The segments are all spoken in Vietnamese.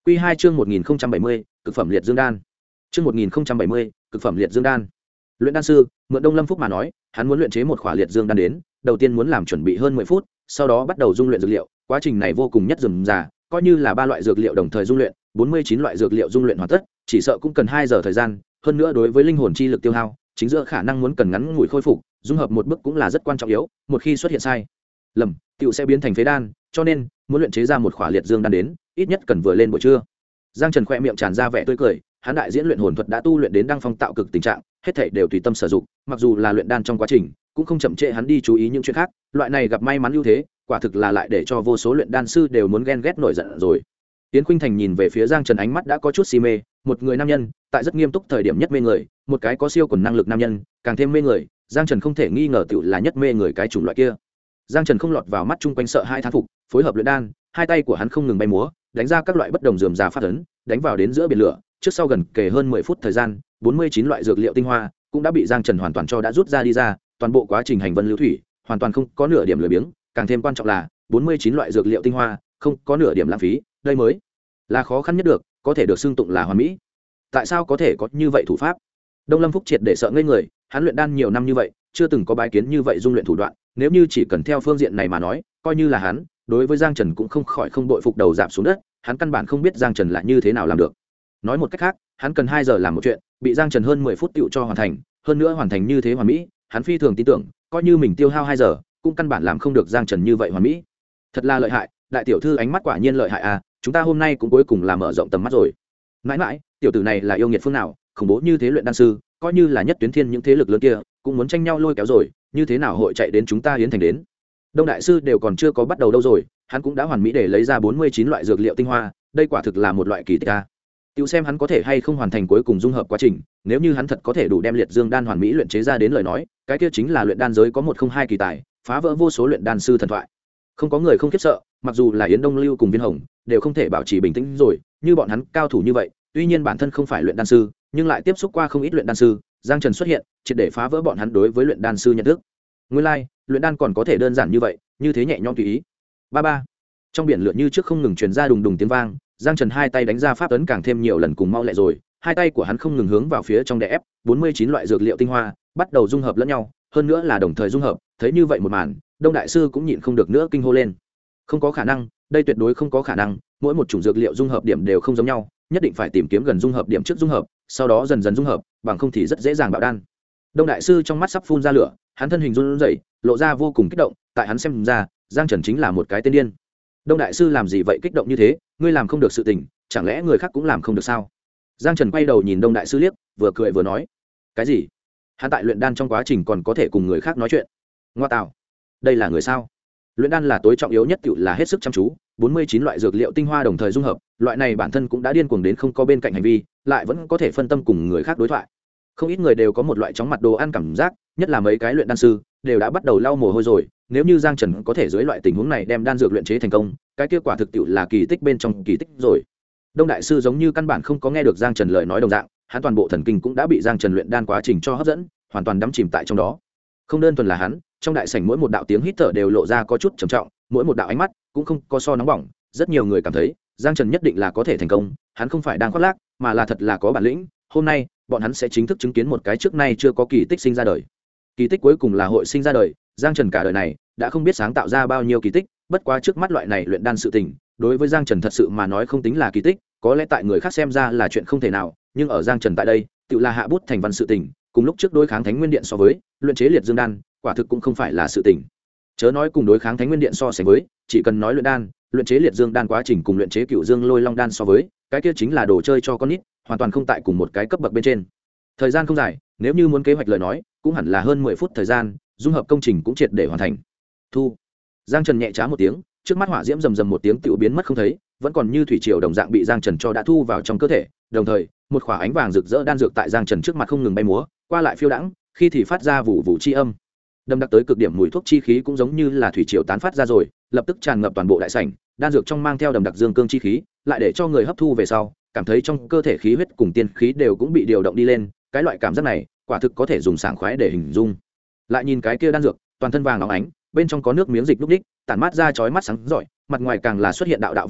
Quy 2 chương 1070, cực phẩm liệt dương đan. Chương 1070, cực phẩm liệt dương đan. Luyện đan sư, mượn Đông Lâm Phúc mà nói, hắn muốn luyện chế một khỏa liệt dương đan đến, đầu tiên muốn làm chuẩn bị hơn 10 phút, sau đó bắt đầu dung luyện dược liệu, quá trình này vô cùng nhất rườm rà, coi như là 3 loại dược liệu đồng thời dung luyện, 49 loại dược liệu dung luyện hoàn tất, chỉ sợ cũng cần 2 giờ thời gian, hơn nữa đối với linh hồn chi lực tiêu hao, chính giữa khả năng muốn cần ngắn ngủi khôi phục, dung hợp một bước cũng là rất quan trọng yếu, một khi xuất hiện sai lầm, tiểu sẽ biến thành phế đan, cho nên muốn luyện chế ra một khỏa liệt dương đan đến, ít nhất cần vừa lên buổi trưa. Giang Trần khẽ miệng tràn ra vẻ tươi cười, hắn đại diễn luyện hồn thuật đã tu luyện đến đăng phong tạo cực tình trạng, hết thảy đều tùy tâm sử dụng, mặc dù là luyện đan trong quá trình, cũng không chậm trễ hắn đi chú ý những chuyện khác, loại này gặp may mắn ưu thế, quả thực là lại để cho vô số luyện đan sư đều muốn ghen ghét nổi giận rồi. Tiến Khuynh Thành nhìn về phía Giang Trần ánh mắt đã có chút si mê, một người nam nhân, tại rất nghiêm túc thời điểm nhất mê người, một cái có siêu quần năng lực nam nhân, càng thêm mê người, Giang Trần không thể nghi ngờ tựu là nhất mê người cái chủng loại kia. Giang Trần không lọt vào mắt chung quanh sợ hai thán phục, phối hợp luyện đan, hai tay của hắn không ngừng bay múa, đánh ra các loại bất đồng rườm rà pháp ấn, đánh vào đến giữa biển lửa, trước sau gần kề hơn 10 phút thời gian, 49 loại dược liệu tinh hoa cũng đã bị Giang Trần hoàn toàn cho đã rút ra đi ra, toàn bộ quá trình hành vân lưu thủy, hoàn toàn không có nửa điểm lười biếng, càng thêm quan trọng là 49 loại dược liệu tinh hoa, không có nửa điểm lãng phí, đây mới là khó khăn nhất được, có thể được xưng tụng là hoàn mỹ. Tại sao có thể có như vậy thủ pháp? Đông Lâm Phúc triệt để sợ ngây người, hắn luyện đan nhiều năm như vậy, chưa từng có bái kiến như vậy dung luyện thủ đoạn, nếu như chỉ cần theo phương diện này mà nói, coi như là hắn, đối với Giang Trần cũng không khỏi không bội phục đầu giảm xuống đất, hắn căn bản không biết Giang Trần là như thế nào làm được. Nói một cách khác, hắn cần 2 giờ làm một chuyện, bị Giang Trần hơn 10 phút tựu cho hoàn thành, hơn nữa hoàn thành như thế hoàn mỹ, hắn phi thường tin tưởng, coi như mình tiêu hao 2 giờ, cũng căn bản làm không được Giang Trần như vậy hoàn mỹ. Thật là lợi hại, đại tiểu thư ánh mắt quả nhiên lợi hại à, chúng ta hôm nay cũng cuối cùng là mở rộng tầm mắt rồi. Mãi mãi, tiểu tử này là yêu nghiệt phương nào, khủng bố như thế luyện đan sư, coi như là nhất tuyến thiên những thế lực lớn kia, cũng muốn tranh nhau lôi kéo rồi, như thế nào hội chạy đến chúng ta Yến Thành đến. Đông đại sư đều còn chưa có bắt đầu đâu rồi, hắn cũng đã hoàn mỹ để lấy ra 49 loại dược liệu tinh hoa, đây quả thực là một loại kỳ tích a. Tiểu xem hắn có thể hay không hoàn thành cuối cùng dung hợp quá trình, nếu như hắn thật có thể đủ đem liệt dương đan hoàn mỹ luyện chế ra đến lời nói, cái kia chính là luyện đan giới có 102 kỳ tài, phá vỡ vô số luyện đan sư thần thoại. Không có người không khiếp sợ, mặc dù là Yến Đông Lưu cùng Viên Hồng, đều không thể bảo trì bình tĩnh rồi, như bọn hắn cao thủ như vậy, tuy nhiên bản thân không phải luyện đan sư, nhưng lại tiếp xúc qua không ít luyện đan sư, Giang Trần xuất hiện, triệt để phá vỡ bọn hắn đối với luyện đan sư nhận thức. Nguyên lai, luyện đan còn có thể đơn giản như vậy, như thế nhẹ nhõm tùy ý. Ba ba. Trong biển lửa như trước không ngừng truyền ra đùng đùng tiếng vang, Giang Trần hai tay đánh ra pháp ấn càng thêm nhiều lần cùng mau lẹ rồi, hai tay của hắn không ngừng hướng vào phía trong đè ép, 49 loại dược liệu tinh hoa bắt đầu dung hợp lẫn nhau, hơn nữa là đồng thời dung hợp, thấy như vậy một màn, Đông đại sư cũng nhịn không được nữa kinh hô lên. Không có khả năng, đây tuyệt đối không có khả năng, mỗi một chủng dược liệu dung hợp điểm đều không giống nhau, nhất định phải tìm kiếm gần dung hợp điểm trước dung hợp, sau đó dần dần dung hợp, bằng không thì rất dễ dàng bạo đan. Đông đại sư trong mắt sắp phun ra lửa, hắn thân hình run rẩy, lộ ra vô cùng kích động, tại hắn xem ra, Giang Trần chính là một cái tên điên. Đông đại sư làm gì vậy kích động như thế, ngươi làm không được sự tình, chẳng lẽ người khác cũng làm không được sao? Giang Trần quay đầu nhìn Đông đại sư liếc, vừa cười vừa nói, cái gì? Hắn tại luyện đan trong quá trình còn có thể cùng người khác nói chuyện? Ngoa tạo, đây là người sao? Luyện đan là tối trọng yếu nhất, tựu là hết sức chăm chú, 49 loại dược liệu tinh hoa đồng thời dung hợp, loại này bản thân cũng đã điên cuồng đến không có bên cạnh hành vi, lại vẫn có thể phân tâm cùng người khác đối thoại. Không ít người đều có một loại chóng mặt đồ ăn cảm giác, nhất là mấy cái luyện đan sư đều đã bắt đầu lau mồ hôi rồi, nếu như Giang Trần có thể dưới loại tình huống này đem đan dược luyện chế thành công, cái kết quả thực tiệu là kỳ tích bên trong kỳ tích rồi. Đông đại sư giống như căn bản không có nghe được Giang Trần lời nói đồng dạng, hắn toàn bộ thần kinh cũng đã bị Giang Trần luyện đan quá trình cho hấp dẫn, hoàn toàn đắm chìm tại trong đó. Không đơn thuần là hắn, trong đại sảnh mỗi một đạo tiếng hít thở đều lộ ra có chút trầm trọng, mỗi một đạo ánh mắt cũng không có so nóng bỏng, rất nhiều người cảm thấy Giang Trần nhất định là có thể thành công, hắn không phải đang khoác lác, mà là thật là có bản lĩnh. Hôm nay, bọn hắn sẽ chính thức chứng kiến một cái trước nay chưa có kỳ tích sinh ra đời. Kỳ tích cuối cùng là hội sinh ra đời, Giang Trần cả đời này đã không biết sáng tạo ra bao nhiêu kỳ tích, bất quá trước mắt loại này luyện đan sự tình, đối với Giang Trần thật sự mà nói không tính là kỳ tích, có lẽ tại người khác xem ra là chuyện không thể nào, nhưng ở Giang Trần tại đây, tự là hạ bút thành văn sự tình, cùng lúc trước đối kháng Thánh Nguyên Điện so với, luyện chế liệt dương đan, quả thực cũng không phải là sự tình. Chớ nói cùng đối kháng Thánh Nguyên Điện so sánh với, chỉ cần nói luyện đan, luyện chế liệt dương đan quá trình cùng luyện chế Cựu Dương Lôi Long đan so với, cái kia chính là đồ chơi cho con nít, hoàn toàn không tại cùng một cái cấp bậc bên trên. Thời gian không dài, nếu như muốn kế hoạch lời nói, cũng hẳn là hơn 10 phút thời gian, dung hợp công trình cũng triệt để hoàn thành. Thu. Giang Trần nhẹ trá một tiếng, trước mắt hỏa diễm rầm rầm một tiếng tựu biến mất không thấy, vẫn còn như thủy triều đồng dạng bị Giang Trần cho đã thu vào trong cơ thể, đồng thời, một khỏa ánh vàng rực rỡ đan dược tại Giang Trần trước mặt không ngừng bay múa, qua lại phiêu đãng, khi thì phát ra vụ vụ chi âm. Đâm đặc tới cực điểm mùi thuốc chi khí cũng giống như là thủy triều tán phát ra rồi, lập tức tràn ngập toàn bộ đại sảnh, đan dược trong mang theo đầm đặc dương cương chi khí, lại để cho người hấp thu về sau, cảm thấy trong cơ thể khí huyết cùng tiên khí đều cũng bị điều động đi lên, cái loại cảm giác này, quả thực có thể dùng sảng khoái để hình dung. Lại nhìn cái kia đan dược, toàn thân vàng óng ánh, bên trong có nước miếng dịch lúc đích, tản mát ra chói mắt sáng rọi, mặt ngoài càng là xuất hiện đạo đạo văn lạc,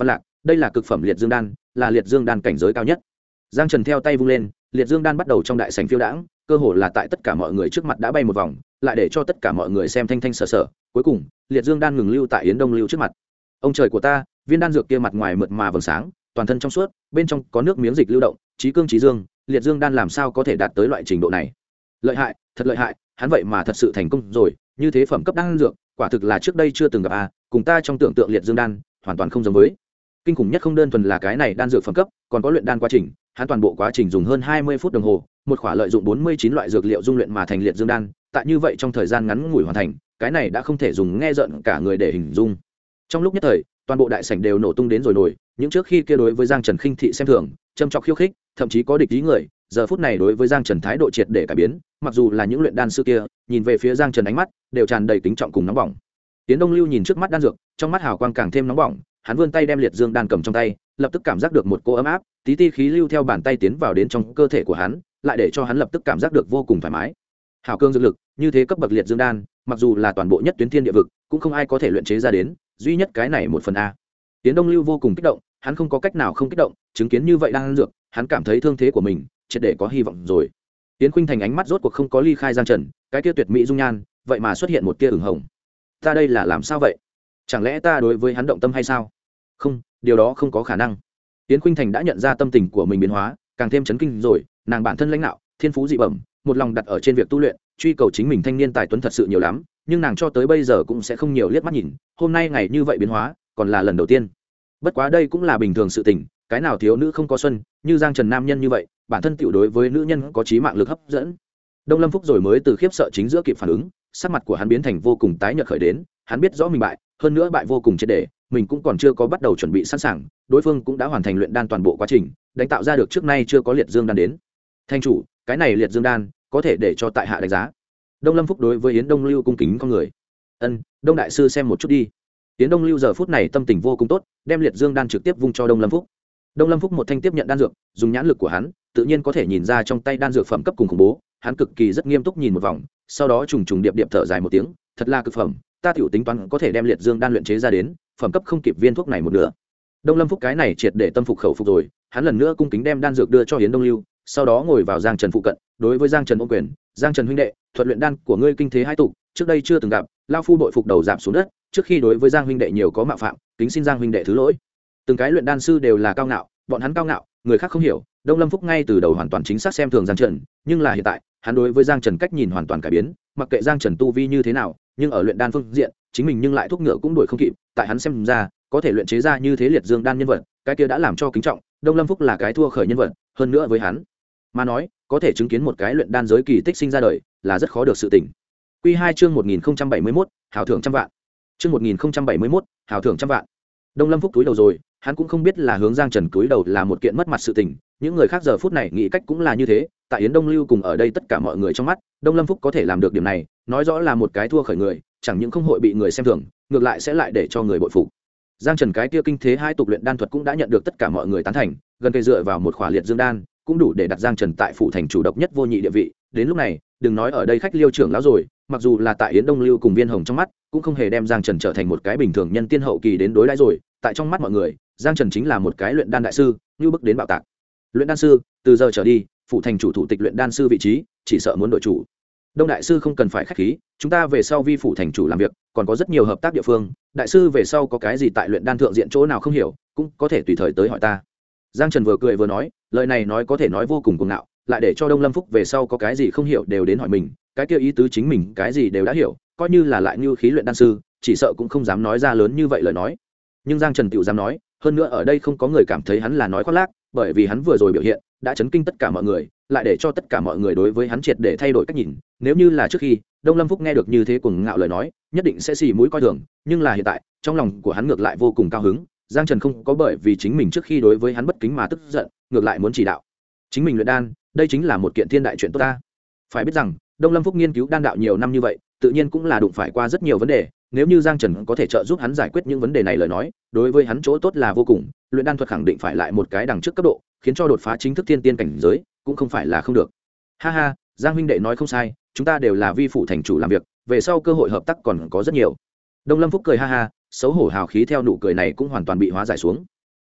đây là cực phẩm liệt dương đan, là liệt dương đan cảnh giới cao nhất. Giang Trần theo tay vung lên, liệt dương đan bắt đầu trong đại sảnh phiêu đãng, cơ hồ là tại tất cả mọi người trước mặt đã bay một vòng, lại để cho tất cả mọi người xem thanh thanh sở sở. Cuối cùng, liệt dương đan ngừng lưu tại Yến Đông Lưu trước mặt. Ông trời của ta, viên đan dược kia mặt ngoài mượt mà vầng sáng, toàn thân trong suốt, bên trong có nước miếng dịch lưu động, trí cương trí dương, liệt dương đan làm sao có thể đạt tới loại trình độ này? Lợi hại, thật lợi hại, hắn vậy mà thật sự thành công rồi, như thế phẩm cấp đan dược, quả thực là trước đây chưa từng gặp a, cùng ta trong tưởng tượng liệt dương đan hoàn toàn không giống với. Kinh khủng nhất không đơn thuần là cái này đan dược phẩm cấp, còn có luyện đan quá trình, hắn toàn bộ quá trình dùng hơn 20 phút đồng hồ, một khỏa lợi dụng 49 loại dược liệu dung luyện mà thành liệt dương đan, tại như vậy trong thời gian ngắn ngủi hoàn thành, cái này đã không thể dùng nghe rợn cả người để hình dung. Trong lúc nhất thời, toàn bộ đại sảnh đều nổ tung đến rồi nổi, những trước khi kia đối với Giang Trần khinh thị xem thường, châm chọc khiêu khích, thậm chí có địch ý người, giờ phút này đối với Giang Trần thái độ triệt để cải biến, mặc dù là những luyện đan sư kia, nhìn về phía Giang Trần ánh mắt đều tràn đầy kính trọng cùng nóng bỏng. Tiến Đông Lưu nhìn trước mắt đan dược, trong mắt hào quang càng thêm nóng bỏng, hắn vươn tay đem liệt dương đan cầm trong tay, lập tức cảm giác được một cỗ ấm áp, tí ti khí lưu theo bàn tay tiến vào đến trong cơ thể của hắn, lại để cho hắn lập tức cảm giác được vô cùng thoải mái. Hào cương dược lực, như thế cấp bậc liệt dương đan, mặc dù là toàn bộ nhất tuyến thiên địa vực, cũng không ai có thể luyện chế ra đến, duy nhất cái này một phần a. Tiến Đông Lưu vô cùng kích động, hắn không có cách nào không kích động, chứng kiến như vậy đan dược, hắn cảm thấy thương thế của mình triệt để có hy vọng rồi. Tiến Khuynh Thành ánh mắt rốt cuộc không có ly khai Giang Trần, cái kia tuyệt mỹ dung nhan, vậy mà xuất hiện một tia ửng hồng. Ta đây là làm sao vậy? Chẳng lẽ ta đối với hắn động tâm hay sao? Không, điều đó không có khả năng. Tiến Khuynh Thành đã nhận ra tâm tình của mình biến hóa, càng thêm chấn kinh rồi, nàng bản thân lãnh đạo, thiên phú dị bẩm, một lòng đặt ở trên việc tu luyện, truy cầu chính mình thanh niên tài tuấn thật sự nhiều lắm, nhưng nàng cho tới bây giờ cũng sẽ không nhiều liếc mắt nhìn, hôm nay ngày như vậy biến hóa, còn là lần đầu tiên. Bất quá đây cũng là bình thường sự tình, cái nào thiếu nữ không có xuân, như Giang Trần nam nhân như vậy, bản thân tiểu đối với nữ nhân có chí mạng lực hấp dẫn. Đông Lâm Phúc rồi mới từ khiếp sợ chính giữa kịp phản ứng, sắc mặt của hắn biến thành vô cùng tái nhợt khởi đến, hắn biết rõ mình bại, hơn nữa bại vô cùng triệt để, mình cũng còn chưa có bắt đầu chuẩn bị sẵn sàng, đối phương cũng đã hoàn thành luyện đan toàn bộ quá trình, đánh tạo ra được trước nay chưa có liệt dương đan đến. Thanh chủ, cái này liệt dương đan có thể để cho tại hạ đánh giá. Đông Lâm Phúc đối với Yến Đông Lưu cung kính con người. Ân, Đông đại sư xem một chút đi. Yến Đông Lưu giờ phút này tâm tình vô cùng tốt, đem liệt dương đan trực tiếp vung cho Đông Lâm Phúc. Đông Lâm Phúc một thanh tiếp nhận đan dược, dùng nhãn lực của hắn, tự nhiên có thể nhìn ra trong tay đan dược phẩm cấp cùng khủng bố, hắn cực kỳ rất nghiêm túc nhìn một vòng, sau đó trùng trùng điệp điệp thở dài một tiếng, thật là cực phẩm, ta tiểu tính toán có thể đem liệt dương đan luyện chế ra đến, phẩm cấp không kịp viên thuốc này một nửa. Đông Lâm Phúc cái này triệt để tâm phục khẩu phục rồi, hắn lần nữa cung kính đem đan dược đưa cho Yến Đông Lưu, sau đó ngồi vào Giang Trần phụ cận, đối với Giang Trần ôm quyền, Giang Trần huynh đệ, thuật luyện đan của ngươi kinh thế hai tục, trước đây chưa từng gặp, lao phu bội phục đầu giảm xuống đất, trước khi đối với Giang huynh đệ nhiều có mạo phạm, kính xin Giang huynh đệ thứ lỗi. Từng cái luyện đan sư đều là cao ngạo, bọn hắn cao ngạo, người khác không hiểu, Đông Lâm Phúc ngay từ đầu hoàn toàn chính xác xem thường Giang Trần, nhưng là hiện tại, hắn đối với Giang Trần cách nhìn hoàn toàn cải biến, mặc kệ Giang Trần tu vi như thế nào, nhưng ở luyện đan phương diện, chính mình nhưng lại thuốc ngựa cũng đuổi không kịp, tại hắn xem ra, có thể luyện chế ra như thế liệt dương đan nhân vật, cái kia đã làm cho kính trọng, Đông Lâm Phúc là cái thua khởi nhân vật, hơn nữa với hắn mà nói, có thể chứng kiến một cái luyện đan giới kỳ tích sinh ra đời, là rất khó được sự tình. Quy 2 chương 1071, hào thưởng trăm vạn. Chương 1071, hào thưởng trăm vạn. Đông Lâm Phúc túi đầu rồi, hắn cũng không biết là hướng Giang Trần túi đầu là một kiện mất mặt sự tình, những người khác giờ phút này nghĩ cách cũng là như thế, tại Yến Đông Lưu cùng ở đây tất cả mọi người trong mắt, Đông Lâm Phúc có thể làm được điểm này, nói rõ là một cái thua khởi người, chẳng những không hội bị người xem thường, ngược lại sẽ lại để cho người bội phục. Giang Trần cái kia kinh thế hai tục luyện đan thuật cũng đã nhận được tất cả mọi người tán thành, gần cây dựa vào một khỏa liệt dương đan, cũng đủ để đặt Giang Trần tại phủ thành chủ độc nhất vô nhị địa vị. Đến lúc này, đừng nói ở đây khách Liêu trưởng lão rồi, mặc dù là tại Yến Đông Lưu cùng Viên Hồng trong mắt, cũng không hề đem Giang Trần trở thành một cái bình thường nhân tiên hậu kỳ đến đối đãi rồi, tại trong mắt mọi người, Giang Trần chính là một cái luyện đan đại sư, như bước đến bạo tạc. Luyện đan sư, từ giờ trở đi, phủ thành chủ thủ tịch luyện đan sư vị trí, chỉ sợ muốn đổi chủ. Đông đại sư không cần phải khách khí, chúng ta về sau vi phủ thành chủ làm việc, còn có rất nhiều hợp tác địa phương, đại sư về sau có cái gì tại luyện đan thượng diện chỗ nào không hiểu, cũng có thể tùy thời tới hỏi ta. Giang Trần vừa cười vừa nói, lời này nói có thể nói vô cùng cuồng ngạo, lại để cho Đông Lâm Phúc về sau có cái gì không hiểu đều đến hỏi mình, cái kia ý tứ chính mình cái gì đều đã hiểu, coi như là lại như khí luyện đan sư, chỉ sợ cũng không dám nói ra lớn như vậy lời nói. Nhưng Giang Trần tựu dám nói, hơn nữa ở đây không có người cảm thấy hắn là nói khoác lác, bởi vì hắn vừa rồi biểu hiện đã chấn kinh tất cả mọi người, lại để cho tất cả mọi người đối với hắn triệt để thay đổi cách nhìn. Nếu như là trước khi Đông Lâm Phúc nghe được như thế cuồng ngạo lời nói, nhất định sẽ xì mũi coi thường, nhưng là hiện tại, trong lòng của hắn ngược lại vô cùng cao hứng. Giang Trần không có bởi vì chính mình trước khi đối với hắn bất kính mà tức giận, ngược lại muốn chỉ đạo chính mình luyện đan, đây chính là một kiện thiên đại chuyện tốt ta. Phải biết rằng, Đông Lâm Phúc nghiên cứu đan đạo nhiều năm như vậy, tự nhiên cũng là đụng phải qua rất nhiều vấn đề, nếu như Giang Trần có thể trợ giúp hắn giải quyết những vấn đề này lời nói, đối với hắn chỗ tốt là vô cùng, luyện đan thuật khẳng định phải lại một cái đằng trước cấp độ, khiến cho đột phá chính thức thiên tiên cảnh giới, cũng không phải là không được. Ha ha, Giang huynh đệ nói không sai, chúng ta đều là vi phụ thành chủ làm việc, về sau cơ hội hợp tác còn có rất nhiều. Đông Lâm Phúc cười ha ha, xấu hổ hào khí theo nụ cười này cũng hoàn toàn bị hóa giải xuống.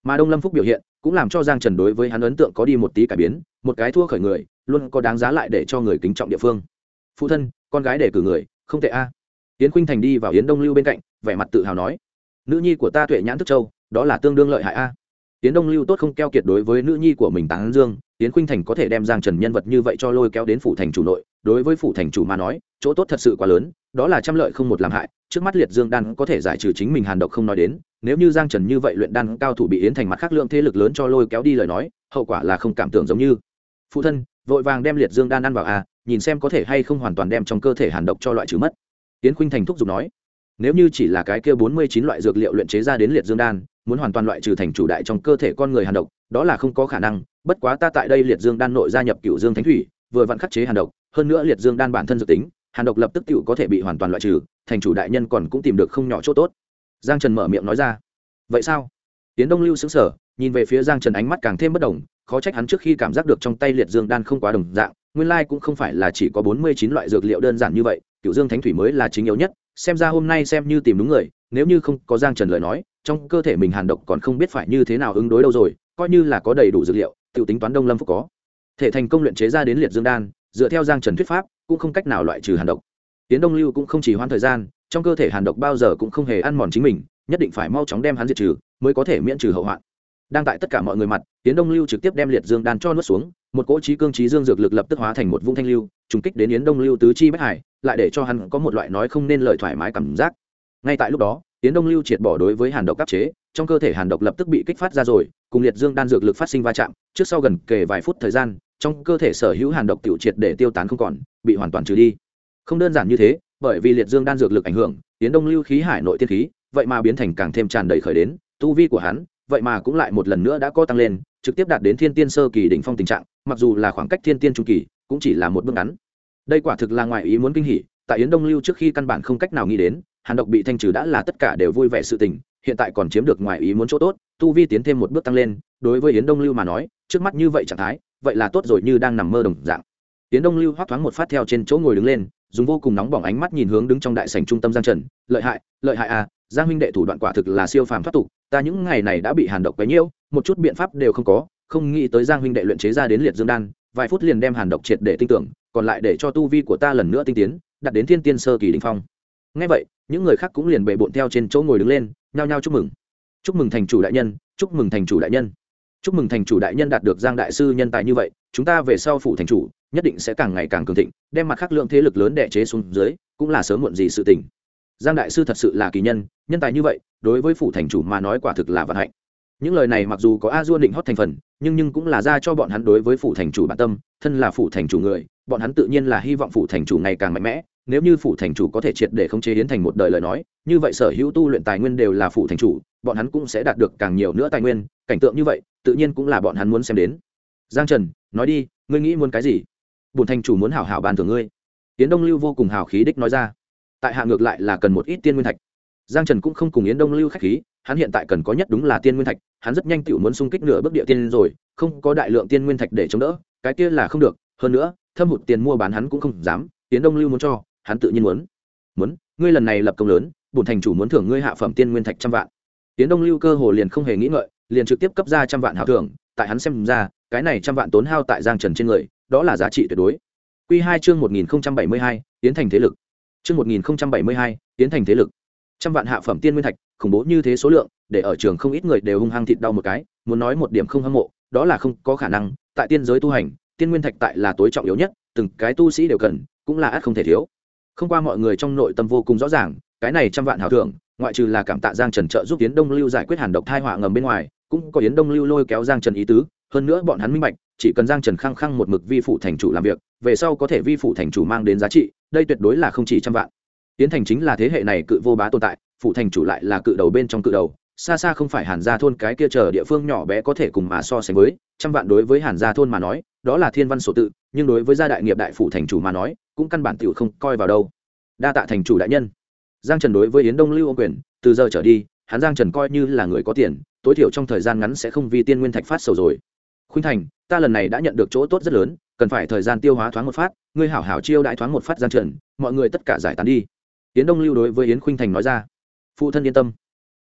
mà Đông Lâm Phúc biểu hiện cũng làm cho Giang Trần đối với hắn ấn tượng có đi một tí cải biến, một cái thua khởi người luôn có đáng giá lại để cho người kính trọng địa phương. Phụ thân, con gái để cử người không tệ a. Yến Khuynh Thành đi vào Yến Đông Lưu bên cạnh, vẻ mặt tự hào nói, nữ nhi của ta tuệ nhãn thức châu, đó là tương đương lợi hại a. Yến Đông Lưu tốt không keo kiệt đối với nữ nhi của mình tán dương, Yến Khuynh Thành có thể đem Giang Trần nhân vật như vậy cho lôi kéo đến phủ thành chủ nội, đối với phủ thành chủ mà nói, chỗ tốt thật sự quá lớn, đó là trăm lợi không một làm hại, trước mắt Liệt Dương đan có thể giải trừ chính mình hàn độc không nói đến, nếu như Giang Trần như vậy luyện đan cao thủ bị Yến Thành mặt khác lượng thế lực lớn cho lôi kéo đi lời nói, hậu quả là không cảm tưởng giống như. Phụ thân, vội vàng đem Liệt Dương đan ăn vào a, nhìn xem có thể hay không hoàn toàn đem trong cơ thể hàn độc cho loại trừ mất. Yến Khuynh Thành thúc giục nói, nếu như chỉ là cái kia 49 loại dược liệu luyện chế ra đến Liệt Dương đan, muốn hoàn toàn loại trừ thành chủ đại trong cơ thể con người hàn độc, đó là không có khả năng, bất quá ta tại đây Liệt Dương đan nội gia nhập Cửu Dương Thánh Thủy, vừa vặn khắc chế hàn độc, hơn nữa Liệt Dương đan bản thân dự tính, hàn độc lập tức tựu có thể bị hoàn toàn loại trừ, thành chủ đại nhân còn cũng tìm được không nhỏ chỗ tốt. Giang Trần mở miệng nói ra. Vậy sao? Tiến Đông Lưu sững sờ, nhìn về phía Giang Trần ánh mắt càng thêm bất động, khó trách hắn trước khi cảm giác được trong tay Liệt Dương đan không quá đồng dạng, nguyên lai cũng không phải là chỉ có 49 loại dược liệu đơn giản như vậy, Cửu Dương Thánh Thủy mới là chính yếu nhất, xem ra hôm nay xem như tìm đúng người, nếu như không có Giang Trần lời nói, trong cơ thể mình hàn độc còn không biết phải như thế nào ứng đối đâu rồi, coi như là có đầy đủ dược liệu, tiểu tính toán Đông Lâm Phúc có thể thành công luyện chế ra đến Liệt Dương đan, dựa theo Giang Trần thuyết pháp, cũng không cách nào loại trừ hàn độc. Tiến Đông Lưu cũng không chỉ hoãn thời gian, trong cơ thể hàn độc bao giờ cũng không hề ăn mòn chính mình, nhất định phải mau chóng đem hắn diệt trừ, mới có thể miễn trừ hậu hoạn. Đang tại tất cả mọi người mặt, Tiến Đông Lưu trực tiếp đem Liệt Dương đan cho nuốt xuống, một cỗ chí cương chí dương dược lực lập tức hóa thành một vũng thanh lưu, trùng kích đến Yến Đông Lưu tứ chi bách hải, lại để cho hắn có một loại nói không nên lời thoải mái cảm giác. Ngay tại lúc đó, Yến Đông Lưu triệt bỏ đối với hàn độc áp chế, trong cơ thể hàn độc lập tức bị kích phát ra rồi, cùng Liệt Dương đan dược lực phát sinh va chạm, trước sau gần kề vài phút thời gian, trong cơ thể sở hữu hàn độc tiểu triệt để tiêu tán không còn, bị hoàn toàn trừ đi. Không đơn giản như thế, bởi vì Liệt Dương đan dược lực ảnh hưởng, Yến Đông Lưu khí hải nội tiên khí, vậy mà biến thành càng thêm tràn đầy khởi đến, tu vi của hắn, vậy mà cũng lại một lần nữa đã có tăng lên, trực tiếp đạt đến thiên tiên sơ kỳ đỉnh phong tình trạng, mặc dù là khoảng cách thiên tiên trung kỳ, cũng chỉ là một bước ngắn. Đây quả thực là ngoài ý muốn kinh hỉ, tại Yến Đông Lưu trước khi căn bản không cách nào nghĩ đến, hàn độc bị thanh trừ đã là tất cả đều vui vẻ sự tình, hiện tại còn chiếm được ngoài ý muốn chỗ tốt, tu vi tiến thêm một bước tăng lên, đối với Yến Đông Lưu mà nói, trước mắt như vậy trạng thái, vậy là tốt rồi như đang nằm mơ đồng dạng. Yến Đông Lưu hoắc thoáng một phát theo trên chỗ ngồi đứng lên, dùng vô cùng nóng bỏng ánh mắt nhìn hướng đứng trong đại sảnh trung tâm Giang Trần, lợi hại à, Giang huynh đệ thủ đoạn quả thực là siêu phàm thoát tục, ta những ngày này đã bị hàn độc quấy nhiễu, một chút biện pháp đều không có, không nghĩ tới Giang huynh đệ luyện chế ra đến Liệt Dương đan, vài phút liền đem hàn độc triệt để tinh tưởng, còn lại để cho tu vi của ta lần nữa tinh tiến, đạt đến thiên tiên sơ kỳ đỉnh phong. Nghe vậy, những người khác cũng liền bệ bội theo trên chỗ ngồi đứng lên, nhao nhao chúc mừng. Chúc mừng thành chủ đại nhân, chúc mừng thành chủ đại nhân. Chúc mừng thành chủ đại nhân đạt được Giang đại sư nhân tài như vậy, chúng ta về sau phủ thành chủ nhất định sẽ càng ngày càng cường thịnh, đem mặt khác lượng thế lực lớn đè chế xuống dưới, cũng là sớm muộn gì sự tình. Giang đại sư thật sự là kỳ nhân, nhân tài như vậy, đối với phủ thành chủ mà nói quả thực là vận hạnh. Những lời này mặc dù có a dua định hót thành phần, nhưng cũng là ra cho bọn hắn đối với phủ thành chủ bản tâm, thân là phủ thành chủ người, bọn hắn tự nhiên là hy vọng phủ thành chủ ngày càng mạnh mẽ, nếu như phủ thành chủ có thể triệt để khống chế Yến Thành một đời lời nói, như vậy sở hữu tu luyện tài nguyên đều là phủ thành chủ, bọn hắn cũng sẽ đạt được càng nhiều nữa tài nguyên, cảnh tượng như vậy, tự nhiên cũng là bọn hắn muốn xem đến. Giang Trần, nói đi, ngươi nghĩ muốn cái gì? Bổn thành chủ muốn hảo hảo ban thưởng ngươi. Yến Đông Lưu vô cùng hào khí đích nói ra. Tại hạ ngược lại là cần một ít tiên nguyên thạch. Giang Trần cũng không cùng Yến Đông Lưu khách khí, hắn hiện tại cần có nhất đúng là tiên nguyên thạch, hắn rất nhanh tiểu muốn xung kích nửa bước địa tiên rồi, không có đại lượng tiên nguyên thạch để chống đỡ, cái kia là không được, hơn nữa, thâm hụt tiền mua bán hắn cũng không dám, Yến Đông Lưu muốn cho, hắn tự nhiên muốn. Muốn, ngươi lần này lập công lớn, bổn thành chủ muốn thưởng ngươi hạ phẩm tiên nguyên thạch 100 vạn. Yến Đông Lưu cơ hồ liền không hề nghĩ ngợi, liền trực tiếp cấp ra 100 vạn hảo thưởng, tại hắn xem ra, cái này 100 vạn tốn hao tại Giang Trần trên người, đó là giá trị tuyệt đối. Quy 2 chương 1072, Yến Thành thế lực. Chương 1072, Yến Thành thế lực. 100 vạn hạ phẩm tiên nguyên thạch, khủng bố như thế số lượng, để ở trường không ít người đều hung hăng thịt đau một cái, muốn nói một điểm không hâm mộ, đó là không có khả năng, tại tiên giới tu hành, tiên nguyên thạch tại là tối trọng yếu nhất, từng cái tu sĩ đều cần, cũng là ắt không thể thiếu. Không qua mọi người trong nội tâm vô cùng rõ ràng, cái này 100 vạn hảo thưởng, ngoại trừ là cảm tạ Giang Trần trợ giúp Yến Đông Lưu giải quyết hàn độc thai họa ngầm bên ngoài, cũng có Yến Đông Lưu lôi kéo Giang Trần ý tứ, hơn nữa bọn hắn minh bạch, chỉ cần Giang Trần khăng khăng một mực vi phụ thành chủ làm việc, về sau có thể vi phụ thành chủ mang đến giá trị, đây tuyệt đối là không chỉ 100 vạn. Yến Thành chính là thế hệ này cự vô bá tồn tại, phụ thành chủ lại là cự đầu bên trong cự đầu, xa xa không phải Hàn Gia thôn cái kia chờ địa phương nhỏ bé có thể cùng mà so sánh với, 100 vạn đối với Hàn Gia thôn mà nói, đó là thiên văn sổ tự, nhưng đối với gia đại nghiệp đại phụ thành chủ mà nói, cũng căn bản tiểu không coi vào đâu. Đa tạ thành chủ đại nhân. Giang Trần đối với Yến Đông Lưu ôm quyền, từ giờ trở đi, hắn Giang Trần coi như là người có tiền, tối thiểu trong thời gian ngắn sẽ không vì tiên nguyên thạch phát sầu rồi. Khuynh Thành, ta lần này đã nhận được chỗ tốt rất lớn, cần phải thời gian tiêu hóa thoáng một phát, ngươi hảo hảo chiêu đãi thoáng một phát Giang Trần, mọi người tất cả giải tán đi. Yến Đông Lưu đối với Yến Khuynh Thành nói ra. Phụ thân yên tâm.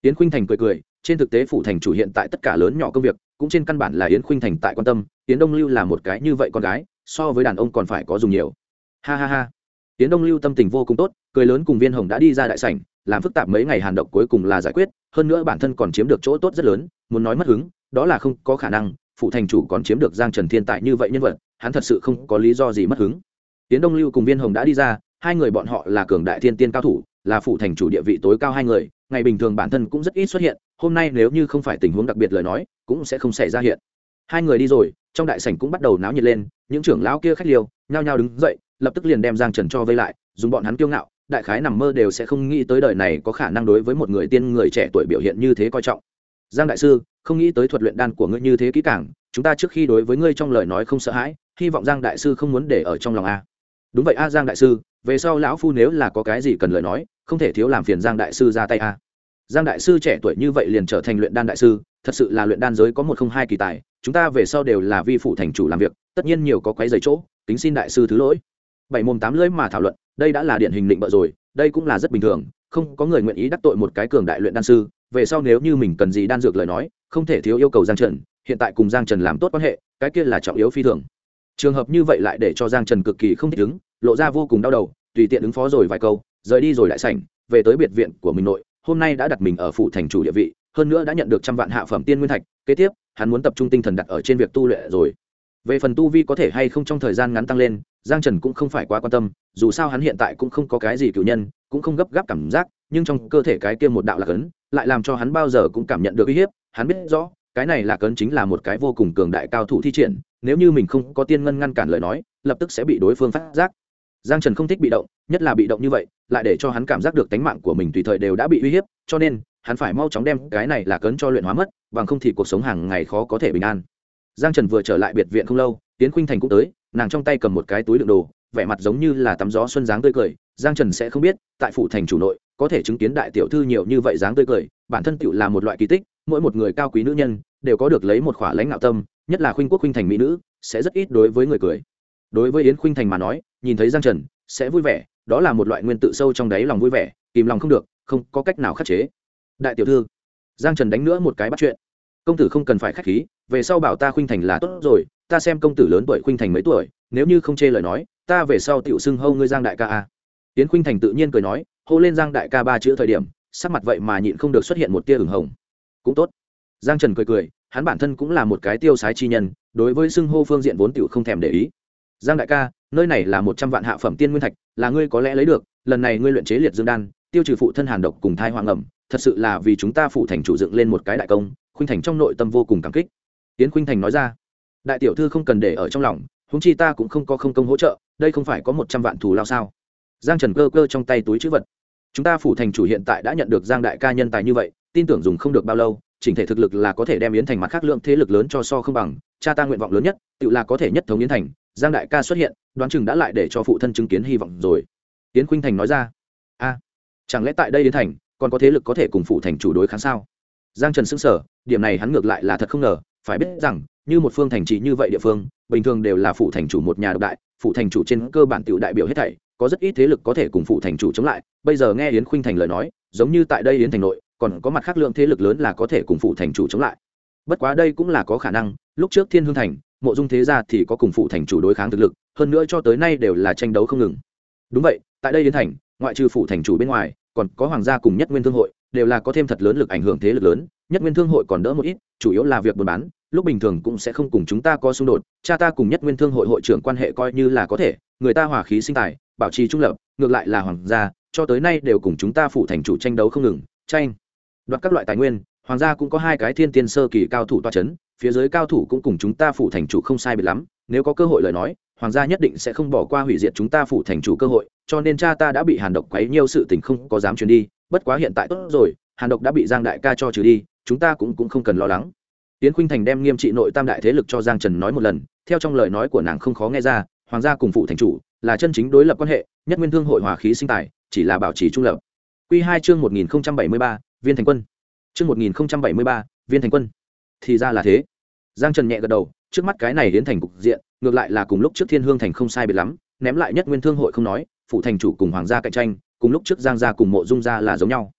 Yến Khuynh Thành cười cười, trên thực tế phủ thành chủ hiện tại tất cả lớn nhỏ công việc cũng trên căn bản là Yến Khuynh Thành tại quan tâm. Yến Đông Lưu là một cái như vậy con gái, so với đàn ông còn phải có dùng nhiều. Ha ha ha. Yến Đông Lưu tâm tình vô cùng tốt, cười lớn cùng Viên Hồng đã đi ra đại sảnh, làm phức tạp mấy ngày hàn độc cuối cùng là giải quyết, hơn nữa bản thân còn chiếm được chỗ tốt rất lớn, muốn nói mất hứng, đó là không có khả năng, phụ thành chủ còn chiếm được Giang Trần Thiên tại như vậy nhân vật, hắn thật sự không có lý do gì mất hứng. Yến Đông Lưu cùng Viên Hồng đã đi ra, hai người bọn họ là cường đại thiên tiên cao thủ, là phụ thành chủ địa vị tối cao hai người, ngày bình thường bản thân cũng rất ít xuất hiện, hôm nay nếu như không phải tình huống đặc biệt lời nói, cũng sẽ không xảy ra hiện. Hai người đi rồi, trong đại sảnh cũng bắt đầu náo nhiệt lên, những trưởng lão kia khách liều, nhao nhao đứng dậy, lập tức liền đem Giang Trần cho vây lại, dùng bọn hắn kiêu ngạo, đại khái nằm mơ đều sẽ không nghĩ tới đời này có khả năng đối với một người tiên người trẻ tuổi biểu hiện như thế coi trọng. Giang đại sư, không nghĩ tới thuật luyện đan của ngươi như thế kỹ càng, chúng ta trước khi đối với ngươi trong lời nói không sợ hãi, hy vọng Giang đại sư không muốn để ở trong lòng a. Đúng vậy a Giang đại sư, về sau lão phu nếu là có cái gì cần lời nói, không thể thiếu làm phiền Giang đại sư ra tay a. Giang đại sư trẻ tuổi như vậy liền trở thành luyện đan đại sư, thật sự là luyện đan giới có một không hai kỳ tài, chúng ta về sau đều là vi phụ thành chủ làm việc, tất nhiên nhiều có quấy rầy chỗ, kính xin đại sư thứ lỗi. Bảy mồm tám lưỡi mà thảo luận, đây đã là điển hình định bợ rồi, đây cũng là rất bình thường, không có người nguyện ý đắc tội một cái cường đại luyện đan sư, về sau nếu như mình cần gì đan dược lời nói, không thể thiếu yêu cầu Giang Trần, hiện tại cùng Giang Trần làm tốt quan hệ, cái kia là trọng yếu phi thường. Trường hợp như vậy lại để cho Giang Trần cực kỳ không thích ứng, lộ ra vô cùng đau đầu, tùy tiện ứng phó rồi vài câu, rời đi rồi đại sảnh, về tới biệt viện của mình nội, hôm nay đã đặt mình ở phụ thành chủ địa vị, hơn nữa đã nhận được trăm vạn hạ phẩm tiên nguyên thạch, kế tiếp, hắn muốn tập trung tinh thần đặt ở trên việc tu luyện rồi. Về phần tu vi có thể hay không trong thời gian ngắn tăng lên, Giang Trần cũng không phải quá quan tâm, dù sao hắn hiện tại cũng không có cái gì cửu nhân, cũng không gấp gáp cảm giác, nhưng trong cơ thể cái kia một đạo lạc ấn, lại làm cho hắn bao giờ cũng cảm nhận được uy hiếp, hắn biết rõ, cái này lạc ấn chính là một cái vô cùng cường đại cao thủ thi triển, nếu như mình không có tiên ngân ngăn cản lời nói, lập tức sẽ bị đối phương phát giác. Giang Trần không thích bị động, nhất là bị động như vậy, lại để cho hắn cảm giác được tính mạng của mình tùy thời đều đã bị uy hiếp, cho nên, hắn phải mau chóng đem cái này lạc ấn cho luyện hóa mất, bằng không thì cuộc sống hàng ngày khó có thể bình an. Giang Trần vừa trở lại biệt viện không lâu, Yến Khuynh Thành cũng tới, nàng trong tay cầm một cái túi đựng đồ, vẻ mặt giống như là tắm gió xuân dáng tươi cười. Giang Trần sẽ không biết, tại phủ thành chủ nội, có thể chứng kiến đại tiểu thư nhiều như vậy dáng tươi cười, bản thân tựu là một loại kỳ tích, mỗi một người cao quý nữ nhân đều có được lấy một khỏa lãnh ngạo tâm, nhất là Khuynh Quốc Khuynh Thành mỹ nữ, sẽ rất ít đối với người cười. Đối với Yến Khuynh Thành mà nói, nhìn thấy Giang Trần sẽ vui vẻ, đó là một loại nguyên tự sâu trong đáy lòng vui vẻ, kìm lòng không được, không có cách nào khắc chế. Đại tiểu thư, Giang Trần đánh nữa một cái bắt chuyện. Công tử không cần phải khách khí, về sau bảo ta Khuynh Thành là tốt rồi, ta xem công tử lớn tuổi Khuynh Thành mấy tuổi, nếu như không chê lời nói, ta về sau tiểu xưng hô ngươi Giang đại ca a. Yến Khuynh Thành tự nhiên cười nói, hô lên Giang đại ca ba chữ thời điểm, sắc mặt vậy mà nhịn không được xuất hiện một tia ửng hồng. Cũng tốt. Giang Trần cười cười, hắn bản thân cũng là một cái tiêu sái chi nhân, đối với xưng hô phương diện vốn tiểu không thèm để ý. Giang đại ca, nơi này là 100 vạn hạ phẩm tiên nguyên thạch, là ngươi có lẽ lấy được, lần này ngươi luyện chế liệt dương đan, tiêu trừ phụ thân hàn độc cùng thai hoang ẩm, thật sự là vì chúng ta phụ thành chủ dựng lên một cái đại công. Khuynh Thành trong nội tâm vô cùng cảm kích. Yến Khuynh Thành nói ra, đại tiểu thư không cần để ở trong lòng, huống chi ta cũng không có không công hỗ trợ, đây không phải có 100 vạn thù lao sao? Giang Trần cơ cơ trong tay túi trữ vật, chúng ta phủ thành chủ hiện tại đã nhận được Giang đại ca nhân tài như vậy, tin tưởng dùng không được bao lâu, chỉnh thể thực lực là có thể đem Yến Thành mặt khác lượng thế lực lớn cho so không bằng, cha ta nguyện vọng lớn nhất, tự là có thể nhất thống Yến Thành, Giang đại ca xuất hiện, đoán chừng đã lại để cho phụ thân chứng kiến hy vọng rồi. Yến Khuynh Thành nói ra, a, chẳng lẽ tại đây Yến Thành còn có thế lực có thể cùng phủ thành chủ đối kháng sao? Giang Trần sững sờ, điểm này hắn ngược lại là thật không ngờ, phải biết rằng, như một phương thành trì như vậy địa phương, bình thường đều là phủ thành chủ một nhà độc đại, phủ thành chủ trên cơ bản tiểu đại biểu hết thảy, có rất ít thế lực có thể cùng phủ thành chủ chống lại, bây giờ nghe Yến Khuynh Thành lời nói, giống như tại đây Yến Thành nội, còn có mặt khác lượng thế lực lớn là có thể cùng phủ thành chủ chống lại. Bất quá đây cũng là có khả năng, lúc trước Thiên Hương Thành, Mộ Dung thế gia thì có cùng phủ thành chủ đối kháng thực lực, hơn nữa cho tới nay đều là tranh đấu không ngừng. Đúng vậy, tại đây Yến Thành, ngoại trừ phủ thành chủ bên ngoài, còn có hoàng gia cùng Nhất Nguyên Thương hội, đều là có thêm thật lớn lực ảnh hưởng thế lực lớn, Nhất Nguyên Thương hội còn đỡ một ít, chủ yếu là việc buôn bán, lúc bình thường cũng sẽ không cùng chúng ta có xung đột, cha ta cùng Nhất Nguyên Thương hội hội trưởng quan hệ coi như là có thể, người ta hòa khí sinh tài, bảo trì trung lập, ngược lại là hoàng gia, cho tới nay đều cùng chúng ta phủ thành chủ tranh đấu không ngừng, tranh đoạt các loại tài nguyên, hoàng gia cũng có hai cái thiên tiên sơ kỳ cao thủ toa chấn, phía dưới cao thủ cũng cùng chúng ta phủ thành chủ không sai biệt lắm, nếu có cơ hội lời nói, hoàng gia nhất định sẽ không bỏ qua hủy diệt chúng ta phủ thành chủ cơ hội, cho nên cha ta đã bị hàn độc quấy nhiều sự tình không có dám truyền đi, bất quá hiện tại tốt rồi, hàn độc đã bị Giang đại ca cho trừ đi, chúng ta cũng không cần lo lắng. Yến Khuynh Thành đem nghiêm trị nội tam đại thế lực cho Giang Trần nói một lần, theo trong lời nói của nàng không khó nghe ra, hoàng gia cùng phủ thành chủ là chân chính đối lập quan hệ, Nhất Nguyên Thương hội hòa khí sinh tài, chỉ là bảo trì trung lập. Quy 2 chương 1073, Viên Thành Quân. Chương 1073, Viên Thành Quân. Thì ra là thế. Giang Trần nhẹ gật đầu, trước mắt cái này Yến Thành cục diện, ngược lại là cùng lúc trước Thiên Hương Thành không sai biệt lắm, ném lại Nhất Nguyên Thương hội không nói, phủ thành chủ cùng hoàng gia cạnh tranh, cùng lúc trước Giang gia cùng Mộ Dung gia là giống nhau.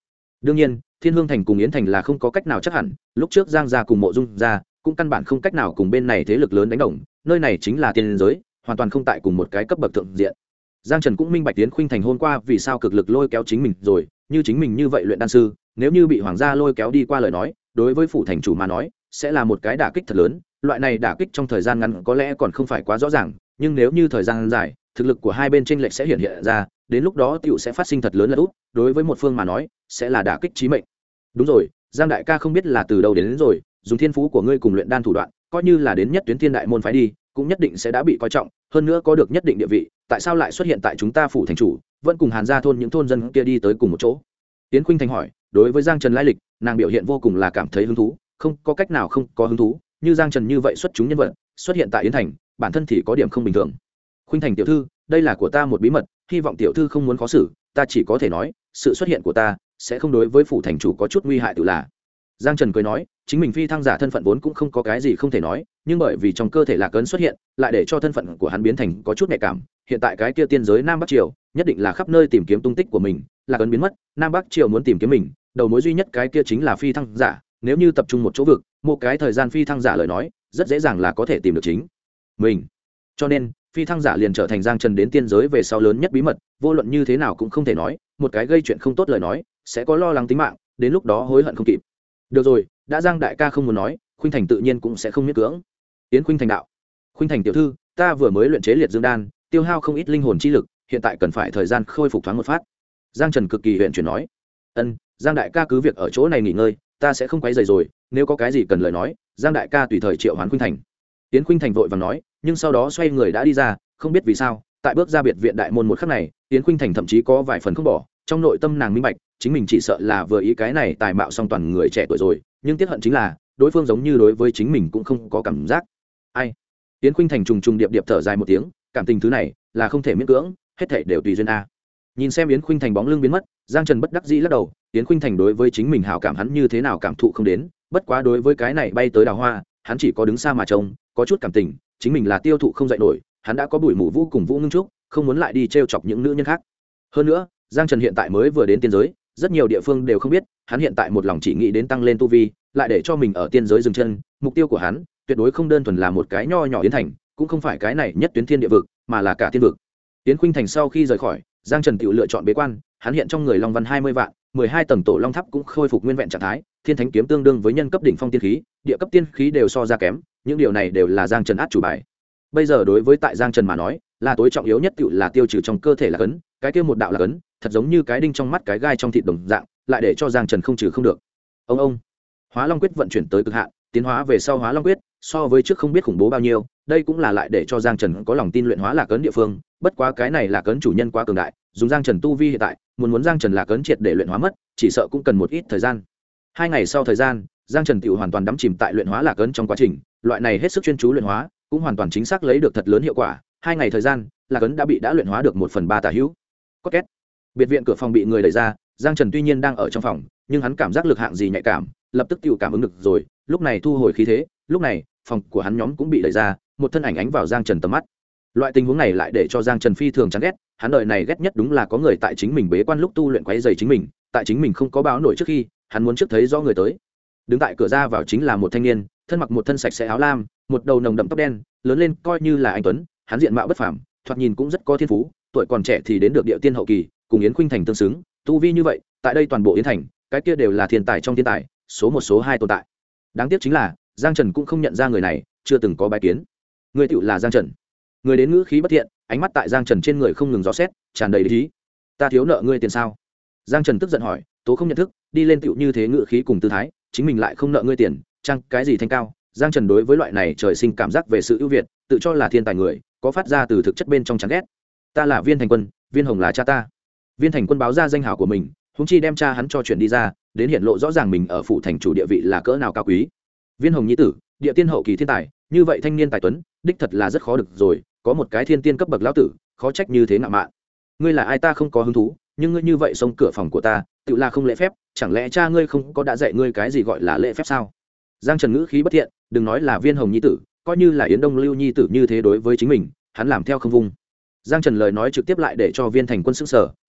đương nhiên thiên hương thành cùng yến thành là không có cách nào chắc hẳn, lúc trước giang gia cùng mộ dung gia cũng căn bản không cách nào cùng bên này thế lực lớn đánh đồng, nơi này chính là tiên giới, hoàn toàn không tại cùng một cái cấp bậc thượng diện. Giang Trần cũng minh bạch Yến Khuynh Thành hôm qua vì sao cực lực lôi kéo chính mình rồi, như chính mình như vậy luyện đan sư, nếu như bị hoàng gia lôi kéo đi qua lời nói, đối với phủ thành chủ mà nói, sẽ là một cái đả kích thật lớn, loại này đả kích trong thời gian ngắn có lẽ còn không phải quá rõ ràng, nhưng nếu như thời gian dài, thực lực của hai bên chênh lệch sẽ hiện hiện ra, đến lúc đó tiểu sẽ phát sinh thật lớn lật úp, đối với một phương mà nói, sẽ là đả kích chí mệnh. Đúng rồi, Giang đại ca không biết là từ đâu đến rồi, dùng thiên phú của ngươi cùng luyện đan thủ đoạn, coi như là đến nhất tuyến thiên đại môn phái đi, cũng nhất định sẽ đã bị coi trọng, hơn nữa có được nhất định địa vị, tại sao lại xuất hiện tại chúng ta phủ thành chủ, vẫn cùng Hàn gia thôn những thôn dân kia đi tới cùng một chỗ? Yến Khuynh Thành hỏi. Đối với Giang Trần lai lịch, nàng biểu hiện vô cùng là cảm thấy hứng thú, không có cách nào không có hứng thú, như Giang Trần như vậy xuất chúng nhân vật, xuất hiện tại Yến Thành, bản thân thì có điểm không bình thường. Khuynh Thành tiểu thư, đây là của ta một bí mật, hy vọng tiểu thư không muốn khó xử, ta chỉ có thể nói, sự xuất hiện của ta sẽ không đối với phủ thành chủ có chút nguy hại tự là. Giang Trần cười nói, chính mình phi thăng giả thân phận vốn cũng không có cái gì không thể nói, nhưng bởi vì trong cơ thể lạc ấn xuất hiện, lại để cho thân phận của hắn biến thành có chút nhạy cảm. Hiện tại cái kia tiên giới Nam Bắc Triều, nhất định là khắp nơi tìm kiếm tung tích của mình, lạc ấn biến mất, Nam Bắc Triều muốn tìm kiếm mình, đầu mối duy nhất cái kia chính là phi thăng giả. Nếu như tập trung một chỗ vực, một cái thời gian phi thăng giả lời nói, rất dễ dàng là có thể tìm được chính mình. Cho nên, phi thăng giả liền trở thành Giang Trần đến tiên giới về sau lớn nhất bí mật, vô luận như thế nào cũng không thể nói, một cái gây chuyện không tốt lời nói, sẽ có lo lắng tính mạng, đến lúc đó hối hận không kịp. Được rồi, đã Giang đại ca không muốn nói, Khuynh Thành tự nhiên cũng sẽ không miễn cưỡng. Yến Khuynh Thành đạo, Khuynh Thành tiểu thư, ta vừa mới luyện chế liệt dương đan, tiêu hao không ít linh hồn chi lực, hiện tại cần phải thời gian khôi phục thoáng một phát. Giang Trần cực kỳ huyền chuyển nói. Ân, Giang đại ca cứ việc ở chỗ này nghỉ ngơi, ta sẽ không quấy rầy rồi, nếu có cái gì cần lời nói, Giang đại ca tùy thời triệu hoán Khuynh Thành. Yến Khuynh Thành vội vàng nói, nhưng sau đó xoay người đã đi ra, không biết vì sao, tại bước ra biệt viện đại môn một khắc này, Yến Khuynh Thành thậm chí có vài phần không bỏ, trong nội tâm nàng minh bạch, chính mình chỉ sợ là vừa ý cái này tài mạo song toàn người trẻ tuổi rồi, nhưng tiếc hận chính là, đối phương giống như đối với chính mình cũng không có cảm giác. Ai? Yến Khuynh Thành trùng trùng điệp điệp thở dài một tiếng, cảm tình thứ này là không thể miễn cưỡng, hết thảy đều tùy duyên a. Nhìn xem Yến Khuynh Thành bóng lưng biến mất, Giang Trần bất đắc dĩ lắc đầu, Yến Khuynh Thành đối với chính mình hảo cảm hắn như thế nào cảm thụ không đến, bất quá đối với cái này bay tới đào hoa, hắn chỉ có đứng xa mà trông, có chút cảm tình, chính mình là tiêu thụ không dậy nổi, hắn đã có Bùi Mụ Vũ cùng Vũ Ngưng Trúc, không muốn lại đi trêu chọc những nữ nhân khác. Hơn nữa, Giang Trần hiện tại mới vừa đến tiên giới, rất nhiều địa phương đều không biết, hắn hiện tại một lòng chỉ nghĩ đến tăng lên tu vi, lại để cho mình ở tiên giới dừng chân, mục tiêu của hắn tuyệt đối không đơn thuần là một cái nho nhỏ Yến Thành, cũng không phải cái này nhất tuyến thiên địa vực, mà là cả thiên vực. Yến Khuynh Thành sau khi rời khỏi, Giang Trần tự lựa chọn bế quan, hắn hiện trong người Long Văn 20 vạn, 12 tầng tổ Long Tháp cũng khôi phục nguyên vẹn trạng thái, Thiên Thánh kiếm tương đương với nhân cấp đỉnh phong tiên khí, địa cấp tiên khí đều so ra kém, những điều này đều là Giang Trần át chủ bài. Bây giờ đối với tại Giang Trần mà nói, là tối trọng yếu nhất tựu là tiêu trừ trong cơ thể là cấn, cái kia một đạo là cấn, thật giống như cái đinh trong mắt cái gai trong thịt đồng dạng, lại để cho Giang Trần không trừ không được. Ông Hóa Long quyết vận chuyển tới cực hạn, tiến hóa về sau Hóa Long quyết, so với trước không biết khủng bố bao nhiêu, đây cũng là lại để cho Giang Trần có lòng tin luyện hóa là cấn địa phương, bất quá cái này là cấn chủ nhân quá cường đại, dùng Giang Trần tu vi hiện tại, muốn Giang Trần là cấn triệt để luyện hóa mất, chỉ sợ cũng cần một ít thời gian. 2 ngày sau thời gian, Giang Trần tiểu hoàn toàn đắm chìm tại luyện hóa là cấn trong quá trình, loại này hết sức chuyên chú luyện hóa, cũng hoàn toàn chính xác lấy được thật lớn hiệu quả. 2 ngày thời gian, là cấn đã luyện hóa được 1/3 tả hữu. Có két. Biệt viện cửa phòng bị người đẩy ra, Giang Trần tuy nhiên đang ở trong phòng, nhưng hắn cảm giác lực hạng gì nhạy cảm, lập tức tiểu cảm ứng được rồi, lúc này thu hồi khí thế, lúc này, phòng của hắn nhóm cũng bị đẩy ra, một thân ảnh ánh vào Giang Trần tầm mắt. Loại tình huống này lại để cho Giang Trần phi thường chán ghét, hắn đời này ghét nhất đúng là có người tại chính mình bế quan lúc tu luyện quấy rầy chính mình, tại chính mình không có báo nổi trước khi, hắn muốn trước thấy rõ người tới. Đứng tại cửa ra vào chính là một thanh niên, thân mặc một thân sạch sẽ áo lam, một đầu nồng đậm tóc đen, lớn lên coi như là anh tuấn, hắn diện mạo bất phàm, thoạt nhìn cũng rất có thiên phú, tuổi còn trẻ thì đến được địa tiên hậu kỳ, cùng Yến Khuynh Thành tương xứng, tu vi như vậy, tại đây toàn bộ Yến Thành, cái kia đều là thiên tài trong thiên tài, số 1 số 2 tồn tại. Đáng tiếc chính là, Giang Trần cũng không nhận ra người này, chưa từng có bái kiến. Người tựu là Giang Trần. Người đến ngữ khí bất thiện, ánh mắt tại Giang Trần trên người không ngừng dò xét, tràn đầy ý. Ta thiếu nợ ngươi tiền sao? Giang Trần tức giận hỏi, tố không nhận thức, đi lên tựu như thế ngữ khí cùng tư thái, chính mình lại không nợ ngươi tiền, chăng cái gì thanh cao? Giang Trần đối với loại này trời sinh cảm giác về sự ưu việt, tự cho là thiên tài người, có phát ra từ thực chất bên trong chán ghét. Ta là Viên Thành Quân, Viên Hồng là cha ta. Viên Thành Quân báo ra danh hào của mình, huống chi đem cha hắn cho chuyển đi ra, đến hiện lộ rõ ràng mình ở phủ thành chủ địa vị là cỡ nào cao quý. Viên Hồng nhi tử, địa tiên hậu kỳ thiên tài, như vậy thanh niên tài tuấn, đích thật là rất khó được rồi, có một cái thiên tiên cấp bậc lão tử, khó trách như thế ngạo mạn. Ngươi là ai ta không có hứng thú, nhưng ngươi như vậy xông cửa phòng của ta, tự là không lễ phép, chẳng lẽ cha ngươi không có đã dạy ngươi cái gì gọi là lễ phép sao? Giang Trần ngữ khí bất thiện, đừng nói là Viên Hồng nhi tử, coi như là Yến Đông Lưu nhi tử như thế đối với chính mình, hắn làm theo không vung. Giang Trần lời nói trực tiếp lại để cho Viên Thành Quân sững sờ,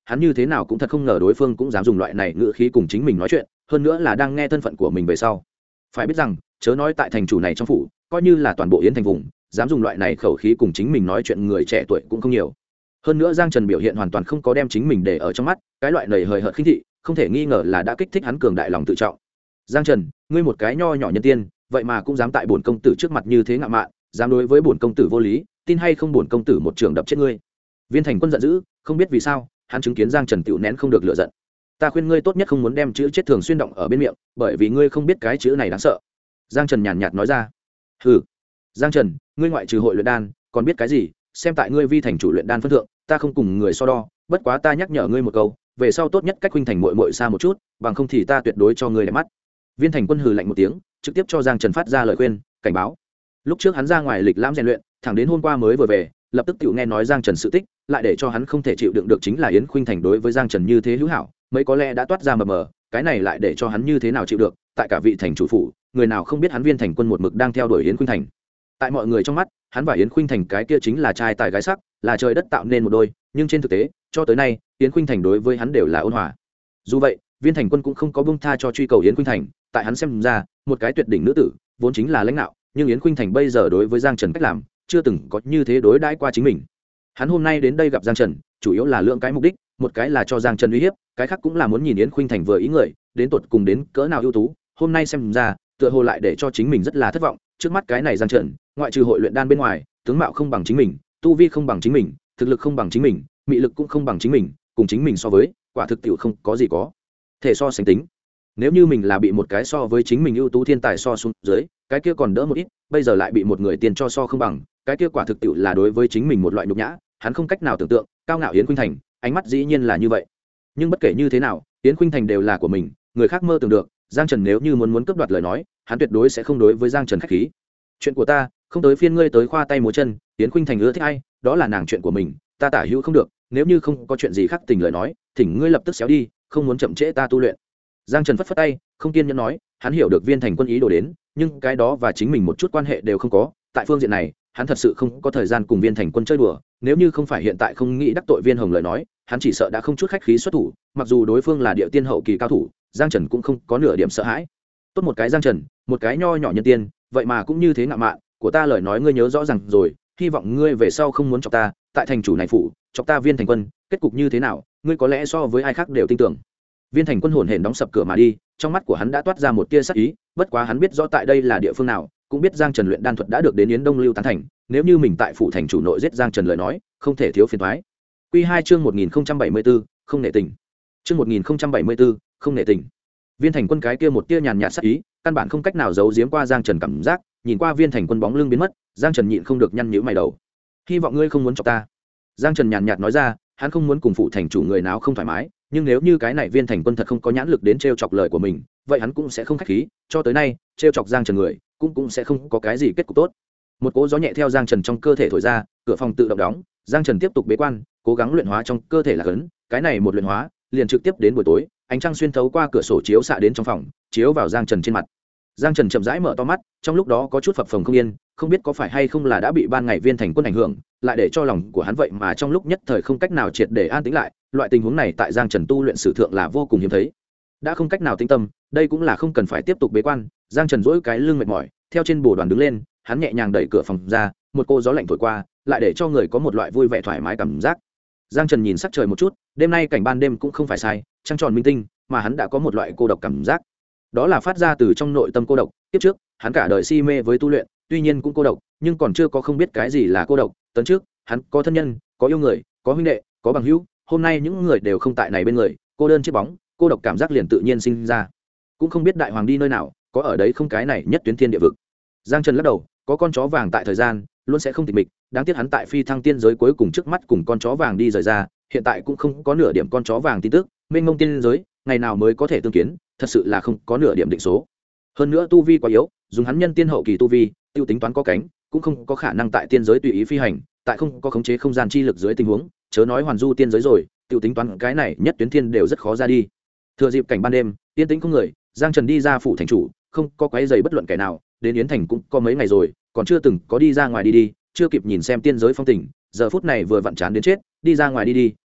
hắn như thế nào cũng thật không ngờ đối phương cũng dám dùng loại này ngữ khí cùng chính mình nói chuyện, hơn nữa là đang nghe thân phận của mình về sau. Phải biết rằng chớ nói tại thành chủ này trong phủ, coi như là toàn bộ Yến thành vùng, dám dùng loại này khẩu khí cùng chính mình nói chuyện người trẻ tuổi cũng không nhiều. Hơn nữa Giang Trần biểu hiện hoàn toàn không có đem chính mình để ở trong mắt, cái loại lời hời hợt khinh thị không thể nghi ngờ là đã kích thích hắn cường đại lòng tự trọng. Giang Trần, ngươi một cái nho nhỏ nhân tiên, vậy mà cũng dám tại bổn công tử trước mặt như thế ngạo mạn, dám đối với bổn công tử vô lý, tin hay không bổn công tử một trường đập chết ngươi. Viên Thành Quân giận dữ, không biết vì sao hắn chứng kiến Giang Trần tiểu nén không được lửa giận. Ta khuyên ngươi tốt nhất không muốn đem chữ chết thường xuyên động ở bên miệng, bởi vì ngươi không biết cái chữ này đáng sợ. Giang Trần nhàn nhạt nói ra. Hừ. Giang Trần, ngươi ngoại trừ hội luyện đan còn biết cái gì? Xem tại ngươi vi thành chủ luyện đan phân thượng, ta không cùng người so đo, bất quá ta nhắc nhở ngươi một câu, về sau tốt nhất cách huynh thành muội muội xa một chút, bằng không thì ta tuyệt đối cho ngươi để mắt. Viên Thành Quân hừ lạnh một tiếng, trực tiếp cho Giang Trần phát ra lời khuyên, cảnh báo. Lúc trước hắn ra ngoài lịch lãm rèn luyện, thẳng đến hôm qua mới vừa về, lập tức tiểu nghe nói Giang Trần sự tích, lại để cho hắn không thể chịu đựng được chính là Yến Khuynh Thành đối với Giang Trần như thế hữu hảo, mấy có lẽ đã toát ra mờ mờ, cái này lại để cho hắn như thế nào chịu được, tại cả vị thành chủ phủ, người nào không biết hắn Viên Thành Quân một mực đang theo đuổi Yến Khuynh Thành. Tại mọi người trong mắt, hắn và Yến Khuynh Thành cái kia chính là trai tài gái sắc, là trời đất tạo nên một đôi, nhưng trên thực tế, cho tới nay, Yến Khuynh Thành đối với hắn đều là ôn hòa. Dù vậy, Viên Thành Quân cũng không có buông tha cho truy cầu Yến Khuynh Thành, tại hắn xem ra, một cái tuyệt đỉnh nữ tử, vốn chính là lãnh đạo, nhưng Yến Khuynh Thành bây giờ đối với Giang Trần cách làm, chưa từng có như thế đối đãi qua chính mình. Hắn hôm nay đến đây gặp Giang Trần, chủ yếu là lượng cái mục đích, một cái là cho Giang Trần uy hiếp, cái khác cũng là muốn nhìn Yến Khuynh Thành vừa ý người, đến tột cùng đến cỡ nào ưu tú, hôm nay xem ra, tựa hồ lại để cho chính mình rất là thất vọng, trước mắt cái này Giang Trần, ngoại trừ hội luyện đan bên ngoài, tướng mạo không bằng chính mình, tu vi không bằng chính mình, thực lực không bằng chính mình, mị lực cũng không bằng chính mình, cùng chính mình so với, quả thực tiểu không có gì có thể so sánh tính. Nếu như mình là bị một cái so với chính mình ưu tú thiên tài so xuống dưới, cái kia còn đỡ một ít, bây giờ lại bị một người tiền cho so không bằng, cái kia quả thực tiểu là đối với chính mình một loại nhục nhã, hắn không cách nào tưởng tượng, cao ngạo Yến Khuynh Thành, ánh mắt dĩ nhiên là như vậy. Nhưng bất kể như thế nào, Yến Khuynh Thành đều là của mình, người khác mơ tưởng được, Giang Trần nếu như muốn cướp đoạt lời nói, hắn tuyệt đối sẽ không đối với Giang Trần khách khí. Chuyện của ta, không tới phiên ngươi tới khoa tay múa chân, Yến Khuynh Thành ưa thích ai, đó là nàng chuyện của mình, ta tả hữu không được, nếu như không có chuyện gì khác tình lời nói, thỉnh ngươi lập tức xéo đi, không muốn chậm trễ ta tu luyện. Giang Trần phất phất tay, không kiên nhẫn nói, hắn hiểu được Viên Thành Quân ý đồ đến, nhưng cái đó và chính mình một chút quan hệ đều không có, tại phương diện này, hắn thật sự không có thời gian cùng Viên Thành Quân chơi đùa, nếu như không phải hiện tại không nghĩ đắc tội Viên Hồng lời nói, hắn chỉ sợ đã không chút khách khí xuất thủ, mặc dù đối phương là địa tiên hậu kỳ cao thủ, Giang Trần cũng không có nửa điểm sợ hãi. Tốt một cái Giang Trần, một cái nho nhỏ nhân tiên, vậy mà cũng như thế ngạo mạn, của ta lời nói ngươi nhớ rõ ràng rồi, hy vọng ngươi về sau không muốn chọc ta, tại thành chủ này phủ, chọc ta Viên Thành Quân, kết cục như thế nào, ngươi có lẽ so với ai khác đều tin tưởng. Viên Thành Quân hồn hển đóng sập cửa mà đi, trong mắt của hắn đã toát ra một tia sắc ý, bất quá hắn biết rõ tại đây là địa phương nào, cũng biết Giang Trần luyện đan thuật đã được đến Yến Đông Lưu tán thành, nếu như mình tại phủ thành chủ nội giết Giang Trần lời nói, không thể thiếu phiền toái. Quy 2 chương 1074, không nể tình. Chương 1074, không nể tình. Viên Thành Quân cái kia một tia nhàn nhạt sắc ý, căn bản không cách nào giấu giếm qua Giang Trần cảm giác, nhìn qua Viên Thành Quân bóng lưng biến mất, Giang Trần nhịn không được nhăn nhíu mày đầu. Hy vọng ngươi không muốn chọc ta. Giang Trần nhàn nhạt nói ra, hắn không muốn cùng phủ thành chủ người nào không thoải mái, nhưng nếu như cái này Viên Thành Quân thật không có nhãn lực đến trêu chọc lời của mình, vậy hắn cũng sẽ không khách khí, cho tới nay, trêu chọc Giang Trần người, cũng sẽ không có cái gì kết cục tốt. Một cỗ gió nhẹ theo Giang Trần trong cơ thể thổi ra, cửa phòng tự động đóng, Giang Trần tiếp tục bế quan, cố gắng luyện hóa trong cơ thể là cấn, cái này một luyện hóa, liền trực tiếp đến buổi tối, ánh trăng xuyên thấu qua cửa sổ chiếu xạ đến trong phòng, chiếu vào Giang Trần trên mặt. Giang Trần chậm rãi mở to mắt, trong lúc đó có chút phập phồng không yên, không biết có phải hay không là đã bị ban ngày Viên Thành Quân ảnh hưởng, lại để cho lòng của hắn vậy mà trong lúc nhất thời không cách nào triệt để an tĩnh lại, loại tình huống này tại Giang Trần tu luyện sử thượng là vô cùng hiếm thấy. Đã không cách nào tĩnh tâm, đây cũng là không cần phải tiếp tục bế quan, Giang Trần duỗi cái lưng mệt mỏi, theo trên bồ đoàn đứng lên, hắn nhẹ nhàng đẩy cửa phòng ra, một cô gió lạnh thổi qua, lại để cho người có một loại vui vẻ thoải mái cảm giác. Giang Trần nhìn sắc trời một chút, đêm nay cảnh ban đêm cũng không phải sai, trăng tròn minh tinh, mà hắn đã có một loại cô độc cảm giác. Đó là phát ra từ trong nội tâm cô độc, kiếp trước, hắn cả đời si mê với tu luyện, tuy nhiên cũng cô độc, nhưng còn chưa có không biết cái gì là cô độc, tấn trước, hắn có thân nhân, có yêu người, có huynh đệ, có bằng hữu, hôm nay những người đều không tại này bên người, cô đơn chiếc bóng, cô độc cảm giác liền tự nhiên sinh ra. Cũng không biết đại hoàng đi nơi nào, có ở đấy không cái này nhất tuyến thiên địa vực. Giang Trần lắc đầu, có con chó vàng tại thời gian, luôn sẽ không tịch mịch, đáng tiếc hắn tại phi thăng tiên giới cuối cùng trước mắt cùng con chó vàng đi rời ra, hiện tại cũng không có nửa điểm con chó vàng tin tức, mênh mông tiên giới, ngày nào mới có thể tương kiến, thật sự là không có nửa điểm định số. Hơn nữa tu vi quá yếu, dùng hắn nhân tiên hậu kỳ tu vi, tiêu tính toán có cánh, cũng không có khả năng tại tiên giới tùy ý phi hành, tại không có khống chế không gian chi lực dưới tình huống, chớ nói hoàn du tiên giới rồi, tiêu tính toán cái này nhất tuyến thiên đều rất khó ra đi. Thừa dịp cảnh ban đêm, yên tĩnh không người, Giang Trần đi ra phủ thành chủ, không có quấy rầy bất luận kẻ nào, đến Yến thành cũng có mấy ngày rồi, còn chưa từng có đi ra ngoài đi, chưa kịp nhìn xem tiên giới phong tình, giờ phút này vừa vặn chán đến chết, đi ra ngoài đi,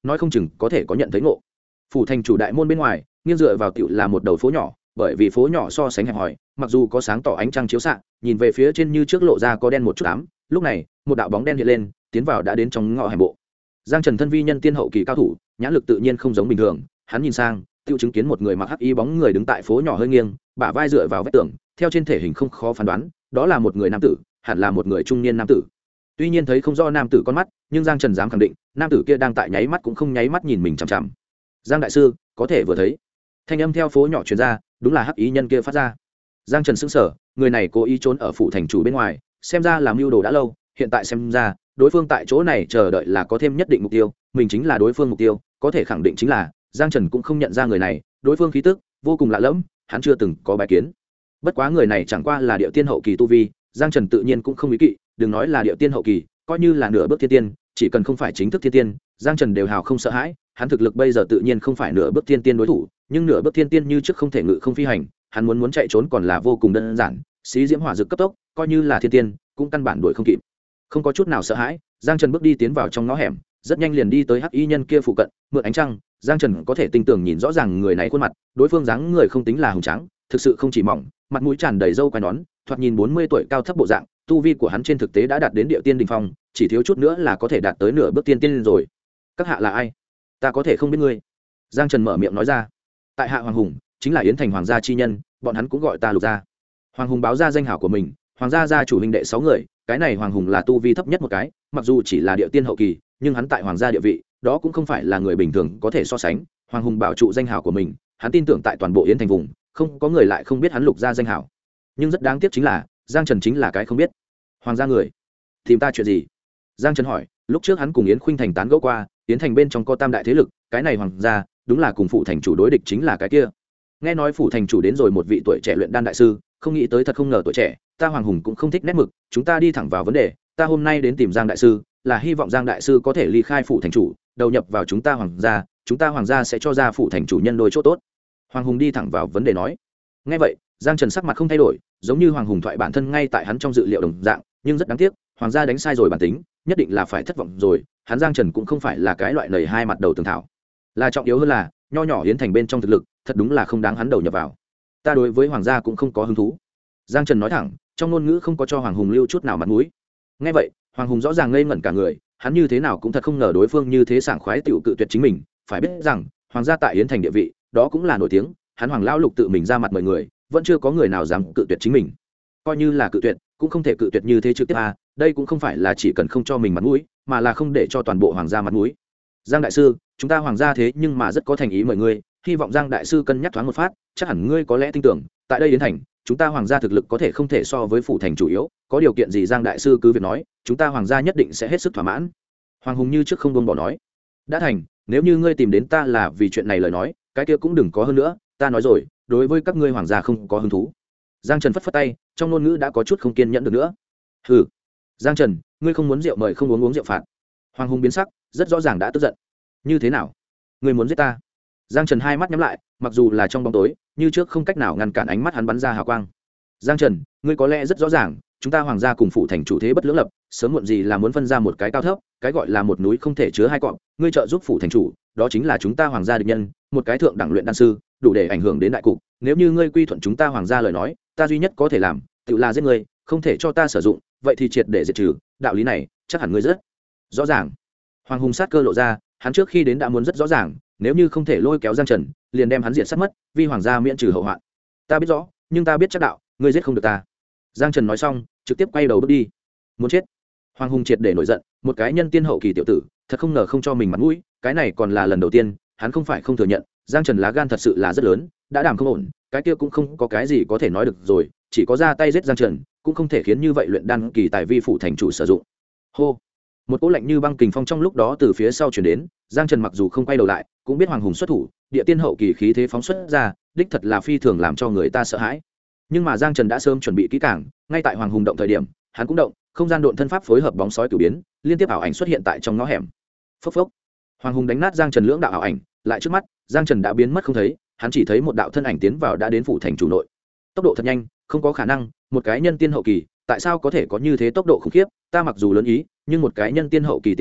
nói không chừng có thể có nhận thấy ngộ. Phủ thành chủ đại môn bên ngoài nghiêng dựa vào tiểu là một đầu phố nhỏ, bởi vì phố nhỏ so sánh hẹp hòi, mặc dù có sáng tỏ ánh trăng chiếu xạ, nhìn về phía trên như trước lộ ra có đen một chút ám. Lúc này một đạo bóng đen hiện lên, tiến vào đã đến trong ngõ hẻm bộ. Giang Trần thân vi nhân tiên hậu kỳ cao thủ, nhãn lực tự nhiên không giống bình thường, hắn nhìn sang tiêu chứng kiến một người mặc hắc y bóng người đứng tại phố nhỏ hơi nghiêng, bả vai dựa vào vách tường, theo trên thể hình không khó phán đoán đó là một người nam tử, hẳn là một người trung niên nam tử. Tuy nhiên thấy không rõ nam tử con mắt, nhưng Giang Trần dám khẳng định nam tử kia đang tại nháy mắt cũng không nháy mắt nhìn mình chằm chằm. Giang đại sư có thể vừa thấy thanh âm theo phố nhỏ truyền ra, đúng là hắc ý nhân kia phát ra. Giang Trần sững sờ, người này cố ý trốn ở phủ thành chủ bên ngoài, xem ra làm mưu đồ đã lâu, hiện tại xem ra đối phương tại chỗ này chờ đợi là có thêm nhất định mục tiêu, mình chính là đối phương mục tiêu, có thể khẳng định chính là Giang Trần cũng không nhận ra người này, đối phương khí tức vô cùng lạ lẫm, hắn chưa từng có bài kiến. Bất quá người này chẳng qua là địa tiên hậu kỳ tu vi, Giang Trần tự nhiên cũng không ý kỵ, đừng nói là địa tiên hậu kỳ, coi như là nửa bước thiên tiên, chỉ cần không phải chính thức thiên tiên, Giang Trần đều hào không sợ hãi, hắn thực lực bây giờ tự nhiên không phải nửa bước thiên tiên đối thủ, nhưng nửa bước thiên tiên như trước không thể ngự không phi hành, hắn muốn chạy trốn còn là vô cùng đơn giản, xí diễm hỏa dược cấp tốc, coi như là thiên tiên, cũng căn bản đuổi không kịp. Không có chút nào sợ hãi, Giang Trần bước đi tiến vào trong ngõ hẻm, rất nhanh liền đi tới hắc y nhân kia phụ cận, mượn ánh trăng, Giang Trần có thể tinh tường nhìn rõ ràng người này khuôn mặt, đối phương dáng người không tính là hùng tráng, thực sự không chỉ mỏng, mặt mũi tràn đầy râu quai nón, thoạt nhìn 40 tuổi cao thấp bộ dạng, tu vi của hắn trên thực tế đã đạt đến địa tiên đỉnh phong, chỉ thiếu chút nữa là có thể đạt tới nửa bước tiên tiên rồi. Các hạ là ai? Ta có thể không biết ngươi. Giang Trần mở miệng nói ra. Tại hạ Hoàng Hùng, chính là Yến Thành hoàng gia chi nhân, bọn hắn cũng gọi ta Lục gia. Hoàng Hùng báo ra danh hảo của mình, hoàng gia gia chủ huynh đệ 6 người, cái này Hoàng Hùng là tu vi thấp nhất một cái, mặc dù chỉ là địa tiên hậu kỳ, nhưng hắn tại hoàng gia địa vị, đó cũng không phải là người bình thường có thể so sánh. Hoàng Hùng bảo trụ danh hảo của mình, hắn tin tưởng tại toàn bộ Yến Thành vùng, không có người lại không biết hắn Lục gia danh hảo. Nhưng rất đáng tiếc chính là, Giang Trần chính là cái không biết. Hoàng gia người, tìm ta chuyện gì? Giang Trần hỏi, lúc trước hắn cùng Yến Khuynh Thành tán gẫu qua, Yến Thành bên trong có tam đại thế lực, cái này hoàng gia, đúng là cùng phụ thành chủ đối địch chính là cái kia. Nghe nói phụ thành chủ đến rồi một vị tuổi trẻ luyện đan đại sư, không nghĩ tới thật không ngờ tuổi trẻ, ta Hoàng Hùng cũng không thích nét mực, chúng ta đi thẳng vào vấn đề, ta hôm nay đến tìm Giang đại sư, là hy vọng Giang đại sư có thể ly khai phụ thành chủ, đầu nhập vào chúng ta hoàng gia sẽ cho ra phụ thành chủ nhân đôi chỗ tốt. Hoàng Hùng đi thẳng vào vấn đề nói. Nghe vậy, Giang Trần sắc mặt không thay đổi, giống như Hoàng Hùng thoại bản thân ngay tại hắn trong dự liệu đồng dạng, nhưng rất đáng tiếc, hoàng gia đánh sai rồi bản tính, nhất định là phải thất vọng rồi, hắn Giang Trần cũng không phải là cái loại nầy hai mặt đầu tường thảo, là trọng yếu hơn là nho nhỏ Yến Thành bên trong thực lực thật đúng là không đáng hắn đầu nhập vào. Ta đối với hoàng gia cũng không có hứng thú. Giang Trần nói thẳng, trong ngôn ngữ không có cho Hoàng Hùng lưu chút nào mặt mũi. Nghe vậy, Hoàng Hùng rõ ràng ngây ngẩn cả người, hắn như thế nào cũng thật không ngờ đối phương như thế sảng khoái tiểu cự tuyệt chính mình, phải biết rằng hoàng gia tại Yến Thành địa vị đó cũng là nổi tiếng, hắn Hoàng lão lục tự mình ra mặt mời người, vẫn chưa có người nào dám cự tuyệt chính mình. Coi như là cự tuyệt, cũng không thể cự tuyệt như thế trực tiếp à, đây cũng không phải là chỉ cần không cho mình mặt mũi, mà là không để cho toàn bộ hoàng gia mặt mũi. Giang đại sư, chúng ta hoàng gia thế nhưng mà rất có thành ý mời ngươi, hy vọng Giang đại sư cân nhắc thoáng một phát, chắc hẳn ngươi có lẽ tin tưởng, tại đây Yến Thành, chúng ta hoàng gia thực lực có thể không thể so với phủ thành chủ yếu, có điều kiện gì Giang đại sư cứ việc nói, chúng ta hoàng gia nhất định sẽ hết sức thỏa mãn. Hoàng Hùng như trước không buông bỏ nói. Đã thành, nếu như ngươi tìm đến ta là vì chuyện này lời nói, cái kia cũng đừng có hơn nữa, ta nói rồi, đối với các ngươi hoàng gia không có hứng thú. Giang Trần phất phất tay, trong ngôn ngữ đã có chút không kiên nhẫn được nữa. Hừ, Giang Trần, ngươi không muốn rượu mời không uống rượu phạt. Hoàng Hùng biến sắc, rất rõ ràng đã tức giận. Như thế nào? Ngươi muốn giết ta? Giang Trần hai mắt nhắm lại, mặc dù là trong bóng tối, như trước không cách nào ngăn cản ánh mắt hắn bắn ra hào quang. Giang Trần, ngươi có lẽ rất rõ ràng, chúng ta hoàng gia cùng phụ thành chủ thế bất lưỡng lập, sớm muộn gì là muốn phân ra một cái cao thấp, cái gọi là một núi không thể chứa hai cọp, ngươi trợ giúp phụ thành chủ, đó chính là chúng ta hoàng gia địch nhân, một cái thượng đẳng luyện đan sư, đủ để ảnh hưởng đến đại cục, nếu như ngươi quy thuận chúng ta hoàng gia lời nói, ta duy nhất có thể làm, tự là giết ngươi, không thể cho ta sử dụng, vậy thì triệt để diệt trừ, đạo lý này, chắc hẳn ngươi rất rõ ràng. Hoàng Hùng sát cơ lộ ra, hắn trước khi đến đã muốn rất rõ ràng, nếu như không thể lôi kéo Giang Trần, liền đem hắn diệt sát mất, vì hoàng gia miễn trừ hậu hoạn. Ta biết rõ, nhưng ta biết chắc đạo, ngươi giết không được ta. Giang Trần nói xong, trực tiếp quay đầu bước đi. Muốn chết. Hoàng Hùng triệt để nổi giận, một cái nhân tiên hậu kỳ tiểu tử, thật không ngờ không cho mình mặt mũi, cái này còn là lần đầu tiên, hắn không phải không thừa nhận, Giang Trần lá gan thật sự là rất lớn, đã đảm không ổn, cái kia cũng không có cái gì có thể nói được rồi, chỉ có ra tay giết Giang Trần, cũng không thể khiến như vậy luyện đan kỳ tài vi phụ thành chủ sử dụng. Hô. Một cỗ lạnh như băng kình phong trong lúc đó từ phía sau truyền đến, Giang Trần mặc dù không quay đầu lại, cũng biết Hoàng Hùng xuất thủ, địa tiên hậu kỳ khí thế phóng xuất ra, đích thật là phi thường làm cho người ta sợ hãi. Nhưng mà Giang Trần đã sớm chuẩn bị kỹ càng, ngay tại Hoàng Hùng động thời điểm, hắn cũng động, không gian độn thân pháp phối hợp bóng sói cửu biến, liên tiếp ảo ảnh xuất hiện tại trong ngõ hẻm. Phốc phốc. Hoàng Hùng đánh nát Giang Trần lưỡng đạo ảo ảnh, lại trước mắt, Giang Trần đã biến mất không thấy, hắn chỉ thấy một đạo thân ảnh tiến vào đã đến phủ thành chủ nội. Tốc độ thật nhanh, không có khả năng, một cái nhân tiên hậu kỳ, tại sao có thể có như thế tốc độ khủng khiếp, ta mặc dù lớn ý, nhưng một cái nhân tiên hậu kỳ tiểu tử,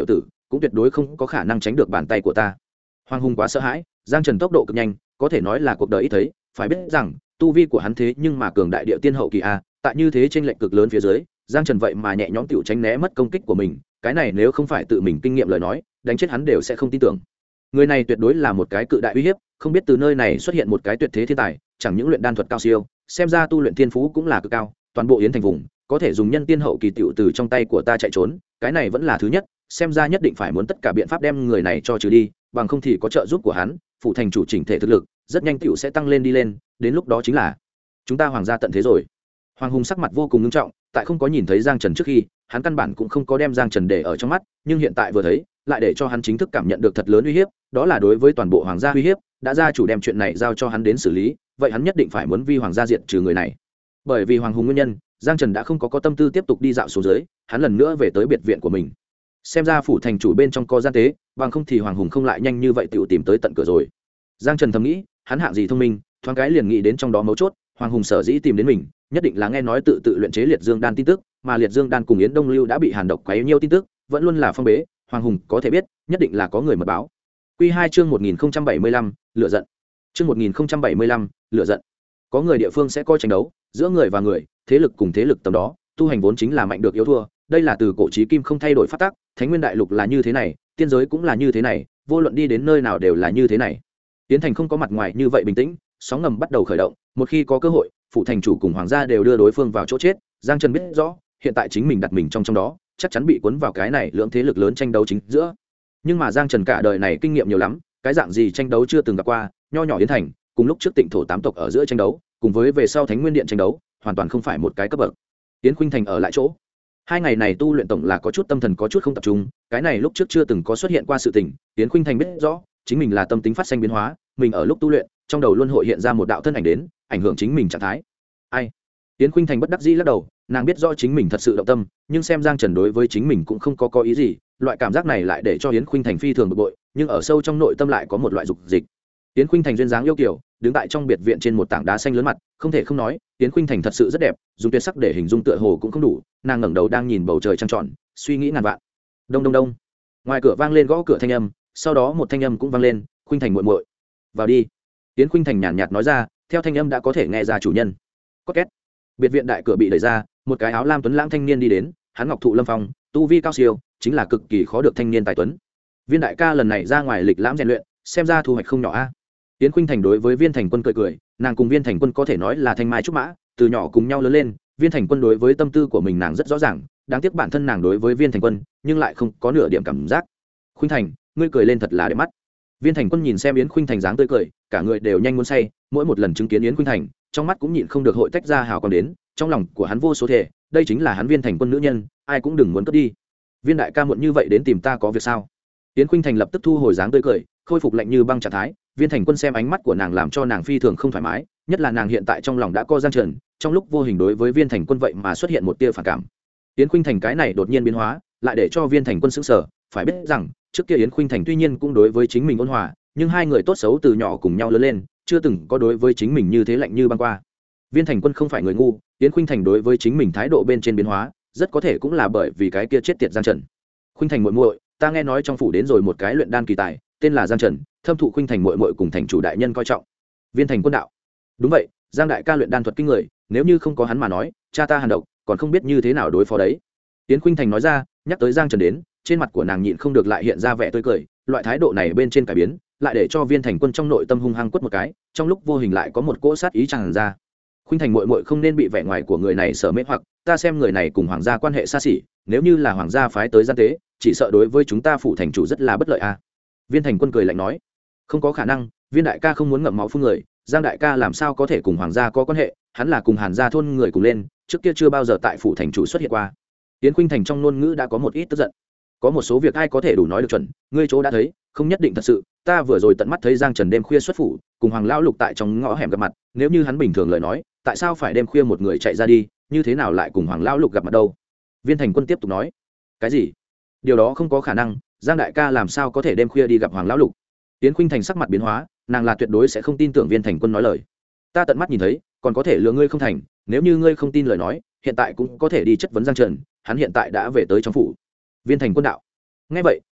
cũng tuyệt đối không có khả năng tránh được bàn tay của ta. Hoàng Hùng quá sợ hãi, Giang Trần tốc độ cực nhanh, có thể nói là cuộc đời ít thấy, phải biết rằng tu vi của hắn thế nhưng mà cường đại địa tiên hậu kỳ a, tại như thế trên lệnh cực lớn phía dưới, Giang Trần vậy mà nhẹ nhõm tiểu tránh né mất công kích của mình, cái này nếu không phải tự mình kinh nghiệm lời nói, đánh chết hắn đều sẽ không tin tưởng. Người này tuyệt đối là một cái cự đại uy hiếp, không biết từ nơi này xuất hiện một cái tuyệt thế thiên tài, chẳng những luyện đan thuật cao siêu, xem ra tu luyện thiên phú cũng là cực cao, toàn bộ Yến Thành vùng có thể dùng nhân tiên hậu kỳ tiểu từ trong tay của ta chạy trốn, cái này vẫn là thứ nhất, xem ra nhất định phải muốn tất cả biện pháp đem người này cho trừ đi, bằng không thì có trợ giúp của hắn, phụ thành chủ chỉnh thể thực lực, rất nhanh tiểu sẽ tăng lên đi lên, đến lúc đó chính là chúng ta hoàng gia tận thế rồi. Hoàng Hùng sắc mặt vô cùng nghiêm trọng, tại không có nhìn thấy Giang Trần trước khi, hắn căn bản cũng không có đem Giang Trần để ở trong mắt, nhưng hiện tại vừa thấy, lại để cho hắn chính thức cảm nhận được thật lớn uy hiếp, đó là đối với toàn bộ hoàng gia uy hiếp, đã gia chủ đem chuyện này giao cho hắn đến xử lý, vậy hắn nhất định phải muốn vi hoàng gia diệt trừ người này. Bởi vì Hoàng Hùng nguyên nhân, Giang Trần đã không có tâm tư tiếp tục đi dạo xuống dưới, hắn lần nữa về tới biệt viện của mình. Xem ra phủ thành chủ bên trong có gian tế, bằng không thì Hoàng Hùng không lại nhanh như vậy tiểu tìm tới tận cửa rồi. Giang Trần thầm nghĩ, hắn hạng gì thông minh, thoáng cái liền nghĩ đến trong đó mấu chốt, Hoàng Hùng sở dĩ tìm đến mình, nhất định là nghe nói tự luyện chế liệt dương đan tin tức, mà liệt dương đan cùng Yến Đông Lưu đã bị hàn độc quấy nhiêu tin tức, vẫn luôn là phong bế, Hoàng Hùng có thể biết, nhất định là có người mật báo. Quy 2 chương 1075, lửa giận. Chương 1075, lửa giận. Có người địa phương sẽ coi tranh đấu, giữa người và người, thế lực cùng thế lực tầm đó, tu hành vốn chính là mạnh được yếu thua, đây là từ cổ chí kim không thay đổi pháp tắc, Thánh Nguyên Đại Lục là như thế này, tiên giới cũng là như thế này, vô luận đi đến nơi nào đều là như thế này. Tiến thành không có mặt ngoài như vậy bình tĩnh, sóng ngầm bắt đầu khởi động, một khi có cơ hội, phụ thành chủ cùng hoàng gia đều đưa đối phương vào chỗ chết. Giang Trần biết rõ, hiện tại chính mình đặt mình trong đó, chắc chắn bị cuốn vào cái này lưỡng thế lực lớn tranh đấu chính giữa. Nhưng mà Giang Trần cả đời này kinh nghiệm nhiều lắm, cái dạng gì tranh đấu chưa từng gặp qua, nho nhỏ Yến thành, cùng lúc trước Tịnh thổ tám tộc ở giữa tranh đấu, cùng với về sau Thánh Nguyên Điện tranh đấu, hoàn toàn không phải một cái cấp bậc. Yến Khuynh Thành ở lại chỗ. Hai ngày này tu luyện tổng là có chút tâm thần có chút không tập trung, cái này lúc trước chưa từng có xuất hiện qua sự tình, Yến Khuynh Thành biết rõ, chính mình là tâm tính phát sinh biến hóa, mình ở lúc tu luyện, trong đầu luôn hội hiện ra một đạo thân ảnh đến, ảnh hưởng chính mình trạng thái. Ai? Yến Khuynh Thành bất đắc dĩ lắc đầu, nàng biết rõ chính mình thật sự động tâm, nhưng xem Giang Trần đối với chính mình cũng không có ý gì, loại cảm giác này lại để cho Yến Khuynh Thành phi thường bực bội, nhưng ở sâu trong nội tâm lại có một loại dục dịch. Yến Khuynh Thành duyên dáng yêu kiều, đứng tại trong biệt viện trên một tảng đá xanh lớn mặt, không thể không nói, Yến Khuynh Thành thật sự rất đẹp, dùng tuyệt sắc để hình dung tựa hồ cũng không đủ, nàng ngẩng đầu đang nhìn bầu trời trăng tròn, suy nghĩ ngàn vạn. Đông đông đông. Ngoài cửa vang lên gõ cửa thanh âm, sau đó một thanh âm cũng vang lên, "Khuynh Thành muội muội, vào đi." Yến Khuynh Thành nhàn nhạt nói ra, theo thanh âm đã có thể nghe ra chủ nhân. Có két. Biệt viện đại cửa bị đẩy ra, một cái áo lam tuấn lãng thanh niên đi đến, hắn ngọc thụ lâm phong, tu vi cao siêu, chính là cực kỳ khó được thanh niên tài tuấn. Viên đại ca lần này ra ngoài lịch lãm rèn luyện, xem ra thu hoạch không nhỏ a. Yến Khuynh Thành đối với Viên Thành Quân cười cười, nàng cùng Viên Thành Quân có thể nói là thanh mai trúc mã, từ nhỏ cùng nhau lớn lên, Viên Thành Quân đối với tâm tư của mình nàng rất rõ ràng, đáng tiếc bản thân nàng đối với Viên Thành Quân, nhưng lại không có nửa điểm cảm giác. "Khuynh Thành, ngươi cười lên thật là đẹp mắt." Viên Thành Quân nhìn xem Yến Khuynh Thành dáng tươi cười, cả người đều nhanh muốn say, mỗi một lần chứng kiến Yến Khuynh Thành, trong mắt cũng nhịn không được hội tách ra hào quang đến, trong lòng của hắn vô số thể, đây chính là hắn Viên Thành Quân nữ nhân, ai cũng đừng muốn cướp đi. "Viên đại ca muộn như vậy đến tìm ta có việc sao?" Yến Khuynh Thành lập tức thu hồi dáng tươi cười, khôi phục lạnh như băng trạng thái. Viên Thành Quân xem ánh mắt của nàng làm cho nàng phi thường không thoải mái, nhất là nàng hiện tại trong lòng đã có Giang Trần, trong lúc vô hình đối với Viên Thành Quân vậy mà xuất hiện một tia phản cảm. Yến Khuynh Thành cái này đột nhiên biến hóa, lại để cho Viên Thành Quân sững sờ, phải biết rằng, trước kia Yến Khuynh Thành tuy nhiên cũng đối với chính mình ôn hòa, nhưng hai người tốt xấu từ nhỏ cùng nhau lớn lên, chưa từng có đối với chính mình như thế lạnh như băng qua. Viên Thành Quân không phải người ngu, Yến Khuynh Thành đối với chính mình thái độ bên trên biến hóa, rất có thể cũng là bởi vì cái kia chết tiệt Giang Trần. "Khuynh Thành muội muội, ta nghe nói trong phủ đến rồi một cái luyện đan kỳ tài, tên là Giang Trần, thâm thụ Khuynh Thành muội muội cùng thành chủ đại nhân coi trọng." Viên Thành Quân đạo: "Đúng vậy, Giang đại ca luyện đan thuật kinh người, nếu như không có hắn mà nói, cha ta hàn độc, còn không biết như thế nào đối phó đấy." Yến Khuynh Thành nói ra, nhắc tới Giang Trần đến, trên mặt của nàng nhịn không được lại hiện ra vẻ tươi cười, loại thái độ này bên trên cải biến, lại để cho Viên Thành Quân trong nội tâm hung hăng quất một cái, trong lúc vô hình lại có một cỗ sát ý tràn ra. "Khuynh Thành muội muội không nên bị vẻ ngoài của người này sợ mê hoặc, ta xem người này cùng hoàng gia quan hệ xa xỉ, nếu như là hoàng gia phái tới gian tế, chỉ sợ đối với chúng ta phủ thành chủ rất là bất lợi a." Viên Thành Quân cười lạnh nói: "Không có khả năng, Viên đại ca không muốn ngậm máu phun người, Giang đại ca làm sao có thể cùng hoàng gia có quan hệ, hắn là cùng Hàn gia thôn người cùng lên, trước kia chưa bao giờ tại phủ thành chủ xuất hiện qua." Yến Khuynh Thành trong ngôn ngữ đã có một ít tức giận. "Có một số việc ai có thể đủ nói được chuẩn, ngươi chỗ đã thấy, không nhất định thật sự, ta vừa rồi tận mắt thấy Giang Trần đêm khuya xuất phủ, cùng Hoàng lão lục tại trong ngõ hẻm gặp mặt, nếu như hắn bình thường lời nói, tại sao phải đêm khuya một người chạy ra đi, như thế nào lại cùng Hoàng lão lục gặp mặt đâu?" Viên Thành Quân tiếp tục nói: "Cái gì? Điều đó không có khả năng, Giang đại ca làm sao có thể đêm khuya đi gặp Hoàng lão lục?" Yến Khuynh Thành sắc mặt biến hóa, nàng là tuyệt đối sẽ không tin tưởng Viên Thành Quân nói lời. "Ta tận mắt nhìn thấy, còn có thể lừa ngươi không thành, nếu như ngươi không tin lời nói, hiện tại cũng có thể đi chất vấn Giang Trần, hắn hiện tại đã về tới trong phủ." Viên Thành Quân đạo: "Nghe vậy,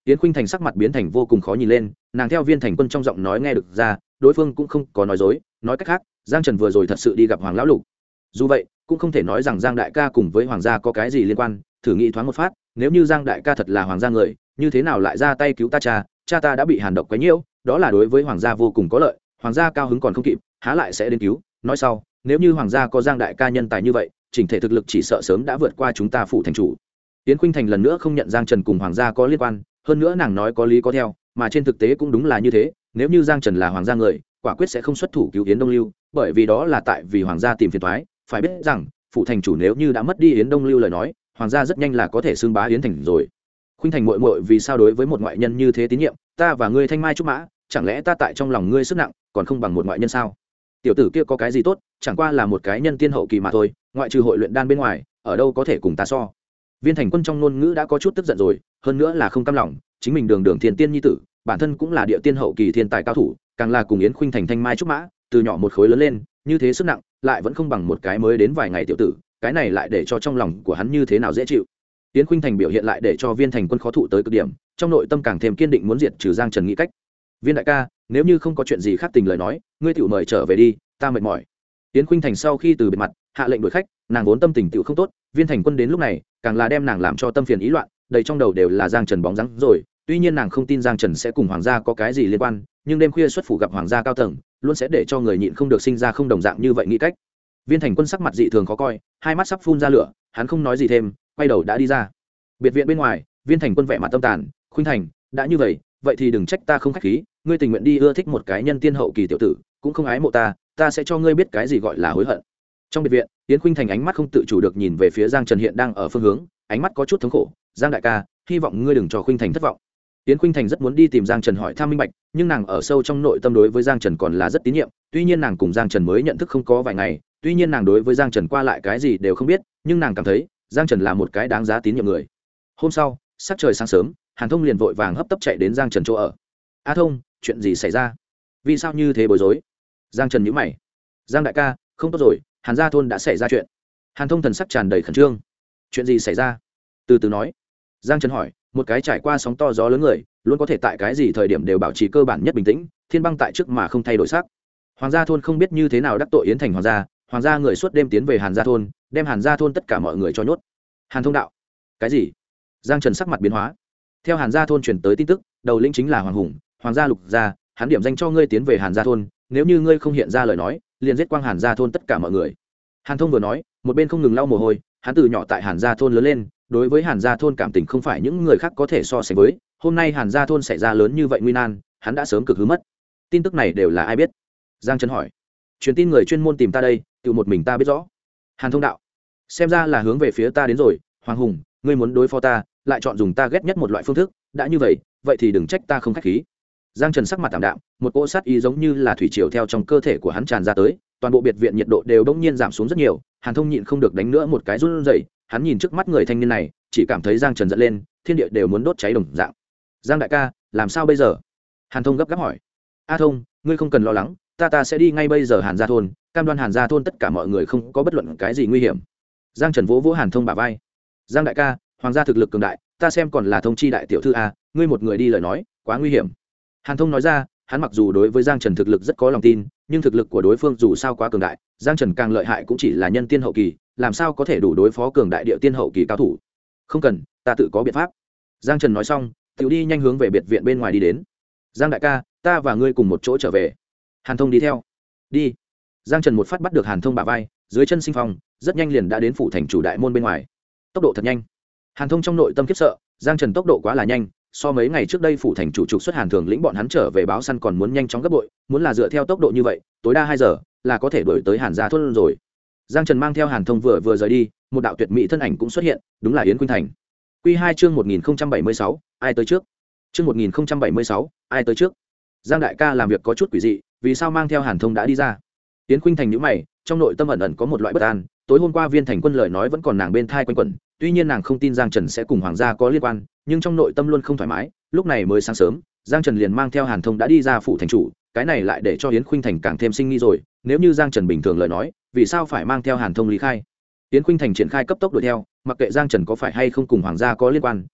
yến khuynh thành sắc mặt biến thành vô cùng khó nhìn lên, nàng theo Viên Thành Quân trong giọng nói nghe được ra đối phương cũng không có nói dối. Nói cách khác, Giang Trần vừa rồi thật sự đi gặp Hoàng lão lục. Dù vậy cũng không thể nói rằng Giang đại ca cùng với Hoàng gia có cái gì liên quan. Thử nghĩ thoáng một phát, nếu như Giang đại ca thật là Hoàng gia người, như thế nào lại ra tay cứu ta cha ta đã bị hàn độc quấy nhiễu, đó là đối với Hoàng gia vô cùng có lợi. Hoàng gia cao hứng còn không kịp, há lại sẽ đến cứu. Nói sau, nếu như Hoàng gia có Giang đại ca nhân tài như vậy, chỉnh thể thực lực chỉ sợ sớm đã vượt qua chúng ta phụ thành chủ. Yến Khuynh Thành lần nữa không nhận Giang Trần cùng Hoàng gia có liên quan, hơn nữa nàng nói có lý có theo, mà trên thực tế cũng đúng là như thế. Nếu như Giang Trần là Hoàng gia người, quả quyết sẽ không xuất thủ cứu Yến Đông Lưu, bởi vì đó là tại vì Hoàng gia tìm phiền toái. Phải biết rằng phụ thành chủ nếu như đã mất đi Yến Đông Lưu lời nói, Hoàng gia rất nhanh là có thể xưng bá Yến thành rồi. Khuynh Thành muội muội vì sao đối với một ngoại nhân như thế tín nhiệm, ta và ngươi thanh mai trúc mã, chẳng lẽ ta tại trong lòng ngươi sức nặng còn không bằng một ngoại nhân sao? Tiểu tử kia có cái gì tốt, chẳng qua là một cái nhân tiên hậu kỳ mà thôi, ngoại trừ hội luyện đan bên ngoài, ở đâu có thể cùng ta so. Viên Thành Quân trong ngôn ngữ đã có chút tức giận rồi, hơn nữa là không cam lòng, chính mình đường thiên tiên nhi tử, bản thân cũng là địa tiên hậu kỳ thiên tài cao thủ, càng là cùng Yến Khuynh Thành thanh mai trúc mã, từ nhỏ một khối lớn lên, như thế sức nặng, lại vẫn không bằng một cái mới đến vài ngày tiểu tử, cái này lại để cho trong lòng của hắn như thế nào dễ chịu. Yến Khuynh Thành biểu hiện lại để cho Viên Thành Quân khó thụ tới cực điểm, trong nội tâm càng thêm kiên định muốn diệt trừ Giang Trần nghĩ cách. Viên đại ca, nếu như không có chuyện gì khác tình lời nói, ngươi tiểu mời trở về đi, ta mệt mỏi. Yến Khuynh Thành sau khi từ biệt mặt, hạ lệnh đuổi khách, nàng vốn tâm tình tiểu không tốt, Viên Thành Quân đến lúc này, càng là đem nàng làm cho tâm phiền ý loạn, đầy trong đầu đều là Giang Trần bóng dáng rồi. Tuy nhiên nàng không tin Giang Trần sẽ cùng Hoàng gia có cái gì liên quan, nhưng đêm khuya xuất phủ gặp Hoàng gia cao tầng, luôn sẽ để cho người nhịn không được sinh ra không đồng dạng như vậy nghĩ cách. Viên Thành Quân sắc mặt dị thường khó coi, hai mắt sắp phun ra lửa, hắn không nói gì thêm, quay đầu đã đi ra. Biệt viện bên ngoài, Viên Thành Quân vẻ mặt tâm tàn, Khuynh Thành, đã như vậy, vậy thì đừng trách ta không khách khí, ngươi tình nguyện đi ưa thích một cái nhân tiên hậu kỳ tiểu tử, cũng không ái mộ ta, ta sẽ cho ngươi biết cái gì gọi là hối hận. Trong biệt viện, Yến Khuynh Thành ánh mắt không tự chủ được nhìn về phía Giang Trần hiện đang ở phương hướng, ánh mắt có chút thống khổ. Giang đại ca, hy vọng ngươi đừng cho Khuynh Thành thất vọng. Yến Khuynh Thành rất muốn đi tìm Giang Trần hỏi thăm minh bạch, nhưng nàng ở sâu trong nội tâm đối với Giang Trần còn là rất tín nhiệm. Tuy nhiên nàng cùng Giang Trần mới nhận thức không có vài ngày, tuy nhiên nàng đối với Giang Trần qua lại cái gì đều không biết, nhưng nàng cảm thấy Giang Trần là một cái đáng giá tín nhiệm người. Hôm sau, sắc trời sáng sớm, Hàn Thông liền vội vàng hấp tấp chạy đến Giang Trần chỗ ở. A Thông, chuyện gì xảy ra? Vì sao như thế bối rối? Giang Trần nhíu mày. Giang đại ca, không tốt rồi, Hàn gia thôn đã xảy ra chuyện. Hàn Thông thần sắc tràn đầy khẩn trương. Chuyện gì xảy ra? Từ từ nói. Giang Trần hỏi, một cái trải qua sóng to gió lớn người, luôn có thể tại cái gì thời điểm đều bảo trì cơ bản nhất bình tĩnh, thiên băng tại trước mà không thay đổi sắc. Hoàng gia thôn không biết như thế nào đắc tội Yến thành Hoàng gia người suốt đêm tiến về Hàn gia thôn, đem Hàn gia thôn tất cả mọi người cho nhốt. Hàn Thông đạo. Cái gì? Giang Trần sắc mặt biến hóa. Theo Hàn gia thôn truyền tới tin tức, đầu lĩnh chính là Hoàng Hùng, Hoàng gia Lục gia, hắn điểm danh cho ngươi tiến về Hàn gia thôn, nếu như ngươi không hiện ra lời nói, liền giết quang Hàn gia thôn tất cả mọi người. Hàn Thông vừa nói, một bên không ngừng lau mồ hôi, hắn từ nhỏ tại Hàn gia thôn lớn lên, đối với Hàn gia thôn cảm tình không phải những người khác có thể so sánh với, hôm nay Hàn gia thôn xảy ra lớn như vậy nguy nan, hắn đã sớm cực hứa mất. Tin tức này đều là ai biết? Giang Trần hỏi. Truyền tin người chuyên môn tìm ta đây, tự một mình ta biết rõ. Hàn Thông đạo. Xem ra là hướng về phía ta đến rồi, Hoàng Hùng, ngươi muốn đối phó ta, lại chọn dùng ta ghét nhất một loại phương thức, đã như vậy, vậy thì đừng trách ta không khách khí. Giang Trần sắc mặt tạm đạm, một cỗ sát ý giống như là thủy triều theo trong cơ thể của hắn tràn ra tới, toàn bộ biệt viện nhiệt độ đều bỗng nhiên giảm xuống rất nhiều. Hàn Thông nhịn không được đánh nữa một cái run rẩy, hắn nhìn trước mắt người thanh niên này, chỉ cảm thấy Giang Trần giận lên, thiên địa đều muốn đốt cháy đồng dạng. Giang đại ca, làm sao bây giờ? Hàn Thông gấp gáp hỏi. A Thông, ngươi không cần lo lắng, ta sẽ đi ngay bây giờ Hàn gia thôn, cam đoan Hàn gia thôn tất cả mọi người không có bất luận cái gì nguy hiểm. Giang Trần vỗ vỗ Hàn Thông bả vai. Giang đại ca, Hoàng gia thực lực cường đại, ta xem còn là Thông chi đại tiểu thư a, ngươi một người đi lời nói, quá nguy hiểm. Hàn Thông nói ra, hắn mặc dù đối với Giang Trần thực lực rất có lòng tin, nhưng thực lực của đối phương dù sao quá cường đại, Giang Trần càng lợi hại cũng chỉ là nhân tiên hậu kỳ, làm sao có thể đủ đối phó cường đại địa tiên hậu kỳ cao thủ. Không cần, ta tự có biện pháp. Giang Trần nói xong, tự đi nhanh hướng về biệt viện bên ngoài đi đến. Giang đại ca, ta và ngươi cùng một chỗ trở về. Hàn Thông đi theo. Đi. Giang Trần một phát bắt được Hàn Thông bả vai, dưới chân sinh phong, rất nhanh liền đã đến phủ thành chủ đại môn bên ngoài. Tốc độ thật nhanh. Hàn Thông trong nội tâm khiếp sợ, Giang Trần tốc độ quá là nhanh, so mấy ngày trước đây phủ thành chủ trục xuất Hàn Thường lĩnh bọn hắn trở về báo săn còn muốn nhanh chóng gấp bội, muốn là dựa theo tốc độ như vậy, tối đa 2 giờ là có thể đuổi tới Hàn gia thôn rồi. Giang Trần mang theo Hàn Thông vừa rời đi, một đạo tuyệt mỹ thân ảnh cũng xuất hiện, đúng là Yến Khuynh Thành. Quy 2 chương 1076, ai tới trước? Chương 1076, ai tới trước? Giang đại ca làm việc có chút quỷ dị, vì sao mang theo Hàn Thông đã đi ra? Yến Khuynh Thành nhíu mày, trong nội tâm ẩn ẩn có một loại bất an, tối hôm qua Viên Thành Quân lời nói vẫn còn nàng bên thai quanh quẩn, tuy nhiên nàng không tin Giang Trần sẽ cùng Hoàng gia có liên quan, nhưng trong nội tâm luôn không thoải mái. Lúc này mới sáng sớm, Giang Trần liền mang theo Hàn Thông đã đi ra phủ thành chủ, cái này lại để cho Yến Khuynh Thành càng thêm sinh nghi rồi, nếu như Giang Trần bình thường lời nói, vì sao phải mang theo Hàn Thông lý khai? Yến Khuynh Thành triển khai cấp tốc đuổi theo, mặc kệ Giang Trần có phải hay không cùng Hoàng gia có liên quan,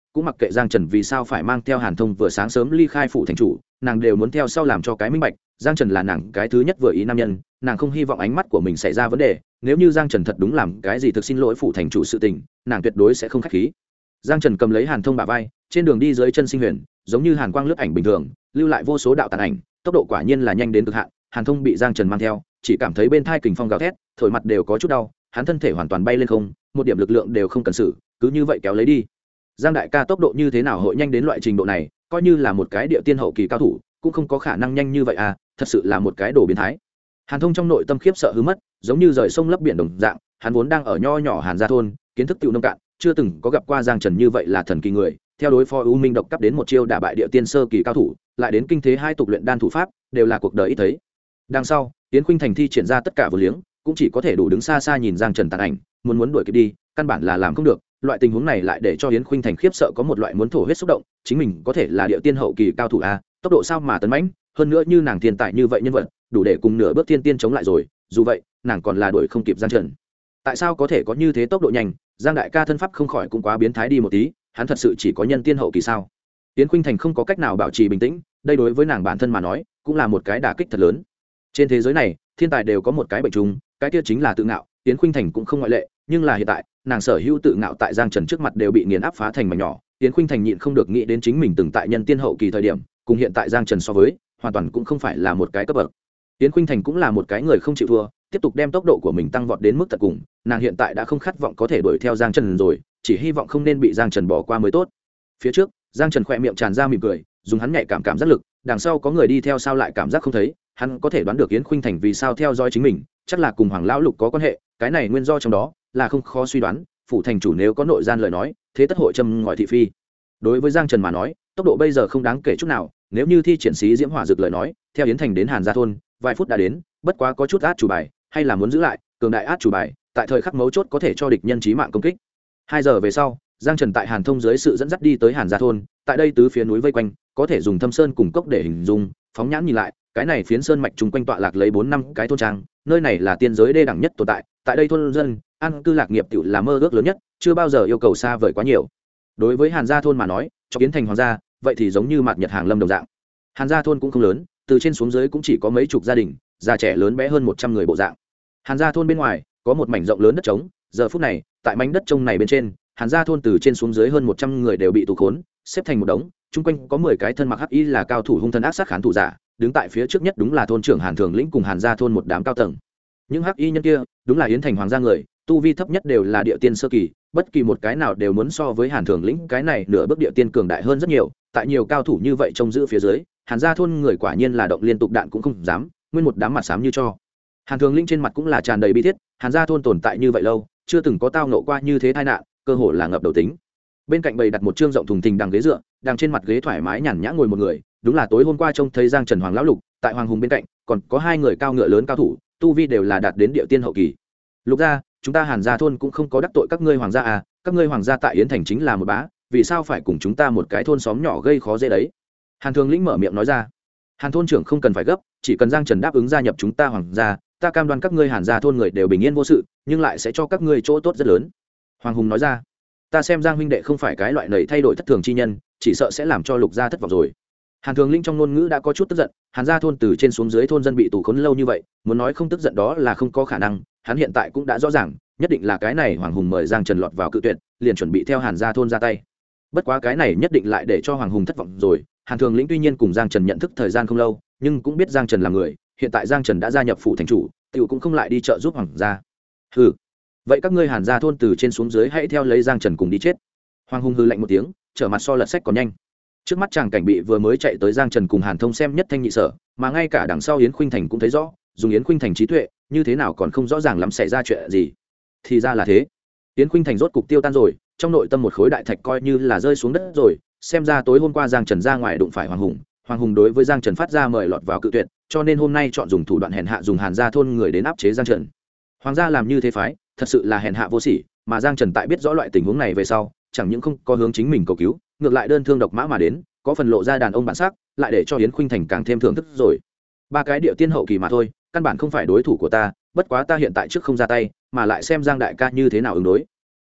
cũng mặc kệ giang trần vì sao phải mang theo hàn thông vừa sáng sớm ly khai phủ thành chủ, nàng đều muốn theo sau làm cho cái minh bạch. Giang Trần là nàng cái thứ nhất vừa ý nam nhân, nàng không hy vọng ánh mắt của mình xảy ra vấn đề. Nếu như Giang Trần thật đúng làm cái gì thực xin lỗi phủ thành chủ sự tình, nàng tuyệt đối sẽ không khách khí. Giang Trần cầm lấy hàn thông bả vai, trên đường đi dưới chân sinh huyền, giống như hàn quang lướt ảnh bình thường, lưu lại vô số đạo tàn ảnh, tốc độ quả nhiên là nhanh đến cực hạn. Hàn thông bị Giang Trần mang theo, chỉ cảm thấy bên thai kình phong gào thét, thổi mặt đều có chút đau, hắn thân thể hoàn toàn bay lên không, một điểm lực lượng đều không cần sử, cứ như vậy kéo lấy đi. Giang đại ca tốc độ như thế nào hội nhanh đến loại trình độ này, coi như là một cái địa tiên hậu kỳ cao thủ cũng không có khả năng nhanh như vậy à, thật sự là một cái đồ biến thái. Hàn thông trong nội tâm khiếp sợ hứa mất, giống như rời sông lấp biển đồng dạng. Hắn vốn đang ở nho nhỏ Hàn gia thôn, kiến thức tiêu nông cạn, chưa từng có gặp qua Giang Trần như vậy là thần kỳ người, theo đối phó U Minh độc cấp đến một chiêu đả bại địa tiên sơ kỳ cao thủ, lại đến kinh thế hai tục luyện đan thủ pháp, đều là cuộc đời ít thấy. Đằng sau, Yến Khuynh Thành thi triển ra tất cả vô liếng, cũng chỉ có thể đủ đứng xa xa nhìn Giang Trần tàn ảnh, muốn đuổi kịp đi, căn bản là làm không được. Loại tình huống này lại để cho Yến Khuynh Thành khiếp sợ, có một loại muốn thổ huyết xúc động, chính mình có thể là địa tiên hậu kỳ cao thủ a, tốc độ sao mà tấn mãnh, hơn nữa như nàng thiên tài như vậy nhân vật, đủ để cùng nửa bước thiên tiên chống lại rồi, dù vậy, nàng còn là đuổi không kịp Giang Trần. Tại sao có thể có như thế tốc độ nhanh? Giang đại ca thân pháp không khỏi cũng quá biến thái đi một tí, hắn thật sự chỉ có nhân tiên hậu kỳ sao? Yến Khuynh Thành không có cách nào bảo trì bình tĩnh, đây đối với nàng bản thân mà nói, cũng là một cái đả kích thật lớn. Trên thế giới này, thiên tài đều có một cái bệnh chung, cái kia chính là tự ngạo, Yến Khuynh Thành cũng không ngoại lệ, nhưng là hiện tại, nàng sở hữu tự ngạo tại Giang Trần trước mặt đều bị nghiền áp phá thành mảnh nhỏ. Yến Khuynh Thành nhịn không được nghĩ đến chính mình từng tại nhân tiên hậu kỳ thời điểm, cùng hiện tại Giang Trần so với, hoàn toàn cũng không phải là một cái cấp bậc. Yến Khuynh Thành cũng là một cái người không chịu thua, tiếp tục đem tốc độ của mình tăng vọt đến mức tận cùng. Nàng hiện tại đã không khát vọng có thể đuổi theo Giang Trần rồi, chỉ hy vọng không nên bị Giang Trần bỏ qua mới tốt. Phía trước, Giang Trần khỏe miệng tràn ra mỉm cười, dùng hắn nhạy cảm giác lực, đằng sau có người đi theo sao lại cảm giác không thấy, hắn có thể đoán được Yến Khuynh Thành vì sao theo dõi chính mình, chắc là cùng Hoàng lão lục có quan hệ, cái này nguyên do trong đó là không khó suy đoán, phủ thành chủ nếu có nội gian lời nói, thế tất hội châm ngòi thị phi. Đối với Giang Trần mà nói, tốc độ bây giờ không đáng kể chút nào, nếu như thi triển sĩ diễm hỏa dược lời nói, theo Yến Thành đến Hàn gia thôn, vài phút đã đến, bất quá có chút át chủ bài, hay là muốn giữ lại, cường đại át chủ bài, tại thời khắc mấu chốt có thể cho địch nhân chí mạng công kích. 2 giờ về sau, Giang Trần tại Hàn Thông dưới sự dẫn dắt đi tới Hàn gia thôn, tại đây tứ phía núi vây quanh, có thể dùng thâm sơn cùng cốc để hình dung, phóng nhãn nhìn lại, cái này phiến sơn mạch chung quanh tọa lạc lấy 4-5 cái thôn trang, nơi này là tiên giới đê đẳng nhất tồn tại, tại đây thôn dân an cư lạc nghiệp tiểu là mơ ước lớn nhất, chưa bao giờ yêu cầu xa vời quá nhiều. Đối với Hàn gia thôn mà nói, cho Yến Thành hoàng gia, vậy thì giống như mạt nhật hàng lâm đồng dạng. Hàn gia thôn cũng không lớn, từ trên xuống dưới cũng chỉ có mấy chục gia đình, già trẻ lớn bé hơn 100 người bộ dạng. Hàn gia thôn bên ngoài có một mảnh rộng lớn đất trống, giờ phút này, tại mảnh đất trống này bên trên, Hàn gia thôn từ trên xuống dưới hơn 100 người đều bị tù khốn, xếp thành một đống, chung quanh có 10 cái thân mặc hắc y là cao thủ hung thần ác sát khán thủ giả, đứng tại phía trước nhất đúng là thôn trưởng Hàn Thường Lĩnh cùng Hàn gia thôn một đám cao tầng. Những hắc y nhân kia, đúng là Yến Thành hoàng gia người, tu vi thấp nhất đều là địa tiên sơ kỳ, bất kỳ một cái nào đều muốn so với Hàn Thường Lĩnh cái này nửa bước địa tiên cường đại hơn rất nhiều, tại nhiều cao thủ như vậy trông giữ phía dưới, Hàn gia thôn người quả nhiên là động liên tục đạn cũng không dám, nguyên một đám mặt xám như cho. Hàn Thường Lĩnh trên mặt cũng là tràn đầy bi thiết, Hàn gia thôn tồn tại như vậy lâu, chưa từng có tao nộ qua như thế tai nạn, cơ hồ là ngập đầu tính. Bên cạnh bầy đặt một trương rộng thùng thình đằng ghế dựa, đang trên mặt ghế thoải mái nhàn nhã ngồi một người, đúng là tối hôm qua trông thấy Giang Trần Hoàng lão lục, tại Hoàng Hùng bên cạnh, còn có 2 người cao ngựa lớn cao thủ, tu vi đều là đạt đến địa tiên hậu kỳ. Lục gia, chúng ta Hàn gia thôn cũng không có đắc tội các ngươi hoàng gia à, các ngươi hoàng gia tại Yến Thành chính là một bá, vì sao phải cùng chúng ta một cái thôn xóm nhỏ gây khó dễ đấy? Hàn Thường Lĩnh mở miệng nói ra. Hàn thôn trưởng không cần phải gấp, chỉ cần Giang Trần đáp ứng gia nhập chúng ta hoàng gia, ta cam đoan các ngươi Hàn gia thôn người đều bình yên vô sự, nhưng lại sẽ cho các ngươi chỗ tốt rất lớn. Hoàng Hùng nói ra. Ta xem Giang huynh đệ không phải cái loại nảy thay đổi thất thường chi nhân, chỉ sợ sẽ làm cho Lục gia thất vọng rồi. Hàn Thường Linh trong ngôn ngữ đã có chút tức giận, Hàn gia thôn từ trên xuống dưới thôn dân bị tù khốn lâu như vậy, muốn nói không tức giận đó là không có khả năng, hắn hiện tại cũng đã rõ ràng, nhất định là cái này Hoàng Hùng mời Giang Trần lọt vào cự tuyệt, liền chuẩn bị theo Hàn gia thôn ra tay. Bất quá cái này nhất định lại để cho Hoàng Hùng thất vọng rồi, Hàn Thường Lĩnh tuy nhiên cùng Giang Trần nhận thức thời gian không lâu, nhưng cũng biết Giang Trần là người, hiện tại Giang Trần đã gia nhập phủ thành chủ, tiểu cũng không lại đi trợ giúp hoàng gia. Hừ, vậy các ngươi Hàn gia thôn từ trên xuống dưới hãy theo lấy Giang Trần cùng đi chết. Hoàng Hùng hừ lạnh một tiếng, trở mặt so lật sách còn nhanh. Trước mắt chàng cảnh bị vừa mới chạy tới Giang Trần cùng Hàn Thông xem nhất thanh nhị sở, mà ngay cả đằng sau Yến Khuynh Thành cũng thấy rõ, dùng Yến Khuynh Thành trí tuệ, như thế nào còn không rõ ràng lắm xảy ra chuyện gì. Thì ra là thế. Yến Khuynh Thành rốt cục tiêu tan rồi, trong nội tâm một khối đại thạch coi như là rơi xuống đất rồi, xem ra tối hôm qua Giang Trần ra ngoài đụng phải Hoàng Hùng, Hoàng Hùng đối với Giang Trần phát ra mời lọt vào cự tuyệt, cho nên hôm nay chọn dùng thủ đoạn hèn hạ dùng Hàn gia thôn người đến áp chế Giang Trần. Hoàng gia làm như thế phái, thật sự là hèn hạ vô sỉ, mà Giang Trần tại biết rõ loại tình huống này về sau, chẳng những không có hướng chính mình cầu cứu, ngược lại đơn thương độc mã mà đến, có phần lộ ra đàn ông bản sắc, lại để cho Yến Khuynh Thành càng thêm thưởng thức rồi. 3 cái địa tiên hậu kỳ mà thôi, căn bản không phải đối thủ của ta, bất quá ta hiện tại trước không ra tay, mà lại xem Giang đại ca như thế nào ứng đối.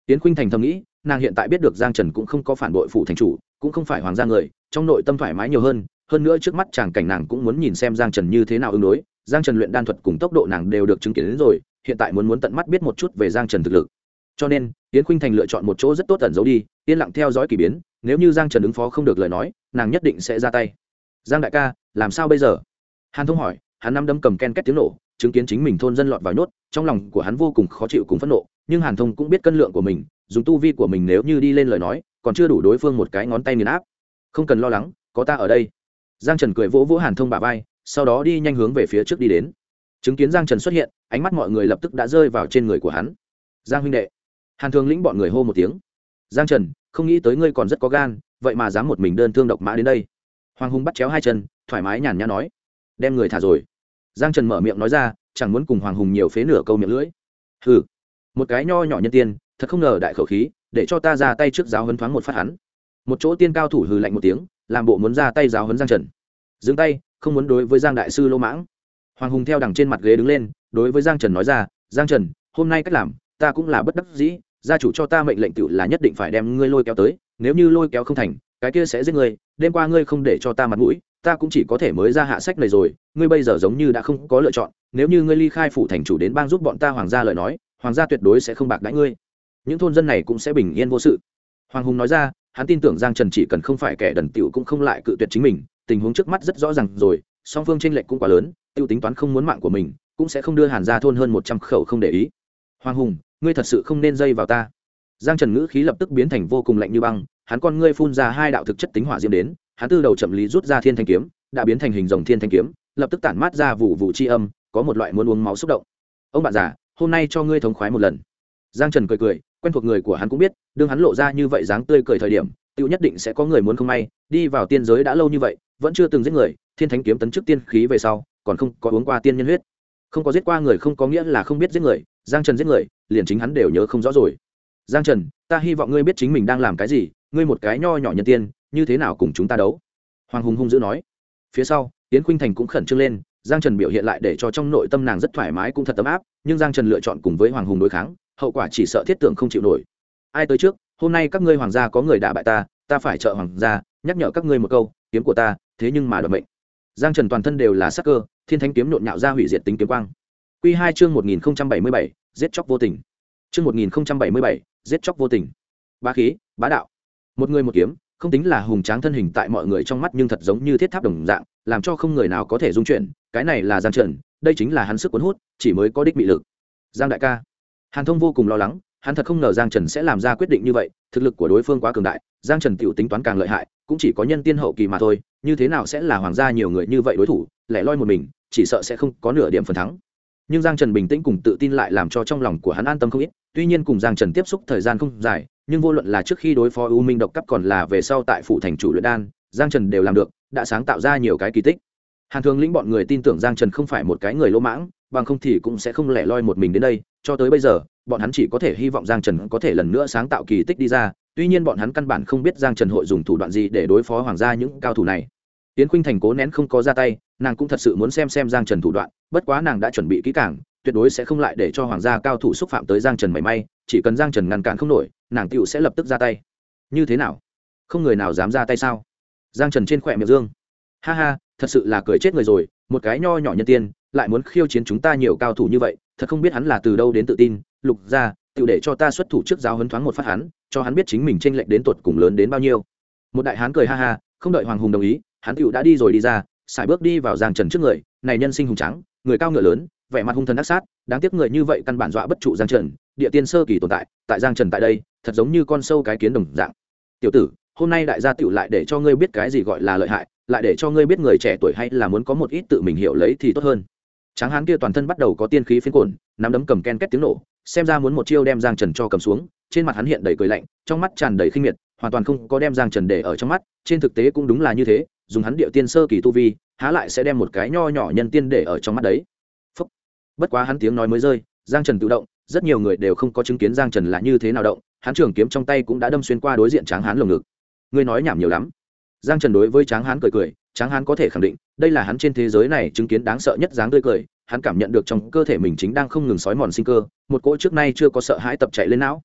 Yến Khuynh Thành thầm nghĩ, nàng hiện tại biết được Giang Trần cũng không có phản bội phủ thành chủ, cũng không phải hoàng gia người, trong nội tâm thoải mái nhiều hơn nữa trước mắt chàng cảnh nàng cũng muốn nhìn xem Giang Trần như thế nào ứng đối. Giang Trần luyện đan thuật cùng tốc độ nàng đều được chứng kiến đến rồi, hiện tại muốn tận mắt biết một chút về Giang Trần thực lực. Cho nên, Yến Khuynh Thành lựa chọn một chỗ rất tốt ẩn giấu đi, yên lặng theo dõi kỳ biến, nếu như Giang Trần ứng phó không được lời nói, nàng nhất định sẽ ra tay. Giang đại ca, làm sao bây giờ? Hàn Thông hỏi, hắn nắm đấm cầm ken két tiếng nổ, chứng kiến chính mình thôn dân lọt vào nhốt, trong lòng của hắn vô cùng khó chịu cùng phẫn nộ, nhưng Hàn Thông cũng biết cân lượng của mình, dùng tu vi của mình nếu như đi lên lời nói, còn chưa đủ đối phương một cái ngón tay nghiền áp. Không cần lo lắng, có ta ở đây. Giang Trần cười vỗ vỗ Hàn Thông bả vai, sau đó đi nhanh hướng về phía trước đi đến. Chứng kiến Giang Trần xuất hiện, ánh mắt mọi người lập tức đã rơi vào trên người của hắn. Giang huynh đệ. Hàn Thường lĩnh bọn người hô một tiếng. Giang Trần, không nghĩ tới ngươi còn rất có gan, vậy mà dám một mình đơn thương độc mã đến đây. Hoàng Hùng bắt chéo hai chân, thoải mái nhàn nhã nói, đem người thả rồi. Giang Trần mở miệng nói ra, chẳng muốn cùng Hoàng Hùng nhiều phế nửa câu miệng lưỡi. Hừ, một cái nho nhỏ nhân tiên, thật không ngờ đại khẩu khí, để cho ta ra tay trước giáo huấn thoáng một phát hắn. Một chỗ tiên cao thủ hừ lạnh một tiếng, làm bộ muốn ra tay giáo huấn Giang Trần. Dừng tay, không muốn đối với Giang đại sư lỗ mãng. Hoàng Hùng theo đằng trên mặt ghế đứng lên, đối với Giang Trần nói ra, Giang Trần, hôm nay cách làm, ta cũng là bất đắc dĩ, gia chủ cho ta mệnh lệnh tự là nhất định phải đem ngươi lôi kéo tới, nếu như lôi kéo không thành, cái kia sẽ giết ngươi, đêm qua ngươi không để cho ta mặt mũi, ta cũng chỉ có thể mới ra hạ sách này rồi, ngươi bây giờ giống như đã không có lựa chọn, nếu như ngươi ly khai phủ thành chủ đến bang giúp bọn ta hoàng gia lời nói, hoàng gia tuyệt đối sẽ không bạc đãi ngươi, những thôn dân này cũng sẽ bình yên vô sự. Hoàng Hùng nói ra, hắn tin tưởng Giang Trần chỉ cần không phải kẻ đần tiểu cũng không lại cự tuyệt chính mình, tình huống trước mắt rất rõ ràng rồi, song phương chênh lệch cũng quá lớn, tiêu tính toán không muốn mạng của mình, cũng sẽ không đưa Hàn gia thôn hơn 100 khẩu không để ý. Hoàng Hùng, ngươi thật sự không nên dây vào ta. Giang Trần ngữ khí lập tức biến thành vô cùng lạnh như băng, hắn con ngươi phun ra hai đạo thực chất tính hỏa diễm đến, hắn từ đầu chậm lý rút ra thiên thanh kiếm, đã biến thành hình rồng thiên thanh kiếm, lập tức tản mát ra vụ vụ chi âm, có một loại muốn uống máu xúc động. Ông bạn già, hôm nay cho ngươi thống khoái một lần. Giang Trần cười cười, quen thuộc người của hắn cũng biết, đương hắn lộ ra như vậy dáng tươi cười thời điểm, tiêu nhất định sẽ có người muốn không may, đi vào tiên giới đã lâu như vậy, vẫn chưa từng giết người, thiên thánh kiếm tấn chức tiên khí về sau, còn không có uống qua tiên nhân huyết. Không có giết qua người không có nghĩa là không biết giết người, Giang Trần giết người, liền chính hắn đều nhớ không rõ rồi. Giang Trần, ta hy vọng ngươi biết chính mình đang làm cái gì, ngươi một cái nho nhỏ nhân tiên, như thế nào cùng chúng ta đấu? Hoàng Hùng hung dữ nói. Phía sau, Yến Khuynh Thành cũng khẩn trương lên, Giang Trần biểu hiện lại để cho trong nội tâm nàng rất thoải mái cũng thật ấm áp, nhưng Giang Trần lựa chọn cùng với Hoàng Hùng đối kháng, hậu quả chỉ sợ thiết tưởng không chịu nổi. Ai tới trước, hôm nay các ngươi hoàng gia có người đả bại ta, ta phải trợ hoàng gia, nhắc nhở các ngươi một câu, kiếm của ta, thế nhưng mà đoạt mệnh. Giang Trần toàn thân đều là sắc cơ, thiên thánh kiếm nhộn nhạo ra hủy diệt tính kiếm quang. Quy 2 chương 1077, giết chóc vô tình. Chương 1077, giết chóc vô tình. Bá khí, bá đạo. Một người một kiếm, không tính là hùng tráng thân hình tại mọi người trong mắt nhưng thật giống như thiết tháp đồng dạng, làm cho không người nào có thể dung chuyển, cái này là Giang Trần, đây chính là hắn sức cuốn hút, chỉ mới có đích bị lực. Giang đại ca. Hàn Thông vô cùng lo lắng, hắn thật không ngờ Giang Trần sẽ làm ra quyết định như vậy, thực lực của đối phương quá cường đại, Giang Trần tiểu tính toán càng lợi hại, cũng chỉ có nhân tiên hậu kỳ mà thôi, như thế nào sẽ là hoàng gia nhiều người như vậy đối thủ, lẻ loi một mình, chỉ sợ sẽ không có nửa điểm phần thắng. Nhưng Giang Trần bình tĩnh cùng tự tin lại làm cho trong lòng của hắn an tâm không ít, tuy nhiên cùng Giang Trần tiếp xúc thời gian không dài, nhưng vô luận là trước khi đối phó U Minh độc cấp còn là về sau tại phủ thành chủ luyện đan, Giang Trần đều làm được, đã sáng tạo ra nhiều cái kỳ tích. Hàn Thường lĩnh bọn người tin tưởng Giang Trần không phải một cái người lỗ mãng, bằng không thì cũng sẽ không lẻ loi một mình đến đây, cho tới bây giờ, bọn hắn chỉ có thể hy vọng Giang Trần có thể lần nữa sáng tạo kỳ tích đi ra, tuy nhiên bọn hắn căn bản không biết Giang Trần hội dùng thủ đoạn gì để đối phó hoàng gia những cao thủ này. Yến Khuynh Thành cố nén không có ra tay, nàng cũng thật sự muốn xem Giang Trần thủ đoạn, bất quá nàng đã chuẩn bị kỹ càng, tuyệt đối sẽ không lại để cho hoàng gia cao thủ xúc phạm tới Giang Trần mảy may, chỉ cần Giang Trần ngăn cản không nổi, nàng tựu sẽ lập tức ra tay. Như thế nào? Không người nào dám ra tay sao? Giang Trần trên khóe miệng dương. Ha ha, thật sự là cười chết người rồi, một cái nho nhỏ nhân tiên, lại muốn khiêu chiến chúng ta nhiều cao thủ như vậy, thật không biết hắn là từ đâu đến tự tin, Lục gia, tựu để cho ta xuất thủ trước giáo huấn thoáng một phát hắn, cho hắn biết chính mình chênh lệch đến tuột cùng lớn đến bao nhiêu. Một đại hán cười ha ha, không đợi Hoàng Hùng đồng ý, hắn tựu đã đi rồi đi ra, sải bước đi vào Giang Trần trước người, này nhân sinh hùng tráng, người cao ngựa lớn, vẻ mặt hung thần ác sát, đáng tiếc người như vậy căn bản dọa bất trụ Giang Trần, địa tiên sơ kỳ tồn tại, tại Giang Trần tại đây, thật giống như con sâu cái kiến đồng dạng. Tiểu tử, hôm nay đại gia tựu lại để cho ngươi biết cái gì gọi là lợi hại, lại để cho ngươi biết người trẻ tuổi hay là muốn có một ít tự mình hiểu lấy thì tốt hơn. Tráng hán kia toàn thân bắt đầu có tiên khí phiến cuộn, nắm đấm cầm ken két tiếng nổ, xem ra muốn một chiêu đem Giang Trần cho cầm xuống, trên mặt hắn hiện đầy cười lạnh, trong mắt tràn đầy khinh miệt, hoàn toàn không có đem Giang Trần để ở trong mắt, trên thực tế cũng đúng là như thế, dùng hắn địa tiên sơ kỳ tu vi, há lại sẽ đem một cái nho nhỏ nhân tiên để ở trong mắt đấy. Phúc. Bất quá hắn tiếng nói mới rơi, Giang Trần tự động, rất nhiều người đều không có chứng kiến Giang Trần là như thế nào động, hắn trường kiếm trong tay cũng đã đâm xuyên qua đối diện Tráng hán lồng ngực. Ngươi nói nhảm nhiều lắm. Giang Trần đối với Tráng hán cười cười, Tráng hán có thể khẳng định, đây là hắn trên thế giới này chứng kiến đáng sợ nhất dáng tươi cười, hắn cảm nhận được trong cơ thể mình chính đang không ngừng sói mòn sinh cơ, một cỗ trước nay chưa có sợ hãi tập chạy lên não.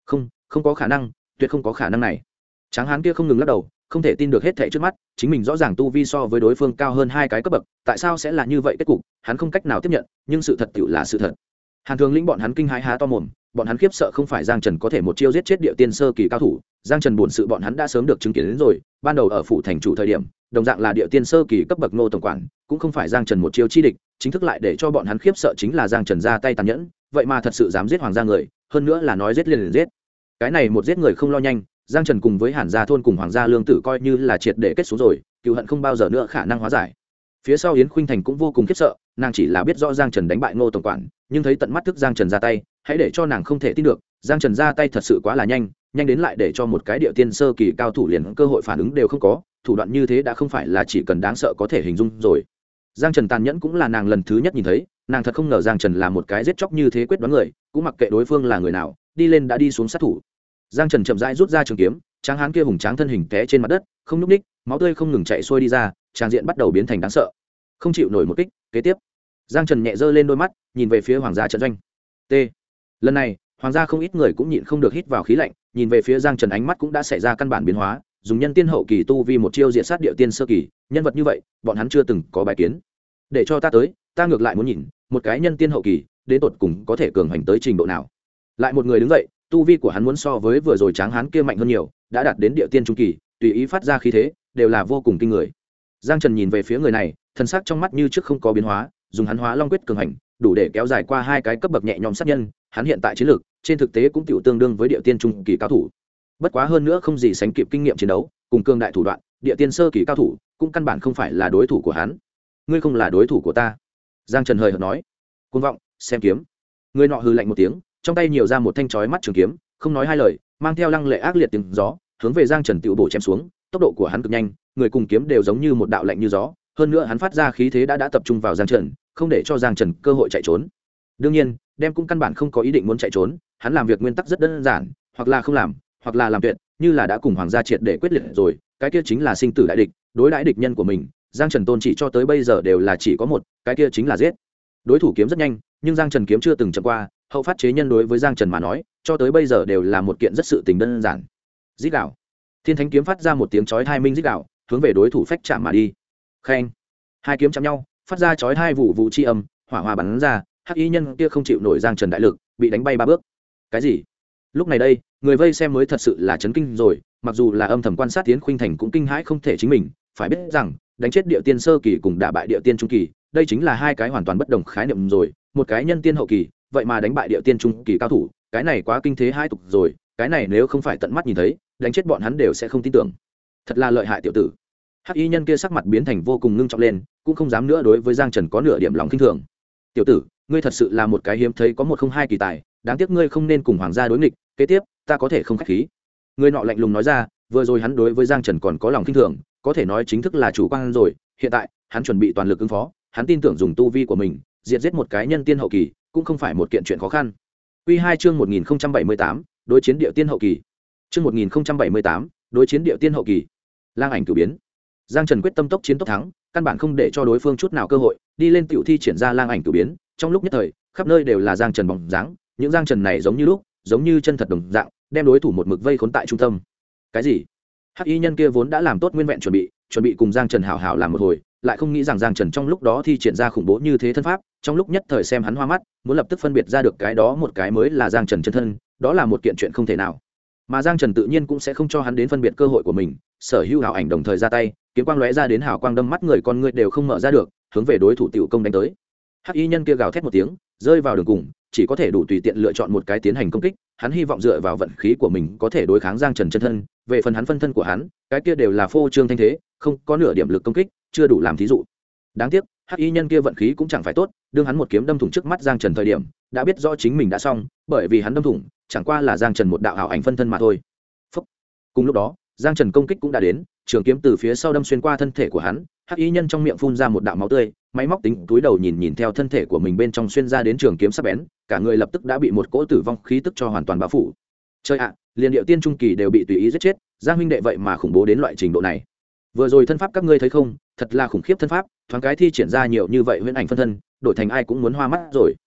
Không có khả năng, tuyệt không có khả năng này. Tráng hán kia không ngừng lắc đầu, không thể tin được hết thảy trước mắt, chính mình rõ ràng tu vi so với đối phương cao hơn 2 cái cấp bậc, tại sao sẽ là như vậy kết cục, hắn không cách nào tiếp nhận, nhưng sự thật tựu là sự thật. Hàn Thường Lĩnh bọn hắn kinh hãi há to mồm, bọn hắn khiếp sợ không phải Giang Trần có thể một chiêu giết chết địa tiên sơ kỳ cao thủ, Giang Trần buồn sự bọn hắn đã sớm được chứng kiến đến rồi, ban đầu ở phủ thành chủ thời điểm, đồng dạng là địa tiên sơ kỳ cấp bậc Ngô tổng quản, cũng không phải Giang Trần một chiêu chi địch, chính thức lại để cho bọn hắn khiếp sợ chính là Giang Trần ra tay tàn nhẫn, vậy mà thật sự dám giết hoàng gia người, hơn nữa là nói giết liền giết. Cái này một giết người không lo nhanh, Giang Trần cùng với Hàn gia thôn cùng hoàng gia lương tử coi như là triệt để kết xuống rồi, cựu hận không bao giờ nữa khả năng hóa giải. Phía sau Yến Khuynh Thành cũng vô cùng khiếp sợ, nàng chỉ là biết rõ Giang Trần đánh bại Ngô tổng quản, nhưng thấy tận mắt thức Giang Trần ra tay, hãy để cho nàng không thể tin được, Giang Trần ra tay thật sự quá là nhanh, nhanh đến lại để cho một cái địa tiên sơ kỳ cao thủ liền cơ hội phản ứng đều không có, thủ đoạn như thế đã không phải là chỉ cần đáng sợ có thể hình dung rồi. Giang Trần tàn nhẫn cũng là nàng lần thứ nhất nhìn thấy, nàng thật không ngờ Giang Trần là một cái giết chóc như thế quyết đoán người, cũng mặc kệ đối phương là người nào, đi lên đã đi xuống sát thủ. Giang Trần chậm rãi rút ra trường kiếm, tráng hán kia hùng tráng thân hình té trên mặt đất, không nhúc nhích, máu tươi không ngừng chảy xuôi đi ra, tràng diện bắt đầu biến thành đáng sợ. Không chịu nổi một kích, kế tiếp, Giang Trần nhẹ giơ lên đôi mắt, nhìn về phía hoàng gia trận doanh. T. Lần này, hoàng gia không ít người cũng nhịn không được hít vào khí lạnh, nhìn về phía Giang Trần ánh mắt cũng đã xảy ra căn bản biến hóa, dùng nhân tiên hậu kỳ tu vi một chiêu diệt sát địa tiên sơ kỳ, nhân vật như vậy, bọn hắn chưa từng có bài kiến. Để cho ta tới, ta ngược lại muốn nhìn, một cái nhân tiên hậu kỳ, đến tột cùng có thể cường hành tới trình độ nào. Lại một người đứng dậy, tu vi của hắn muốn so với vừa rồi tráng hán kia mạnh hơn nhiều, đã đạt đến địa tiên trung kỳ, tùy ý phát ra khí thế, đều là vô cùng kinh người. Giang Trần nhìn về phía người này, thần sắc trong mắt như trước không có biến hóa, dùng hắn hóa long quyết cường hành, đủ để kéo dài qua 2 cái cấp bậc nhẹ nhõm sát nhân, hắn hiện tại chiến lược, trên thực tế cũng tiểu tương đương với địa tiên trung kỳ cao thủ. Bất quá hơn nữa không gì sánh kịp kinh nghiệm chiến đấu, cùng cường đại thủ đoạn, địa tiên sơ kỳ cao thủ, cũng căn bản không phải là đối thủ của hắn. Ngươi không là đối thủ của ta. Giang Trần hời hợt nói. Cuồng vọng, xem kiếm. Người nọ hừ lạnh một tiếng, trong tay nhiều ra một thanh chói mắt trường kiếm, không nói hai lời, mang theo lăng lệ ác liệt tiếng gió, hướng về Giang Trần tiểu bổ chém xuống, tốc độ của hắn cực nhanh, người cùng kiếm đều giống như một đạo lạnh như gió, hơn nữa hắn phát ra khí thế đã tập trung vào Giang Trần, không để cho Giang Trần cơ hội chạy trốn. Đương nhiên, đem cũng căn bản không có ý định muốn chạy trốn, hắn làm việc nguyên tắc rất đơn giản, hoặc là không làm, hoặc là làm tuyệt, như là đã cùng hoàng gia triệt để quyết liệt rồi, cái kia chính là sinh tử đại địch, đối đãi địch nhân của mình, Giang Trần tôn chỉ cho tới bây giờ đều là chỉ có một, cái kia chính là giết. Đối thủ kiếm rất nhanh, nhưng Giang Trần kiếm chưa từng chậm qua, hậu phát chế nhân đối với Giang Trần mà nói, cho tới bây giờ đều là một kiện rất sự tình đơn giản. Rít gào. Thiên Thánh kiếm phát ra một tiếng chói tai minh rít gào, hướng về đối thủ phách chạm mà đi. Khen. Hai kiếm chạm nhau, phát ra chói tai vụ vụ chi âm, hỏa hoa bắn ra, hắc y nhân kia không chịu nổi Giang Trần đại lực, bị đánh bay 3 bước. Cái gì? Lúc này đây, người vây xem mới thật sự là chấn kinh rồi, mặc dù là âm thầm quan sát Tiến Khuynh Thành cũng kinh hãi không thể chính mình, phải biết rằng, đánh chết địa tiên sơ kỳ cùng đả bại địa tiên trung kỳ, đây chính là 2 cái hoàn toàn bất đồng khái niệm rồi, một cái nhân tiên hậu kỳ, vậy mà đánh bại địa tiên trung kỳ cao thủ, cái này quá kinh thế hai tục rồi, cái này nếu không phải tận mắt nhìn thấy, đánh chết bọn hắn đều sẽ không tin tưởng. Thật là lợi hại tiểu tử. Hắc y nhân kia sắc mặt biến thành vô cùng ngưng trọng lên, cũng không dám nữa đối với Giang Trần có nửa điểm lòng khinh thường. Tiểu tử, ngươi thật sự là một cái hiếm thấy có 102 kỳ tài, đáng tiếc ngươi không nên cùng hoàng gia đối nghịch, kế tiếp, ta có thể không khách khí. Người nọ lạnh lùng nói ra, vừa rồi hắn đối với Giang Trần còn có lòng khinh thường, có thể nói chính thức là chủ quan rồi, hiện tại, hắn chuẩn bị toàn lực ứng phó, hắn tin tưởng dùng tu vi của mình, diệt giết một cái nhân tiên hậu kỳ, cũng không phải một kiện chuyện khó khăn. Quy 2 chương 1078, đối chiến địa tiên hậu kỳ. Chương 1078, đối chiến địa tiên hậu kỳ. Lang ảnh cửu biến. Giang Trần quyết tâm tốc chiến tốc thắng, căn bản không để cho đối phương chút nào cơ hội, đi lên tiểu thi triển ra lang ảnh cửu biến, trong lúc nhất thời, khắp nơi đều là Giang Trần bóng dáng, những Giang Trần này giống như lúc, giống như chân thật đồng dạng, đem đối thủ một mực vây khốn tại trung tâm. Cái gì? Hắc y nhân kia vốn đã làm tốt nguyên vẹn chuẩn bị cùng Giang Trần hảo hảo làm một hồi, lại không nghĩ rằng Giang Trần trong lúc đó thi triển ra khủng bố như thế thân pháp, trong lúc nhất thời xem hắn hoa mắt, muốn lập tức phân biệt ra được cái đó một cái mới là Giang Trần chân thân, đó là một kiện chuyện không thể nào. Mà Giang Trần tự nhiên cũng sẽ không cho hắn đến phân biệt cơ hội của mình, sở hữu hảo ảnh đồng thời ra tay, kiếm quang lóe ra đến hào quang đâm mắt người con người đều không mở ra được, hướng về đối thủ tiểu công đánh tới. Hắc y nhân kia gào thét một tiếng, rơi vào đường cùng, chỉ có thể đủ tùy tiện lựa chọn một cái tiến hành công kích, hắn hy vọng dựa vào vận khí của mình có thể đối kháng Giang Trần chân thân, về phần hắn phân thân của hắn, cái kia đều là phô trương thanh thế, không có nửa điểm lực công kích, chưa đủ làm thí dụ. Đáng tiếc, hắc y nhân kia vận khí cũng chẳng phải tốt, đương hắn một kiếm đâm thủng trước mắt Giang Trần thời điểm, đã biết rõ chính mình đã xong, bởi vì hắn đâm thủng, chẳng qua là Giang Trần một đạo ảo ảnh phân thân mà thôi. Phúc. Cùng lúc đó, Giang Trần công kích cũng đã đến, trường kiếm từ phía sau đâm xuyên qua thân thể của hắn, hắc y nhân trong miệng phun ra một đạo máu tươi, máy móc tính túi đầu nhìn theo thân thể của mình bên trong xuyên ra đến trường kiếm sắc bén, cả người lập tức đã bị một cỗ tử vong khí tức cho hoàn toàn bao phủ. Chơi ạ, liền điệu tiên trung kỳ đều bị tùy ý giết chết, Giang huynh đệ vậy mà khủng bố đến loại trình độ này. Vừa rồi thân pháp các ngươi thấy không, thật là khủng khiếp thân pháp, thoáng cái thi triển ra nhiều như vậy huyễn ảnh phân thân, đổi thành ai cũng muốn hoa mắt rồi.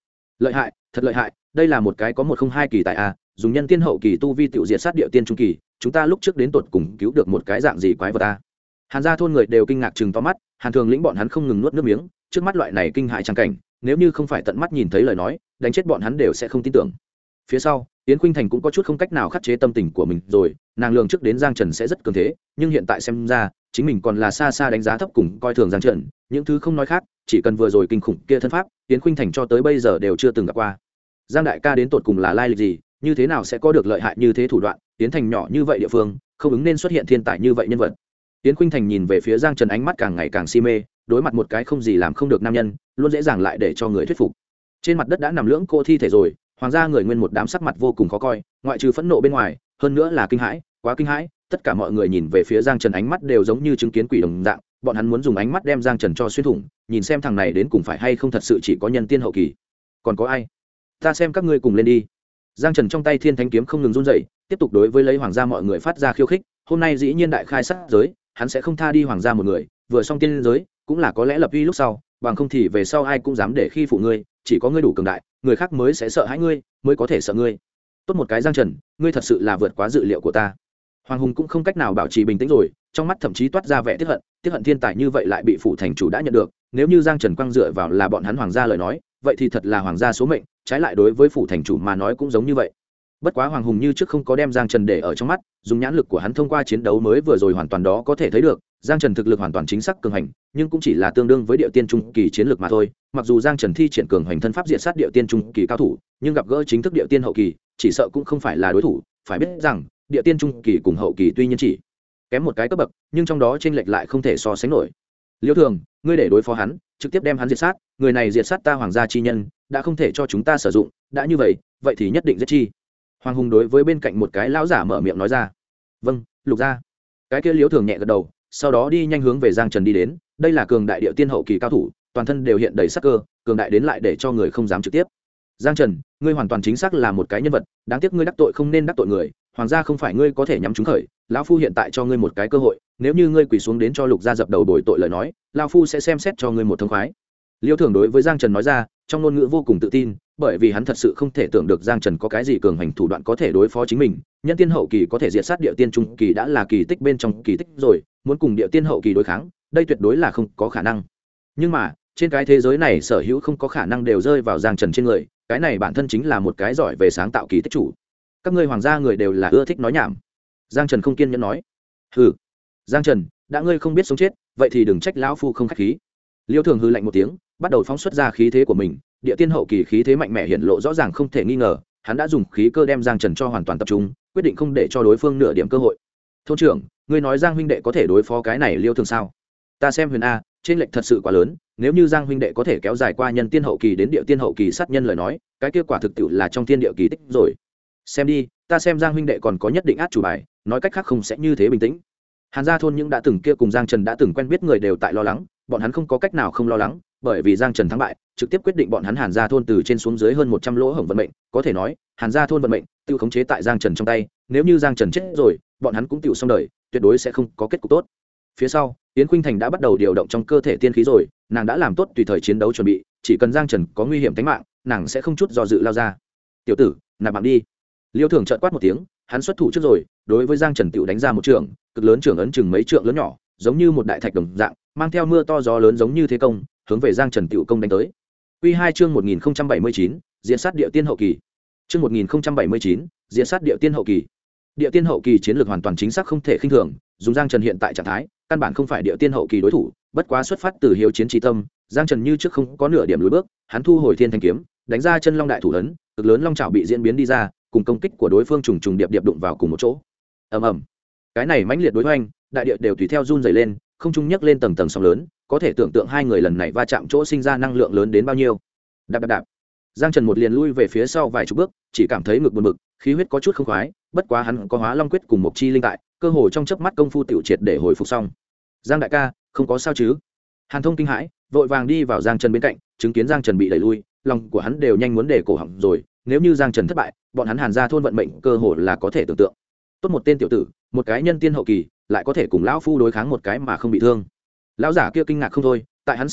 lợi hại, thật lợi hại, đây là một cái có 102 kỳ tại a, dùng nhân tiên hậu kỳ tu vi tiểu diệt sát địa tiên trung kỳ, chúng ta lúc trước đến tột cùng cứu được một cái dạng gì quái vật a. Hàn gia thôn người đều kinh ngạc chừng to mắt, Hàn Thường Lĩnh bọn hắn không ngừng nuốt nước miếng, trước mắt loại này kinh hại trang cảnh, nếu như không phải tận mắt nhìn thấy lời nói, đánh chết bọn hắn đều sẽ không tin tưởng. Phía sau, Yến Khuynh Thành cũng có chút không cách nào khắc chế tâm tình của mình rồi, nàng lường trước đến Giang Trần sẽ rất cường thế, nhưng hiện tại xem ra, chính mình còn là xa xa đánh giá thấp cùng coi thường Giang Trần, những thứ không nói khác, chỉ cần vừa rồi kinh khủng kia thân pháp, Yến Khuynh Thành cho tới bây giờ đều chưa từng gặp qua. Giang đại ca đến tột cùng là lai lịch gì, như thế nào sẽ có được lợi hại như thế thủ đoạn, Yến Thành nhỏ như vậy địa phương, không ứng nên xuất hiện thiên tài như vậy nhân vật. Yến Khuynh Thành nhìn về phía Giang Trần ánh mắt càng ngày càng si mê, đối mặt một cái không gì làm không được nam nhân, luôn dễ dàng lại để cho người thuyết phục. Trên mặt đất đã nằm lưỡng cô thi thể rồi, hoàng gia người nguyên một đám sắc mặt vô cùng khó coi, ngoại trừ phẫn nộ bên ngoài, hơn nữa là kinh hãi, quá kinh hãi, tất cả mọi người nhìn về phía Giang Trần ánh mắt đều giống như chứng kiến quỷ đồng dạng, bọn hắn muốn dùng ánh mắt đem Giang Trần cho xuyên thủng, nhìn xem thằng này đến cùng phải hay không thật sự chỉ có nhân tiên hậu kỳ. Còn có ai? Ta xem các ngươi cùng lên đi. Giang Trần trong tay Thiên Thánh kiếm không ngừng run rẩy, tiếp tục đối với lấy hoàng gia mọi người phát ra khiêu khích, hôm nay dĩ nhiên đại khai sát giới, hắn sẽ không tha đi hoàng gia một người, vừa xong tiên giới, cũng là có lẽ lập uy lúc sau, bằng không thì về sau ai cũng dám để khi phụ ngươi, chỉ có ngươi đủ cường đại, người khác mới sẽ sợ hãi ngươi, mới có thể sợ ngươi. Tốt một cái Giang Trần, ngươi thật sự là vượt quá dự liệu của ta. Hoàng Hùng cũng không cách nào bảo trì bình tĩnh rồi, trong mắt thậm chí toát ra vẻ tiếc hận thiên tài như vậy lại bị phủ thành chủ đã nhận được, nếu như Giang Trần quang dựa vào là bọn hắn hoàng gia lời nói, vậy thì thật là hoàng gia số mệnh, trái lại đối với phủ thành chủ mà nói cũng giống như vậy. Bất quá Hoàng Hùng như trước không có đem Giang Trần để ở trong mắt, dùng nhãn lực của hắn thông qua chiến đấu mới vừa rồi hoàn toàn đó có thể thấy được, Giang Trần thực lực hoàn toàn chính xác cường hành, nhưng cũng chỉ là tương đương với địa tiên trung kỳ chiến lược mà thôi. Mặc dù Giang Trần thi triển cường hành thân pháp diệt sát địa tiên trung kỳ cao thủ, nhưng gặp gỡ chính thức địa tiên hậu kỳ, chỉ sợ cũng không phải là đối thủ. Phải biết rằng, địa tiên trung kỳ cùng hậu kỳ tuy nhiên chỉ kém một cái cấp bậc, nhưng trong đó chênh lệch lại không thể so sánh nổi. Liêu Thường, ngươi để đối phó hắn, trực tiếp đem hắn diệt sát, người này diệt sát ta hoàng gia chi nhân, đã không thể cho chúng ta sử dụng, đã như vậy, vậy thì nhất định giết chi. Hoàng Hùng đối với bên cạnh một cái lão giả mở miệng nói ra. Vâng, Lục gia. Cái kia Liêu Thường nhẹ gật đầu, sau đó đi nhanh hướng về Giang Trần đi đến, đây là cường đại địa tiên hậu kỳ cao thủ, toàn thân đều hiện đầy sắc cơ, cường đại đến lại để cho người không dám trực tiếp. Giang Trần, ngươi hoàn toàn chính xác là một cái nhân vật, đáng tiếc ngươi đắc tội không nên đắc tội người, hoàng gia không phải ngươi có thể nhắm trúng khởi, lão phu hiện tại cho ngươi một cái cơ hội, nếu như ngươi quỳ xuống đến cho Lục gia dập đầu bồi tội lời nói, lão phu sẽ xem xét cho ngươi một thông khoái. Liêu Thường đối với Giang Trần nói ra, trong ngôn ngữ vô cùng tự tin, bởi vì hắn thật sự không thể tưởng được Giang Trần có cái gì cường hành thủ đoạn có thể đối phó chính mình, nhân tiên hậu kỳ có thể diệt sát địa tiên trung kỳ đã là kỳ tích bên trong kỳ tích rồi, muốn cùng địa tiên hậu kỳ đối kháng, đây tuyệt đối là không có khả năng. Nhưng mà, trên cái thế giới này sở hữu không có khả năng đều rơi vào Giang Trần trên người, cái này bản thân chính là một cái giỏi về sáng tạo kỳ tích chủ. Các ngươi hoàng gia người đều là ưa thích nói nhảm. Giang Trần không kiên nhẫn nói. Hừ, Giang Trần, đã ngươi không biết sống chết, vậy thì đừng trách lão phu không khách khí. Liêu Thường hừ lạnh một tiếng, bắt đầu phóng xuất ra khí thế của mình, địa tiên hậu kỳ khí thế mạnh mẽ hiện lộ rõ ràng không thể nghi ngờ, hắn đã dùng khí cơ đem Giang Trần cho hoàn toàn tập trung, quyết định không để cho đối phương nửa điểm cơ hội. Thôn trưởng, ngươi nói Giang huynh đệ có thể đối phó cái này Liêu Thường sao? Ta xem Huyền a, trên lệch thật sự quá lớn, nếu như Giang huynh đệ có thể kéo dài qua nhân tiên hậu kỳ đến địa tiên hậu kỳ sát nhân lời nói, cái kết quả thực tiệu là trong thiên địa kỳ tích rồi. Xem đi, ta xem Giang huynh đệ còn có nhất định át chủ bài, nói cách khác không sẽ như thế bình tĩnh. Hàn gia thôn những đã từng kia cùng Giang Trần đã từng quen biết người đều tại lo lắng, bọn hắn không có cách nào không lo lắng, bởi vì Giang Trần thắng bại, trực tiếp quyết định bọn hắn Hàn gia thôn từ trên xuống dưới hơn 100 lỗ hổng vận mệnh, có thể nói, Hàn gia thôn vận mệnh tiêu khống chế tại Giang Trần trong tay, nếu như Giang Trần chết rồi, bọn hắn cũng tiêu xong đời, tuyệt đối sẽ không có kết cục tốt. Phía sau, Yến Khuynh Thành đã bắt đầu điều động trong cơ thể tiên khí rồi, nàng đã làm tốt tùy thời chiến đấu chuẩn bị, chỉ cần Giang Trần có nguy hiểm tính mạng, nàng sẽ không chút do dự lao ra. "Tiểu tử, nạp mạng đi." Liêu Thường chợt quát một tiếng, hắn xuất thủ trước rồi, đối với Giang Trần tiểu đánh ra một trường, cực lớn trường ấn chừng mấy trượng lớn nhỏ, giống như một đại thạch đồng dạng, mang theo mưa to gió lớn giống như thế công, hướng về Giang Trần tiểu công đánh tới. Quy 2 chương 1079, diễn sát địa tiên hậu kỳ. Chương 1079, diễn sát địa tiên hậu kỳ. Địa tiên hậu kỳ chiến lược hoàn toàn chính xác không thể khinh thường, dùng Giang Trần hiện tại trạng thái, căn bản không phải địa tiên hậu kỳ đối thủ, bất quá xuất phát từ hiếu chiến chí tâm, Giang Trần như trước không có nửa điểm lùi bước, hắn thu hồi Thiên Thanh kiếm, đánh ra chân long đại thủ ấn, cực lớn long chảo bị diễn biến đi ra, cùng công kích của đối phương trùng trùng điệp điệp đụng vào cùng một chỗ. Ầm ầm. Cái này mãnh liệt đối hoành, đại địa đều tùy theo run rẩy lên, không trung nhấc lên tầng tầng sóng lớn, có thể tưởng tượng hai người lần này va chạm chỗ sinh ra năng lượng lớn đến bao nhiêu. Đạp đạp đạp. Giang Trần một liền lui về phía sau vài chục bước, chỉ cảm thấy ngực buồn bực, khí huyết có chút không khoái, bất quá hắn có Hóa Long quyết cùng một chi linh tại, cơ hồ trong chớp mắt công phu tiểu triệt để hồi phục xong. Giang đại ca, không có sao chứ? Hàn Thông kinh hãi, vội vàng đi vào Giang Trần bên cạnh, chứng kiến Giang Trần bị đẩy lui, lòng của hắn đều nhanh muốn để cổ họng rồi, nếu như Giang Trần thất bại, bọn hắn Hàn gia thôn vận mệnh cơ hồ là có thể tưởng tượng. Tốt một tên tiểu tử, một cái nhân tiên hậu kỳ, lại có thể cùng lão phu đối kháng một cái mà không bị thương. Lão giả kia kinh ngạc không thôi, tại hắn xem ra,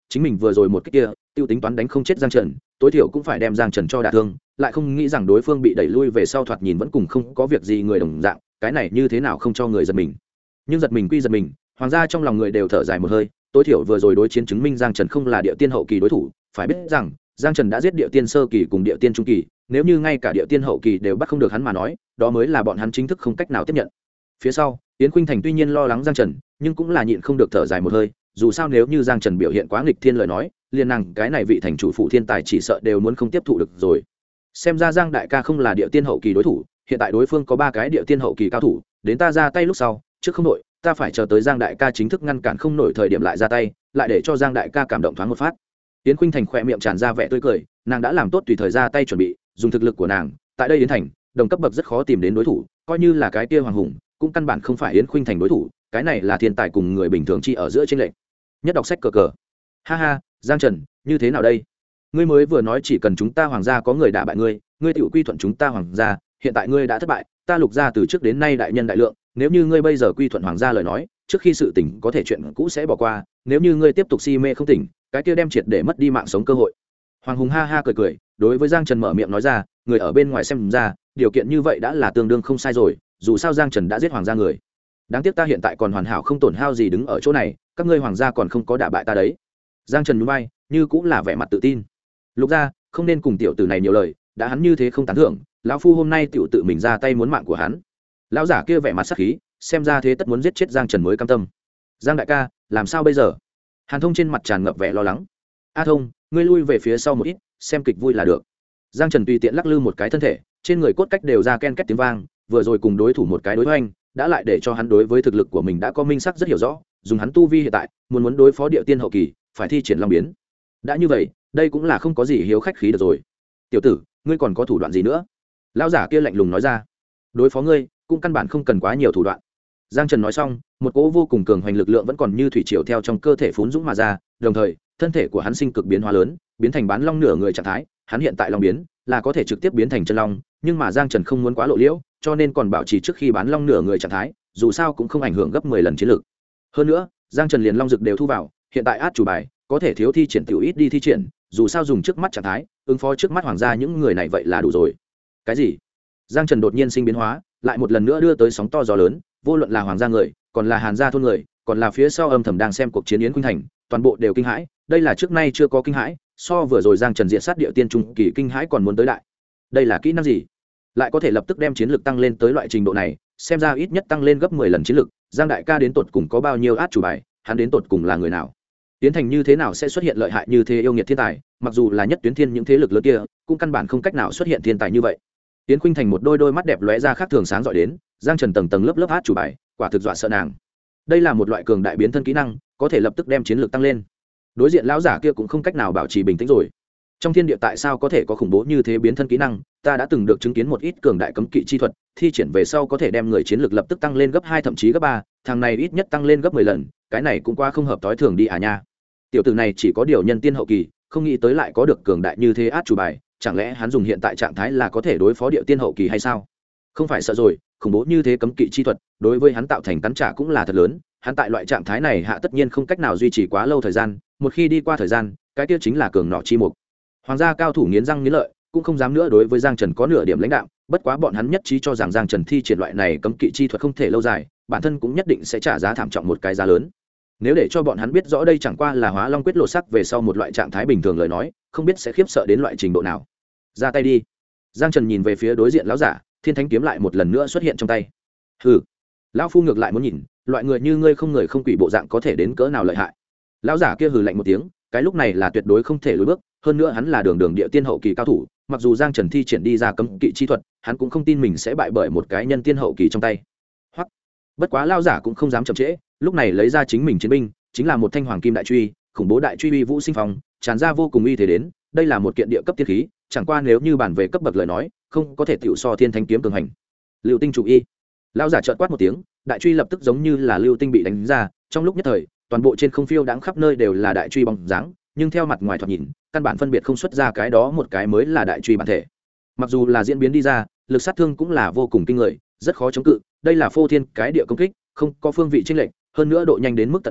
chính mình vừa rồi một cái kia tiêu tính toán đánh không chết Giang Trần, tối thiểu cũng phải đem Giang Trần cho đả thương, lại không nghĩ rằng đối phương bị đẩy lui về sau, thoạt nhìn vẫn cùng không có việc gì người đồng dạng, cái này như thế nào không cho người giật mình. Nhưng giật mình quy giật mình, hoàng gia trong lòng người đều thở dài một hơi, tối thiểu vừa rồi đối chiến chứng minh Giang Trần không là địa tiên hậu kỳ đối thủ, phải biết rằng Giang Trần đã giết địa tiên sơ kỳ cùng địa tiên trung kỳ, nếu như ngay cả địa tiên hậu kỳ đều bắt không được hắn mà nói, đó mới là bọn hắn chính thức không cách nào tiếp nhận. Phía sau, Yến Khuynh Thành tuy nhiên lo lắng Giang Trần, nhưng cũng là nhịn không được thở dài một hơi, dù sao nếu như Giang Trần biểu hiện quá nghịch thiên lời nói, liền nàng cái này vị thành chủ phụ thiên tài chỉ sợ đều muốn không tiếp thụ được rồi. Xem ra Giang đại ca không là địa tiên hậu kỳ đối thủ, hiện tại đối phương có 3 cái địa tiên hậu kỳ cao thủ, đến ta ra tay lúc sau, trước không nổi, ta phải chờ tới Giang đại ca chính thức ngăn cản không nổi thời điểm lại ra tay, lại để cho Giang đại ca cảm động thoáng một phát. Yến Khuynh Thành khỏe miệng tràn ra vẻ tươi cười, nàng đã làm tốt tùy thời ra tay chuẩn bị, dùng thực lực của nàng, tại đây Yến Thành, đồng cấp bậc rất khó tìm đến đối thủ, coi như là cái kia Hoàng Hùng, cũng căn bản không phải Yến Khuynh Thành đối thủ, cái này là thiên tài cùng người bình thường chi ở giữa chênh lệch. Nhất đọc sách cờ cờ. Ha ha, Giang Trần, như thế nào đây? Ngươi mới vừa nói chỉ cần chúng ta hoàng gia có người đả bại ngươi, ngươi tự quy thuận chúng ta hoàng gia, hiện tại ngươi đã thất bại, ta Lục gia từ trước đến nay đại nhân đại lượng, nếu như ngươi bây giờ quy thuận hoàng gia lời nói, trước khi sự tỉnh có thể chuyện cũ sẽ bỏ qua, nếu như ngươi tiếp tục si mê không tỉnh, cái kia đem triệt để mất đi mạng sống cơ hội. Hoàng Hùng ha ha cười cười, đối với Giang Trần mở miệng nói ra, người ở bên ngoài xem ra, điều kiện như vậy đã là tương đương không sai rồi, dù sao Giang Trần đã giết hoàng gia người. Đáng tiếc ta hiện tại còn hoàn hảo không tổn hao gì đứng ở chỗ này, các ngươi hoàng gia còn không có đả bại ta đấy. Giang Trần nhún vai, như cũng là vẻ mặt tự tin. Lục gia, không nên cùng tiểu tử này nhiều lời, đã hắn như thế không tán thưởng, lão phu hôm nay tiểu tự mình ra tay muốn mạng của hắn. Lão giả kia vẻ mặt sắc khí, xem ra thế tất muốn giết chết Giang Trần mới cam tâm. Giang đại ca, làm sao bây giờ? Hàn Thông trên mặt tràn ngập vẻ lo lắng. A Thông, ngươi lui về phía sau một ít, xem kịch vui là được. Giang Trần tùy tiện lắc lư một cái thân thể, trên người cốt cách đều ra ken két tiếng vang, vừa rồi cùng đối thủ một cái đối hoành, đã lại để cho hắn đối với thực lực của mình đã có minh sắc rất hiểu rõ, dùng hắn tu vi hiện tại, muốn đối phó địa tiên hậu kỳ, phải thi triển long biến. Đã như vậy, đây cũng là không có gì hiếu khách khí được rồi. Tiểu tử, ngươi còn có thủ đoạn gì nữa? Lão giả kia lạnh lùng nói ra. Đối phó ngươi, cũng căn bản không cần quá nhiều thủ đoạn. Giang Trần nói xong, một cỗ vô cùng cường hoành lực lượng vẫn còn như thủy triều theo trong cơ thể phún dũng mà ra, đồng thời, thân thể của hắn sinh cực biến hóa lớn, biến thành bán long nửa người trạng thái, hắn hiện tại long biến là có thể trực tiếp biến thành chân long, nhưng mà Giang Trần không muốn quá lộ liễu, cho nên còn bảo trì trước khi bán long nửa người trạng thái, dù sao cũng không ảnh hưởng gấp 10 lần chiến lực. Hơn nữa, Giang Trần liền long dực đều thu vào, hiện tại át chủ bài, có thể thiếu thi triển tiểu ít đi thi triển, dù sao dùng trước mắt trạng thái, ứng phó trước mắt hoàng gia những người này vậy là đủ rồi. Cái gì? Giang Trần đột nhiên sinh biến hóa, lại một lần nữa đưa tới sóng to gió lớn, vô luận là hoàng gia người, còn là Hàn gia thôn người, còn là phía sau âm thầm đang xem cuộc chiến Yến Khuynh Thành, toàn bộ đều kinh hãi, đây là trước nay chưa có kinh hãi, so vừa rồi Giang Trần diện sát địa tiên trung kỳ kinh hãi còn muốn tới đại. Đây là kỹ năng gì? Lại có thể lập tức đem chiến lực tăng lên tới loại trình độ này, xem ra ít nhất tăng lên gấp 10 lần chiến lực, Giang đại ca đến tột cùng có bao nhiêu át chủ bài, hắn đến tột cùng là người nào? Tiến Thành như thế nào sẽ xuất hiện lợi hại như thế yêu nghiệt thiên tài, mặc dù là nhất tuyến thiên những thế lực lớn kia, cũng căn bản không cách nào xuất hiện thiên tài như vậy. Yến Khuynh Thành một đôi mắt đẹp lóe ra khác thường sáng rọi đến, Giang Trần tầng tầng lớp lớp át chủ bài, quả thực dọa sợ nàng. Đây là một loại cường đại biến thân kỹ năng, có thể lập tức đem chiến lược tăng lên. Đối diện lão giả kia cũng không cách nào bảo trì bình tĩnh rồi. Trong thiên địa tại sao có thể có khủng bố như thế biến thân kỹ năng, ta đã từng được chứng kiến một ít cường đại cấm kỵ chi thuật, thi triển về sau có thể đem người chiến lược lập tức tăng lên gấp 2 thậm chí gấp 3, thằng này ít nhất tăng lên gấp 10 lần, cái này cũng quá không hợp tối thường đi à nha. Tiểu tử này chỉ có điều nhân tiên hậu kỳ, không nghĩ tới lại có được cường đại như thế át chủ bài, chẳng lẽ hắn dùng hiện tại trạng thái là có thể đối phó địa tiên hậu kỳ hay sao? Không phải sợ rồi, khủng bố như thế cấm kỵ chi thuật, đối với hắn tạo thành cắn trả cũng là thật lớn, hắn tại loại trạng thái này hạ tất nhiên không cách nào duy trì quá lâu thời gian, một khi đi qua thời gian, cái kia chính là cường nọ chi mục. Hoàng gia cao thủ nghiến răng nghiến lợi, cũng không dám nữa đối với Giang Trần có nửa điểm lãnh đạm, bất quá bọn hắn nhất trí cho rằng Giang Trần thi triển loại này cấm kỵ chi thuật không thể lâu dài, bản thân cũng nhất định sẽ trả giá thảm trọng một cái giá lớn. Nếu để cho bọn hắn biết rõ đây chẳng qua là Hóa Long quyết lộ sắc về sau một loại trạng thái bình thường lời nói, không biết sẽ khiếp sợ đến loại trình độ nào. Ra tay đi. Giang Trần nhìn về phía đối diện lão giả, Thiên Thánh kiếm lại một lần nữa xuất hiện trong tay. Hừ, lão phu ngược lại muốn nhìn, loại người như ngươi không người không quỷ bộ dạng có thể đến cỡ nào lợi hại. Lão giả kia hừ lạnh một tiếng, cái lúc này là tuyệt đối không thể lùi bước, hơn nữa hắn là đường địa tiên hậu kỳ cao thủ, mặc dù Giang Trần thi triển đi ra cấm kỵ chi thuật, hắn cũng không tin mình sẽ bại bởi một cái nhân tiên hậu kỳ trong tay. Hoặc, bất quá lão giả cũng không dám chậm trễ, lúc này lấy ra chính mình chiến binh, chính là một thanh hoàng kim đại truy, khủng bố đại truy uy vũ sinh phong, tràn ra vô cùng uy thế đến, đây là một kiện địa cấp tiên khí, chẳng qua nếu như bản về cấp bậc lời nói, không có thể tiểu so Thiên Thánh kiếm cường hành. Lưu Tinh chủ y. Lão giả chợt quát một tiếng, đại truy lập tức giống như là lưu tinh bị đánh ra, trong lúc nhất thời, toàn bộ trên không phiêu đãng khắp nơi đều là đại truy bóng dáng, nhưng theo mặt ngoài thoạt nhìn, căn bản phân biệt không xuất ra cái đó một cái mới là đại truy bản thể. Mặc dù là diễn biến đi ra, lực sát thương cũng là vô cùng kinh người, rất khó chống cự, đây là phô thiên cái địa công kích, không có phương vị chênh lệch, hơn nữa độ nhanh đến mức tận cùng,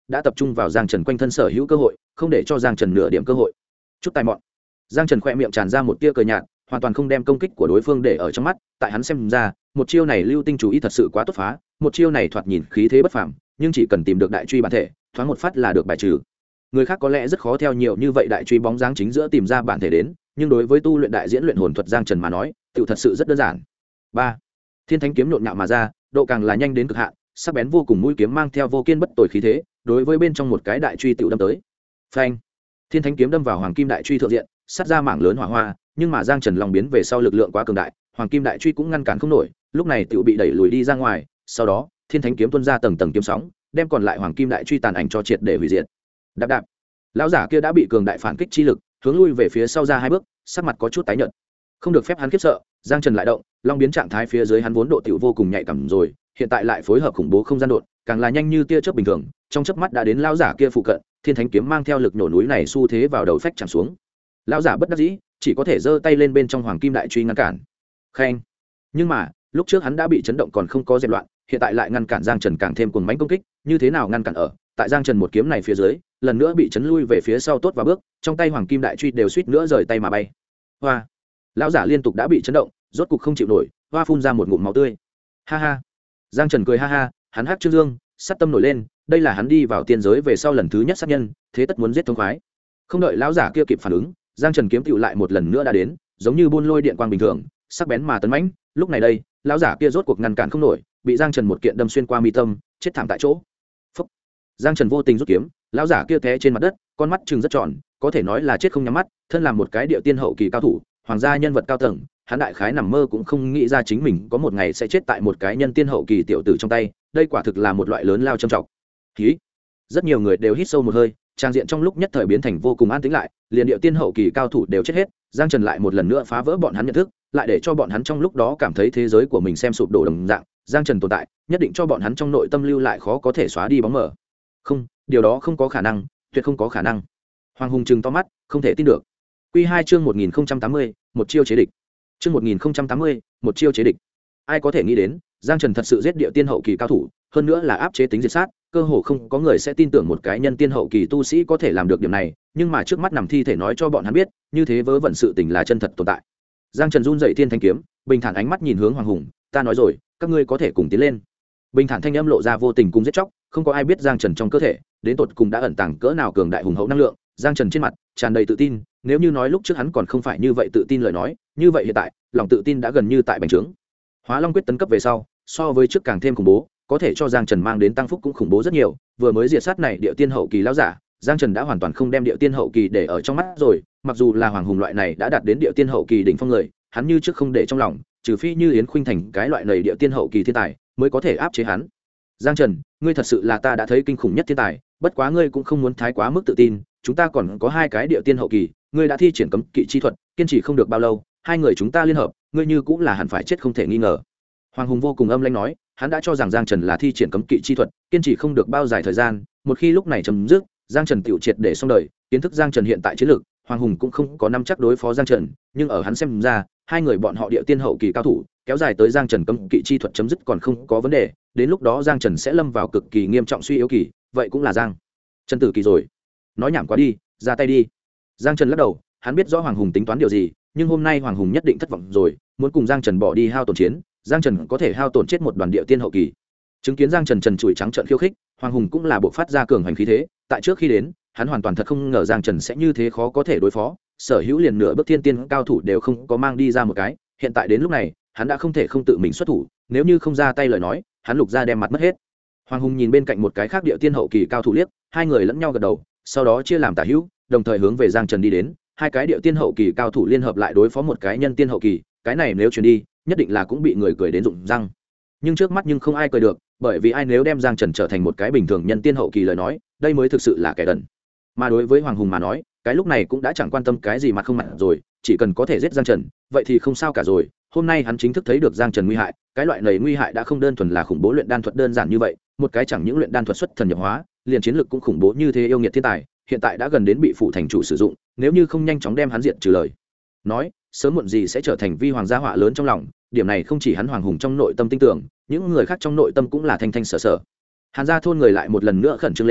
đã tập trung vào Giang Trần quanh thân sở hữu cơ hội, không để cho Giang Trần nửa điểm cơ hội. Chút tài mọn. Giang Trần khẽ miệng tràn ra một tia cười nhạt, hoàn toàn không đem công kích của đối phương để ở trong mắt. Tại hắn xem ra, một chiêu này lưu tinh chú ý thật sự quá tốt phá, một chiêu này thoạt nhìn khí thế bất phàm, nhưng chỉ cần tìm được đại truy bản thể, thoáng một phát là được bài trừ. Người khác có lẽ rất khó theo nhiều như vậy đại truy bóng dáng chính giữa tìm ra bản thể đến, nhưng đối với tu luyện đại diễn luyện hồn thuật Giang Trần mà nói, tựu thật sự rất đơn giản. 3. Thiên Thánh kiếm nhộn nhạo mà ra, độ càng là nhanh đến cực hạn, sắc bén vô cùng, mũi kiếm mang theo vô kiên bất tồi khí thế, đối với bên trong một cái đại truy tựu đâm tới. Phanh! Thiên Thánh kiếm đâm vào hoàng kim đại truy thượng diện, sát ra mảng lớn hỏa hoa, nhưng mà Giang Trần Long biến về sau lực lượng quá cường đại, hoàng kim đại truy cũng ngăn cản không nổi, lúc này tựu bị đẩy lùi đi ra ngoài. Sau đó, Thiên Thánh kiếm tuôn ra tầng tầng kiếm sóng, đem còn lại hoàng kim đại truy tàn ảnh cho triệt để hủy diệt. Đạp đạp, lão giả kia đã bị cường đại phản kích chi lực hướng lui về phía sau ra 2 bước, sắc mặt có chút tái nhợt. Không được phép hắn khiếp sợ, Giang Trần lại động, Long biến trạng thái phía dưới hắn vốn độ tiểu vô cùng nhạy cảm rồi, hiện tại lại phối hợp khủng bố không gian đột, càng là nhanh như tia chớp bình thường, trong chớp mắt đã đến lão giả kia phụ cận. Thiên Thánh kiếm mang theo lực nổ núi này xu thế vào đầu phách chạm xuống. Lão giả bất đắc dĩ, chỉ có thể giơ tay lên bên trong hoàng kim đại truy ngăn cản. Khen. Nhưng mà, lúc trước hắn đã bị chấn động còn không có dẹp loạn, hiện tại lại ngăn cản Giang Trần càng thêm cuồng mãnh công kích, như thế nào ngăn cản ở? Tại Giang Trần một kiếm này phía dưới, lần nữa bị chấn lui về phía sau tốt và bước, trong tay hoàng kim đại truy đều suýt nữa rời tay mà bay. Hoa. Lão giả liên tục đã bị chấn động, rốt cục không chịu nổi, hoa phun ra một ngụm máu tươi. Ha ha. Giang Trần cười ha ha, hắn hắc trương dương, sát tâm nổi lên, đây là hắn đi vào tiên giới về sau lần thứ nhất sát nhân, thế tất muốn giết thống khoái. Không đợi lão giả kia kịp phản ứng, Giang Trần kiếm tựu lại một lần nữa đã đến, giống như buôn lôi điện quang bình thường, sắc bén mà tấn mãnh. Lúc này đây, lão giả kia rốt cuộc ngăn cản không nổi, bị Giang Trần một kiện đâm xuyên qua mi tâm, chết thảm tại chỗ. Phúc. Giang Trần vô tình rút kiếm, lão giả kia té trên mặt đất, con mắt trừng rất tròn, có thể nói là chết không nhắm mắt. Thân làm một cái địa tiên hậu kỳ cao thủ, hoàng gia nhân vật cao tầng, hắn đại khái nằm mơ cũng không nghĩ ra chính mình có một ngày sẽ chết tại một cái nhân tiên hậu kỳ tiểu tử trong tay, đây quả thực là một loại lớn lao trầm trọng. Khí. Rất nhiều người đều hít sâu một hơi, trang diện trong lúc nhất thời biến thành vô cùng an tĩnh lại, liền địa tiên hậu kỳ cao thủ đều chết hết. Giang Trần lại một lần nữa phá vỡ bọn hắn nhận thức, lại để cho bọn hắn trong lúc đó cảm thấy thế giới của mình xem sụp đổ đồng dạng. Giang Trần tồn tại, nhất định cho bọn hắn trong nội tâm lưu lại khó có thể xóa đi bóng mờ. Không, điều đó không có khả năng, tuyệt không có khả năng. Hoàng Hùng trừng to mắt, không thể tin được. Quy 2 chương 1080, một chiêu chế địch. Chương 1080, một chiêu chế địch. Ai có thể nghĩ đến, Giang Trần thật sự giết địa tiên hậu kỳ cao thủ, hơn nữa là áp chế tính diệt sát, cơ hồ không có người sẽ tin tưởng một cái nhân tiên hậu kỳ tu sĩ có thể làm được điểm này, nhưng mà trước mắt nằm thi thể nói cho bọn hắn biết, như thế vớ vẩn sự tình là chân thật tồn tại. Giang Trần run dậy Thiên Thanh kiếm, bình thản ánh mắt nhìn hướng Hoàng Hùng, ta nói rồi, các ngươi có thể cùng tiến lên. Bình thản thanh âm lộ ra vô tình cùng giết chóc, không có ai biết Giang Trần trong cơ thể đến tột cùng đã ẩn tàng cỡ nào cường đại hùng hậu năng lượng. Giang Trần trên mặt tràn đầy tự tin, nếu như nói lúc trước hắn còn không phải như vậy tự tin lời nói, như vậy hiện tại lòng tự tin đã gần như tại bành trướng. Hóa Long quyết tấn cấp về sau, so với trước càng thêm khủng bố, có thể cho Giang Trần mang đến tăng phúc cũng khủng bố rất nhiều. Vừa mới diệt sát này địa tiên hậu kỳ lão giả, Giang Trần đã hoàn toàn không đem địa tiên hậu kỳ để ở trong mắt rồi, mặc dù là Hoàng Hùng loại này đã đạt đến địa tiên hậu kỳ đỉnh phong người, hắn như trước không để trong lòng, trừ phi như Yến Khuynh Thành cái loại này địa tiên hậu kỳ thiên tài mới có thể áp chế hắn. Giang Trần, ngươi thật sự là ta đã thấy kinh khủng nhất thiên tài, bất quá ngươi cũng không muốn thái quá mức tự tin, chúng ta còn có 2 cái địa tiên hậu kỳ, ngươi đã thi triển cấm kỵ chi thuật, kiên trì không được bao lâu, 2 người chúng ta liên hợp, ngươi như cũng là hẳn phải chết không thể nghi ngờ. Hoàng Hùng vô cùng âm lãnh nói, hắn đã cho rằng Giang Trần là thi triển cấm kỵ chi thuật, kiên trì không được bao dài thời gian, một khi lúc này chấm dứt, Giang Trần tiểu triệt để xong đời. Kiến thức Giang Trần hiện tại chiến lược, Hoàng Hùng cũng không có nắm chắc đối phó Giang Trần, nhưng ở hắn xem ra, 2 người bọn họ địa tiên hậu kỳ cao thủ, kéo dài tới Giang Trần cấm kỵ chi thuật chấm dứt còn không có vấn đề, đến lúc đó Giang Trần sẽ lâm vào cực kỳ nghiêm trọng suy yếu kỳ, vậy cũng là Giang Trần tử kỳ rồi. Nói nhảm quá đi, ra tay đi. Giang Trần lắc đầu, hắn biết rõ Hoàng Hùng tính toán điều gì, nhưng hôm nay Hoàng Hùng nhất định thất vọng rồi, muốn cùng Giang Trần bỏ đi hao tổn chiến, Giang Trần có thể hao tổn chết một đoàn địa tiên hậu kỳ. Chứng kiến Giang Trần trần trụi trắng trợn khiêu khích, Hoàng Hùng cũng là buộc phát ra cường hành khí thế, tại trước khi đến, hắn hoàn toàn thật không ngờ Giang Trần sẽ như thế khó có thể đối phó, sở hữu liền nửa bước thiên tiên cao thủ đều không có mang đi ra một cái, hiện tại đến lúc này, hắn đã không thể không tự mình xuất thủ, nếu như không ra tay lời nói, hắn lục ra đem mặt mất hết. Hoàng Hùng nhìn bên cạnh một cái khác địa tiên hậu kỳ cao thủ liếc, 2 người lẫn nhau gật đầu, sau đó chia làm tả hữu, đồng thời hướng về Giang Trần đi đến, 2 cái địa tiên hậu kỳ cao thủ liên hợp lại đối phó một cái nhân tiên hậu kỳ, cái này nếu truyền đi, nhất định là cũng bị người cười đến rụng răng. Nhưng trước mắt nhưng không ai cười được, bởi vì ai nếu đem Giang Trần trở thành một cái bình thường nhân tiên hậu kỳ lời nói, đây mới thực sự là kẻ đần. Mà đối với Hoàng Hùng mà nói, cái lúc này cũng đã chẳng quan tâm cái gì mặt không mặt rồi, chỉ cần có thể giết Giang Trần, vậy thì không sao cả rồi. Hôm nay hắn chính thức thấy được Giang Trần nguy hại, cái loại này nguy hại đã không đơn thuần là khủng bố luyện đan thuật đơn giản như vậy, một cái chẳng những luyện đan thuật xuất thần nhập hóa, liền chiến lực cũng khủng bố như thế yêu nghiệt thiên tài, hiện tại đã gần đến bị phụ thành chủ sử dụng, nếu như không nhanh chóng đem hắn diệt trừ lời nói, sớm muộn gì sẽ trở thành vi hoàng gia họa lớn trong lòng. Điểm này không chỉ hắn Hoàng Hùng trong nội tâm tin tưởng, những người khác trong nội tâm cũng là thanh thanh sở sở. Hàn gia thôn người lại một lần nữa khẩn trương lên,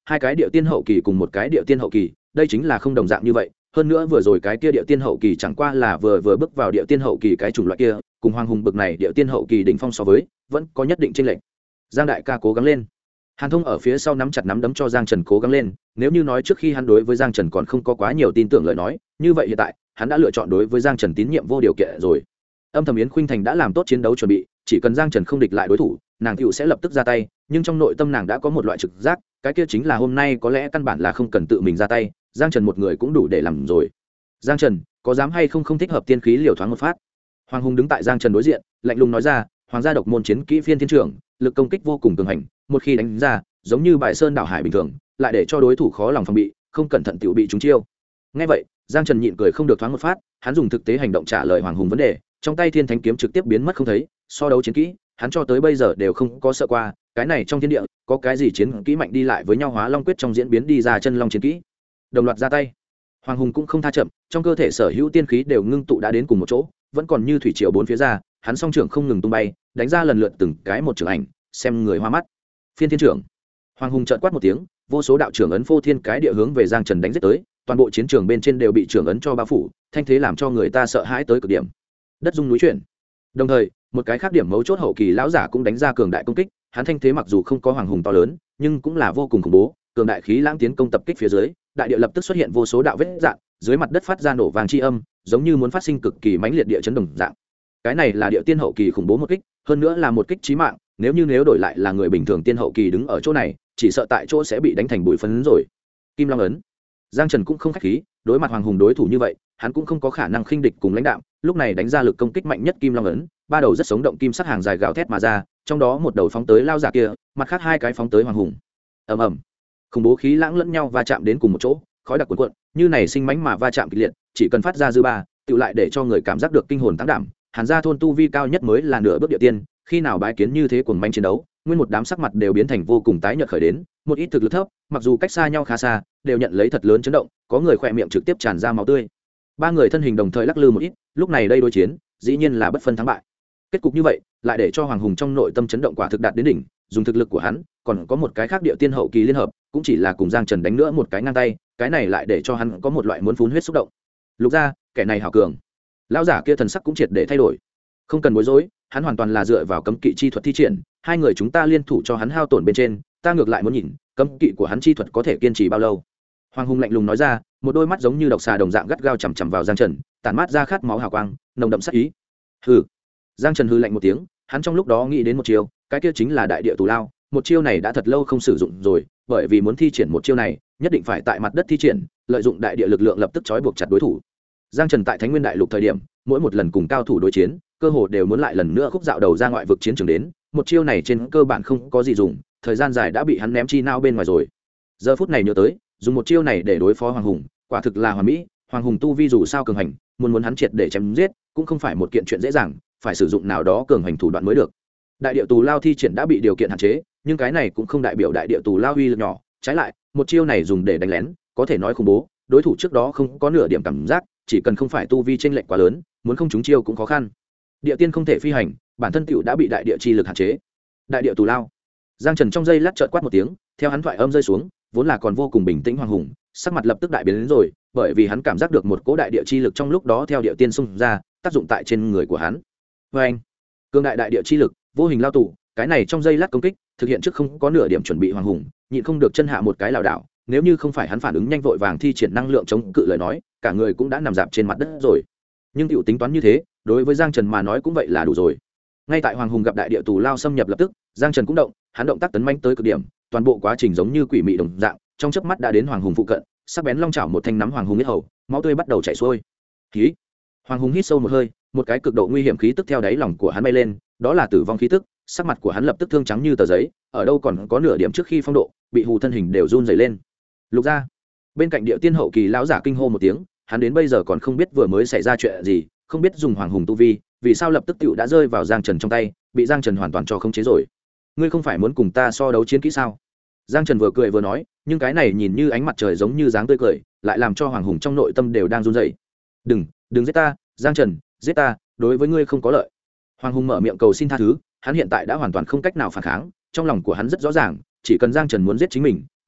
hai cái địa tiên hậu kỳ cùng một cái địa tiên hậu kỳ, đây chính là không đồng dạng như vậy. Hơn nữa vừa rồi cái kia địa tiên hậu kỳ chẳng qua là vừa bước vào địa tiên hậu kỳ cái chủng loại kia, cùng Hoàng Hùng bực này địa tiên hậu kỳ đỉnh phong so với, vẫn có nhất định chênh lệch. Giang đại ca cố gắng lên. Hàn Thông ở phía sau nắm chặt nắm đấm cho Giang Trần cố gắng lên, nếu như nói trước khi hắn đối với Giang Trần còn không có quá nhiều tin tưởng lời nói, như vậy hiện tại, hắn đã lựa chọn đối với Giang Trần tín nhiệm vô điều kiện rồi. Âm thầm Yến Khuynh Thành đã làm tốt chiến đấu chuẩn bị, chỉ cần Giang Trần không địch lại đối thủ, nàng tựu sẽ lập tức ra tay, nhưng trong nội tâm nàng đã có một loại trực giác, cái kia chính là hôm nay có lẽ căn bản là không cần tự mình ra tay, Giang Trần một người cũng đủ để làm rồi. Giang Trần, có dám hay không thích hợp tiên khí liều thoáng một phát? Hoàng Hùng đứng tại Giang Trần đối diện, lạnh lùng nói ra, hoàng gia độc môn chiến kỹ Phiên Thiên Trưởng, lực công kích vô cùng cường hành, một khi đánh ra, giống như bài sơn đảo hải bình thường, lại để cho đối thủ khó lòng phòng bị, không cẩn thận tiểu bị trúng chiêu. Nghe vậy, Giang Trần nhịn cười không được thoáng một phát, hắn dùng thực tế hành động trả lời Hoàng Hùng vấn đề, trong tay Thiên Thánh kiếm trực tiếp biến mất không thấy, so đấu chiến kỹ, hắn cho tới bây giờ đều không có sợ qua, cái này trong thiên địa, có cái gì chiến kỹ mạnh đi lại với nhau Hóa Long quyết trong diễn biến đi ra chân long chiến kỹ. Đồng loạt ra tay. Hoàng Hùng cũng không tha chậm, trong cơ thể sở hữu tiên khí đều ngưng tụ đã đến cùng một chỗ, vẫn còn như thủy triều bốn phía ra, hắn song trưởng không ngừng tung bay, đánh ra lần lượt từng cái một trường ảnh, xem người hoa mắt. Phiên Thiên Trưởng. Hoàng Hùng chợt quát một tiếng, vô số đạo trưởng ấn phô thiên cái địa hướng về Giang Trần đánh giết tới, toàn bộ chiến trường bên trên đều bị trưởng ấn cho bao phủ, thanh thế làm cho người ta sợ hãi tới cực điểm. Đất rung núi chuyển. Đồng thời, một cái khác điểm mấu chốt hậu kỳ lão giả cũng đánh ra cường đại công kích, hắn thanh thế mặc dù không có Hoàng Hùng to lớn, nhưng cũng là vô cùng khủng bố, cường đại khí lãng tiến công tập kích phía dưới, đại địa lập tức xuất hiện vô số đạo vết rạn, dưới mặt đất phát ra nổ vàng chi âm, giống như muốn phát sinh cực kỳ mãnh liệt địa chấn đồng dạng. Cái này là địa tiên hậu kỳ khủng bố một kích, hơn nữa là một kích chí mạng, nếu đổi lại là người bình thường tiên hậu kỳ đứng ở chỗ này, chỉ sợ tại chỗ sẽ bị đánh thành bụi phấn rồi. Kim Long ấn. Giang Trần cũng không khách khí, đối mặt Hoàng Hùng đối thủ như vậy, hắn cũng không có khả năng khinh địch cùng lãnh đạm, lúc này đánh ra lực công kích mạnh nhất Kim Long ấn, ba đầu rất sống động kim sắc hàng dài gào thét mà ra, trong đó một đầu phóng tới lao giả kia, mặt khác hai cái phóng tới Hoàng Hùng. Ầm ầm. Khủng bố khí lãng lẫn nhau va chạm đến cùng một chỗ, khói đặc cuồn cuộn, như này sinh mãnh mà va chạm kịch liệt, chỉ cần phát ra dư ba, tựu lại để cho người cảm giác được kinh hồn tăng đảm. Hàn gia thôn tu vi cao nhất mới là nửa bước địa tiên, khi nào bái kiến như thế cuồng manh chiến đấu, nguyên một đám sắc mặt đều biến thành vô cùng tái nhợt khởi đến, một ít thực lực thấp, mặc dù cách xa nhau khá xa, đều nhận lấy thật lớn chấn động, có người khỏe miệng trực tiếp tràn ra máu tươi. Ba người thân hình đồng thời lắc lư một ít, lúc này đây đối chiến, dĩ nhiên là bất phân thắng bại. Kết cục như vậy, lại để cho Hoàng Hùng trong nội tâm chấn động quả thực đạt đến đỉnh, dùng thực lực của hắn, còn có một cái khác địa tiên hậu kỳ liên hợp, cũng chỉ là cùng Giang Trần đánh nữa một cái ngang tay, cái này lại để cho hắn có một loại muốn phun huyết xúc động. Lục gia, kẻ này hảo cường. Lão giả kia thần sắc cũng triệt để thay đổi. Không cần bối rối, hắn hoàn toàn là dựa vào cấm kỵ chi thuật thi triển, hai người chúng ta liên thủ cho hắn hao tổn bên trên, ta ngược lại muốn nhìn, cấm kỵ của hắn chi thuật có thể kiên trì bao lâu. Hoàng Hùng lạnh lùng nói ra, một đôi mắt giống như độc xà đồng dạng gắt gao chằm chằm vào Giang Trần, tản mát ra khát máu hào quang, nồng đậm sát ý. Hừ. Giang Trần hừ lạnh một tiếng, hắn trong lúc đó nghĩ đến một chiêu, cái kia chính là đại địa tù lao, một chiêu này đã thật lâu không sử dụng rồi, bởi vì muốn thi triển một chiêu này, nhất định phải tại mặt đất thi triển, lợi dụng đại địa lực lượng lập tức trói buộc chặt đối thủ. Giang Trần tại Thánh Nguyên Đại Lục thời điểm, mỗi một lần cùng cao thủ đối chiến, cơ hồ đều muốn lại lần nữa khúc dạo đầu ra ngoại vực chiến trường đến, một chiêu này trên cơ bản không có gì dùng, thời gian dài đã bị hắn ném chi nao bên ngoài rồi. Giờ phút này nhớ tới, dùng một chiêu này để đối phó Hoàng Hùng, quả thực là hoàn mỹ, Hoàng Hùng tu vi dù sao cường hành, muốn hắn triệt để chém giết, cũng không phải một kiện chuyện dễ dàng, phải sử dụng nào đó cường hành thủ đoạn mới được. Đại địa tù lao thi triển đã bị điều kiện hạn chế, nhưng cái này cũng không đại biểu đại địa tù lao uy lực nhỏ, trái lại, một chiêu này dùng để đánh lén, có thể nói khủng bố, đối thủ trước đó không có nửa điểm cảm giác, chỉ cần không phải tu vi chênh lệch quá lớn, muốn không trúng chiêu cũng khó khăn. Địa tiên không thể phi hành, bản thân tựu đã bị đại địa chi lực hạn chế. Đại địa tù lao. Giang Trần trong giây lát chợt quát một tiếng, theo hắn thoại âm rơi xuống, vốn là còn vô cùng bình tĩnh Hoàng Hùng, sắc mặt lập tức đại biến đến rồi, bởi vì hắn cảm giác được một cỗ đại địa chi lực trong lúc đó theo địa tiên xung ra, tác dụng tại trên người của hắn. Oeng! Cương đại đại địa chi lực, vô hình lao tù, cái này trong giây lát công kích, thực hiện trước không có nửa điểm chuẩn bị Hoàng Hùng, nhịn không được chân hạ một cái lảo đảo, nếu như không phải hắn phản ứng nhanh vội vàng thi triển năng lượng chống cự lời nói, cả người cũng đã nằm dạp trên mặt đất rồi. Nhưng tiểu tính toán như thế, đối với Giang Trần mà nói cũng vậy là đủ rồi. Ngay tại Hoàng Hùng gặp đại địa tù lao xâm nhập lập tức, Giang Trần cũng động, hắn động tác tấn manh tới cực điểm, toàn bộ quá trình giống như quỷ mị đồng dạng, trong chớp mắt đã đến Hoàng Hùng phụ cận, sắc bén long chảo một thanh nắm Hoàng Hùng huyết hầu, máu tươi bắt đầu chảy xuôi. Khí. Hoàng Hùng hít sâu một hơi, một cái cực độ nguy hiểm khí tức theo đáy lòng của hắn bay lên, đó là tử vong khí tức, sắc mặt của hắn lập tức thương trắng như tờ giấy, ở đâu còn có nửa điểm trước khi phong độ, bị hù thân hình đều run rẩy lên. Lục gia. Bên cạnh địa tiên hậu kỳ lão giả kinh hô một tiếng, hắn đến bây giờ còn không biết vừa mới xảy ra chuyện gì, không biết dùng Hoàng Hùng tu vi, vì sao lập tức tựu đã rơi vào Giang Trần trong tay, bị Giang Trần hoàn toàn cho khống chế rồi. Ngươi không phải muốn cùng ta so đấu chiến kỹ sao? Giang Trần vừa cười vừa nói, nhưng cái này nhìn như ánh mặt trời giống như dáng tươi cười, lại làm cho Hoàng Hùng trong nội tâm đều đang run rẩy. Đừng giết ta, Giang Trần, giết ta, đối với ngươi không có lợi. Hoàng Hùng mở miệng cầu xin tha thứ, hắn hiện tại đã hoàn toàn không cách nào phản kháng, trong lòng của hắn rất rõ ràng, chỉ cần Giang Trần muốn giết chính mình,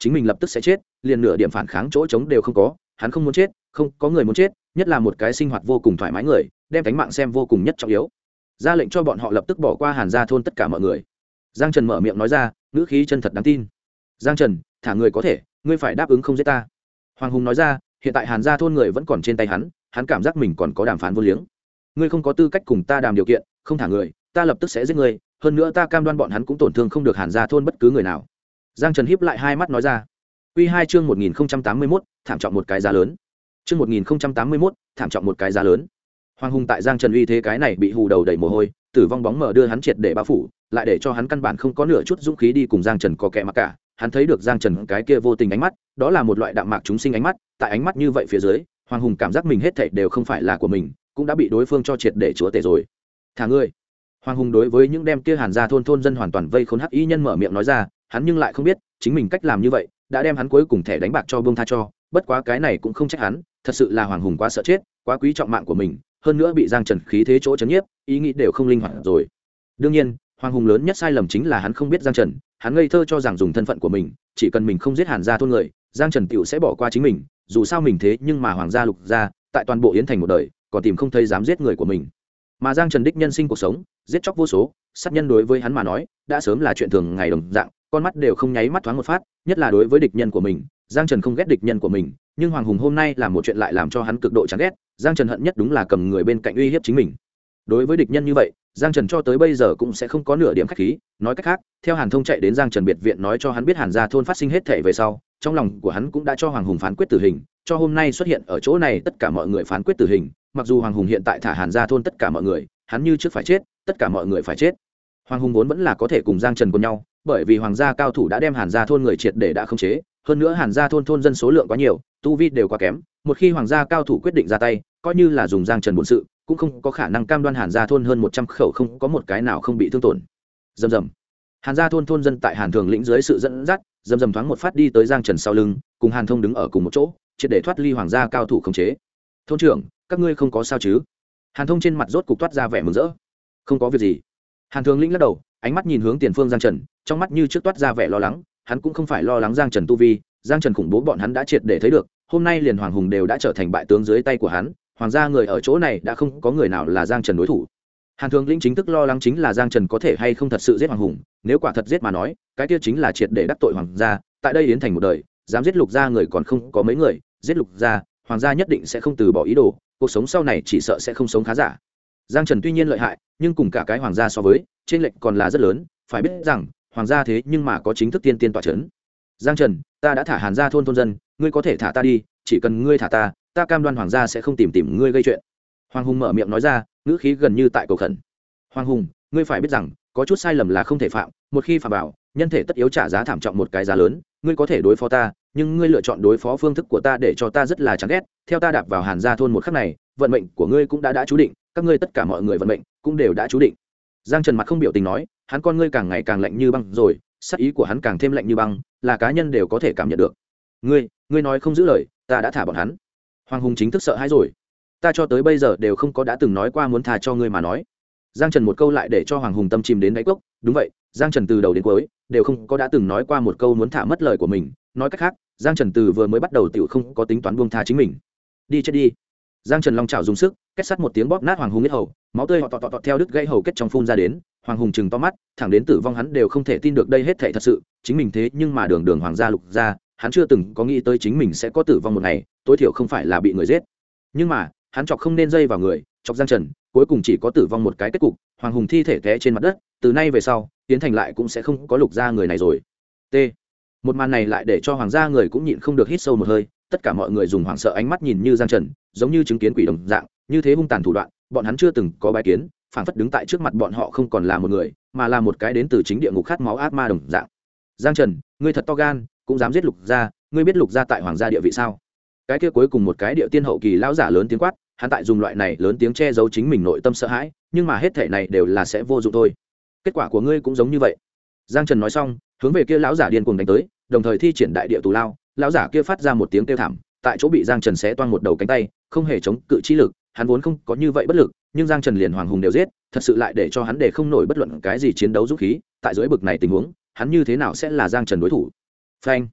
chính mình lập tức sẽ chết, liền nửa điểm phản kháng chỗ trống đều không có. Hắn không muốn chết, không có người muốn chết, nhất là một cái sinh hoạt vô cùng thoải mái người, đem cánh mạng xem vô cùng nhất trọng yếu. Ra lệnh cho bọn họ lập tức bỏ qua Hàn Gia thôn tất cả mọi người. Giang Trần mở miệng nói ra, ngữ khí chân thật đáng tin. Giang Trần, thả người có thể, ngươi phải đáp ứng không giết ta. Hoàng Hùng nói ra, hiện tại Hàn Gia thôn người vẫn còn trên tay hắn cảm giác mình còn có đàm phán vô liếng. Ngươi không có tư cách cùng ta đàm điều kiện, không thả người, ta lập tức sẽ giết ngươi, hơn nữa ta cam đoan bọn hắn cũng tổn thương không được Hàn Gia thôn bất cứ người nào. Giang Trần híp lại hai mắt nói ra. Quy 2 chương 1081, thảm trọng một cái giá lớn. Chương 1081, thảm trọng một cái giá lớn. Hoàng Hùng tại Giang Trần uy thế cái này bị hù đầu đầy mồ hôi, tử vong bóng mờ đưa hắn triệt để bao phủ, lại để cho hắn căn bản không có nửa chút dũng khí đi cùng Giang Trần có kẻ mặc cả. Hắn thấy được Giang Trần cái kia vô tình ánh mắt, đó là một loại đạm mạc chúng sinh ánh mắt, tại ánh mắt như vậy phía dưới, Hoàng Hùng cảm giác mình hết thảy đều không phải là của mình, cũng đã bị đối phương cho triệt để chúa tể rồi. Thả ngươi. Hoàng Hùng đối với những đem kia Hàn Gia thôn dân hoàn toàn vây khốn hắc y nhân mở miệng nói ra, hắn nhưng lại không biết, chính mình cách làm như vậy, đã đem hắn cuối cùng thẻ đánh bạc cho buông tha cho, bất quá cái này cũng không trách hắn, thật sự là Hoàng Hùng quá sợ chết, quá quý trọng mạng của mình, hơn nữa bị Giang Trần khí thế chỗ chấn nhiếp, ý nghĩ đều không linh hoạt rồi. Đương nhiên, Hoàng Hùng lớn nhất sai lầm chính là hắn không biết Giang Trần, hắn ngây thơ cho rằng dùng thân phận của mình, chỉ cần mình không giết Hàn Gia thôn người, Giang Trần tiểu sẽ bỏ qua chính mình, dù sao mình thế nhưng mà Hoàng gia Lục gia, tại toàn bộ Yến thành một đời, còn tìm không thấy dám giết người của mình. Mà Giang Trần đích nhân sinh cuộc sống, giết chóc vô số, sát nhân đối với hắn mà nói, đã sớm là chuyện thường ngày đồng dạng, con mắt đều không nháy mắt thoáng một phát, nhất là đối với địch nhân của mình, Giang Trần không ghét địch nhân của mình, nhưng Hoàng Hùng hôm nay làm một chuyện lại làm cho hắn cực độ chán ghét, Giang Trần hận nhất đúng là cầm người bên cạnh uy hiếp chính mình. Đối với địch nhân như vậy, Giang Trần cho tới bây giờ cũng sẽ không có nửa điểm khách khí, nói cách khác, theo Hàn Thông chạy đến Giang Trần biệt viện nói cho hắn biết Hàn Gia thôn phát sinh hết thảy về sau, trong lòng của hắn cũng đã cho Hoàng Hùng phán quyết tử hình, cho hôm nay xuất hiện ở chỗ này tất cả mọi người phán quyết tử hình, mặc dù Hoàng Hùng hiện tại thả Hàn Gia thôn tất cả mọi người, hắn như trước phải chết, tất cả mọi người phải chết. Hoàng Hùng vốn vẫn là có thể cùng Giang Trần cùng nhau, bởi vì Hoàng gia cao thủ đã đem Hàn Gia thôn người triệt để đã khống chế, hơn nữa Hàn Gia thôn dân số lượng quá nhiều, tu vi đều quá kém, một khi Hoàng gia cao thủ quyết định ra tay, coi như là dùng Giang Trần bổn sự, cũng không có khả năng cam đoan Hàn Gia thôn hơn 100 khẩu không có một cái nào không bị thương tổn. Rầm rầm. Hàn Gia thôn dân tại Hàn Thường lĩnh dưới sự dẫn dắt, rầm rầm thoáng một phát đi tới Giang Trần sau lưng, cùng Hàn Thông đứng ở cùng một chỗ, triệt để thoát ly Hoàng gia cao thủ khống chế. Thôn trưởng, các ngươi không có sao chứ? Hàn Thông trên mặt rốt cục toát ra vẻ mừng rỡ. Không có việc gì. Hàn Thường lĩnh lắc đầu, ánh mắt nhìn hướng tiền phương Giang Trần, trong mắt như trước toát ra vẻ lo lắng, hắn cũng không phải lo lắng Giang Trần tu vi, Giang Trần khủng bố bọn hắn đã triệt để thấy được, hôm nay liền Hoàng Hùng đều đã trở thành bại tướng dưới tay của hắn, Hoàng gia người ở chỗ này đã không có người nào là Giang Trần đối thủ. Hàn Thường lĩnh chính thức lo lắng chính là Giang Trần có thể hay không thật sự giết Hoàng Hùng, nếu quả thật giết mà nói, cái kia chính là triệt để đắc tội Hoàng gia, tại đây Yến thành một đời, dám giết Lục gia người còn không có mấy người, giết Lục gia, Hoàng gia nhất định sẽ không từ bỏ ý đồ, cuộc sống sau này chỉ sợ sẽ không sống khá giả. Giang Trần tuy nhiên lợi hại, nhưng cùng cả cái Hoàng gia so với, trên lệnh còn là rất lớn, phải biết rằng Hoàng gia thế nhưng mà có chính thức tiên tọa trấn. Giang Trần, ta đã thả Hàn gia thôn dân, ngươi có thể thả ta đi, chỉ cần ngươi thả ta, ta cam đoan Hoàng gia sẽ không tìm ngươi gây chuyện. Hoàng Hùng mở miệng nói ra, ngữ khí gần như tại cầu khẩn. Hoàng Hùng, ngươi phải biết rằng, có chút sai lầm là không thể phạm, một khi phạm vào, nhân thể tất yếu trả giá thảm trọng một cái giá lớn, ngươi có thể đối phó ta, nhưng ngươi lựa chọn đối phó phương thức của ta để cho ta rất là chán ghét, theo ta đạp vào Hàn gia thôn một khắc này, vận mệnh của ngươi cũng đã chú định, các ngươi tất cả mọi người vận mệnh cũng đều đã chú định. Giang Trần mặt không biểu tình nói, hắn con ngươi càng ngày càng lạnh như băng rồi, sắc ý của hắn càng thêm lạnh như băng, là cá nhân đều có thể cảm nhận được. Ngươi nói không giữ lời, ta đã thả bọn hắn. Hoàng Hùng chính thức sợ hãi rồi. Ta cho tới bây giờ đều không có đã từng nói qua muốn tha cho ngươi mà nói. Giang Trần một câu lại để cho Hoàng Hùng tâm chìm đến đáy cốc, đúng vậy, Giang Trần từ đầu đến cuối đều không có đã từng nói qua một câu muốn thả mất lời của mình, nói cách khác, Giang Trần từ vừa mới bắt đầu tiểu không có tính toán buông tha chính mình. Đi chết đi. Giang Trần long chảo dùng sức, kết sắt một tiếng bóp nát Hoàng Hùng huyết hầu, máu tươi họ tọt theo đứt gãy hầu kết trong phun ra đến, Hoàng Hùng trừng to mắt, thẳng đến tử vong hắn đều không thể tin được đây hết thảy thật sự, chính mình thế nhưng mà đường Hoàng gia Lục gia, hắn chưa từng có nghĩ tới chính mình sẽ có tử vong một ngày, tối thiểu không phải là bị người giết. Nhưng mà, hắn chọc không nên dây vào người, chọc Giang Trần, cuối cùng chỉ có tử vong một cái kết cục, Hoàng Hùng thi thể té trên mặt đất, từ nay về sau, Tiến thành lại cũng sẽ không có Lục gia người này rồi. T. Một màn này lại để cho Hoàng gia người cũng nhịn không được hít sâu một hơi, tất cả mọi người dùng hoảng sợ ánh mắt nhìn như Giang Trần, giống như chứng kiến quỷ đồng dạng, như thế hung tàn thủ đoạn, bọn hắn chưa từng có bái kiến, phảng phất đứng tại trước mặt bọn họ không còn là một người, mà là một cái đến từ chính địa ngục khát máu ác ma đồng dạng. Giang Trần, ngươi thật to gan, cũng dám giết Lục gia, ngươi biết Lục gia tại Hoàng gia địa vị sao? Cái kia cuối cùng một cái địa tiên hậu kỳ lão giả lớn tiếng quát, hắn tại dùng loại này lớn tiếng che giấu chính mình nội tâm sợ hãi, nhưng mà hết thể này đều là sẽ vô dụng thôi. Kết quả của ngươi cũng giống như vậy. Giang Trần nói xong, hướng về kia lão giả điên cuồng đánh tới, đồng thời thi triển đại địa tù lao, lão giả kia phát ra một tiếng kêu thảm, tại chỗ bị Giang Trần xé toang một đầu cánh tay, không hề chống cự chi lực, hắn vốn không có như vậy bất lực, nhưng Giang Trần liền Hoàng Hùng đều giết, thật sự lại để cho hắn để không nổi bất luận cái gì chiến đấu dũng khí, tại dưới bực này tình huống, hắn như thế nào sẽ là Giang Trần đối thủ. Phanh!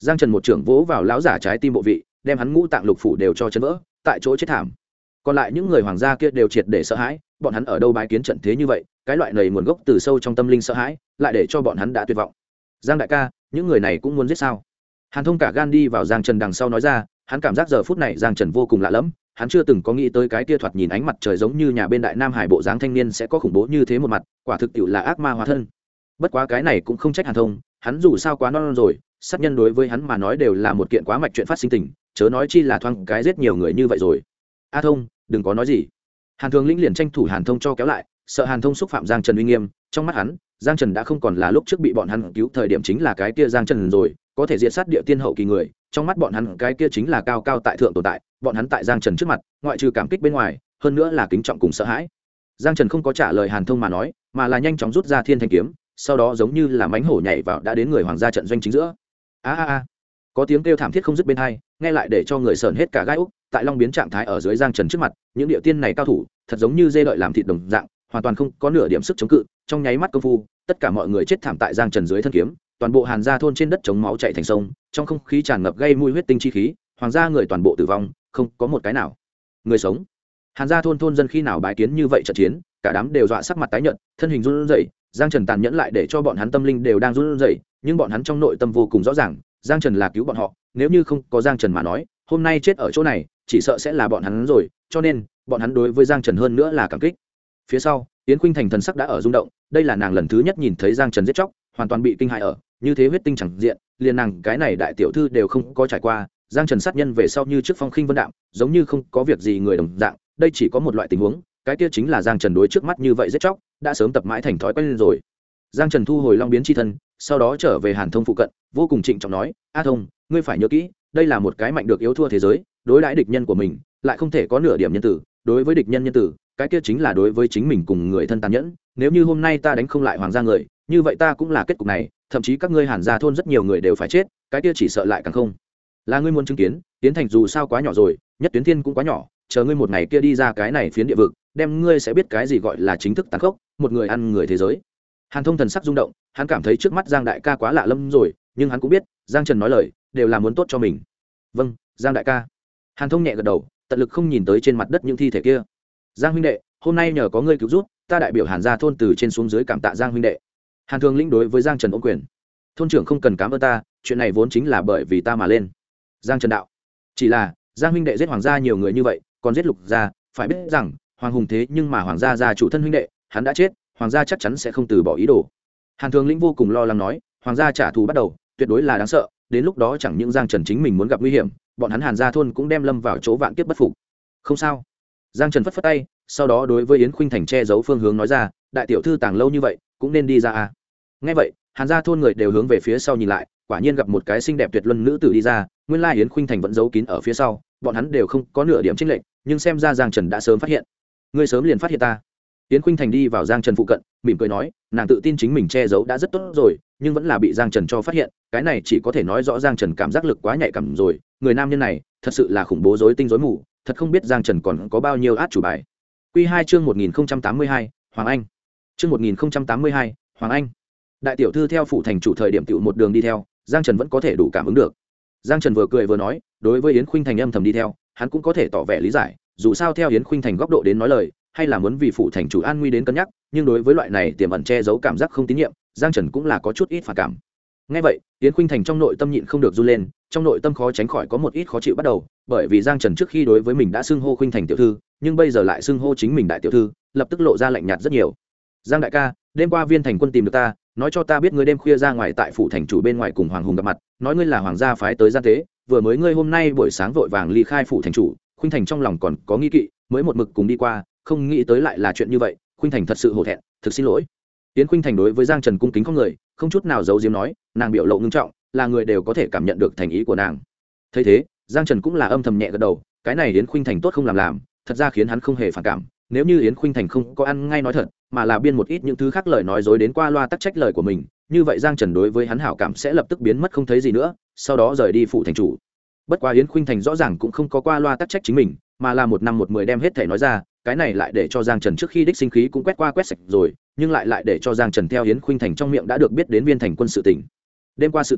Giang Trần một trưởng vỗ vào lão giả trái tim bộ vị, đem hắn ngũ tạng lục phủ đều cho chấn vỡ, tại chỗ chết thảm. Còn lại những người hoàng gia kia đều triệt để sợ hãi, bọn hắn ở đâu bái kiến trận thế như vậy, cái loại này nguồn gốc từ sâu trong tâm linh sợ hãi, lại để cho bọn hắn đã tuyệt vọng. Giang đại ca, những người này cũng muốn giết sao? Hàn Thông cả gan đi vào Giang Trần đằng sau nói ra, hắn cảm giác giờ phút này Giang Trần vô cùng lạ lẫm, hắn chưa từng có nghĩ tới cái kia thoạt nhìn ánh mặt trời giống như nhà bên Đại Nam Hải bộ dáng thanh niên sẽ có khủng bố như thế một mặt, quả thực tiệu là ác ma hóa thân. Bất quá cái này cũng không trách Hàn Thông, hắn dù sao quá non rồi, sát nhân đối với hắn mà nói đều là một kiện quá mạch chuyện phát sinh tình, chớ nói chi là thoáng cái giết nhiều người như vậy rồi. A Thông, đừng có nói gì. Hàn Thường Lĩnh liền tranh thủ Hàn Thông cho kéo lại, sợ Hàn Thông xúc phạm Giang Trần uy nghiêm, trong mắt hắn, Giang Trần đã không còn là lúc trước bị bọn hắn cứu thời điểm chính là cái kia Giang Trần rồi, có thể diệt sát địa tiên hậu kỳ người, trong mắt bọn hắn cái kia chính là cao cao tại thượng tồn tại, bọn hắn tại Giang Trần trước mặt, ngoại trừ cảm kích bên ngoài, hơn nữa là kính trọng cùng sợ hãi. Giang Trần không có trả lời Hàn Thông mà nói, mà là nhanh chóng rút ra Thiên Thanh kiếm, sau đó giống như là mãnh hổ nhảy vào đã đến người hoàng gia trận doanh chính giữa. A, có tiếng kêu thảm thiết không dứt bên tai, nghe lại để cho người sởn hết cả gai ốc. Tại Long biến trạng thái ở dưới Giang Trần trước mặt, những địa tiên này cao thủ, thật giống như dê đợi làm thịt đồng dạng, hoàn toàn không có nửa điểm sức chống cự, trong nháy mắt công phu, tất cả mọi người chết thảm tại Giang Trần dưới thân kiếm, toàn bộ Hàn gia thôn trên đất chống máu chảy thành sông, trong không khí tràn ngập gây mùi huyết tinh chi khí, hoàng gia người toàn bộ tử vong, không có một cái nào người sống. Hàn gia thôn thôn dân khi nào bái kiến như vậy trận chiến, cả đám đều dọa sắc mặt tái nhợt, thân hình run rẩy. Giang Trần tàn nhẫn lại để cho bọn hắn tâm linh đều đang run rẩy, nhưng bọn hắn trong nội tâm vô cùng rõ ràng, Giang Trần là cứu bọn họ, nếu như không có Giang Trần mà nói, hôm nay chết ở chỗ này, chỉ sợ sẽ là bọn hắn rồi, cho nên bọn hắn đối với Giang Trần hơn nữa là cảm kích. Phía sau, Yến Khuynh Thành thần sắc đã ở rung động, đây là nàng lần thứ nhất nhìn thấy Giang Trần giết chóc, hoàn toàn bị kinh hãi ở, như thế huyết tinh chẳng diện, liền nàng cái này đại tiểu thư đều không có trải qua, Giang Trần sát nhân về sau như trước phong khinh vân đạm, giống như không có việc gì người đồng dạng, đây chỉ có một loại tình huống, cái kia chính là Giang Trần đối trước mắt như vậy giết chóc, đã sớm tập mãi thành thói quen rồi. Giang Trần thu hồi Long biến chi thân, sau đó trở về Hàn Thông phụ cận, vô cùng trịnh trọng nói, "A Thông, ngươi phải nhớ kỹ, đây là một cái mạnh được yếu thua thế giới, đối đãi địch nhân của mình, lại không thể có nửa điểm nhân tử, đối với địch nhân nhân tử, cái kia chính là đối với chính mình cùng người thân tàn nhẫn, nếu như hôm nay ta đánh không lại hoàng gia người, như vậy ta cũng là kết cục này, thậm chí các ngươi Hàn gia thôn rất nhiều người đều phải chết, cái kia chỉ sợ lại càng không. Là ngươi muốn chứng kiến, tiến thành dù sao quá nhỏ rồi, nhất tuyến thiên cũng quá nhỏ, chờ ngươi một ngày kia đi ra cái này phiến địa vực, đem ngươi sẽ biết cái gì gọi là chính thức tàn khốc, một người ăn người thế giới." Hàn Thông thần sắc rung động, hắn cảm thấy trước mắt Giang đại ca quá lạ lẫm rồi, nhưng hắn cũng biết, Giang Trần nói lời đều là muốn tốt cho mình. "Vâng, Giang đại ca." Hàn Thông nhẹ gật đầu, tận lực không nhìn tới trên mặt đất những thi thể kia. "Giang huynh đệ, hôm nay nhờ có ngươi cứu giúp, ta đại biểu Hàn gia thôn từ trên xuống dưới cảm tạ Giang huynh đệ." Hàn Thường Lĩnh đối với Giang Trần ôm quyền. "Thôn trưởng không cần cảm ơn ta, chuyện này vốn chính là bởi vì ta mà lên." Giang Trần đạo. "Chỉ là, Giang huynh đệ giết hoàng gia nhiều người như vậy, còn giết Lục gia, phải biết rằng, hoàng hùng thế nhưng mà hoàng gia gia chủ thân huynh đệ, hắn đã chết, hoàng gia chắc chắn sẽ không từ bỏ ý đồ." Hàn Thường Lĩnh vô cùng lo lắng nói, hoàng gia trả thù bắt đầu, tuyệt đối là đáng sợ, đến lúc đó chẳng những Giang Trần chính mình muốn gặp nguy hiểm, bọn hắn Hàn gia thôn cũng đem lâm vào chỗ vạn kiếp bất phục. "Không sao." Giang Trần phất phất tay, sau đó đối với Yến Khuynh Thành che giấu phương hướng nói ra, "Đại tiểu thư tàng lâu như vậy, cũng nên đi ra à?" Nghe vậy, Hàn gia thôn người đều hướng về phía sau nhìn lại, quả nhiên gặp một cái xinh đẹp tuyệt luân nữ tử đi ra, nguyên lai Yến Khuynh Thành vẫn giấu kín ở phía sau, bọn hắn đều không có nửa điểm chênh lệch, nhưng xem ra Giang Trần đã sớm phát hiện. "Ngươi sớm liền phát hiện ta." Yến Khuynh Thành đi vào Giang Trần phụ cận, mỉm cười nói, nàng tự tin chính mình che giấu đã rất tốt rồi, nhưng vẫn là bị Giang Trần cho phát hiện, cái này chỉ có thể nói rõ Giang Trần cảm giác lực quá nhạy cảm rồi, người nam nhân này, thật sự là khủng bố rối tinh rối mù, thật không biết Giang Trần còn có bao nhiêu át chủ bài. Quy 2 chương 1082, Hoàng Anh. Chương 1082, Hoàng Anh. Đại tiểu thư theo phụ thành chủ thời điểm tiểu một đường đi theo, Giang Trần vẫn có thể đủ cảm ứng được. Giang Trần vừa cười vừa nói, đối với Yến Khuynh Thành âm thầm đi theo, hắn cũng có thể tỏ vẻ lý giải, dù sao theo Yến Khuynh Thành góc độ đến nói lời, hay là muốn vì phụ thành chủ an nguy đến cân nhắc, nhưng đối với loại này tiềm ẩn che giấu cảm giác không tín nhiệm, Giang Trần cũng là có chút ít phản cảm. Nghe vậy, Yến Khuynh Thành trong nội tâm nhịn không được run lên, trong nội tâm khó tránh khỏi có một ít khó chịu bắt đầu, bởi vì Giang Trần trước khi đối với mình đã xưng hô Khuynh Thành tiểu thư, nhưng bây giờ lại xưng hô chính mình đại tiểu thư, lập tức lộ ra lạnh nhạt rất nhiều. "Giang đại ca, đêm qua Viên Thành quân tìm được ta, nói cho ta biết ngươi đêm khuya ra ngoài tại phủ thành chủ bên ngoài cùng Hoàng Hùng gặp mặt, nói ngươi là hoàng gia phái tới gian tế, vừa mới ngươi hôm nay buổi sáng vội vàng ly khai phủ thành chủ." Khuynh Thành trong lòng còn có nghi kỵ, mới một mực cùng đi qua, không nghĩ tới lại là chuyện như vậy, Khuynh Thành thật sự hổ thẹn, thực xin lỗi. Yến Khuynh Thành đối với Giang Trần cung kính không người, không chút nào giấu giếm nói, nàng biểu lộ ngưng trọng, là người đều có thể cảm nhận được thành ý của nàng. Thấy thế, Giang Trần cũng là âm thầm nhẹ gật đầu, cái này Yến Khuynh Thành tốt không làm, thật ra khiến hắn không hề phản cảm, nếu như Yến Khuynh Thành không có ăn ngay nói thật, mà là biên một ít những thứ khác lời nói dối đến qua loa tắc trách lời của mình, như vậy Giang Trần đối với hắn hảo cảm sẽ lập tức biến mất không thấy gì nữa, sau đó rời đi phủ thành chủ. Bất quá Yến Khuynh Thành rõ ràng cũng không có qua loa tắc trách chính mình, mà là một năm một mười đem hết thể nói ra, cái này lại để cho Giang Trần trước khi đích sinh khí cũng quét qua quét sạch rồi, nhưng lại để cho Giang Trần theo Yến Khuynh Thành trong miệng đã được biết đến Viên Thành quân sự tình. Đêm qua sự tình,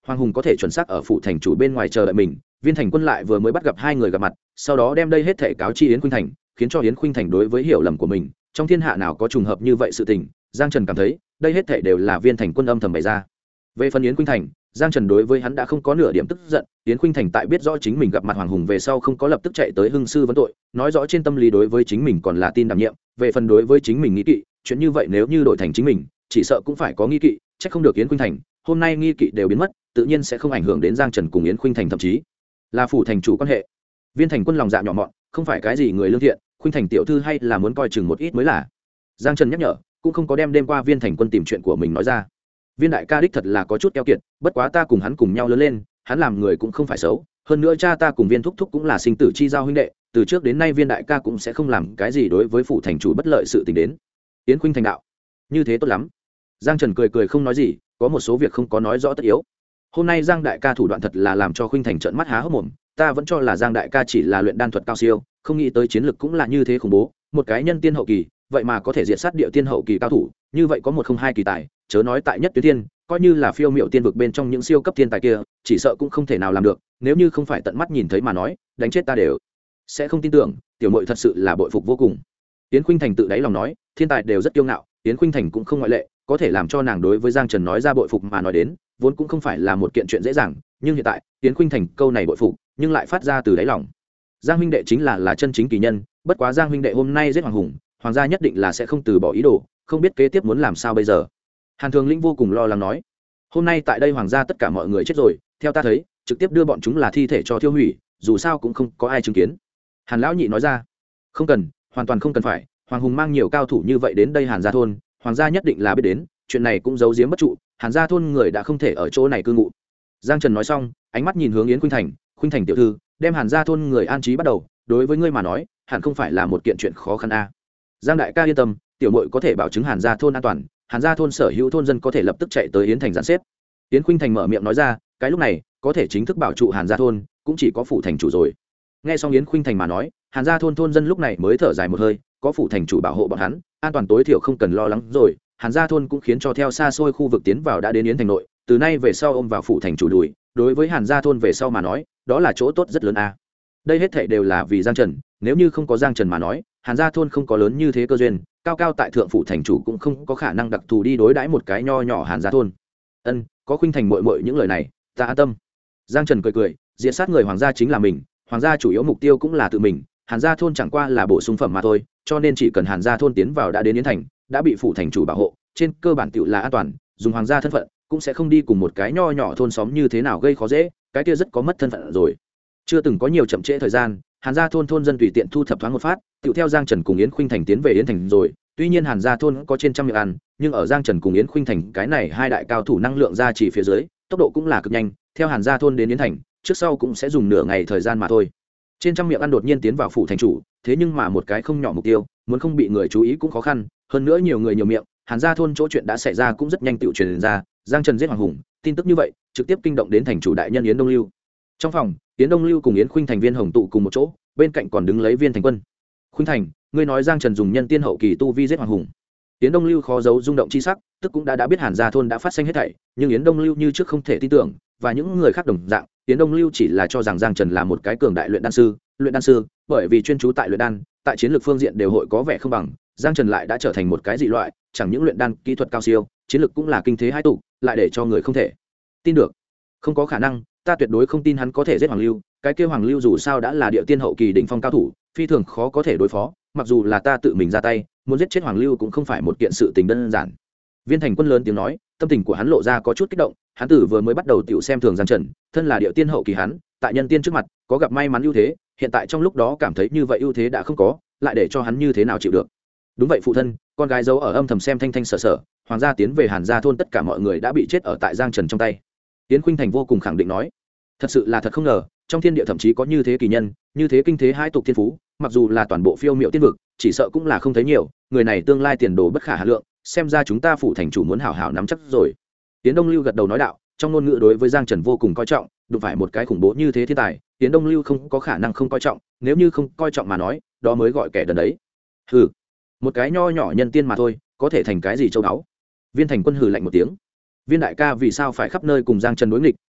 Hoàng Hùng có thể chuẩn xác ở phủ thành chủ bên ngoài chờ đợi mình, Viên Thành Quân lại vừa mới bắt gặp hai người gặp mặt, sau đó đem đây hết thể cáo chi Yến Khuynh Thành, khiến cho Yến Khuynh Thành đối với hiểu lầm của mình, trong thiên hạ nào có trùng hợp như vậy sự tình. Giang Trần cảm thấy đây hết thể đều là Viên Thành Quân âm thầm bày ra. Về phần Yến Khuynh Thành, Giang Trần đối với hắn đã không có nửa điểm tức giận. Yến Khuynh Thành tại biết rõ chính mình gặp mặt Hoàng Hùng về sau không có lập tức chạy tới hưng sư vấn tội, nói rõ trên tâm lý đối với chính mình còn là tin đảm nhiệm. Về phần đối với chính mình nghi kỵ, chuyện như vậy nếu như đổi thành chính mình, chỉ sợ cũng phải có nghi kỵ. Chắc không được Yến Khuynh Thành hôm nay nghi kỵ đều biến mất, tự nhiên sẽ không ảnh hưởng đến Giang Trần cùng Yến Khuynh Thành, thậm chí là phủ thành chủ quan hệ. Viên Thành Quân lòng dạ nhỏ mọn, không phải cái gì người lương thiện, Khuynh Thành tiểu thư hay là muốn coi chừng một ít mới là. Giang Trần nhắc nhở, cũng không có đem đêm qua Viên Thành Quân tìm chuyện của mình nói ra. Viên đại ca đích thật là có chút keo kiệt, bất quá ta cùng hắn cùng nhau lớn lên, hắn làm người cũng không phải xấu, hơn nữa cha ta cùng Viên thúc thúc cũng là sinh tử chi giao huynh đệ, từ trước đến nay Viên đại ca cũng sẽ không làm cái gì đối với phủ thành chủ bất lợi sự tình đến. Yến Khuynh Thành đạo, như thế tốt lắm. Giang Trần cười cười không nói gì, có một số việc không có nói rõ tất yếu. Hôm nay Giang đại ca thủ đoạn thật là làm cho Khuynh Thành trợn mắt há hốc mồm, ta vẫn cho là Giang đại ca chỉ là luyện đan thuật cao siêu, không nghĩ tới chiến lực cũng là như thế khủng bố, một cái nhân tiên hậu kỳ, vậy mà có thể diệt sát địa tiên hậu kỳ cao thủ, như vậy có một không hai kỳ tài, chớ nói tại nhất tuyến tiên, coi như là phiêu miệu tiên vực bên trong những siêu cấp thiên tài kia, chỉ sợ cũng không thể nào làm được, nếu như không phải tận mắt nhìn thấy mà nói, đánh chết ta đều sẽ không tin tưởng. Tiểu muội thật sự là bội phục vô cùng. Yến Khuynh Thành tự đáy lòng nói, thiên tài đều rất kiêu ngạo, Yến Khuynh Thành cũng không ngoại lệ, có thể làm cho nàng đối với Giang Trần nói ra bội phục mà nói đến, vốn cũng không phải là một kiện chuyện dễ dàng, nhưng hiện tại, Yến Khuynh Thành câu này bội phục, nhưng lại phát ra từ đáy lòng. Giang huynh đệ chính là chân chính kỳ nhân, bất quá Giang huynh đệ hôm nay giết Hoàng Hùng, hoàng gia nhất định là sẽ không từ bỏ ý đồ, không biết kế tiếp muốn làm sao bây giờ. Hàn Thường Lĩnh vô cùng lo lắng nói, hôm nay tại đây hoàng gia tất cả mọi người chết rồi, theo ta thấy, trực tiếp đưa bọn chúng là thi thể cho thiêu hủy, dù sao cũng không có ai chứng kiến. Hàn lão nhị nói ra, không cần, hoàn toàn không cần phải, Hoàng Hùng mang nhiều cao thủ như vậy đến đây Hàn gia thôn, hoàng gia nhất định là biết đến, chuyện này cũng giấu giếm bất trụ, Hàn gia thôn người đã không thể ở chỗ này cư ngụ. Giang Trần nói xong, ánh mắt nhìn hướng Yến Khuynh Thành, Khuynh Thành tiểu thư, đem Hàn gia thôn người an trí bắt đầu, đối với ngươi mà nói, hẳn không phải là một kiện chuyện khó khăn a. Giang đại ca yên tâm, tiểu muội có thể bảo chứng Hàn gia thôn an toàn, Hàn gia thôn sở hữu thôn dân có thể lập tức chạy tới Yến thành dàn xếp. Yến Khuynh Thành mở miệng nói ra, cái lúc này, có thể chính thức bảo trụ Hàn gia thôn, cũng chỉ có phủ thành chủ rồi. Nghe xong Yến Khuynh Thành mà nói, Hàn gia thôn thôn dân lúc này mới thở dài một hơi, có phủ thành chủ bảo hộ bọn hắn, an toàn tối thiểu không cần lo lắng rồi. Hàn gia thôn cũng khiến cho theo xa xôi khu vực tiến vào đã đến Yến thành nội, từ nay về sau ôm vào phủ thành chủ đùi, đối với Hàn gia thôn về sau mà nói, đó là chỗ tốt rất lớn a. Đây hết thảy đều là vì Giang Trần, nếu như không có Giang Trần mà nói, Hàn gia thôn không có lớn như thế cơ duyên, cao cao tại thượng phủ thành chủ cũng không có khả năng đặc thù đi đối đãi một cái nho nhỏ Hàn gia thôn. Ân, có Khuynh Thành muội muội những lời này, ta an tâm. Giang Trần cười cười, diệt sát người hoàng gia chính là mình, hoàng gia chủ yếu mục tiêu cũng là tự mình, Hàn gia thôn chẳng qua là bổ sung phẩm mà thôi, cho nên chỉ cần Hàn gia thôn tiến vào đã đến Yến thành, đã bị phủ thành chủ bảo hộ, trên cơ bản tựu là an toàn, dùng hoàng gia thân phận cũng sẽ không đi cùng một cái nho nhỏ thôn xóm như thế nào gây khó dễ, cái kia rất có mất thân phận rồi. Chưa từng có nhiều chậm trễ thời gian, Hàn gia thôn thôn dân tùy tiện thu thập thoáng một phát, tựu theo Giang Trần cùng Yến Khuynh Thành tiến về Yến thành rồi. Tuy nhiên Hàn gia thôn có trên trăm miệng ăn, nhưng ở Giang Trần cùng Yến Khuynh Thành cái này hai đại cao thủ năng lượng ra chỉ phía dưới, tốc độ cũng là cực nhanh, theo Hàn gia thôn đến Yến thành, trước sau cũng sẽ dùng nửa ngày thời gian mà thôi. Trên trăm miệng ăn đột nhiên tiến vào phủ thành chủ, thế nhưng mà một cái không nhỏ mục tiêu, muốn không bị người chú ý cũng khó khăn, hơn nữa nhiều người nhiều miệng, Hàn gia thôn chỗ chuyện đã xảy ra cũng rất nhanh tựu truyền ra, Giang Trần giết Hoàng Hùng, tin tức như vậy, trực tiếp kinh động đến thành chủ đại nhân Yến Đông Lưu. Trong phòng, Yến Đông Lưu cùng Yến Khuynh Thành Viên Hồng tụ cùng một chỗ, bên cạnh còn đứng lấy Viên Thành Quân. Khuynh Thành, ngươi nói Giang Trần dùng nhân tiên hậu kỳ tu vi giết Hoàng Hùng. Yến Đông Lưu khó giấu rung động chi sắc, tức cũng đã biết Hàn gia thôn đã phát sinh hết thảy, nhưng Yến Đông Lưu như trước không thể tin tưởng, và những người khác đồng dạng, Yến Đông Lưu chỉ là cho rằng Giang Trần là một cái cường đại luyện đan sư, bởi vì chuyên chú tại luyện đan, tại chiến lược phương diện đều hội có vẻ không bằng, Giang Trần lại đã trở thành một cái dị loại, chẳng những luyện đan kỹ thuật cao siêu, chiến lược cũng là kinh thế hai tụ, lại để cho người không thể tin được. Không có khả năng, ta tuyệt đối không tin hắn có thể giết Hoàng Lưu, cái kia Hoàng Lưu dù sao đã là địa tiên hậu kỳ đỉnh phong cao thủ, phi thường khó có thể đối phó, mặc dù là ta tự mình ra tay, muốn giết chết Hoàng Lưu cũng không phải một kiện sự tình đơn giản. Viên Thành Quân lớn tiếng nói, tâm tình của hắn lộ ra có chút kích động, hắn tử vừa mới bắt đầu tiểu xem thường Giang Trần, thân là địa tiên hậu kỳ hắn, tại nhân tiên trước mặt, có gặp may mắn ưu thế, hiện tại trong lúc đó cảm thấy như vậy ưu thế đã không có, lại để cho hắn như thế nào chịu được. Đúng vậy phụ thân, con gái giấu ở âm thầm xem thanh thanh sở sở, hoàng gia tiến về Hàn gia thôn tất cả mọi người đã bị chết ở tại Giang Trần trong tay. Yến Khuynh Thành vô cùng khẳng định nói, thật sự là thật không ngờ, trong thiên địa thậm chí có như thế kỳ nhân, như thế kinh thế hai tục thiên phú, mặc dù là toàn bộ phiêu miệu tiên vực, chỉ sợ cũng là không thấy nhiều, người này tương lai tiền đồ bất khả hà lượng, xem ra chúng ta phủ thành chủ muốn hảo hảo nắm chắc rồi. Yến Đông Lưu gật đầu nói đạo, trong ngôn ngữ đối với Giang Trần vô cùng coi trọng, đụng phải một cái khủng bố như thế thiên tài, Yến Đông Lưu không có khả năng không coi trọng, nếu như không coi trọng mà nói, đó mới gọi kẻ đần đấy. Hừ, một cái nho nhỏ nhân tiên mà thôi, có thể thành cái gì châu báu? Viên Thành Quân hừ lạnh một tiếng. Viên đại ca vì sao phải khắp nơi cùng Giang Trần đối nghịch,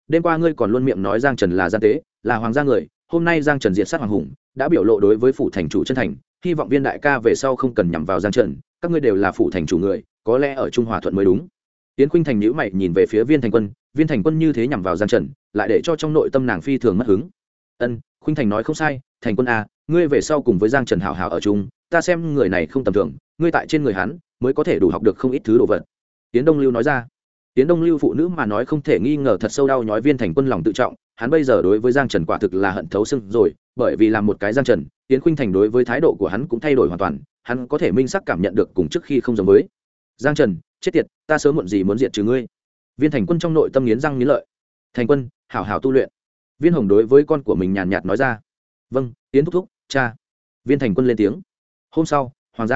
đêm qua ngươi còn luôn miệng nói Giang Trần là gian tế, là hoàng gia người, hôm nay Giang Trần diệt sát hoàng hùng, đã biểu lộ đối với phủ thành chủ chân thành, hy vọng Viên đại ca về sau không cần nhằm vào Giang Trần, các ngươi đều là phủ thành chủ người, có lẽ ở Trung Hòa thuận mới đúng. Yến Khuynh Thành nhíu mày nhìn về phía Viên Thành Quân, Viên Thành Quân như thế nhằm vào Giang Trần, lại để cho trong nội tâm nàng phi thường mất hứng. Ân, Khuynh Thành nói không sai, Thành Quân à, ngươi về sau cùng với Giang Trần hảo hảo ở chung, ta xem người này không tầm thường, ngươi tại trên người hắn mới có thể đủ học được không ít thứ đồ vật. Yến Đông Lưu nói ra. Yến Đông Lưu phụ nữ mà nói không thể nghi ngờ thật sâu đau nhói Viên Thành Quân lòng tự trọng, hắn bây giờ đối với Giang Trần quả thực là hận thấu xương rồi, bởi vì làm một cái Giang Trần, Yến Khuynh Thành đối với thái độ của hắn cũng thay đổi hoàn toàn, hắn có thể minh xác cảm nhận được cùng trước khi không giống với. Giang Trần, chết tiệt, ta sớm muộn gì muốn diệt trừ ngươi. Viên Thành Quân trong nội tâm nghiến răng nghiến lợi. Thành Quân, hảo hảo tu luyện. Viên Hồng đối với con của mình nhàn nhạt nói ra. Vâng, Yến thúc thúc, cha. Viên Thành Quân lên tiếng. Hôm sau,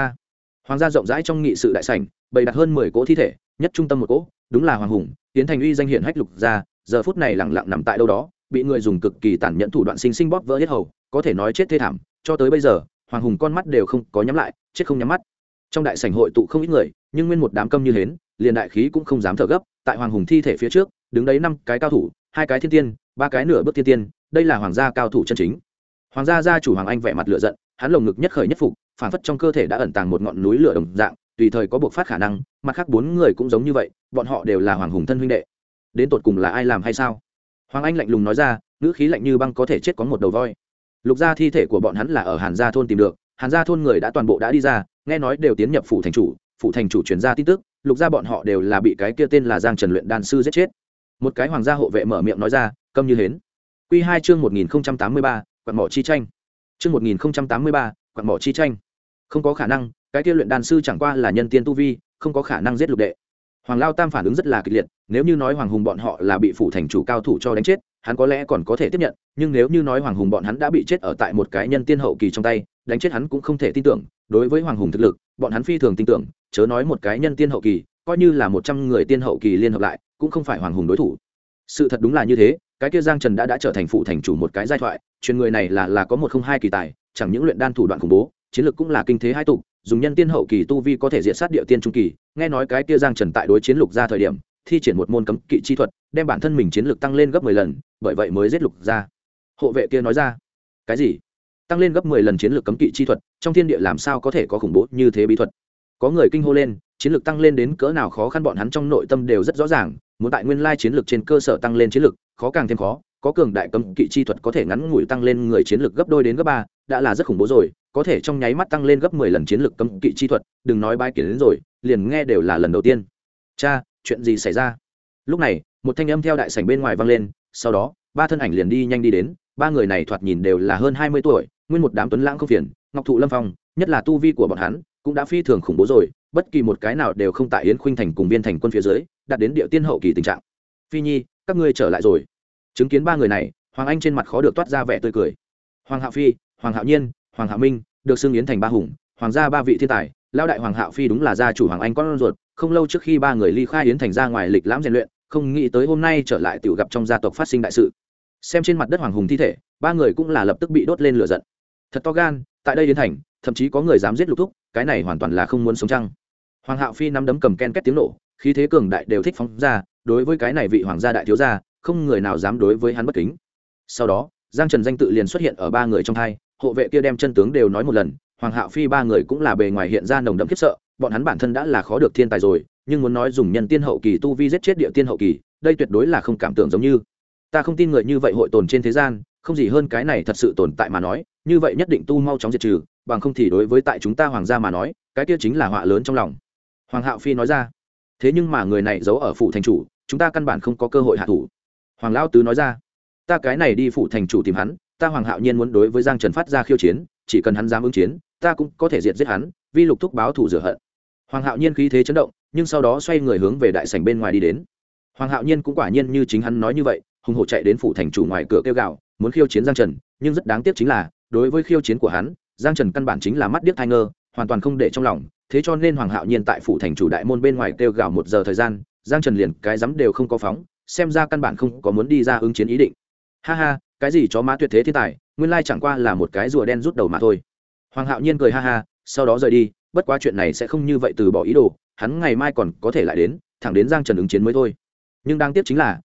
hoàng gia rộng rãi trong nghị sự đại sảnh, bày đặt hơn 10 cỗ thi thể, nhất trung tâm một cỗ, đúng là Hoàng Hùng, Yến Thành uy danh hiển hách Lục gia, giờ phút này lẳng lặng nằm tại đâu đó, bị người dùng cực kỳ tàn nhẫn thủ đoạn sinh sinh bóp vỡ hết hầu, có thể nói chết thê thảm, cho tới bây giờ, Hoàng Hùng con mắt đều không có nhắm lại, chết không nhắm mắt. Trong đại sảnh hội tụ không ít người, nhưng nguyên một đám câm như hến, liền đại khí cũng không dám thở gấp, tại Hoàng Hùng thi thể phía trước, đứng đấy 5 cái cao thủ, 2 cái thiên tiên, 3 cái nửa bước thiên tiên, đây là hoàng gia cao thủ chân chính. Hoàng gia gia chủ Hoàng Anh vẻ mặt lửa giận, hắn lồng ngực nhất khởi nhất phục, phản phất trong cơ thể đã ẩn tàng một ngọn núi lửa đồng dạng, tùy thời có buộc phát khả năng, mặt khác 4 người cũng giống như vậy, bọn họ đều là Hoàng Hùng thân huynh đệ. Đến tột cùng là ai làm hay sao? Hoàng Anh lạnh lùng nói ra, ngữ khí lạnh như băng, có thể chết có một đầu voi. Lục gia thi thể của bọn hắn là ở Hàn gia thôn tìm được, Hàn gia thôn người đã toàn bộ đã đi ra, nghe nói đều tiến nhập phủ thành chủ truyền ra tin tức, Lục gia bọn họ đều là bị cái kia tên là Giang Trần luyện đan sư giết chết. Một cái hoàng gia hộ vệ mở miệng nói ra, câm như hến. Quy 2 chương 1083, quặng mỏ chi tranh. Chương 1083, quặng mỏ chi tranh. Không có khả năng, cái kia luyện đan sư chẳng qua là nhân tiên tu vi, không có khả năng giết Lục đệ. Hoàng Lao Tam phản ứng rất là kịch liệt, nếu như nói Hoàng Hùng bọn họ là bị phủ thành chủ cao thủ cho đánh chết, hắn có lẽ còn có thể tiếp nhận, nhưng nếu như nói Hoàng Hùng bọn hắn đã bị chết ở tại một cái nhân tiên hậu kỳ trong tay, đánh chết hắn cũng không thể tin tưởng. Đối với Hoàng Hùng thực lực, bọn hắn phi thường tin tưởng, chớ nói một cái nhân tiên hậu kỳ, coi như là 100 người tiên hậu kỳ liên hợp lại, cũng không phải Hoàng Hùng đối thủ. Sự thật đúng là như thế, cái kia Giang Trần đã trở thành phụ thành chủ một cái giai thoại, truyền người này là có 102 kỳ tài, chẳng những luyện đan thủ đoạn khủng bố, chiến lược cũng là kinh thế hai tục, dùng nhân tiên hậu kỳ tu vi có thể diệt sát địa tiên trung kỳ, nghe nói cái kia Giang Trần tại đối chiến Lục gia thời điểm, thi triển một môn cấm kỵ chi thuật, đem bản thân mình chiến lược tăng lên gấp 10 lần, bởi vậy mới giết Lục gia. Hộ vệ kia nói ra. Cái gì? Tăng lên gấp 10 lần chiến lược cấm kỵ chi thuật, trong thiên địa làm sao có thể có khủng bố như thế bí thuật? Có người kinh hô lên, chiến lược tăng lên đến cỡ nào khó khăn bọn hắn trong nội tâm đều rất rõ ràng, muốn tại nguyên lai chiến lược trên cơ sở tăng lên chiến lược, khó càng thêm khó, có cường đại cấm kỵ chi thuật có thể ngắn ngủi tăng lên người chiến lược gấp đôi đến gấp 3, đã là rất khủng bố rồi, có thể trong nháy mắt tăng lên gấp 10 lần chiến lược cấm kỵ chi thuật, đừng nói bái kiến đến rồi, liền nghe đều là lần đầu tiên. Cha, chuyện gì xảy ra? Lúc này, một thanh âm theo đại sảnh bên ngoài vang lên, sau đó, 3 thân ảnh liền đi nhanh đi đến, 3 người này thoạt nhìn đều là hơn 20 tuổi, nguyên một đám tuấn lãng không phiền, ngọc thụ lâm phong, nhất là tu vi của bọn hắn cũng đã phi thường khủng bố rồi, bất kỳ một cái nào đều không tại Yến Khuynh Thành cùng Viên Thành Quân phía dưới, đạt đến địa tiên hậu kỳ tình trạng. Phi Nhi, các ngươi trở lại rồi. Chứng kiến 3 người này, Hoàng Anh trên mặt khó được toát ra vẻ tươi cười. Hoàng Hạo Phi, Hoàng Hạo Nhiên, Hoàng Hạo Minh, được xưng Yến Thành 3 hùng, hoàng gia 3 vị thiên tài, lão đại Hoàng Hạo Phi đúng là gia chủ Hoàng Anh con ruột, không lâu trước khi 3 người ly khai Yến Thành ra ngoài lịch lãm rèn luyện, không nghĩ tới hôm nay trở lại tiểu gặp trong gia tộc phát sinh đại sự. Xem trên mặt đất Hoàng Hùng thi thể, 3 người cũng là lập tức bị đốt lên lửa giận. Thật to gan, tại đây Yến Thành, thậm chí có người dám giết Lục thúc, cái này hoàn toàn là không muốn sống chăng? Hoàng Hạo Phi nắm đấm cầm ken két tiếng nổ, khí thế cường đại đều thích phóng ra, đối với cái này vị hoàng gia đại thiếu gia, không người nào dám đối với hắn bất kính. Sau đó, Giang Trần danh tự liền xuất hiện ở 3 người trong hai, hộ vệ kia đem chân tướng đều nói một lần, Hoàng Hạo Phi 3 người cũng là bề ngoài hiện ra nồng đậm khiếp sợ, bọn hắn bản thân đã là khó được thiên tài rồi, nhưng muốn nói dùng nhân tiên hậu kỳ tu vi giết chết địa tiên hậu kỳ, đây tuyệt đối là không cảm tưởng giống như. Ta không tin người như vậy hội tồn trên thế gian, không gì hơn cái này thật sự tồn tại mà nói, như vậy nhất định tu mau chóng diệt trừ, bằng không thì đối với tại chúng ta hoàng gia mà nói, cái kia chính là họa lớn trong lòng. Hoàng Hạo Phi nói ra. Thế nhưng mà người này giấu ở phủ thành chủ, chúng ta căn bản không có cơ hội hạ thủ. Hoàng lão tứ nói ra. Ta cái này đi phủ thành chủ tìm hắn, ta Hoàng Hạo Nhiên muốn đối với Giang Trần phát ra khiêu chiến, chỉ cần hắn dám ứng chiến, ta cũng có thể diệt giết hắn, vì Lục thúc báo thù rửa hận. Hoàng Hạo Nhiên khí thế chấn động, nhưng sau đó xoay người hướng về đại sảnh bên ngoài đi đến. Hoàng Hạo Nhiên cũng quả nhiên như chính hắn nói như vậy, hùng hổ chạy đến phủ thành chủ ngoài cửa kêu gào, muốn khiêu chiến Giang Trần, nhưng rất đáng tiếc chính là, đối với khiêu chiến của hắn, Giang Trần căn bản chính là mắt điếc tai ngơ, hoàn toàn không để trong lòng, thế cho nên Hoàng Hạo Nhiên tại phủ thành chủ đại môn bên ngoài kêu gào 1 giờ thời gian, Giang Trần liền cái dám đều không có phóng, xem ra căn bản không có muốn đi ra ứng chiến ý định. Ha ha, cái gì chó má tuyệt thế thiên tài, nguyên lai chẳng qua là một cái rùa đen rút đầu mà thôi. Hoàng Hạo Nhiên cười ha ha, sau đó rời đi, bất quá chuyện này sẽ không như vậy từ bỏ ý đồ, hắn ngày mai còn có thể lại đến, thẳng đến Giang Trần ứng chiến mới thôi. Nhưng đáng tiếc chính là,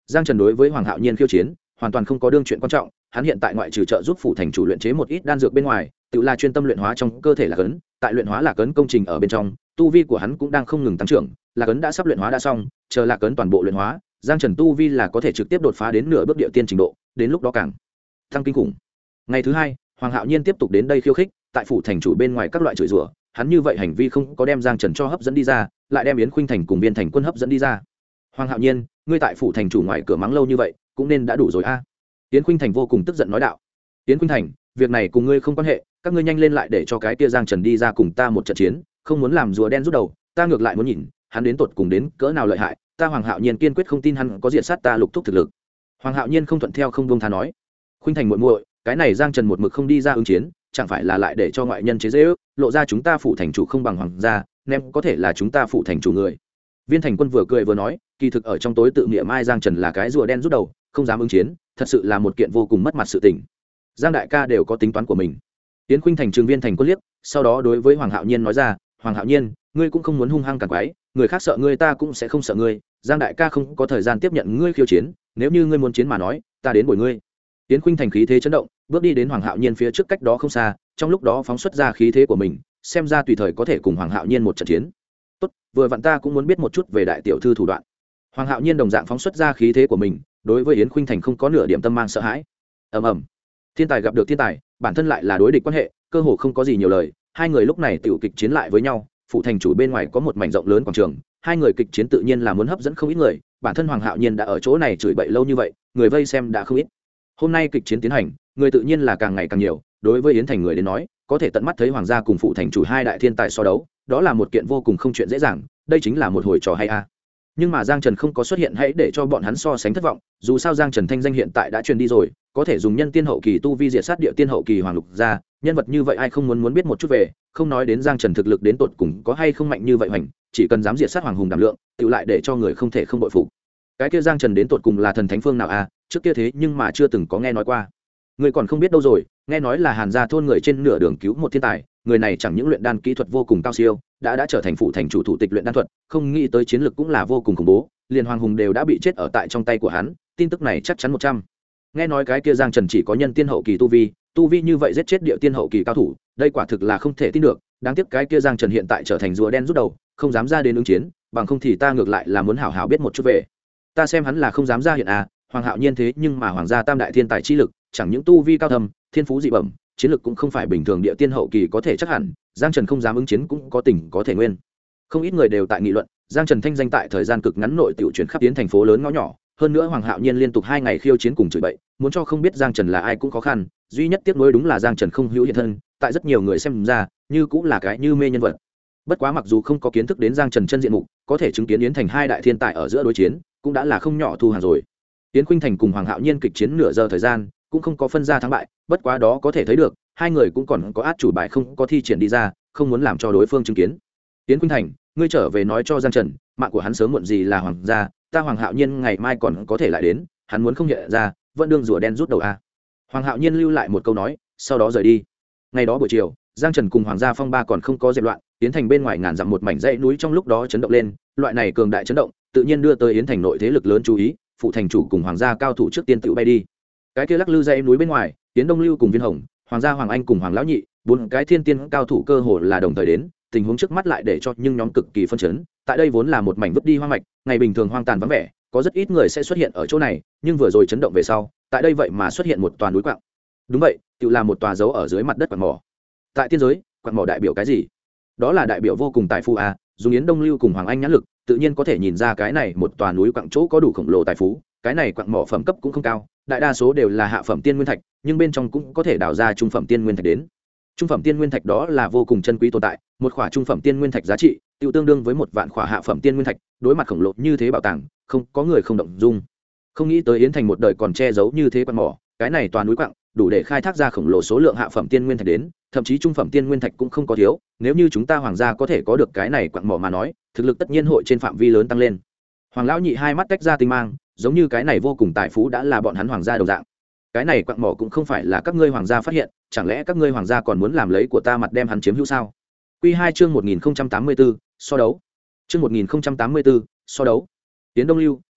Giang Trần đối với Hoàng Hạo Nhiên khiêu chiến hoàn toàn không có đương chuyện quan trọng, hắn hiện tại ngoại trừ trợ giúp phủ thành chủ luyện chế một ít đan dược bên ngoài, tự là chuyên tâm luyện hóa trong cơ thể Lạc Ấn. Tại luyện hóa Lạc Ấn công trình ở bên trong, tu vi của hắn cũng đang không ngừng tăng trưởng, Lạc Ấn đã sắp luyện hóa đã xong, chờ Lạc Ấn toàn bộ luyện hóa, Giang Trần tu vi là có thể trực tiếp đột phá đến nửa bước địa tiên trình độ, đến lúc đó càng tăng kinh khủng. Ngày thứ hai, Hoàng Hạo Nhiên tiếp tục đến đây khiêu khích, tại phủ thành chủ bên ngoài các loại chửi rủa, hắn như vậy hành vi không có đem Giang Trần cho hấp dẫn đi ra, lại đem Yến Khuynh Thành cùng Viên Thành Quân hấp dẫn đi ra. Hoàng Hạo Nhiên, ngươi tại phủ thành chủ ngoài cửa mắng lâu như vậy, cũng nên đã đủ rồi a. Yến Khuynh Thành vô cùng tức giận nói đạo. Yến Khuynh Thành, việc này cùng ngươi không quan hệ, các ngươi nhanh lên lại để cho cái kia Giang Trần đi ra cùng ta một trận chiến, không muốn làm rùa đen rút đầu, ta ngược lại muốn nhìn, hắn đến tột cùng đến cỡ nào lợi hại, ta Hoàng Hạo Nhiên kiên quyết không tin hắn có diệt sát ta Lục Thúc thực lực. Hoàng Hạo Nhiên không thuận theo không buông tha nói. Khuynh Thành muội muội, cái này Giang Trần một mực không đi ra ứng chiến, chẳng phải là lại để cho ngoại nhân chế giễu, lộ ra chúng ta phủ thành chủ không bằng hoàng gia, nem có thể là chúng ta phủ thành chủ người. Viên Thành Quân vừa cười vừa nói, kỳ thực ở trong tối tự niệm mai Giang Trần là cái rùa đen rút đầu, không dám ứng chiến, thật sự là một kiện vô cùng mất mặt sự tình. Giang đại ca đều có tính toán của mình. Yến Khuynh Thành trường Viên Thành Quân liếc, sau đó đối với Hoàng Hạo Nhiên nói ra, Hoàng Hạo Nhiên, ngươi cũng không muốn hung hăng cản quái, người khác sợ ngươi ta cũng sẽ không sợ ngươi, Giang đại ca không có thời gian tiếp nhận ngươi khiêu chiến, nếu như ngươi muốn chiến mà nói, ta đến bồi ngươi. Yến Khuynh Thành khí thế chấn động, bước đi đến Hoàng Hạo Nhiên phía trước cách đó không xa, trong lúc đó phóng xuất ra khí thế của mình, xem ra tùy thời có thể cùng Hoàng Hạo Nhiên một trận chiến. Tốt, vừa vặn ta cũng muốn biết một chút về đại tiểu thư thủ đoạn. Hoàng Hạo Nhiên đồng dạng phóng xuất ra khí thế của mình, đối với Yến Khuynh Thành không có nửa điểm tâm mang sợ hãi. Ầm ầm. Thiên tài gặp được thiên tài, bản thân lại là đối địch quan hệ, cơ hồ không có gì nhiều lời, hai người lúc này tiểu kịch chiến lại với nhau, phụ thành chủ bên ngoài có một mảnh rộng lớn quảng trường, hai người kịch chiến tự nhiên là muốn hấp dẫn không ít người, bản thân Hoàng Hạo Nhiên đã ở chỗ này chửi bậy lâu như vậy, người vây xem đã không ít. Hôm nay kịch chiến tiến hành, người tự nhiên là càng ngày càng nhiều, đối với Yến Thành người đến nói, có thể tận mắt thấy hoàng gia cùng phụ thành chủ hai đại thiên tài so đấu, đó là một kiện vô cùng không chuyện dễ dàng, đây chính là một hồi trò hay a. Nhưng mà Giang Trần không có xuất hiện hãy để cho bọn hắn so sánh thất vọng, dù sao Giang Trần thanh danh hiện tại đã truyền đi rồi, có thể dùng nhân tiên hậu kỳ tu vi diệt sát địa tiên hậu kỳ hoàng lục gia, nhân vật như vậy ai không muốn biết một chút về, không nói đến Giang Trần thực lực đến tột cùng có hay không mạnh như vậy hoành, chỉ cần dám diệt sát hoàng hùng đảm lượng, tự lại để cho người không thể không bội phục. Cái kia Giang Trần đến tột cùng là thần thánh phương nào a, trước kia thế nhưng mà chưa từng có nghe nói qua. Người còn không biết đâu rồi, nghe nói là Hàn gia thôn người trên nửa đường cứu một thiên tài, người này chẳng những luyện đan kỹ thuật vô cùng cao siêu, đã trở thành phụ thành chủ thủ tịch luyện đan thuật, không nghĩ tới chiến lực cũng là vô cùng khủng bố, liền hoàng hùng đều đã bị chết ở tại trong tay của hắn, tin tức này chắc chắn 100. Nghe nói cái kia Giang Trần chỉ có nhân tiên hậu kỳ tu vi như vậy giết chết địa tiên hậu kỳ cao thủ, đây quả thực là không thể tin được, đáng tiếc cái kia Giang Trần hiện tại trở thành rùa đen rút đầu, không dám ra đến ứng chiến, bằng không thì ta ngược lại là muốn hảo hảo biết một chút về. Ta xem hắn là không dám ra hiện à, Hoàng Hạo Nhiên thế nhưng mà hoàng gia tam đại thiên tài chi lực, chẳng những tu vi cao thâm, thiên phú dị bẩm, chiến lực cũng không phải bình thường địa tiên hậu kỳ có thể chắc hẳn, Giang Trần không dám ứng chiến cũng có tình có thể nguyên. Không ít người đều tại nghị luận, Giang Trần thanh danh tại thời gian cực ngắn nội tiểu chuyển khắp tiến thành phố lớn ngõ nhỏ, hơn nữa Hoàng Hạo Nhiên liên tục 2 ngày khiêu chiến cùng chửi bậy, muốn cho không biết Giang Trần là ai cũng khó khăn, duy nhất tiếc nuối đúng là Giang Trần không hữu hiện thân, tại rất nhiều người xem ra, như cũng là cái như mê nhân vật. Bất quá mặc dù không có kiến thức đến Giang Trần chân diện mục, có thể chứng kiến Yến Thành hai đại thiên tài ở giữa đối chiến, cũng đã là không nhỏ thu hàng rồi. Yến Khuynh Thành cùng Hoàng Hạo Nhiên kịch chiến nửa giờ thời gian, cũng không có phân ra thắng bại, bất quá đó có thể thấy được, hai người cũng còn có át chủ bài không có thi triển đi ra, không muốn làm cho đối phương chứng kiến. Yến Khuynh Thành, ngươi trở về nói cho Giang Trần, mạng của hắn sớm muộn gì là hoàng gia, ta Hoàng Hạo Nhiên ngày mai còn có thể lại đến, hắn muốn không hiện ra, vẫn đương rùa đen rút đầu a. Hoàng Hạo Nhiên lưu lại một câu nói, sau đó rời đi. Ngày đó buổi chiều, Giang Trần cùng hoàng gia phong ba còn không có dẹp loạn, Yến Thành bên ngoài ngàn dặm một mảnh dãy núi trong lúc đó chấn động lên, loại này cường đại chấn động, tự nhiên đưa tới Yến Thành nội thế lực lớn chú ý, phụ thành chủ cùng hoàng gia cao thủ trước tiên tự bay đi. Cái kia lắc lư dãy núi bên ngoài, Yến Đông Lưu cùng Viên Hồng, hoàng gia Hoàng Anh cùng Hoàng lão nhị, 4 cái thiên tiên cao thủ cơ hồ là đồng thời đến, tình huống trước mắt lại để cho nhưng nhóm cực kỳ phân chấn. Tại đây vốn là một mảnh vứt đi hoang mạch, ngày bình thường hoang tàn vắng vẻ, có rất ít người sẽ xuất hiện ở chỗ này, nhưng vừa rồi chấn động về sau, tại đây vậy mà xuất hiện một tòa núi quặng. Đúng vậy, tự là một tòa dấu ở dưới mặt đất quặng mỏ. Tại tiên giới, quặng mỏ đại biểu cái gì? Đó là đại biểu vô cùng tài phú a, dùng Yến Đông Lưu cùng Hoàng Anh nhãn lực, tự nhiên có thể nhìn ra cái này một tòa núi quặng chỗ có đủ khổng lồ tài phú, cái này quặng mỏ phẩm cấp cũng không cao, đại đa số đều là hạ phẩm tiên nguyên thạch, nhưng bên trong cũng có thể đào ra trung phẩm tiên nguyên thạch đến. Trung phẩm tiên nguyên thạch đó là vô cùng chân quý tồn tại, một khỏa trung phẩm tiên nguyên thạch giá trị tiêu tương đương với một vạn khỏa hạ phẩm tiên nguyên thạch, đối mặt khổng lồ như thế bảo tàng, không có người không động dung. Không nghĩ tới Yến Thành một đời còn che giấu như thế quặng mỏ, cái này toàn núi quặng đủ để khai thác ra khổng lồ số lượng hạ phẩm tiên nguyên thạch đến, thậm chí trung phẩm tiên nguyên thạch cũng không có thiếu, nếu như chúng ta hoàng gia có thể có được cái này quặng mỏ mà nói, thực lực tất nhiên hội trên phạm vi lớn tăng lên. Hoàng lão nhị hai mắt tách ra tinh mang, giống như cái này vô cùng tài phú đã là bọn hắn hoàng gia đồng dạng. Cái này quặng mỏ cũng không phải là các ngươi hoàng gia phát hiện, chẳng lẽ các ngươi hoàng gia còn muốn làm lấy của ta mặt đem hắn chiếm hữu sao? Quy 2 chương 1084, so đấu. Chương 1084, so đấu. Yến Đông Lưu,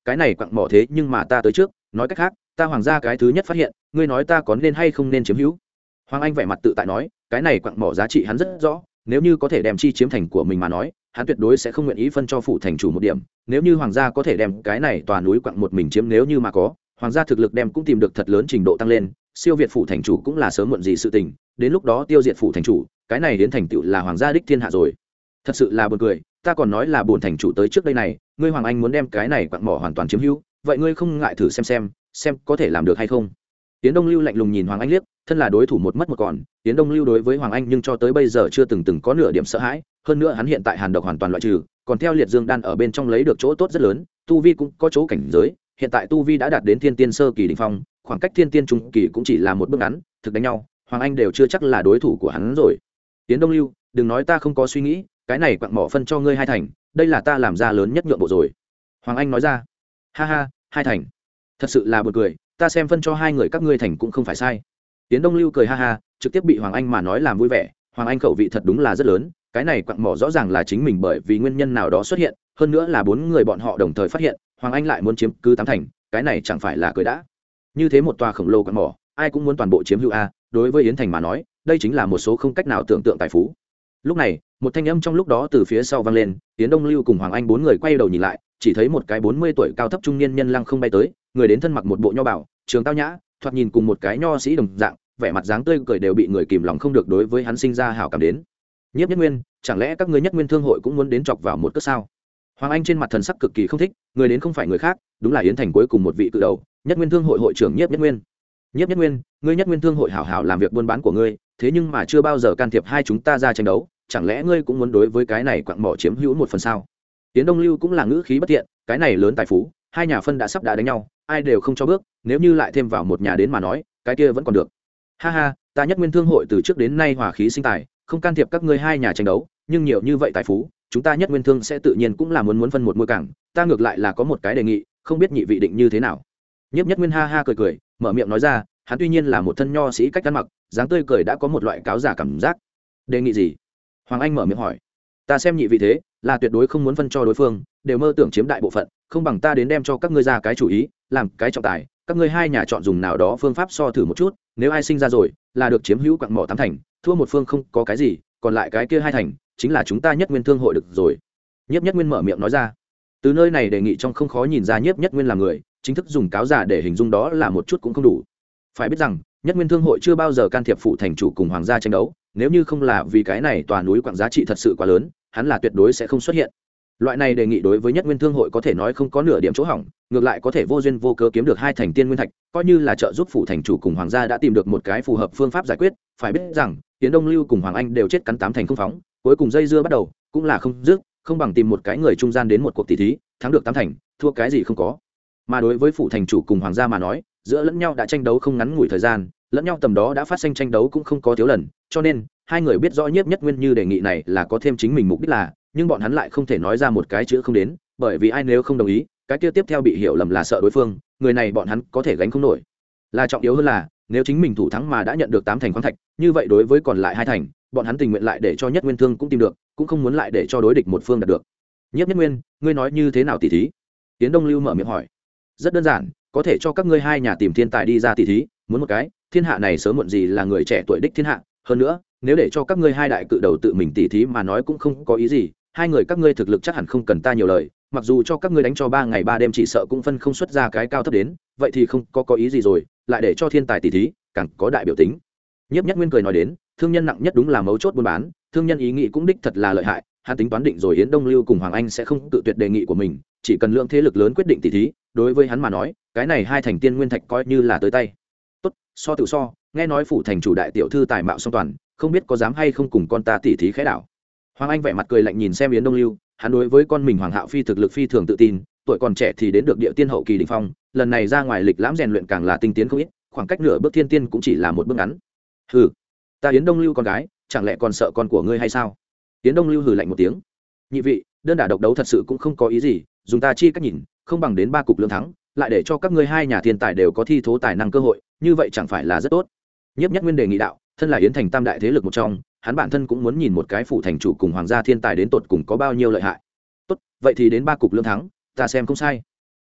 cái này quặng mỏ thế nhưng mà ta tới trước, nói cách khác ta hoàng gia cái thứ nhất phát hiện, ngươi nói ta có nên hay không nên chiếm hữu? Hoàng Anh vẻ mặt tự tại nói, cái này quặng mỏ giá trị hắn rất rõ, nếu như có thể đem chi chiếm thành của mình mà nói, hắn tuyệt đối sẽ không nguyện ý phân cho phủ thành chủ một điểm. Nếu như hoàng gia có thể đem cái này tòa núi quặng một mình chiếm, nếu như mà có, hoàng gia thực lực đem cũng tìm được thật lớn trình độ tăng lên, siêu việt phủ thành chủ cũng là sớm muộn gì sự tình. Đến lúc đó tiêu diệt phủ thành chủ, cái này đến thành tựu là hoàng gia đích thiên hạ rồi. Thật sự là buồn cười, ta còn nói là bổn thành chủ tới trước đây này, ngươi Hoàng Anh muốn đem cái này quặng mỏ hoàn toàn chiếm hữu, vậy ngươi không ngại thử xem có thể làm được hay không? Tiến Đông Lưu lạnh lùng nhìn Hoàng Anh liếc, thân là đối thủ một mất một còn, Tiến Đông Lưu đối với Hoàng Anh nhưng cho tới bây giờ chưa từng có nửa điểm sợ hãi, hơn nữa hắn hiện tại hàn độc hoàn toàn loại trừ, còn theo liệt dương đan ở bên trong lấy được chỗ tốt rất lớn, tu vi cũng có chỗ cảnh giới, hiện tại tu vi đã đạt đến thiên tiên sơ kỳ đỉnh phong, khoảng cách thiên tiên trung kỳ cũng chỉ là một bước ngắn, thực đánh nhau, Hoàng Anh đều chưa chắc là đối thủ của hắn rồi. Tiến Đông Lưu, đừng nói ta không có suy nghĩ, cái này quặng mỏ phân cho ngươi 2 thành, đây là ta làm ra lớn nhất nhượng bộ rồi. Hoàng Anh nói ra. Ha ha, 2 thành, thật sự là buồn cười, ta xem phân cho 2 người các ngươi thành cũng không phải sai. Tiến Đông Lưu cười ha ha, trực tiếp bị Hoàng Anh mà nói làm vui vẻ. Hoàng Anh khẩu vị thật đúng là rất lớn, cái này quặng mỏ rõ ràng là chính mình bởi vì nguyên nhân nào đó xuất hiện, hơn nữa là 4 người bọn họ đồng thời phát hiện, Hoàng Anh lại muốn chiếm cứ 8 thành, cái này chẳng phải là cười đã. Như thế một tòa khổng lồ quặng mỏ, ai cũng muốn toàn bộ chiếm hữu a, đối với Yến Thành mà nói, đây chính là một số không cách nào tưởng tượng tài phú. Lúc này, một thanh âm trong lúc đó từ phía sau vang lên, Tiến Đông Lưu cùng Hoàng Anh 4 người quay đầu nhìn lại, chỉ thấy một cái 40 tuổi cao thấp trung niên nhân lăng không bay tới, người đến thân mặc một bộ nho bảo, trường tao nhã, thoạt nhìn cùng một cái nho sĩ đồng dạng, vẻ mặt dáng tươi cười đều bị người kìm lòng không được đối với hắn sinh ra hảo cảm đến. Nhiếp Nhất Nguyên, chẳng lẽ các ngươi Nhất Nguyên Thương hội cũng muốn đến chọc vào một cước sao? Hoàng Anh trên mặt thần sắc cực kỳ không thích, người đến không phải người khác, đúng là Yến Thành cuối cùng một vị cự đầu, Nhất Nguyên Thương hội hội trưởng Nhiếp Nhất Nguyên. Nhiếp Nhất Nguyên, ngươi Nhất Nguyên Thương hội hảo hảo làm việc buôn bán của ngươi, thế nhưng mà chưa bao giờ can thiệp hai chúng ta ra tranh đấu, chẳng lẽ ngươi cũng muốn đối với cái này quặng mỏ chiếm hữu một phần sao? Tiến Đông Lưu cũng là ngữ khí bất thiện, cái này lớn tài phú, hai nhà phân đã sắp đã đánh nhau, ai đều không cho bước, nếu như lại thêm vào một nhà đến mà nói, cái kia vẫn còn được. Ha ha, ta Nhất Nguyên Thương hội từ trước đến nay hòa khí sinh tài, không can thiệp các ngươi hai nhà tranh đấu, nhưng nhiều như vậy tài phú, chúng ta Nhất Nguyên Thương sẽ tự nhiên cũng là muốn phân một môi cảng, ta ngược lại là có một cái đề nghị, không biết nhị vị định như thế nào. Nhiếp Nhất Nguyên ha ha cười cười, mở miệng nói ra, hắn tuy nhiên là một thân nho sĩ cách ăn mặc, dáng tươi cười đã có một loại cáo giả cảm giác. Đề nghị gì? Hoàng Anh mở miệng hỏi. Ta xem nhị vị thế là tuyệt đối không muốn phân cho đối phương, đều mơ tưởng chiếm đại bộ phận, không bằng ta đến đem cho các ngươi ra cái chủ ý, làm cái trọng tài, các ngươi hai nhà chọn dùng nào đó phương pháp so thử một chút, nếu ai sinh ra rồi là được chiếm hữu quặng mỏ 8 thành, thua một phương không có cái gì, còn lại cái kia 2 thành chính là chúng ta Nhất Nguyên Thương hội được rồi. Nhiếp Nhất Nguyên mở miệng nói ra. Từ nơi này đề nghị trong không khó nhìn ra Nhiếp Nhất Nguyên là người chính thức dùng cáo giả để hình dung đó là một chút cũng không đủ. Phải biết rằng Nhất Nguyên Thương hội chưa bao giờ can thiệp phụ thành chủ cùng hoàng gia tranh đấu, nếu như không là vì cái này tòa núi quặng giá trị thật sự quá lớn, hắn là tuyệt đối sẽ không xuất hiện. Loại này đề nghị đối với Nhất Nguyên Thương hội có thể nói không có nửa điểm chỗ hỏng, ngược lại có thể vô duyên vô cớ kiếm được 2 thành tiên nguyên thạch, coi như là trợ giúp phụ thành chủ cùng hoàng gia đã tìm được một cái phù hợp phương pháp giải quyết. Phải biết rằng Tiến Đông Lưu cùng Hoàng Anh đều chết cắn 8 thành không phóng, cuối cùng dây dưa bắt đầu cũng là không dứt, không bằng tìm một cái người trung gian đến một cuộc tỷ thí, thắng được 8 thành, thua cái gì không có. Mà đối với phụ thành chủ cùng hoàng gia mà nói, giữa lẫn nhau đã tranh đấu không ngắn ngủi thời gian, lẫn nhau tầm đó đã phát sinh tranh đấu cũng không có thiếu lần, cho nên hai người biết rõ Nhiếp Nhất Nguyên như đề nghị này là có thêm chính mình mục đích là, nhưng bọn hắn lại không thể nói ra một cái chữ không đến, bởi vì ai nếu không đồng ý, cái kia tiếp theo bị hiểu lầm là sợ đối phương, người này bọn hắn có thể gánh không nổi. Là trọng yếu hơn là, nếu chính mình thủ thắng mà đã nhận được 8 thành khoáng thạch, như vậy đối với còn lại 2 thành, bọn hắn tình nguyện lại để cho Nhất Nguyên Thương cũng tìm được, cũng không muốn lại để cho đối địch một phương đạt được. Nhiếp Nhất Nguyên, ngươi nói như thế nào tỷ thí? Tiến Đông Lưu mở miệng hỏi. Rất đơn giản, có thể cho các ngươi hai nhà tìm thiên tài đi ra tỷ thí, muốn một cái, thiên hạ này sớm muộn gì là người trẻ tuổi đích thiên hạ, hơn nữa, nếu để cho các ngươi hai đại cự đầu tự mình tỷ thí mà nói cũng không có ý gì, hai người các ngươi thực lực chắc hẳn không cần ta nhiều lời, mặc dù cho các ngươi đánh cho 3 ngày 3 đêm chỉ sợ cũng phân không xuất ra cái cao thấp đến, vậy thì không có ý gì rồi, lại để cho thiên tài tỷ thí, càng có đại biểu tính. Nhiếp Nhất Nguyên cười nói đến, thương nhân nặng nhất đúng là mấu chốt buôn bán, thương nhân ý nghĩ cũng đích thật là lợi hại, hắn tính toán định rồi Yến Đông Lưu cùng Hoàng Anh sẽ không tự tuyệt đề nghị của mình, chỉ cần lượng thế lực lớn quyết định tỷ thí, đối với hắn mà nói, cái này 2 thành tiên nguyên thạch coi như là tới tay. Tốt, so tự so, nghe nói phụ thành chủ đại tiểu thư tài mạo song toàn, không biết có dám hay không cùng con ta tỷ thí khẽ đảo. Hoàng Anh vẻ mặt cười lạnh nhìn xem Yến Đông Lưu, hắn đối với con mình Hoàng Hạo Phi thực lực phi thường tự tin, tuổi còn trẻ thì đến được địa tiên hậu kỳ đỉnh phong, lần này ra ngoài lịch lãm rèn luyện càng là tinh tiến không ít, khoảng cách nửa bước thiên tiên cũng chỉ là một bước ngắn. Hừ, ta Yến Đông Lưu con gái, chẳng lẽ còn sợ con của ngươi hay sao? Yến Đông Lưu hừ lạnh một tiếng. Nhị vị, đơn đả độc đấu thật sự cũng không có ý gì, dùng ta chi cách nhìn, không bằng đến 3 cục lượng thắng, lại để cho các ngươi hai nhà thiên tài đều có thi thố tài năng cơ hội, như vậy chẳng phải là rất tốt. Nhiếp Nhất Nguyên đề nghị đạo, thân là Yến Thành tam đại thế lực một trong, hắn bản thân cũng muốn nhìn một cái phụ thành chủ cùng hoàng gia thiên tài đến tột cùng có bao nhiêu lợi hại. Tốt, vậy thì đến 3 cục lượng thắng, ta xem không sai.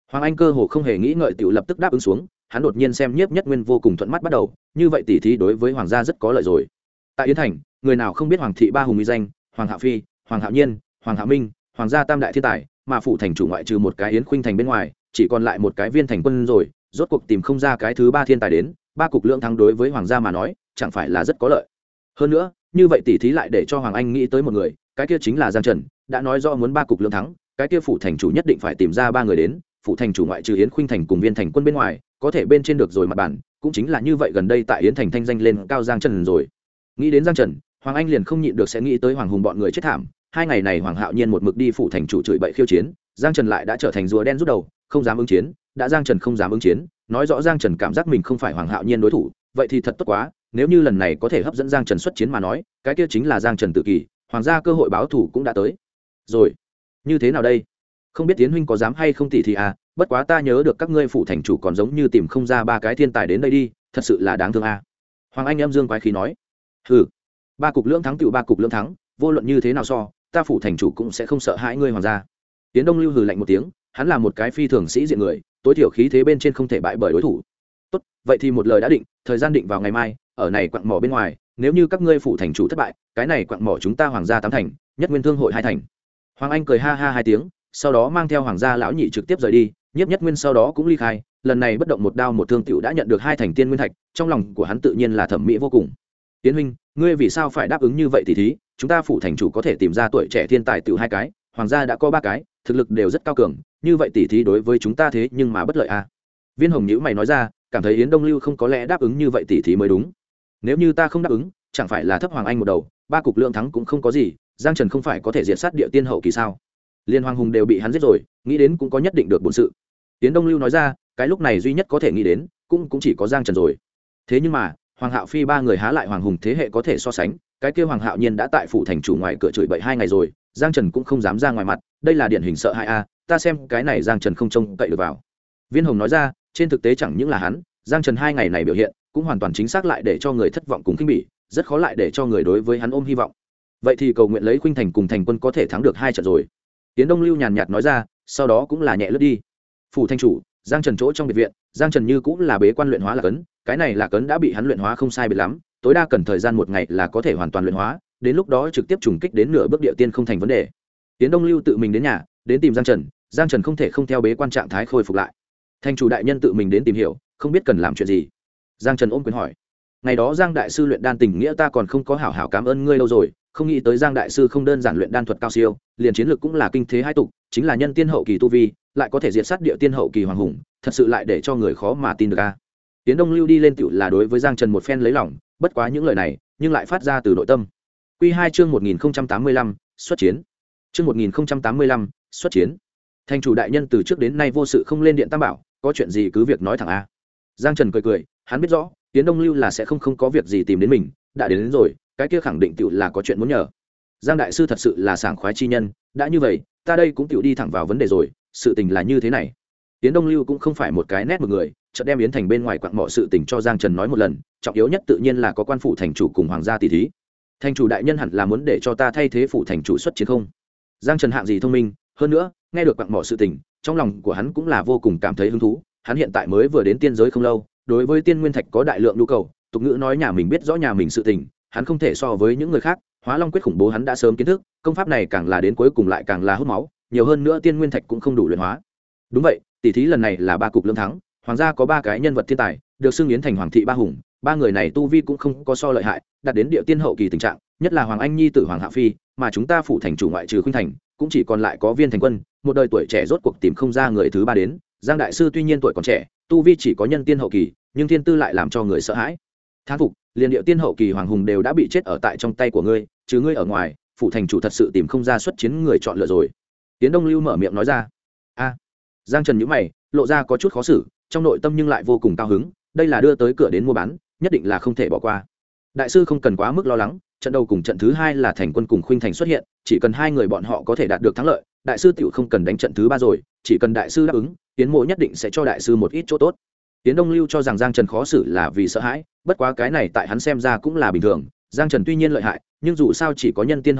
Hoàng Anh cơ hồ không hề nghĩ ngợi tiểu lập tức đáp ứng xuống, hắn đột nhiên xem Nhiếp Nhất Nguyên vô cùng thuận mắt bắt đầu, như vậy tỷ thí đối với hoàng gia rất có lợi rồi. Tại Yến Thành, người nào không biết Hoàng thị ba hùng uy danh, Hoàng Hạo Phi, Hoàng Hạo Nhiên, Hoàng Hạo Minh, hoàng gia tam đại thiên tài, mà phủ thành chủ ngoại trừ một cái Yến Khuynh Thành bên ngoài, chỉ còn lại một cái Viên Thành Quân rồi, rốt cuộc tìm không ra cái thứ ba thiên tài đến, ba cục lượng thắng đối với hoàng gia mà nói, chẳng phải là rất có lợi. Hơn nữa, như vậy tỷ thí lại để cho Hoàng Anh nghĩ tới một người, cái kia chính là Giang Trần, đã nói rõ muốn ba cục lượng thắng, cái kia phủ thành chủ nhất định phải tìm ra ba người đến, phủ thành chủ ngoại trừ Yến Khuynh Thành cùng Viên Thành Quân bên ngoài, có thể bên trên được rồi mặt bản, cũng chính là như vậy gần đây tại Yến Thành thanh danh lên cao Giang Trần rồi. Nghĩ đến Giang Trần, Hoàng Anh liền không nhịn được sẽ nghĩ tới Hoàng Hùng bọn người chết thảm. Hai ngày này Hoàng Hạo Nhiên một mực đi phủ thành chủ chửi bậy khiêu chiến, Giang Trần lại đã trở thành rùa đen rút đầu, không dám ứng chiến, đã Giang Trần không dám ứng chiến, nói rõ Giang Trần cảm giác mình không phải Hoàng Hạo Nhiên đối thủ, vậy thì thật tốt quá, nếu như lần này có thể hấp dẫn Giang Trần xuất chiến mà nói, cái kia chính là Giang Trần tự kỳ, hoàng gia cơ hội báo thù cũng đã tới. Rồi, như thế nào đây? Không biết Tiến huynh có dám hay không tỉ thì à, bất quá ta nhớ được các ngươi phủ thành chủ còn giống như tìm không ra ba cái thiên tài đến đây đi, thật sự là đáng thương à. Hoàng Anh em dương quái khí nói. Hừ, ba cục lưỡng thắng tựu ba cục lưỡng thắng, vô luận như thế nào so, ta phủ thành chủ cũng sẽ không sợ hãi ngươi hoàng gia. Tiến Đông Lưu hừ lạnh một tiếng, hắn là một cái phi thường sĩ diện người, tối thiểu khí thế bên trên không thể bại bởi đối thủ. Tốt, vậy thì một lời đã định, thời gian định vào ngày mai, ở này quặng mỏ bên ngoài, nếu như các ngươi phủ thành chủ thất bại, cái này quặng mỏ chúng ta hoàng gia 8 thành, Nhất Nguyên Thương hội 2 thành. Hoàng Anh cười ha ha 2 tiếng, sau đó mang theo hoàng gia lão nhị trực tiếp rời đi, Nhiếp Nhất Nguyên sau đó cũng ly khai, lần này bất động một đao một thương tiểu đã nhận được 2 thành tiên nguyên thạch, trong lòng của hắn tự nhiên là thẩm mỹ vô cùng. Tiến huynh, ngươi vì sao phải đáp ứng như vậy tỷ thí, chúng ta phủ thành chủ có thể tìm ra tuổi trẻ thiên tài tiểu 2 cái, hoàng gia đã có 3 cái, thực lực đều rất cao cường, như vậy tỷ thí đối với chúng ta thế nhưng mà bất lợi à? Viên Hồng nhíu mày nói ra, cảm thấy Yến Đông Lưu không có lẽ đáp ứng như vậy tỷ thí mới đúng. Nếu như ta không đáp ứng, chẳng phải là thấp Hoàng Anh một đầu, ba cục lượng thắng cũng không có gì, Giang Trần không phải có thể diệt sát địa tiên hậu kỳ sao? Liên Hoàng Hùng đều bị hắn giết rồi, nghĩ đến cũng có nhất định được bổn sự. Yến Đông Lưu nói ra, cái lúc này duy nhất có thể nghĩ đến, cũng chỉ có Giang Trần rồi. Thế nhưng mà, Hoàng Hạo Phi ba người há lại Hoàng Hùng thế hệ có thể so sánh, cái kia Hoàng Hạo Nhiên đã tại phủ thành chủ ngoài cửa chửi bậy 2 ngày rồi, Giang Trần cũng không dám ra ngoài mặt, đây là điển hình sợ hãi a, ta xem cái này Giang Trần không trông cậy được vào. Viên Hồng nói ra, trên thực tế chẳng những là hắn, Giang Trần 2 ngày này biểu hiện cũng hoàn toàn chính xác lại để cho người thất vọng cùng khinh bỉ, rất khó lại để cho người đối với hắn ôm hy vọng. Vậy thì cầu nguyện lấy Khuynh Thành cùng Thành Quân có thể thắng được 2 trận rồi. Tiến Đông Lưu nhàn nhạt nói ra, sau đó cũng là nhẹ lướt đi. Phủ thành chủ, Giang Trần chỗ trong biệt viện, Giang Trần như cũng là bế quan luyện hóa là cấn, cái này là cấn đã bị hắn luyện hóa không sai biệt lắm, tối đa cần thời gian 1 ngày là có thể hoàn toàn luyện hóa, đến lúc đó trực tiếp trùng kích đến nửa bước địa tiên không thành vấn đề. Tiến Đông Lưu tự mình đến nhà, đến tìm Giang Trần không thể không theo bế quan trạng thái khôi phục lại. Thành chủ đại nhân tự mình đến tìm hiểu, không biết cần làm chuyện gì. Giang Trần ôm quyền hỏi, ngày đó Giang đại sư luyện đan tình nghĩa ta còn không có hảo hảo cảm ơn ngươi lâu rồi, không nghĩ tới Giang đại sư không đơn giản luyện đan thuật cao siêu, liền chiến lược cũng là kinh thế hai tục, chính là nhân tiên hậu kỳ tu vi, lại có thể diệt sát địa tiên hậu kỳ hoàng hùng, thật sự lại để cho người khó mà tin được a. Tiến Đông Lưu đi lên tiểu là đối với Giang Trần một phen lấy lòng, bất quá những lời này, nhưng lại phát ra từ nội tâm. Quy 2 chương 1085, xuất chiến. Chương 1085, xuất chiến. Thành chủ đại nhân từ trước đến nay vô sự không lên điện tam bảo, có chuyện gì cứ việc nói thẳng a. Giang Trần cười cười, hắn biết rõ, Tiến Đông Lưu là sẽ không có việc gì tìm đến mình, đã đến rồi, cái kia khẳng định tiểu là có chuyện muốn nhờ. Giang đại sư thật sự là sảng khoái chi nhân, đã như vậy, ta đây cũng tiểu đi thẳng vào vấn đề rồi, sự tình là như thế này. Tiến Đông Lưu cũng không phải một cái nét một người, chợt đem Yến Thành bên ngoài quặng mỏ sự tình cho Giang Trần nói một lần, trọng yếu nhất tự nhiên là có quan phủ thành chủ cùng hoàng gia tỷ thí. Thành chủ đại nhân hẳn là muốn để cho ta thay thế phủ thành chủ xuất chiến không? Giang Trần hạng gì thông minh, hơn nữa, nghe được quặng mỏ sự tình, trong lòng của hắn cũng là vô cùng cảm thấy hứng thú, hắn hiện tại mới vừa đến tiên giới không lâu, đối với tiên nguyên thạch có đại lượng nhu cầu, tục ngữ nói nhà mình biết rõ nhà mình sự tình, hắn không thể so với những người khác, Hóa Long quyết khủng bố hắn đã sớm kiến thức, công pháp này càng là đến cuối cùng lại càng là hút máu, nhiều hơn nữa tiên nguyên thạch cũng không đủ luyện hóa. Đúng vậy, tỷ thí lần này là 3 cục lưỡng thắng, hoàng gia có 3 cái nhân vật thiên tài, được xưng Yến Thành hoàng thị ba hùng, 3 người này tu vi cũng không có so lợi hại, đạt đến địa tiên hậu kỳ tình trạng, nhất là Hoàng Anh nhi tử Hoàng Hạ Phi, mà chúng ta phủ thành chủ ngoại trừ Khuynh Thành, cũng chỉ còn lại có Viên Thành Quân, một đời tuổi trẻ rốt cuộc tìm không ra người thứ 3 đến. Giang đại sư tuy nhiên tuổi còn trẻ, tu vi chỉ có nhân tiên hậu kỳ, nhưng thiên tư lại làm cho người sợ hãi. Thán phục, liền địa tiên hậu kỳ hoàng hùng đều đã bị chết ở tại trong tay của ngươi, chứ ngươi ở ngoài, phủ thành chủ thật sự tìm không ra xuất chiến người chọn lựa rồi. Tiến Đông Lưu mở miệng nói ra. A. Giang Trần nhíu mày, lộ ra có chút khó xử, trong nội tâm nhưng lại vô cùng cao hứng, đây là đưa tới cửa đến mua bán, nhất định là không thể bỏ qua. Đại sư không cần quá mức lo lắng, trận đầu cùng trận thứ 2 là Thành Quân cùng Khuynh Thành xuất hiện, chỉ cần 2 người bọn họ có thể đạt được thắng lợi, đại sư tiểu không cần đánh trận thứ 3 rồi, chỉ cần đại sư đáp ứng, Tiến Mộ nhất định sẽ cho đại sư một ít chỗ tốt. Tiến Đông Lưu cho rằng Giang Trần khó xử là vì sợ hãi, bất quá cái này tại hắn xem ra cũng là bình thường, Giang Trần tuy nhiên lợi hại, nhưng dù sao chỉ có nhân tiên hậu kỳ,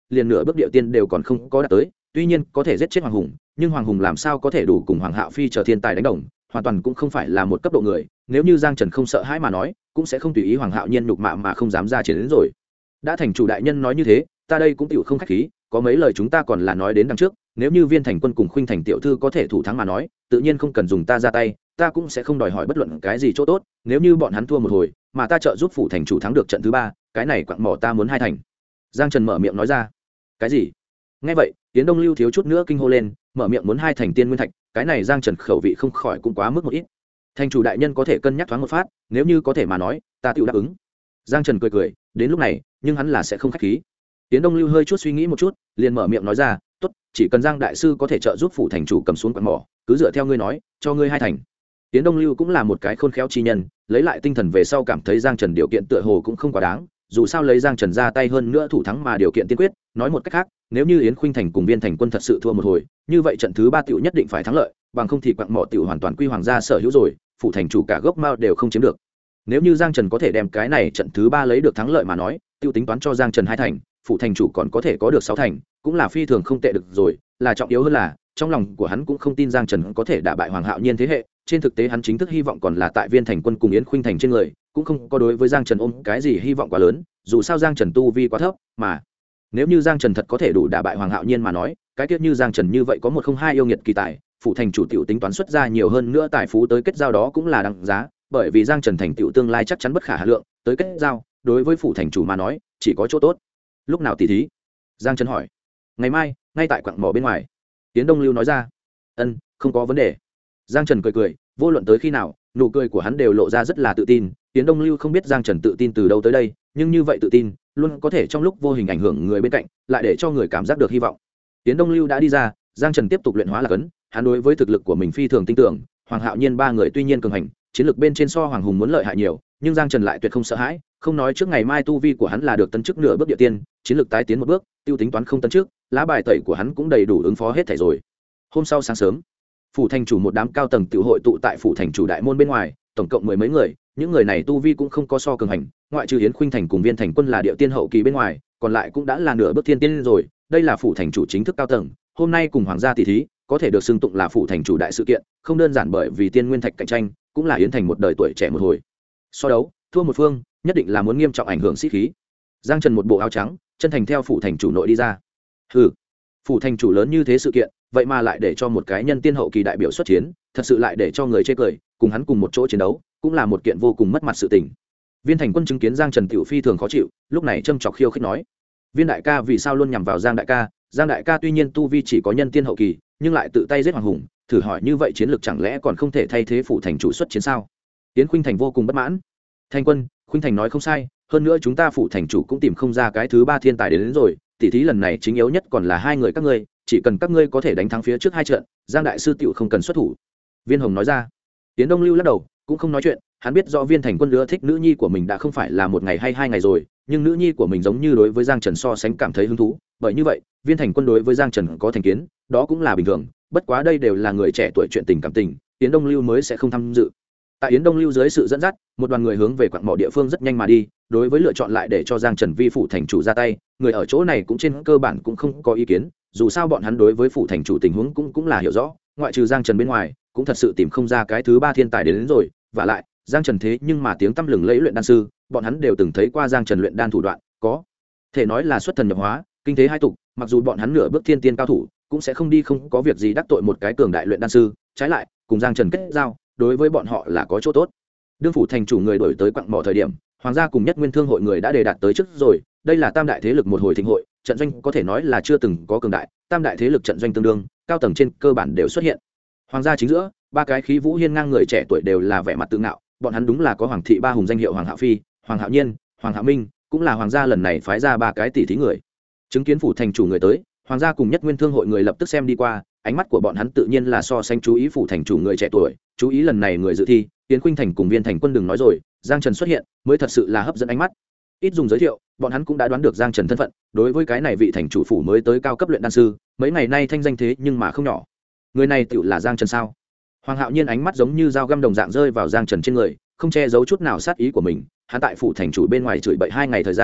liền nửa bước địa tiên đều còn không có đạt tới, tuy nhiên có thể giết chết hoàng hùng, nhưng hoàng hùng làm sao có thể đủ cùng hoàng hạo phi chờ thiên tài đánh đồng, hoàn toàn cũng không phải là một cấp độ người. Nếu như Giang Trần không sợ hãi mà nói, cũng sẽ không tùy ý hoàng hạo nhiên nhục mạ mà không dám ra chiến đến rồi. Đã thành chủ đại nhân nói như thế, ta đây cũng tiểu không khách khí, có mấy lời chúng ta còn là nói đến đằng trước, nếu như Viên Thành Quân cùng Khuynh Thành tiểu thư có thể thủ thắng mà nói, tự nhiên không cần dùng ta ra tay, ta cũng sẽ không đòi hỏi bất luận cái gì chỗ tốt, nếu như bọn hắn thua một hồi, mà ta trợ giúp phủ thành chủ thắng được trận thứ 3, cái này quặng mỏ ta muốn 2 thành. Giang Trần mở miệng nói ra. Cái gì? Nghe vậy, Tiến Đông Lưu thiếu chút nữa kinh hô lên, mở miệng muốn 2 thành tiên nguyên thạch, cái này Giang Trần khẩu vị không khỏi cũng quá mức một ít. Thành chủ đại nhân có thể cân nhắc thoáng một phát, nếu như có thể mà nói, ta tựu đáp ứng. Giang Trần cười cười, đến lúc này, nhưng hắn là sẽ không khách khí. Tiến Đông Lưu hơi chút suy nghĩ một chút, liền mở miệng nói ra, tốt, chỉ cần Giang đại sư có thể trợ giúp phủ thành chủ cầm xuống quặng mỏ, cứ dựa theo ngươi nói, cho ngươi 2 thành. Tiến Đông Lưu cũng là một cái khôn khéo chi nhân, lấy lại tinh thần về sau cảm thấy Giang Trần điều kiện tựa hồ cũng không quá đáng, dù sao lấy Giang Trần ra tay hơn nữa thủ thắng mà điều kiện tiên quyết, nói một cách khác, nếu như Yến Khuynh Thành cùng Viên Thành Quân thật sự thua một hồi, như vậy trận thứ 3 tiểu nhất định phải thắng lợi, bằng không thì quặng mỏ tiểu hoàn toàn quy hoàng gia sở hữu rồi, phủ thành chủ cả gốc mao đều không chiếm được. Nếu như Giang Trần có thể đem cái này trận thứ 3 lấy được thắng lợi mà nói, tiêu tính toán cho Giang Trần 2 thành, phủ thành chủ còn có thể có được 6 thành, cũng là phi thường không tệ được rồi, là trọng yếu hơn là, trong lòng của hắn cũng không tin Giang Trần có thể đả bại Hoàng Hạo Nhiên thế hệ, trên thực tế hắn chính thức hy vọng còn là tại Viên Thành Quân cùng Yến Khuynh Thành trên người, cũng không có đối với Giang Trần ôm cái gì hy vọng quá lớn, dù sao Giang Trần tu vi quá thấp, mà nếu như Giang Trần thật có thể đủ đả bại Hoàng Hạo Nhiên mà nói, cái tiết như Giang Trần như vậy có một không hai yêu nghiệt kỳ tài, phủ thành chủ tiểu tính toán xuất ra nhiều hơn nữa tài phú tới kết giao đó cũng là đăng giá, bởi vì Giang Trần thành tựu tương lai chắc chắn bất khả hà lượng, tới kết giao, đối với phủ thành chủ mà nói, chỉ có chỗ tốt. Lúc nào tỷ thí? Giang Trần hỏi. Ngày mai, ngay tại quặng mỏ bên ngoài. Tiến Đông Lưu nói ra. Ân, không có vấn đề. Giang Trần cười cười, vô luận tới khi nào, nụ cười của hắn đều lộ ra rất là tự tin. Tiến Đông Lưu không biết Giang Trần tự tin từ đâu tới đây, nhưng như vậy tự tin, luôn có thể trong lúc vô hình ảnh hưởng người bên cạnh, lại để cho người cảm giác được hy vọng. Tiến Đông Lưu đã đi ra, Giang Trần tiếp tục luyện hóa lạc ấn, hắn đối với thực lực của mình phi thường tin tưởng, Hoàng Hạo Nhiên 3 người tuy nhiên cường hành, chiến lược bên trên so Hoàng Hùng muốn lợi hại nhiều, nhưng Giang Trần lại tuyệt không sợ hãi, không nói trước ngày mai tu vi của hắn là được tấn chức nửa bước địa tiên, chiến lược tái tiến một bước, tiêu tính toán không tấn trước, lá bài tẩy của hắn cũng đầy đủ ứng phó hết thảy rồi. Hôm sau sáng sớm, phủ thành chủ một đám cao tầng tiểu hội tụ tại phủ thành chủ đại môn bên ngoài, tổng cộng 10 mấy người, những người này tu vi cũng không có so cường hành, ngoại trừ Yến Khuynh Thành cùng Viên Thành Quân là địa tiên hậu kỳ bên ngoài, còn lại cũng đã là nửa bước thiên tiên rồi, đây là phủ thành chủ chính thức cao tầng, hôm nay cùng hoàng gia tỷ thí, có thể được xưng tụng là phủ thành chủ đại sự kiện, không đơn giản bởi vì tiên nguyên thạch cạnh tranh, cũng là Yến Thành một đời tuổi trẻ một hồi. So đấu, thua một phương, nhất định là muốn nghiêm trọng ảnh hưởng sĩ khí. Giang Trần một bộ áo trắng, chân thành theo phủ thành chủ nội đi ra. Hừ, phủ thành chủ lớn như thế sự kiện, vậy mà lại để cho một cái nhân tiên hậu kỳ đại biểu xuất chiến, thật sự lại để cho người chê cười, cùng hắn cùng một chỗ chiến đấu, cũng là một kiện vô cùng mất mặt sự tình. Viên Thành Quân chứng kiến Giang Trần tiểu phi thường khó chịu, lúc này châm chọc khiêu khích nói: "Viên đại ca vì sao luôn nhằm vào Giang đại ca? Giang đại ca tuy nhiên tu vi chỉ có nhân tiên hậu kỳ, nhưng lại tự tay giết hoàng hùng, thử hỏi như vậy chiến lược chẳng lẽ còn không thể thay thế phủ thành chủ xuất chiến sao?" Yến Khuynh Thành vô cùng bất mãn. "Thành Quân, Khuynh Thành nói không sai, hơn nữa chúng ta phủ thành chủ cũng tìm không ra cái thứ 3 thiên tài đến rồi, tỷ thí lần này chính yếu nhất còn là 2 người các ngươi, chỉ cần các ngươi có thể đánh thắng phía trước 2 trận, Giang đại sư tiểu không cần xuất thủ." Viên Hồng nói ra. Tiến Đông Lưu lắc đầu, cũng không nói chuyện, hắn biết rõ Viên Thành Quân ưa thích nữ nhi của mình đã không phải là một ngày hay 2 ngày rồi, nhưng nữ nhi của mình giống như đối với Giang Trần so sánh cảm thấy hứng thú, bởi như vậy, Viên Thành Quân đối với Giang Trần có thành kiến, đó cũng là bình thường, bất quá đây đều là người trẻ tuổi chuyện tình cảm tình, Yến Đông Lưu mới sẽ không tham dự. Tại Yến Đông Lưu dưới sự dẫn dắt, một đoàn người hướng về quặng mỏ địa phương rất nhanh mà đi, đối với lựa chọn lại để cho Giang Trần vi phủ thành chủ ra tay, người ở chỗ này cũng trên cơ bản cũng không có ý kiến, dù sao bọn hắn đối với phủ thành chủ tình huống cũng là hiểu rõ, ngoại trừ Giang Trần bên ngoài, cũng thật sự tìm không ra cái thứ 3 thiên tài đến rồi, và lại, Giang Trần thế nhưng mà tiếng tăm lừng lẫy luyện đan sư, bọn hắn đều từng thấy qua Giang Trần luyện đan thủ đoạn, có thể nói là xuất thần nhập hóa, kinh thế hai tục, mặc dù bọn hắn nửa bước thiên tiên cao thủ, cũng sẽ không đi không có việc gì đắc tội một cái cường đại luyện đan sư, trái lại, cùng Giang Trần kết giao, đối với bọn họ là có chỗ tốt. Đương phủ thành chủ người đổi tới quặng mỏ thời điểm, hoàng gia cùng Nhất Nguyên Thương hội người đã đề đạt tới trước rồi, đây là tam đại thế lực một hồi thịnh hội, trận doanh có thể nói là chưa từng có cường đại, tam đại thế lực trận doanh tương đương, cao tầng trên cơ bản đều xuất hiện. Hoàng gia chính giữa, 3 cái khí vũ hiên ngang người trẻ tuổi đều là vẻ mặt tự ngạo, bọn hắn đúng là có hoàng thị 3 hùng danh hiệu Hoàng Hạo Phi, Hoàng Hạo Nhiên, Hoàng Hạo Minh, cũng là hoàng gia lần này phái ra 3 cái tỷ thí người. Chứng kiến phủ thành chủ người tới, hoàng gia cùng Nhất Nguyên Thương hội người lập tức xem đi qua, ánh mắt của bọn hắn tự nhiên là so sánh chú ý phủ thành chủ người trẻ tuổi, chú ý lần này người dự thi, Yến Khuynh Thành cùng Viên Thành Quân đừng nói rồi, Giang Trần xuất hiện, mới thật sự là hấp dẫn ánh mắt. Ít dùng giới thiệu, bọn hắn cũng đã đoán được Giang Trần thân phận, đối với cái này vị thành chủ phủ mới tới cao cấp luyện đan sư, mấy ngày nay thanh danh thế nhưng mà không nhỏ. Người này tựu là Giang Trần sao? Hoàng Hạo Nhiên ánh mắt giống như dao găm đồng dạng rơi vào Giang Trần trên người, không che giấu chút nào sát ý của mình, hắn tại phủ thành chủ bên ngoài chửi bậy 2 ngày thời gian,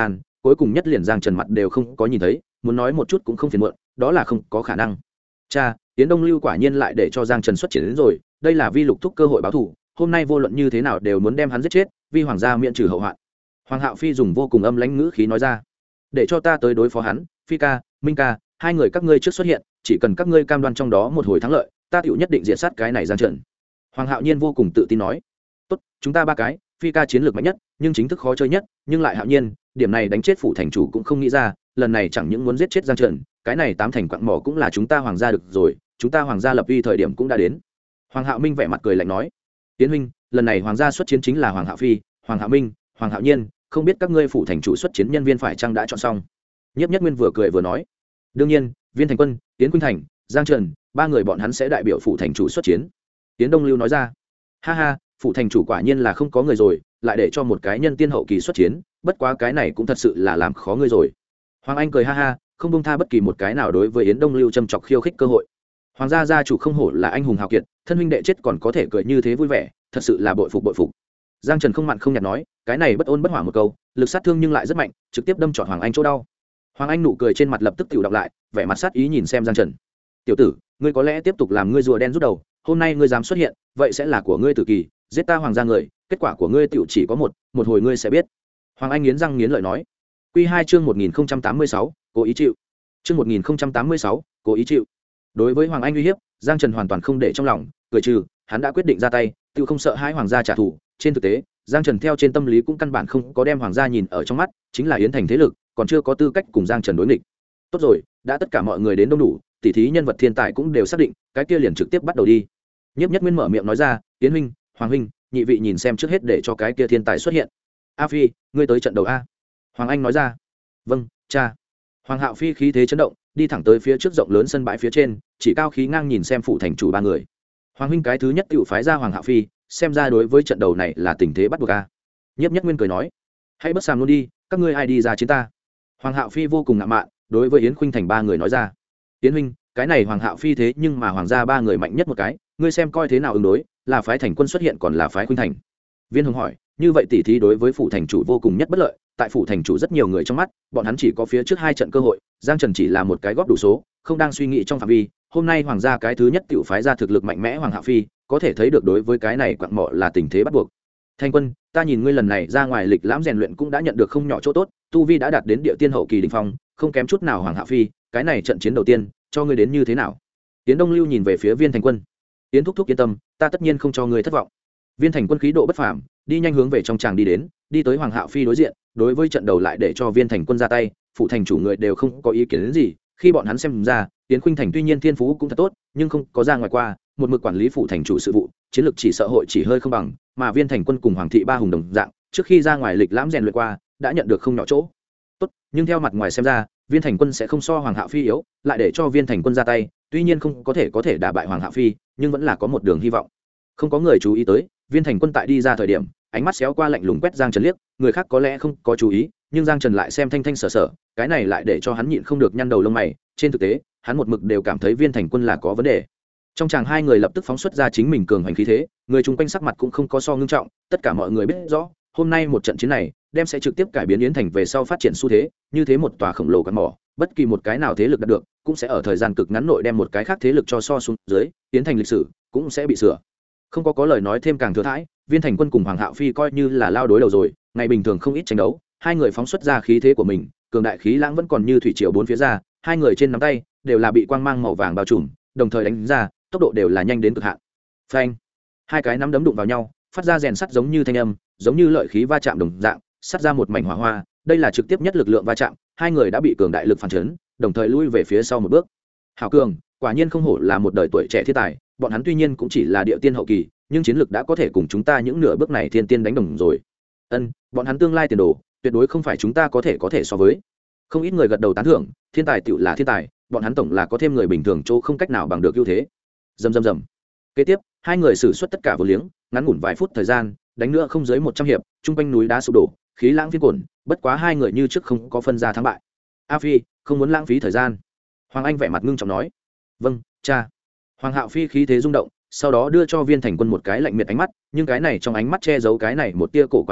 cuối cùng nhất liền Giang Trần mặt đều không có nhìn thấy, muốn nói một chút cũng không phiền muộn, đó là không có khả năng. Cha, Yến Đông Lưu quả nhiên lại để cho Giang Trần xuất chiến đến rồi, đây là vi lục thúc cơ hội báo thù, hôm nay vô luận như thế nào đều muốn đem hắn giết chết, vi hoàng gia miễn trừ hậu hoạn. Hoàng Hạo Phi dùng vô cùng âm lãnh ngữ khí nói ra, để cho ta tới đối phó hắn. Phi ca, Minh ca, hai người các ngươi trước xuất hiện, chỉ cần các ngươi cam đoan trong đó một hồi thắng lợi, ta tựu nhất định diệt sát cái này Giang Trần. Hoàng Hạo Nhiên vô cùng tự tin nói, tốt, chúng ta ba cái, Phi ca chiến lược mạnh nhất, nhưng chính thức khó chơi nhất, nhưng lại Hạo Nhiên, điểm này đánh chết phủ thành chủ cũng không nghĩ ra, lần này chẳng những muốn giết chết Giang Trần, cái này tám thành quặng mỏ cũng là chúng ta hoàng gia được rồi, chúng ta hoàng gia lập uy thời điểm cũng đã đến. Hoàng Hạo Minh vẻ mặt cười lạnh nói, tiến huynh, lần này hoàng gia xuất chiến chính là Hoàng Hạo Phi, Hoàng Hạo Minh, Hoàng Hạo Nhiên, không biết các ngươi phủ thành chủ xuất chiến nhân viên phải chăng đã chọn xong. Nhiếp Nhất Nguyên vừa cười vừa nói, đương nhiên, Viên Thành Quân, Tiến Khuynh Thành, Giang Trần, ba người bọn hắn sẽ đại biểu phủ thành chủ xuất chiến. Tiến Đông Lưu nói ra, ha ha, phủ thành chủ quả nhiên là không có người rồi, lại để cho một cái nhân tiên hậu kỳ xuất chiến, bất quá cái này cũng thật sự là làm khó ngươi rồi. Hoàng Anh cười ha ha, không buông tha bất kỳ một cái nào đối với Yến Đông Lưu châm chọc khiêu khích cơ hội. Hoàng gia gia chủ không hổ là anh hùng hào kiệt, thân huynh đệ chết còn có thể cười như thế vui vẻ, thật sự là bội phục bội phục. Giang Trần không mặn không nhạt nói, cái này bất ôn bất hỏa một câu, lực sát thương nhưng lại rất mạnh, trực tiếp đâm trọn Hoàng Anh chỗ đau. Hoàng Anh nụ cười trên mặt lập tức tiểu đọc lại, vẻ mặt sát ý nhìn xem Giang Trần. Tiểu tử, ngươi có lẽ tiếp tục làm ngươi rùa đen rút đầu, hôm nay ngươi dám xuất hiện, vậy sẽ là của ngươi tử kỳ, giết ta hoàng gia người, kết quả của ngươi tiểu chỉ có một hồi ngươi sẽ biết. Hoàng Anh nghiến răng nghiến lợi nói. Quy 2 chương 1086, cố ý chịu. Chương 1086, cố ý chịu. Đối với Hoàng Anh uy hiếp, Giang Trần hoàn toàn không để trong lòng, cười trừ, hắn đã quyết định ra tay, tự không sợ hai hoàng gia trả thù. Trên thực tế, Giang Trần theo trên tâm lý cũng căn bản không có đem hoàng gia nhìn ở trong mắt, chính là Yến Thành thế lực, còn chưa có tư cách cùng Giang Trần đối nghịch. Tốt rồi, đã tất cả mọi người đến đông đủ, tỉ thí nhân vật thiên tài cũng đều xác định, cái kia liền trực tiếp bắt đầu đi. Nhiếp Nhất Nguyên mở miệng nói ra, Tiến huynh, Hoàng huynh, nhị vị nhìn xem trước hết để cho cái kia thiên tài xuất hiện. A Phi, ngươi tới trận đầu a. Hoàng Anh nói ra. Vâng, cha. Hoàng Hạo Phi khí thế chấn động, đi thẳng tới phía trước rộng lớn sân bãi phía trên, chỉ cao khí ngang nhìn xem phủ thành chủ ba người. Hoàng huynh cái thứ nhất tiểu phái ra Hoàng Hạo Phi, xem ra đối với trận đầu này là tình thế bắt buộc a. Nhiếp Nhất Nguyên cười nói, hãy bất sàm luôn đi, các ngươi ai đi ra chiến ta. Hoàng Hạo Phi vô cùng ngạo mạn, đối với Yến Khuynh Thành ba người nói ra, Yến huynh, cái này Hoàng Hạo Phi thế nhưng mà hoàng gia ba người mạnh nhất một cái, ngươi xem coi thế nào ứng đối, là phái Thành Quân xuất hiện còn là phái Khuynh Thành. Viên Hồng hỏi, như vậy tỷ thí đối với phủ thành chủ vô cùng nhất bất lợi, tại phủ thành chủ rất nhiều người trong mắt, bọn hắn chỉ có phía trước hai trận cơ hội, Giang Trần chỉ là một cái góp đủ số, không đang suy nghĩ trong phạm vi, hôm nay hoàng gia cái thứ nhất tiểu phái ra thực lực mạnh mẽ Hoàng Hạo Phi, có thể thấy được đối với cái này quặng mỏ là tình thế bắt buộc. Thành Quân, ta nhìn ngươi lần này ra ngoài lịch lãm rèn luyện cũng đã nhận được không nhỏ chỗ tốt, tu vi đã đạt đến địa tiên hậu kỳ đỉnh phong, không kém chút nào Hoàng Hạo Phi, cái này trận chiến đầu tiên, cho ngươi đến như thế nào? Tiến Đông Lưu nhìn về phía Viên Thành Quân. Tiến thúc thúc yên tâm, ta tất nhiên không cho ngươi thất vọng. Viên Thành Quân khí độ bất phàm, đi nhanh hướng về trong tràng đi đến, đi tới Hoàng Hạo Phi đối diện, đối với trận đầu lại để cho Viên Thành Quân ra tay, phụ thành chủ người đều không có ý kiến đến gì, khi bọn hắn xem ra, Tiến Khuynh Thành tuy nhiên thiên phú cũng thật tốt, nhưng không có ra ngoài qua, một mực quản lý phụ thành chủ sự vụ, chiến lược chỉ sợ hội chỉ hơi không bằng, mà Viên Thành Quân cùng Hoàng thị ba hùng đồng dạng, trước khi ra ngoài lịch lãm rèn luyện qua, đã nhận được không nhỏ chỗ tốt, nhưng theo mặt ngoài xem ra, Viên Thành Quân sẽ không so Hoàng Hạo Phi yếu, lại để cho Viên Thành Quân ra tay, tuy nhiên không có thể đả bại Hoàng Hạo Phi, nhưng vẫn là có một đường hy vọng. Không có người chú ý tới, Viên Thành Quân tại đi ra thời điểm, ánh mắt xéo qua lạnh lùng quét Giang Trần liếc, người khác có lẽ không có chú ý, nhưng Giang Trần lại xem thanh thanh sở sở, cái này lại để cho hắn nhịn không được nhăn đầu lông mày, trên thực tế, hắn một mực đều cảm thấy Viên Thành Quân là có vấn đề. Trong chàng hai người lập tức phóng xuất ra chính mình cường hành khí thế, người chung quanh sắc mặt cũng không có so ngưng trọng, tất cả mọi người biết rõ, hôm nay một trận chiến này, đem sẽ trực tiếp cải biến Yến Thành về sau phát triển xu thế, như thế một tòa khổng lồ quặng mỏ, bất kỳ một cái nào thế lực đạt được, cũng sẽ ở thời gian cực ngắn nội đem một cái khác thế lực cho so xuống dưới, Yến Thành lịch sử cũng sẽ bị sửa. Không có lời nói thêm càng thừa thãi, Viên Thành Quân cùng Hoàng Hạo Phi coi như là lao đối đầu rồi, ngày bình thường không ít tranh đấu, hai người phóng xuất ra khí thế của mình, cường đại khí lãng vẫn còn như thủy triều bốn phía ra, hai người trên nắm tay đều là bị quang mang màu vàng bao trùm, đồng thời đánh ra, tốc độ đều là nhanh đến cực hạn. Phanh! Hai cái nắm đấm đụng vào nhau, phát ra rèn sắt giống như thanh âm, giống như lợi khí va chạm đồng dạng, sắt ra một mảnh hỏa hoa, đây là trực tiếp nhất lực lượng va chạm, hai người đã bị cường đại lực phản chấn, đồng thời lui về phía sau một bước. Hảo cường, quả nhiên không hổ là một đời tuổi trẻ thiên tài, bọn hắn tuy nhiên cũng chỉ là địa tiên hậu kỳ, nhưng chiến lực đã có thể cùng chúng ta những nửa bước này thiên tiên đánh đồng rồi. Bọn hắn tương lai tiền đồ, tuyệt đối không phải chúng ta có thể so với. Không ít người gật đầu tán thưởng, thiên tài tựu là thiên tài, bọn hắn tổng là có thêm người bình thường chỗ không cách nào bằng được ưu thế. Rầm rầm rầm. Kế tiếp, hai người sử xuất tất cả vô liếng, ngắn ngủn vài phút thời gian, đánh nữa không dưới 100 hiệp, trung quanh núi đá sụp đổ, khí lãng phiên cuộn, bất quá hai người như trước không có phân ra thắng bại. A Phi, không muốn lãng phí thời gian. Hoàng Anh vẻ mặt ngưng trọng nói. Vâng, cha. Hoàng Hạo Phi khí thế rung động, sau đó đưa cho Viên Thành Quân một cái lạnh miệt ánh mắt, nhưng cái này trong ánh mắt che giấu cái này một tia cổ quái hương vị,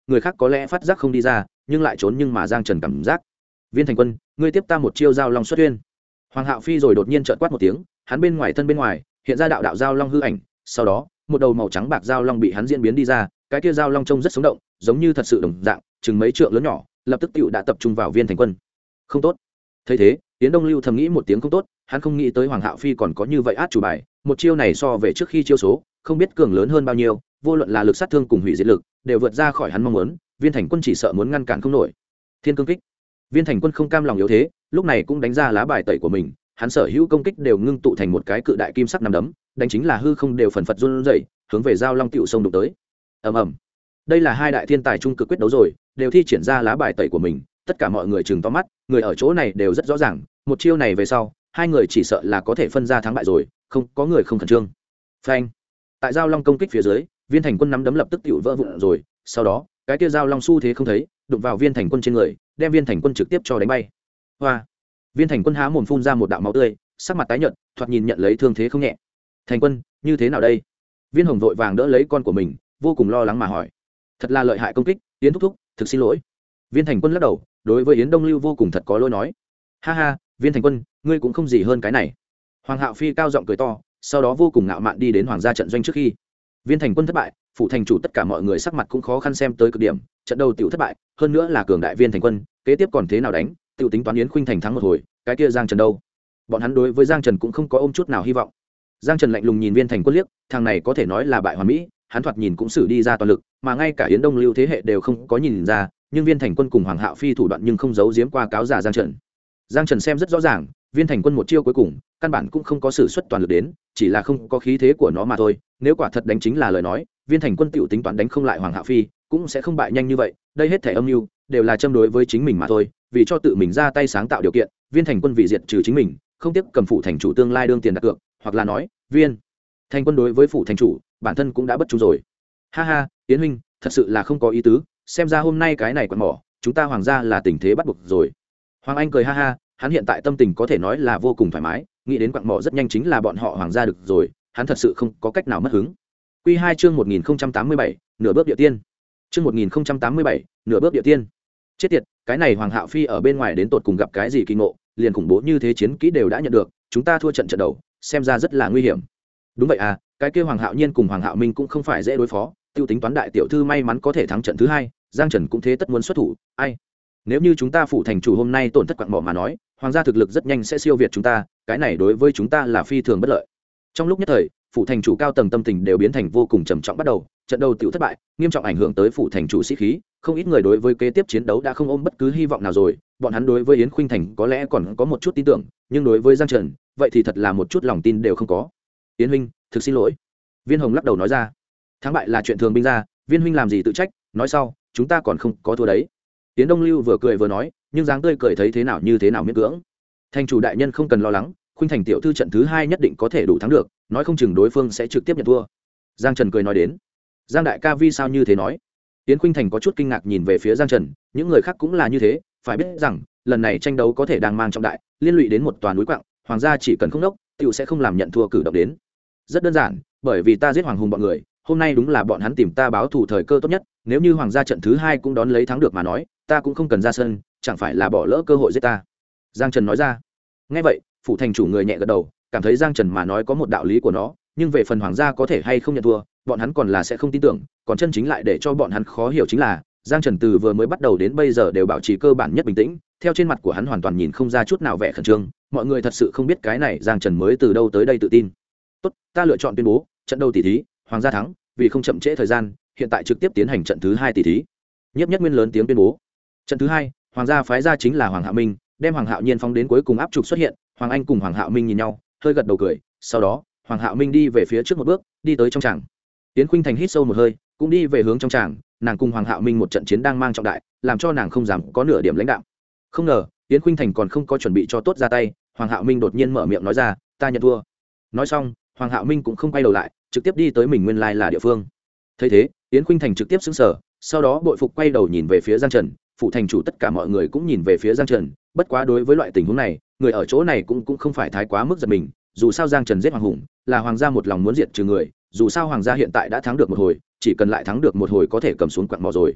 người khác có lẽ phát giác không đi ra nhưng lại trốn, nhưng mà Giang Trần cảm giác. Viên Thành Quân, ngươi tiếp ta một chiêu giao long xuất uyên. Hoàng Hạo Phi rồi đột nhiên trợn quát một tiếng, hắn bên ngoài hiện ra đạo đạo giao long hư ảnh, sau đó một đầu màu trắng bạc giao long bị hắn diễn biến đi ra, cái kia giao long trông rất sống động, giống như thật sự đồng dạng, chừng mấy trượng lớn nhỏ, lập tức tựu đã tập trung vào Viên Thành Quân. Không tốt. Thấy thế, Yến Đông Lưu thầm nghĩ một tiếng không tốt, hắn không nghĩ tới Hoàng Hạo Phi còn có như vậy át chủ bài, một chiêu này so về trước khi chiêu số, không biết cường lớn hơn bao nhiêu, vô luận là lực sát thương cùng hủy diệt lực, đều vượt ra khỏi hắn mong muốn, Viên Thành Quân chỉ sợ muốn ngăn cản không nổi. Thiên Cương Kích. Viên Thành Quân không cam lòng yếu thế, lúc này cũng đánh ra lá bài tẩy của mình, hắn sở hữu công kích đều ngưng tụ thành một cái cự đại kim sắc nằm đấm, đánh chính là hư không đều phần phật run rẩy, hướng về giao long tiểu sông đụng tới. Ầm ầm. Đây là hai đại thiên tài trung cực quyết đấu rồi, đều thi triển ra lá bài tẩy của mình, tất cả mọi người trừng to mắt, người ở chỗ này đều rất rõ ràng, một chiêu này về sau, hai người chỉ sợ là có thể phân ra thắng bại rồi, không có người không khẩn trương. Phanh. Tại giao long công kích phía dưới, Viên Thành Quân nắm đấm lập tức tiểu vỡ vụn rồi, sau đó, cái kia giao long xu thế không thấy, đụng vào Viên Thành Quân trên người, đem Viên Thành Quân trực tiếp cho đánh bay. Hoa. Viên Thành Quân há mồm phun ra một đạo máu tươi, sắc mặt tái nhợt, thoạt nhìn nhận lấy thương thế không nhẹ. Thành Quân, như thế nào đây? Viên Hồng vội vàng đỡ lấy con của mình, vô cùng lo lắng mà hỏi. Thật là lợi hại công kích, Yến thúc thúc, thực xin lỗi. Viên Thành Quân lắc đầu, đối với Yến Đông Lưu vô cùng thật có lỗi nói. Ha ha, Viên Thành Quân, ngươi cũng không gì hơn cái này. Hoàng Hạo Phi cao giọng cười to, sau đó vô cùng ngạo mạn đi đến hoàng gia trận doanh trước khi. Viên Thành Quân thất bại, phủ thành chủ tất cả mọi người sắc mặt cũng khó khăn xem tới cực điểm, trận đầu tiểu thất bại, hơn nữa là cường đại Viên Thành Quân, kế tiếp còn thế nào đánh, tiểu tính toán Yến Khuynh Thành thắng một hồi, cái kia Giang Trần đâu? Bọn hắn đối với Giang Trần cũng không có ôm chút nào hy vọng. Giang Trần lạnh lùng nhìn Viên Thành Quân liếc, thằng này có thể nói là bại hoàn mỹ, hắn thoạt nhìn cũng xử đi ra toàn lực, mà ngay cả Yến Đông Lưu thế hệ đều không có nhìn ra, nhưng Viên Thành Quân cùng Hoàng Hạo Phi thủ đoạn nhưng không giấu giếm qua cáo giả Giang Trần. Giang Trần xem rất rõ ràng, Viên Thành Quân một chiêu cuối cùng, căn bản cũng không có sử xuất toàn lực đến, chỉ là không có khí thế của nó mà thôi, nếu quả thật đánh chính là lời nói, Viên Thành Quân tiểu tính toán đánh không lại Hoàng Hạo Phi, cũng sẽ không bại nhanh như vậy, đây hết thể âm mưu đều là châm đối với chính mình mà thôi, vì cho tự mình ra tay sáng tạo điều kiện, Viên Thành Quân vì diệt trừ chính mình, không tiếp cầm phủ thành chủ tương lai đương tiền đặt cược, hoặc là nói, Viên Thành Quân đối với phủ thành chủ, bản thân cũng đã bất trung rồi. Ha ha, Yến huynh, thật sự là không có ý tứ, xem ra hôm nay cái này quặn mỏ, chúng ta hoàng gia là tình thế bắt buộc rồi. Hoàng Anh cười ha ha, hắn hiện tại tâm tình có thể nói là vô cùng thoải mái, nghĩ đến quặng mỏ rất nhanh chính là bọn họ hoàng gia được rồi, hắn thật sự không có cách nào mất hứng. Quy 2 chương 1087, nửa bước địa tiên. Chương 1087, nửa bước địa tiên. Chết tiệt, cái này Hoàng Hạo Phi ở bên ngoài đến tột cùng gặp cái gì kỳ ngộ, liền khủng bố như thế chiến kỹ đều đã nhận được, chúng ta thua trận đầu, xem ra rất là nguy hiểm. Đúng vậy à, cái kia Hoàng Hạo Nhiên cùng Hoàng Hạo Minh cũng không phải dễ đối phó, tiêu tính toán đại tiểu thư may mắn có thể thắng trận thứ hai, Giang Trần cũng thế tất muốn xuất thủ, ai? Nếu như chúng ta phủ thành chủ hôm nay tổn thất quặng mỏ mà nói, hoàng gia thực lực rất nhanh sẽ siêu việt chúng ta, cái này đối với chúng ta là phi thường bất lợi. Trong lúc nhất thời, phủ thành chủ cao tầng tâm tình đều biến thành vô cùng trầm trọng bắt đầu, trận đầu tiểu thất bại, nghiêm trọng ảnh hưởng tới phủ thành chủ sĩ khí, không ít người đối với kế tiếp chiến đấu đã không ôm bất cứ hy vọng nào rồi, bọn hắn đối với Yến Khuynh Thành có lẽ còn có một chút tin tưởng, nhưng đối với Giang Trần, vậy thì thật là một chút lòng tin đều không có. Yến huynh, thực xin lỗi. Viên Hồng lắc đầu nói ra. Thắng bại là chuyện thường binh ra, Viên huynh làm gì tự trách, nói sau, chúng ta còn không có thua đấy. Yến Đông Lưu vừa cười vừa nói, nhưng dáng tươi cười thấy thế nào như thế nào miễn cưỡng. Thành chủ đại nhân không cần lo lắng, Khuynh Thành tiểu thư trận thứ hai nhất định có thể đủ thắng được, nói không chừng đối phương sẽ trực tiếp nhận thua. Giang Trần cười nói đến. Giang đại ca vì sao như thế nói? Yến Khuynh Thành có chút kinh ngạc nhìn về phía Giang Trần, những người khác cũng là như thế, phải biết rằng lần này tranh đấu có thể đang mang trọng đại, liên lụy đến một toàn núi quặng, hoàng gia chỉ cần không đốc, tiểu sẽ không làm nhận thua cử động đến. Rất đơn giản, bởi vì ta giết hoàng hùng bọn người, hôm nay đúng là bọn hắn tìm ta báo thù thời cơ tốt nhất, nếu như hoàng gia trận thứ hai cũng đón lấy thắng được mà nói, ta cũng không cần ra sân, chẳng phải là bỏ lỡ cơ hội giết ta. Giang Trần nói ra. Nghe vậy, phủ thành chủ người nhẹ gật đầu, cảm thấy Giang Trần mà nói có một đạo lý của nó, nhưng về phần hoàng gia có thể hay không nhận thua, bọn hắn còn là sẽ không tin tưởng, còn chân chính lại để cho bọn hắn khó hiểu chính là, Giang Trần từ vừa mới bắt đầu đến bây giờ đều bảo trì cơ bản nhất bình tĩnh, theo trên mặt của hắn hoàn toàn nhìn không ra chút nào vẻ khẩn trương, mọi người thật sự không biết cái này Giang Trần mới từ đâu tới đây tự tin. Tốt, ta lựa chọn tuyên bố, trận đầu tỷ thí, hoàng gia thắng, vì không chậm trễ thời gian, hiện tại trực tiếp tiến hành trận thứ hai tỷ thí. Nhất Nguyên lớn tiếng tuyên bố. Trận thứ hai, hoàng gia phái ra chính là Hoàng Hạo Minh, đem Hoàng Hạo Nhiên phóng đến cuối cùng áp trục xuất hiện, Hoàng Anh cùng Hoàng Hạo Minh nhìn nhau, hơi gật đầu cười, sau đó, Hoàng Hạo Minh đi về phía trước một bước, đi tới trong tràng. Yến Khuynh Thành hít sâu một hơi, cũng đi về hướng trong tràng, nàng cùng Hoàng Hạo Minh một trận chiến đang mang trọng đại, làm cho nàng không dám có nửa điểm lãnh đạm. Không ngờ, Yến Khuynh Thành còn không có chuẩn bị cho tốt ra tay, Hoàng Hạo Minh đột nhiên mở miệng nói ra, ta nhận thua. Nói xong, Hoàng Hạo Minh cũng không quay đầu lại, trực tiếp đi tới mình nguyên lai là địa phương. Thấy thế, Yến Khuynh Thành trực tiếp sững sờ, sau đó bội phục quay đầu nhìn về phía Giang Trần, phụ thành chủ tất cả mọi người cũng nhìn về phía Giang Trần, bất quá đối với loại tình huống này, người ở chỗ này cũng không phải thái quá mức giật mình, dù sao Giang Trần giết Hoàng Hùng, là hoàng gia một lòng muốn diệt trừ người, dù sao hoàng gia hiện tại đã thắng được một hồi, chỉ cần lại thắng được một hồi có thể cầm xuống quặng mỏ rồi.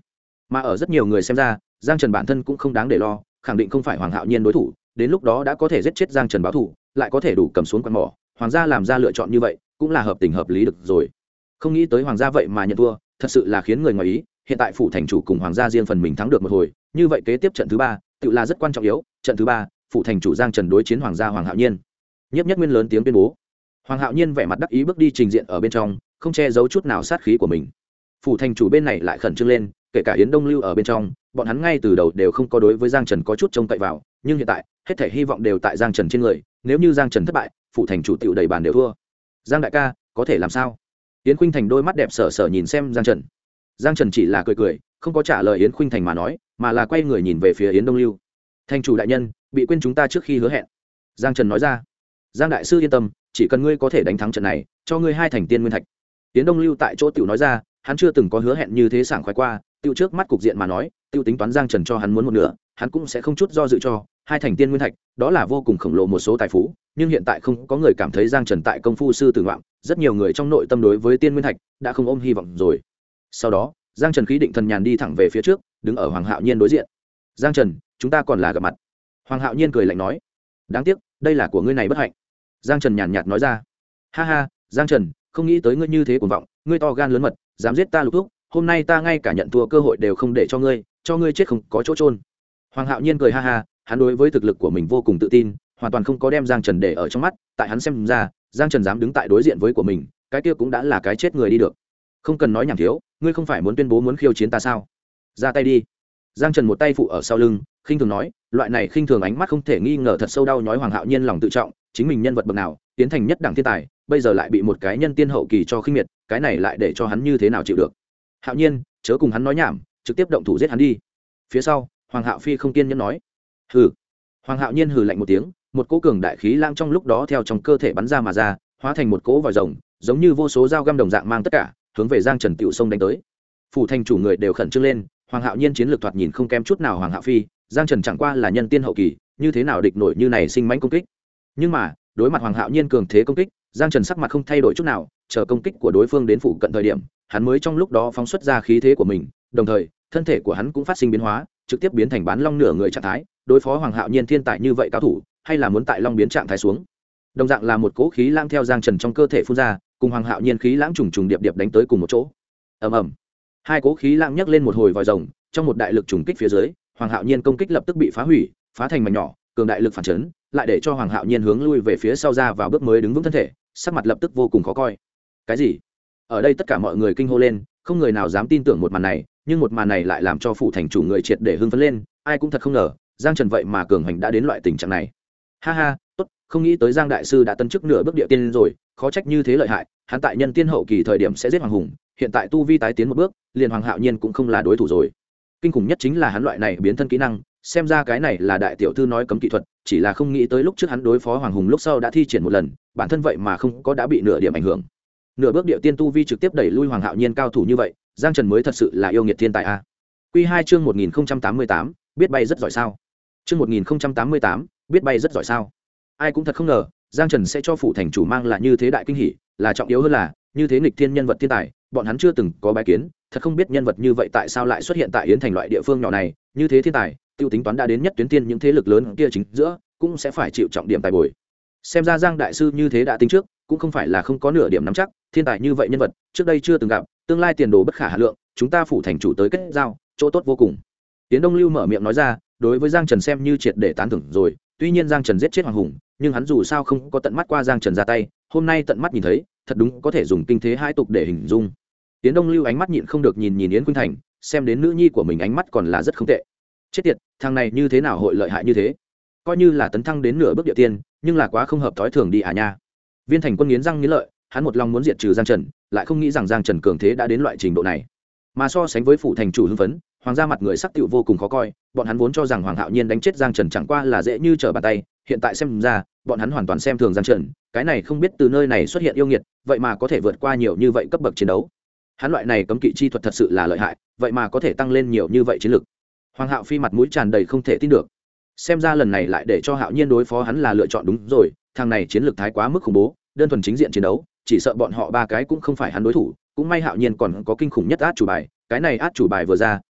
mà ở rất nhiều người xem ra giang trần bản thân cũng không đáng để lo, khẳng định không phải Hoàng Hạo Nhiên đối thủ, đến lúc đó đã có thể giết chết giang trần báo thù, lại có thể đủ cầm xuống quan mỏ, hoàng gia làm ra lựa chọn như vậy cũng là hợp tình hợp lý được rồi. Không nghĩ tới hoàng gia vậy mà nhận thua, thật sự là khiến người ngoài ý. Hiện tại phủ thành chủ cùng hoàng gia riêng phần mình thắng được một hồi, như vậy kế tiếp trận thứ ba tự là rất quan trọng yếu. Trận thứ ba phủ thành chủ giang trần đối chiến hoàng gia Hoàng Hạo Nhiên. Nhiếp Nhất Nguyên lớn tiếng tuyên bố. Hoàng Hạo Nhiên vẻ mặt đắc ý bước đi trình diện ở bên trong, không che giấu chút nào sát khí của mình. Phủ thành chủ bên này lại khẩn trương lên, kể cả Yến Đông Lưu ở bên trong, bọn hắn ngay từ đầu đều không có đối với giang trần có chút trông cậy vào, nhưng hiện tại hết thảy hy vọng đều tại giang trần trên người. Nếu như giang trần thất bại, phủ thành chủ tiểu đầy bàn đều thua. Giang đại ca có thể làm sao? Yến Khuynh Thành đôi mắt đẹp sở sở nhìn xem giang trần. Giang trần chỉ là cười cười, không có trả lời Yến Khuynh Thành mà nói, mà là quay người nhìn về phía Yến Đông Lưu. Thành chủ đại nhân bị quên chúng ta trước khi hứa hẹn. Giang trần nói ra. Giang đại sư yên tâm, chỉ cần ngươi có thể đánh thắng trận này, cho ngươi 2 thành tiên nguyên thạch. Yến Đông Lưu tại chỗ tiểu nói ra, hắn chưa từng có hứa hẹn như thế sảng khoái qua, tiểu trước mắt cục diện mà nói, tiểu tính toán giang trần cho hắn muốn một nửa, hắn cũng sẽ không chút do dự cho. 2 thành tiên nguyên thạch, đó là vô cùng khổng lồ một số tài phú, nhưng hiện tại không có người cảm thấy giang trần tại công phu sư tử ngoạm, rất nhiều người trong nội tâm đối với tiên nguyên thạch đã không ôm hy vọng rồi. Sau đó giang trần khí định thần nhàn đi thẳng về phía trước, đứng ở Hoàng Hạo Nhiên đối diện. Giang trần, chúng ta còn là gặp mặt. Hoàng Hạo Nhiên cười lạnh nói. Đáng tiếc đây là của ngươi này bất hạnh. Giang trần nhàn nhạt nói ra. Ha ha, Giang trần, không nghĩ tới ngươi như thế cuồng vọng, ngươi to gan lớn mật, dám giết ta Lục Thúc, hôm nay ta ngay cả nhận thua cơ hội đều không để cho ngươi chết không có chỗ trôn. Hoàng Hạo Nhiên cười ha ha, hắn đối với thực lực của mình vô cùng tự tin, hoàn toàn không có đem giang trần để ở trong mắt. Tại hắn xem ra, giang trần dám đứng tại đối diện với của mình, cái kia cũng đã là cái chết người đi được. Không cần nói nhảm thiếu, ngươi không phải muốn tuyên bố muốn khiêu chiến ta sao? Ra tay đi. Giang trần một tay phụ ở sau lưng, khinh thường nói, loại này khinh thường ánh mắt không thể nghi ngờ thật sâu đau nhói Hoàng Hạo Nhiên lòng tự trọng. Chính mình nhân vật bậc nào tiến thành nhất đẳng thiên tài, bây giờ lại bị một cái nhân tiên hậu kỳ cho khinh miệt, cái này lại để cho hắn như thế nào chịu được? Hạo Nhiên, chớ cùng hắn nói nhảm, trực tiếp động thủ giết hắn đi. Phía sau Hoàng Hạo Phi không kiên nhẫn nói. Hừ. Hoàng Hạo Nhiên hừ lạnh một tiếng, một cỗ cường đại khí lang trong lúc đó theo trong cơ thể bắn ra mà ra, hóa thành một cỗ vòi rồng, giống như vô số dao găm đồng dạng mang tất cả hướng về giang trần tiểu sông đánh tới. Phủ thành chủ người đều khẩn trương lên, Hoàng Hạo Nhiên chiến lược thoạt nhìn không kém chút nào Hoàng Hạo Phi, giang trần chẳng qua là nhân tiên hậu kỳ, như thế nào địch nổi như này sinh mãnh công kích. Nhưng mà đối mặt Hoàng Hạo Nhiên cường thế công kích, giang trần sắc mặt không thay đổi chút nào, chờ công kích của đối phương đến phụ cận thời điểm, hắn mới trong lúc đó phóng xuất ra khí thế của mình, đồng thời thân thể của hắn cũng phát sinh biến hóa, trực tiếp biến thành bán long nửa người trạng thái. Đối phó Hoàng Hạo Nhiên thiên tài như vậy cao thủ, hay là muốn tại long biến trạng thái xuống. Đồng dạng là một cỗ khí lãng theo giang trần trong cơ thể phun ra, cùng Hoàng Hạo Nhiên khí lãng trùng trùng điệp điệp đánh tới cùng một chỗ. Ầm ầm. Hai cỗ khí lãng nhấc lên một hồi vòi rồng, trong một đại lực trùng kích phía dưới, Hoàng Hạo Nhiên công kích lập tức bị phá hủy, phá thành mảnh nhỏ, cường đại lực phản chấn, lại để cho Hoàng Hạo Nhiên hướng lui về phía sau ra vào bước mới đứng vững thân thể, sắc mặt lập tức vô cùng khó coi. Cái gì? Ở đây tất cả mọi người kinh hô lên, không người nào dám tin tưởng một màn này, nhưng một màn này lại làm cho phủ thành chủ người triệt để hưng phấn lên, ai cũng thật không ngờ, giang trần vậy mà cường hành đã đến loại tình trạng này. Ha ha, tốt, không nghĩ tới giang đại sư đã tân chức nửa bước địa tiên rồi, khó trách như thế lợi hại, hắn tại nhân tiên hậu kỳ thời điểm sẽ giết hoàng hùng, hiện tại tu vi tái tiến một bước, liền Hoàng Hạo Nhiên cũng không là đối thủ rồi. Kinh khủng nhất chính là hắn loại này biến thân kỹ năng, xem ra cái này là đại tiểu thư nói cấm kỹ thuật, chỉ là không nghĩ tới lúc trước hắn đối phó hoàng hùng lúc sau đã thi triển một lần, bản thân vậy mà không có đã bị nửa điểm ảnh hưởng. Nửa bước địa tiên tu vi trực tiếp đẩy lui Hoàng Hạo Nhiên cao thủ như vậy, giang trần mới thật sự là yêu nghiệt thiên tài a. Quy 2 chương 1088, biết bay rất giỏi sao? Chương 1088, biết bay rất giỏi sao? Ai cũng thật không ngờ, giang trần sẽ cho phủ thành chủ mang là như thế đại kinh hỉ, là trọng yếu hơn là, như thế nghịch thiên nhân vật thiên tài, bọn hắn chưa từng có bái kiến, thật không biết nhân vật như vậy tại sao lại xuất hiện tại Yến Thành loại địa phương nhỏ này, như thế thiên tài, tiêu tính toán đã đến nhất tuyến tiên những thế lực lớn kia chính giữa, cũng sẽ phải chịu trọng điểm tài bồi. Xem ra Giang đại sư như thế đã tính trước, cũng không phải là không có nửa điểm nắm chắc, thiên tài như vậy nhân vật, trước đây chưa từng gặp, tương lai tiền đồ bất khả hà lượng, chúng ta phủ thành chủ tới kết giao, chỗ tốt vô cùng. Tiến Đông Lưu mở miệng nói ra, đối với Giang Trần xem như triệt để tán thưởng rồi, tuy nhiên Giang Trần giết chết Hoàng Hùng, nhưng hắn dù sao không có tận mắt qua Giang Trần ra tay, hôm nay tận mắt nhìn thấy, thật đúng có thể dùng kinh thế hai tục để hình dung. Tiến Đông Lưu ánh mắt nhịn không được nhìn Yến Khuynh Thành, xem đến nữ nhi của mình ánh mắt còn là rất không tệ. Chết tiệt, thằng này như thế nào hội lợi hại như thế? Coi như là tấn thăng đến nửa bước địa tiên, nhưng là quá không hợp thói thường đi à nha. Viên Thành Quân nghiến răng nghiến lợi, hắn một lòng muốn diệt trừ Giang Trần, lại không nghĩ rằng Giang Trần cường thế đã đến loại trình độ này. Mà so sánh với phủ thành chủ hưng phấn, hoàng gia mặt người sắc tựu vô cùng khó coi, bọn hắn vốn cho rằng Hoàng Hạo Nhiên đánh chết Giang Trần chẳng qua là dễ như trở bàn tay, hiện tại xem ra, bọn hắn hoàn toàn xem thường Giang Trần, cái này không biết từ nơi này xuất hiện yêu nghiệt, vậy mà có thể vượt qua nhiều như vậy cấp bậc chiến đấu. Hắn loại này cấm kỵ chi thuật thật sự là lợi hại, vậy mà có thể tăng lên nhiều như vậy chiến lực. Hoàng Hạo Phi mặt mũi tràn đầy không thể tin được. Xem ra lần này lại để cho Hạo Nhiên đối phó hắn là lựa chọn đúng rồi, thằng này chiến lược thái quá mức khủng bố, đơn thuần chính diện chiến đấu, chỉ sợ bọn họ ba cái cũng không phải hắn đối thủ, cũng may Hạo Nhiên còn có kinh khủng nhất át chủ bài, cái này át chủ bài vừa ra,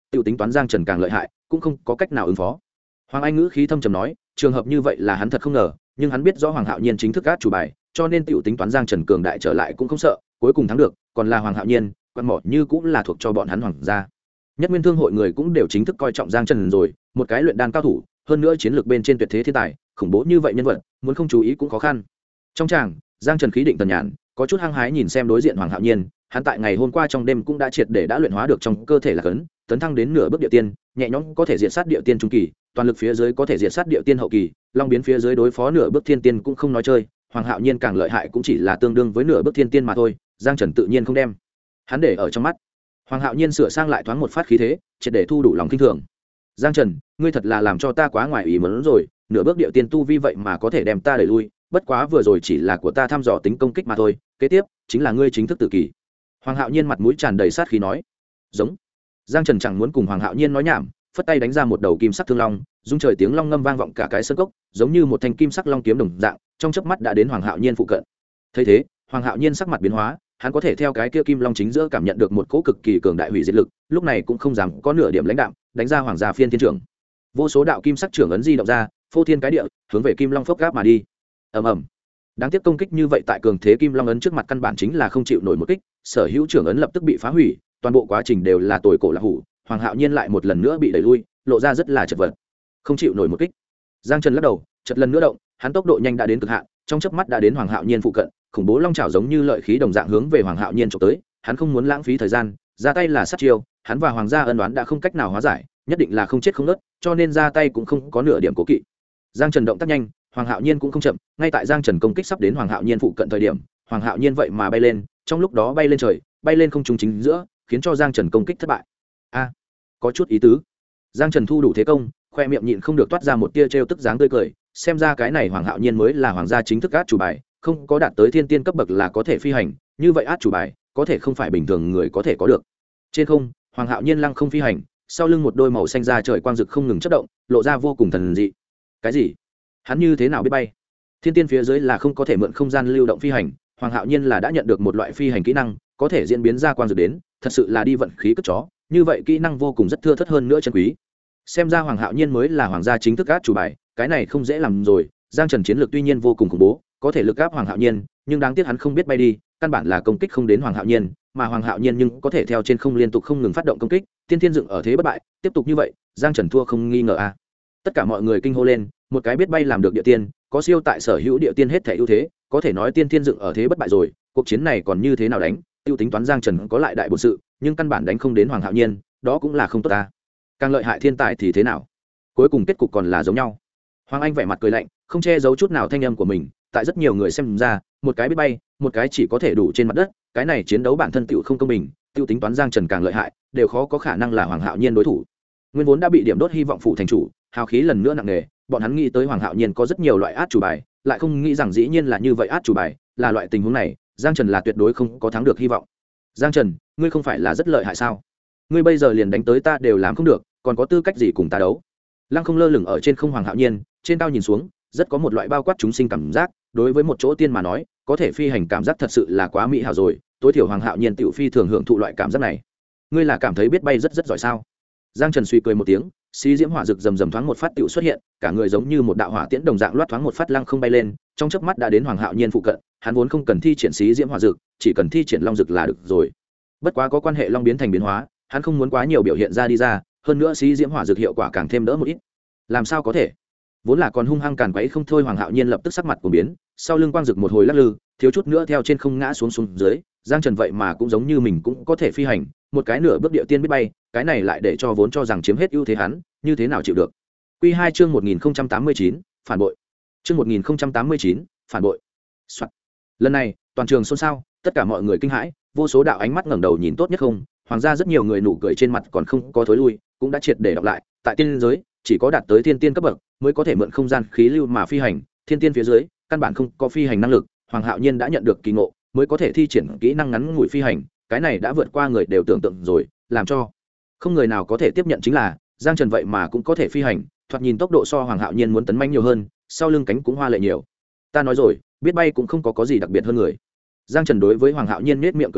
tự tính toán Giang Trần càng lợi hại cũng không có cách nào ứng phó. Hoàng Anh ngữ khí thâm trầm nói, trường hợp như vậy là hắn thật không ngờ, nhưng hắn biết rõ Hoàng Hạo Nhiên chính thức át chủ bài, cho nên tự tính toán Giang Trần cường đại trở lại cũng không sợ, cuối cùng thắng được còn là Hoàng Hạo Nhiên, quan mỏ như cũng là thuộc cho bọn hắn Hoàng gia. Nhất Nguyên Thương hội người cũng đều chính thức coi trọng Giang Trần rồi, một cái luyện đan cao thủ, hơn nữa chiến lược bên trên tuyệt thế thiên tài, khủng bố như vậy nhân vật, muốn không chú ý cũng khó khăn. Trong tràng, Giang Trần khí định tần nhàn, có chút hăng hái nhìn xem đối diện Hoàng Hạo Nhiên, hắn tại ngày hôm qua trong đêm cũng đã triệt để đã luyện hóa được trong cơ thể là cấn, tấn thăng đến nửa bước địa tiên, nhẹ nhõm có thể diệt sát địa tiên trung kỳ, toàn lực phía dưới có thể diệt sát địa tiên hậu kỳ, long biến phía dưới đối phó nửa bước thiên tiên cũng không nói chơi, Hoàng Hạo Nhiên càng lợi hại cũng chỉ là tương đương với nửa bước thiên tiên mà thôi, Giang Trần tự nhiên không đem hắn để ở trong mắt. Hoàng Hạo Nhiên sửa sang lại thoáng một phát khí thế, triệt để thu đủ lòng kinh thường. Giang Trần, ngươi thật là làm cho ta quá ngoài ý muốn rồi, nửa bước địa tiên tu vi vậy mà có thể đem ta đẩy lui, bất quá vừa rồi chỉ là của ta thăm dò tính công kích mà thôi, kế tiếp chính là ngươi chính thức tự kỷ. Hoàng Hạo Nhiên mặt mũi tràn đầy sát khí nói. Giống. Giang Trần chẳng muốn cùng Hoàng Hạo Nhiên nói nhảm, phất tay đánh ra một đầu kim sắc thương long, rung trời tiếng long ngâm vang vọng cả cái sân cốc, giống như một thanh kim sắc long kiếm đồng dạng, trong chớp mắt đã đến Hoàng Hạo Nhiên phụ cận. Thấy thế, Hoàng Hạo Nhiên sắc mặt biến hóa, hắn có thể theo cái kia kim long chính giữa cảm nhận được một cỗ cực kỳ cường đại hủy diệt lực, lúc này cũng không dám có nửa điểm lãnh đạm, đánh ra Hoàng gia phiên thiên trưởng. Vô số đạo kim sắc trưởng ấn di động ra, phô thiên cái địa, hướng về kim long phốc gáp mà đi. Ầm ầm. Đáng tiếc công kích như vậy tại cường thế kim long ấn trước mặt căn bản chính là không chịu nổi một kích, sở hữu trưởng ấn lập tức bị phá hủy, toàn bộ quá trình đều là tồi cổ lạc hủ. Hoàng Hạo Nhiên lại một lần nữa bị đẩy lui, lộ ra rất là chật vật, không chịu nổi một kích. Giang Trần lắc đầu, chợt lần nữa động, hắn tốc độ nhanh đã đến cực hạn, trong chớp mắt đã đến Hoàng Hạo Nhiên phụ cận, khủng bố long chảo giống như lợi khí đồng dạng hướng về Hoàng Hạo Nhiên chụp tới, hắn không muốn lãng phí thời gian, ra tay là sát chiêu, hắn và Hoàng gia ân oán đã không cách nào hóa giải, nhất định là không chết không nứt, cho nên ra tay cũng không có nửa điểm cố kỵ. Giang Trần động tác nhanh, Hoàng Hạo Nhiên cũng không chậm, ngay tại Giang Trần công kích sắp đến Hoàng Hạo Nhiên phụ cận thời điểm, Hoàng Hạo Nhiên vậy mà bay lên, trong lúc đó bay lên trời, bay lên không trung chính giữa, khiến cho Giang Trần công kích thất bại. A, có chút ý tứ. Giang Trần thu đủ thế công, khoe miệng nhịn không được toát ra một tia trêu tức dáng tươi cười, xem ra cái này Hoàng Hạo Nhiên mới là hoàng gia chính thức át chủ bài, không có đạt tới thiên tiên cấp bậc là có thể phi hành, như vậy át chủ bài có thể không phải bình thường người có thể có được. Trên không, Hoàng Hạo Nhiên lăng không phi hành, sau lưng một đôi màu xanh da trời quang rực không ngừng chớp động, lộ ra vô cùng thần dị. Cái gì? Hắn như thế nào biết bay? Thiên tiên phía dưới là không có thể mượn không gian lưu động phi hành, Hoàng Hạo Nhiên là đã nhận được một loại phi hành kỹ năng, có thể diễn biến ra quang rực đến, thật sự là đi vận khí cất chó, như vậy kỹ năng vô cùng rất thưa thớt hơn nữa chân quý. Xem ra Hoàng Hạo Nhiên mới là hoàng gia chính thức át chủ bài, cái này không dễ làm rồi. Giang Trần chiến lược tuy nhiên vô cùng khủng bố, có thể lực áp Hoàng Hạo Nhiên, nhưng đáng tiếc hắn không biết bay đi, căn bản là công kích không đến Hoàng Hạo Nhiên, mà Hoàng Hạo Nhiên nhưng có thể theo trên không liên tục không ngừng phát động công kích, tiên thiên dựng ở thế bất bại, tiếp tục như vậy, Giang Trần thua không nghi ngờ a. Tất cả mọi người kinh hô lên, một cái biết bay làm được địa tiên, có siêu tại sở hữu địa tiên hết thể ưu thế, có thể nói tiên thiên dựng ở thế bất bại rồi, cuộc chiến này còn như thế nào đánh, tiêu tính toán Giang Trần có lại đại bổn sự, nhưng căn bản đánh không đến Hoàng Hạo Nhiên, đó cũng là không tốt ta. Càng lợi hại thiên tài thì thế nào? Cuối cùng kết cục còn là giống nhau. Hoàng Anh vẻ mặt cười lạnh, không che giấu chút nào thanh âm của mình, tại rất nhiều người xem ra, một cái biết bay, một cái chỉ có thể đủ trên mặt đất, cái này chiến đấu bản thân tựu không công bình, tiêu tính toán Giang Trần càng lợi hại, đều khó có khả năng là Hoàng Hạo Nhiên đối thủ. Nguyên vốn đã bị điểm đốt hy vọng phụ thành chủ, hào khí lần nữa nặng nề, bọn hắn nghĩ tới Hoàng Hạo Nhiên có rất nhiều loại át chủ bài, lại không nghĩ rằng dĩ nhiên là như vậy át chủ bài, là loại tình huống này, Giang Trần là tuyệt đối không có thắng được hy vọng. Giang Trần, ngươi không phải là rất lợi hại sao? Ngươi bây giờ liền đánh tới ta đều làm không được, còn có tư cách gì cùng ta đấu? Lăng không lơ lửng ở trên không Hoàng Hạo Nhiên, trên cao nhìn xuống, rất có một loại bao quát chúng sinh cảm giác, đối với một chỗ tiên mà nói, có thể phi hành cảm giác thật sự là quá mỹ hảo rồi, tối thiểu Hoàng Hạo Nhiên tiểu phi thường hưởng thụ loại cảm giác này. Ngươi là cảm thấy biết bay rất giỏi sao? Giang Trần suy cười một tiếng, xí diễm hỏa rực rầm rầm thoáng một phát tiểu xuất hiện, cả người giống như một đạo hỏa tiễn đồng dạng loát thoáng một phát lăng không bay lên, trong chớp mắt đã đến Hoàng Hạo Nhiên phụ cận, hắn vốn không cần thi triển xí diễm hỏa rực, chỉ cần thi triển long rực là được rồi. Bất quá có quan hệ long biến thành biến hóa, hắn không muốn quá nhiều biểu hiện ra đi ra, hơn nữa xí diễm hỏa rực hiệu quả càng thêm đỡ một ít. Làm sao có thể? Vốn là còn hung hăng càn quấy không thôi Hoàng Hạo Nhiên lập tức sắc mặt của biến, sau lưng quang rực một hồi lắc lư, thiếu chút nữa theo trên không ngã xuống dưới. Giang Trần vậy mà cũng giống như mình cũng có thể phi hành, một cái nửa bước địa tiên biết bay, cái này lại để cho vốn cho rằng chiếm hết ưu thế hắn, như thế nào chịu được. Quy 2 chương 1089, phản bội. Chương 1089, phản bội. Soạn. Lần này, toàn trường xôn xao, tất cả mọi người kinh hãi, vô số đạo ánh mắt ngẩng đầu nhìn tốt nhất không, hoàng gia rất nhiều người nụ cười trên mặt còn không có thối lui, cũng đã triệt để đọc lại, tại tiên giới, chỉ có đạt tới thiên tiên cấp bậc mới có thể mượn không gian khí lưu mà phi hành, thiên tiên phía dưới, căn bản không có phi hành năng lực, Hoàng Hạo Nhiên đã nhận được kỳ ngộ, mới có thể thi triển kỹ năng ngắn ngủi phi hành, cái này đã vượt qua người đều tưởng tượng rồi, làm cho không người nào có thể tiếp nhận chính là Giang Trần vậy mà cũng có thể phi hành, thoạt nhìn tốc độ so Hoàng Hạo Nhiên muốn tấn mãnh nhiều hơn, sau lưng cánh cũng hoa lệ nhiều. Ta nói rồi, biết bay cũng không có gì đặc biệt hơn người. Giang Trần đối với Hoàng Hạo Nhiên nhếch miệng cười cười,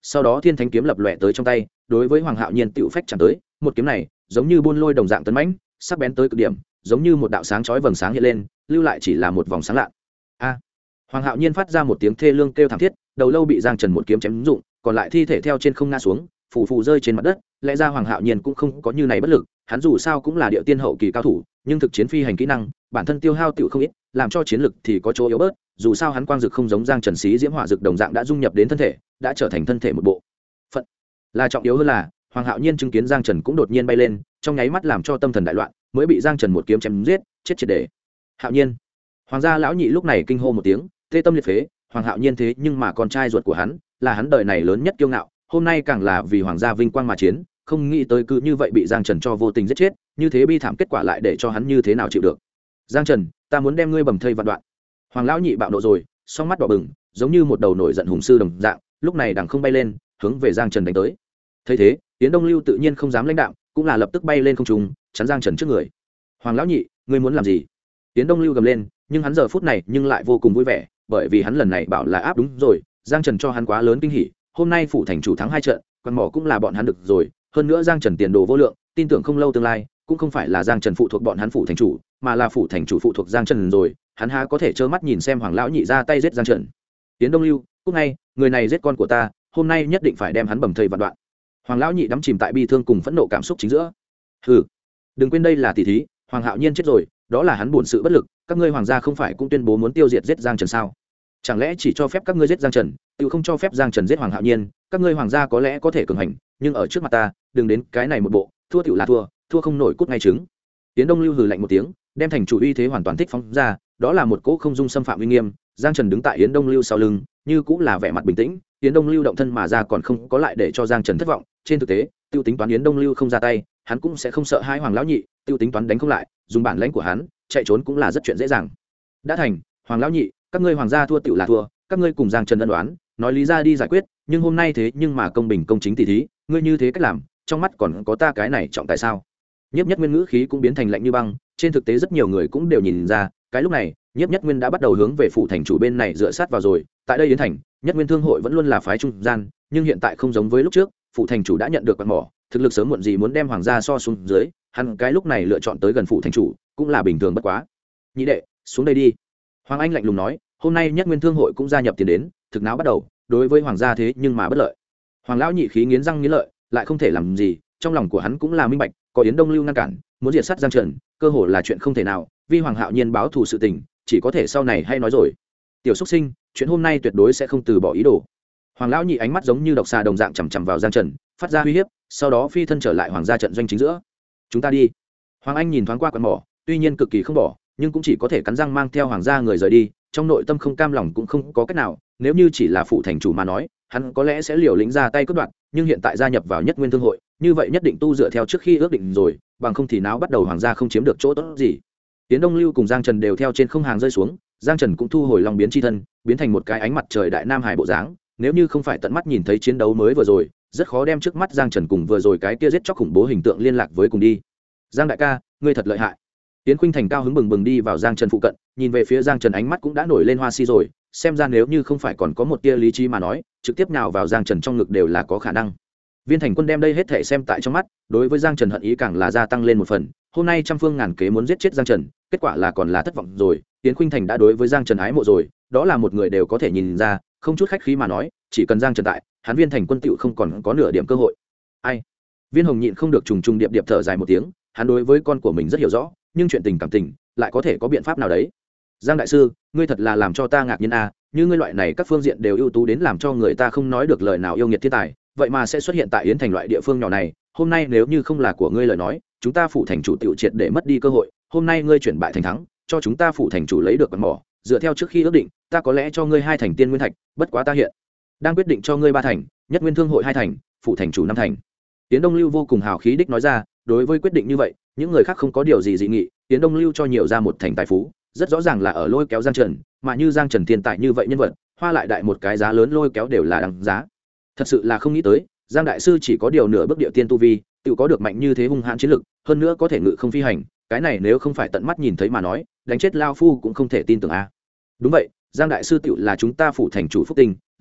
sau đó thiên thánh kiếm lập lòe tới trong tay, đối với Hoàng Hạo Nhiên tựu phách chẳng tới. Một kiếm này giống như buôn lôi đồng dạng tấn mãnh, sắc bén tới cực điểm, giống như một đạo sáng chói vầng sáng hiện lên, lưu lại chỉ là một vòng sáng lạ. A! Hoàng Hạo Nhiên phát ra một tiếng thê lương kêu thảm thiết, đầu lâu bị Giang Trần một kiếm chém rụng, còn lại thi thể theo trên không ngã xuống, phù phù rơi trên mặt đất. Lẽ ra Hoàng Hạo Nhiên cũng không có như này bất lực, hắn dù sao cũng là địa tiên hậu kỳ cao thủ, nhưng thực chiến phi hành kỹ năng, bản thân tiêu hao tiểu không ít, làm cho chiến lực thì có chỗ yếu bớt. Dù sao hắn quang dực không giống Giang Trần xí diễm hỏa dực đồng dạng đã dung nhập đến thân thể, đã trở thành thân thể một bộ phận. Là trọng yếu hơn là, Hoàng Hạo Nhiên chứng kiến Giang Trần cũng đột nhiên bay lên, trong nháy mắt làm cho tâm thần đại loạn, mới bị Giang Trần một kiếm chém giết, chết triệt để. Hạo Nhiên, Hoàng gia lão nhị lúc này kinh hô một tiếng, tê tâm liệt phế. Hoàng Hạo Nhiên thế nhưng mà con trai ruột của hắn, là hắn đời này lớn nhất kiêu ngạo, hôm nay càng là vì hoàng gia vinh quang mà chiến, không nghĩ tới cứ như vậy bị Giang Trần cho vô tình giết chết, như thế bi thảm kết quả lại để cho hắn như thế nào chịu được. Giang Trần, ta muốn đem ngươi bầm thây vạn đoạn. Hoàng lão nhị bạo nộ rồi, song mắt đỏ bừng, giống như một đầu nổi giận hùng sư đồng dạng, lúc này đằng không bay lên, hướng về Giang Trần đánh tới. Thấy thế, Tiến Đông Lưu tự nhiên không dám lãnh đạm, cũng là lập tức bay lên không trung, chắn Giang Trần trước người. Hoàng lão nhị, ngươi muốn làm gì? Tiến Đông Lưu gầm lên, nhưng hắn giờ phút này nhưng lại vô cùng vui vẻ, bởi vì hắn lần này bảo là áp đúng rồi, Giang Trần cho hắn quá lớn kinh hỉ, hôm nay phủ thành chủ thắng 2 trận, quan mỏ cũng là bọn hắn được rồi, hơn nữa Giang Trần tiền đồ vô lượng, tin tưởng không lâu tương lai cũng không phải là Giang Trần phụ thuộc bọn hắn phủ thành chủ, mà là phủ thành chủ phụ thuộc Giang Trần rồi, hắn há có thể trơ mắt nhìn xem Hoàng lão nhị ra tay giết Giang Trần. Tiến Đông Lưu, cúc ngay, người này giết con của ta, hôm nay nhất định phải đem hắn bầm thây vạn đoạn. Hoàng lão nhị đắm chìm tại bi thương cùng phẫn nộ cảm xúc chính giữa. Hừ, đừng quên đây là tỷ thí, Hoàng Hạo Nhiên chết rồi, đó là hắn buồn sự bất lực, các ngươi hoàng gia không phải cũng tuyên bố muốn tiêu diệt giết Giang Trần sao? Chẳng lẽ chỉ cho phép các ngươi giết Giang Trần, tự không cho phép Giang Trần giết Hoàng Hạo Nhiên? Các ngươi hoàng gia có lẽ có thể cường hành, nhưng ở trước mặt ta, đừng đến cái này một bộ, thua tiểu là thua, thua không nổi cút ngay trứng. Tiến Đông Lưu hừ lạnh một tiếng, đem thành chủ uy thế hoàn toàn thích phóng ra, đó là một cỗ không dung xâm phạm uy nghiêm. Giang Trần đứng tại Yến Đông Lưu sau lưng, như cũng là vẻ mặt bình tĩnh. Yến Đông Lưu động thân mà ra còn không có lại để cho Giang Trần thất vọng. Trên thực tế, tiêu tính toán Yến Đông Lưu không ra tay, hắn cũng sẽ không sợ hai Hoàng lão nhị. Tiêu tính toán đánh không lại, dùng bản lãnh của hắn, chạy trốn cũng là rất chuyện dễ dàng. Đã thành, Hoàng lão nhị, các ngươi hoàng gia thua tiểu là thua, các ngươi cùng Giang Trần ân đoán, nói lý ra đi giải quyết. Nhưng hôm nay thế nhưng mà công bình công chính tỷ thí, ngươi như thế cách làm, trong mắt còn có ta cái này trọng tại sao? Nhiếp Nhất Nguyên ngữ khí cũng biến thành lạnh như băng. Trên thực tế rất nhiều người cũng đều nhìn ra, cái lúc này Nhiếp Nhất Nguyên đã bắt đầu hướng về phủ thành chủ bên này dựa sát vào rồi. Tại đây Yến thành, Nhất Nguyên thương hội vẫn luôn là phái trung gian, nhưng hiện tại không giống với lúc trước, phủ thành chủ đã nhận được bạc mỏ, thực lực sớm muộn gì muốn đem hoàng gia so xuống dưới, hắn cái lúc này lựa chọn tới gần phủ thành chủ cũng là bình thường bất quá. Nhị đệ, xuống đây đi. Hoàng Anh lạnh lùng nói, hôm nay Nhất Nguyên thương hội cũng gia nhập tiền đến, thực náo bắt đầu, đối với hoàng gia thế nhưng mà bất lợi. Hoàng lão nhị khí nghiến răng nghiến lợi, lại không thể làm gì, trong lòng của hắn cũng là minh bạch, có Yến Đông Lưu ngăn cản, muốn diệt sát Giang Trần, cơ hội là chuyện không thể nào, vì Hoàng Hạo Nhiên báo thù sự tình, chỉ có thể sau này hay nói rồi. Tiểu Súc Sinh, chuyện hôm nay tuyệt đối sẽ không từ bỏ ý đồ. Hoàng lão nhị ánh mắt giống như độc xà đồng dạng chằm chằm vào Giang Trần, phát ra uy hiếp, sau đó phi thân trở lại hoàng gia trận doanh chính giữa. Chúng ta đi. Hoàng Anh nhìn thoáng qua quán mỏ, tuy nhiên cực kỳ không bỏ, nhưng cũng chỉ có thể cắn răng mang theo hoàng gia người rời đi, trong nội tâm không cam lòng cũng không có cách nào, nếu như chỉ là phụ thành chủ mà nói, hắn có lẽ sẽ liều lĩnh ra tay cướp đoạt, nhưng hiện tại gia nhập vào Nhất Nguyên thương hội, như vậy nhất định tu dựa theo trước khi ước định rồi, bằng không thì náo bắt đầu hoàng gia không chiếm được chỗ tốt gì. Tiến Đông Lưu cùng Giang Trần đều theo trên không hàng rơi xuống, Giang Trần cũng thu hồi long biến chi thân, biến thành một cái ánh mặt trời đại nam hải bộ dáng, nếu như không phải tận mắt nhìn thấy chiến đấu mới vừa rồi, rất khó đem trước mắt Giang Trần cùng vừa rồi cái kia giết chóc khủng bố hình tượng liên lạc với cùng đi. Giang đại ca, ngươi thật lợi hại. Tiến Khuynh Thành cao hứng bừng bừng đi vào Giang Trần phụ cận, nhìn về phía Giang Trần ánh mắt cũng đã nổi lên hoa si rồi, xem ra nếu như không phải còn có một tia lý trí mà nói, trực tiếp nào vào Giang Trần trong ngực đều là có khả năng. Viên Thành Quân đem đây hết thể xem tại trong mắt, đối với Giang Trần hận ý càng là gia tăng lên một phần, hôm nay trăm phương ngàn kế muốn giết chết Giang Trần, kết quả là còn là thất vọng rồi. Tiến Khuynh Thành đã đối với Giang Trần ái mộ rồi, đó là một người đều có thể nhìn ra, không chút khách khí mà nói, chỉ cần Giang Trần tại, hắn Viên Thành Quân tựu không còn có nửa điểm cơ hội. Ai? Viên Hồng nhịn không được trùng trùng điệp điệp thở dài một tiếng, hắn đối với con của mình rất hiểu rõ, nhưng chuyện tình cảm tình lại có thể có biện pháp nào đấy. Giang đại sư, ngươi thật là làm cho ta ngạc nhiên a, như ngươi loại này các phương diện đều ưu tú đến làm cho người ta không nói được lời nào yêu nghiệt thiên tài, vậy mà sẽ xuất hiện tại Yến thành loại địa phương nhỏ này, hôm nay nếu như không là của ngươi lời nói, chúng ta phủ thành chủ tiểu triệt để mất đi cơ hội, hôm nay ngươi chuyển bại thành thắng, cho chúng ta phủ thành chủ lấy được quán mỏ, dựa theo trước khi ước định, ta có lẽ cho ngươi 2 thành tiên nguyên thạch, bất quá ta hiện đang quyết định cho ngươi 3 thành, Nhất Nguyên thương hội 2 thành, phủ thành chủ 5 thành. Tiến Đông Lưu vô cùng hào khí đích nói ra, đối với quyết định như vậy, những người khác không có điều gì dị nghị, Tiến Đông Lưu cho nhiều ra 1 thành tài phú, rất rõ ràng là ở lôi kéo Giang Trần, mà như Giang Trần tiền tài như vậy nhân vật, hoa lại đại một cái giá lớn lôi kéo đều là đáng giá. Thật sự là không nghĩ tới, Giang đại sư chỉ có điều nửa bước địa tiên tu vi, tự có được mạnh như thế hung hãn chiến lực, hơn nữa có thể ngự không phi hành, cái này nếu không phải tận mắt nhìn thấy mà nói, đánh chết lao phu cũng không thể tin tưởng a. Đúng vậy, Giang đại sư tiểu là chúng ta phủ thành chủ phúc tinh,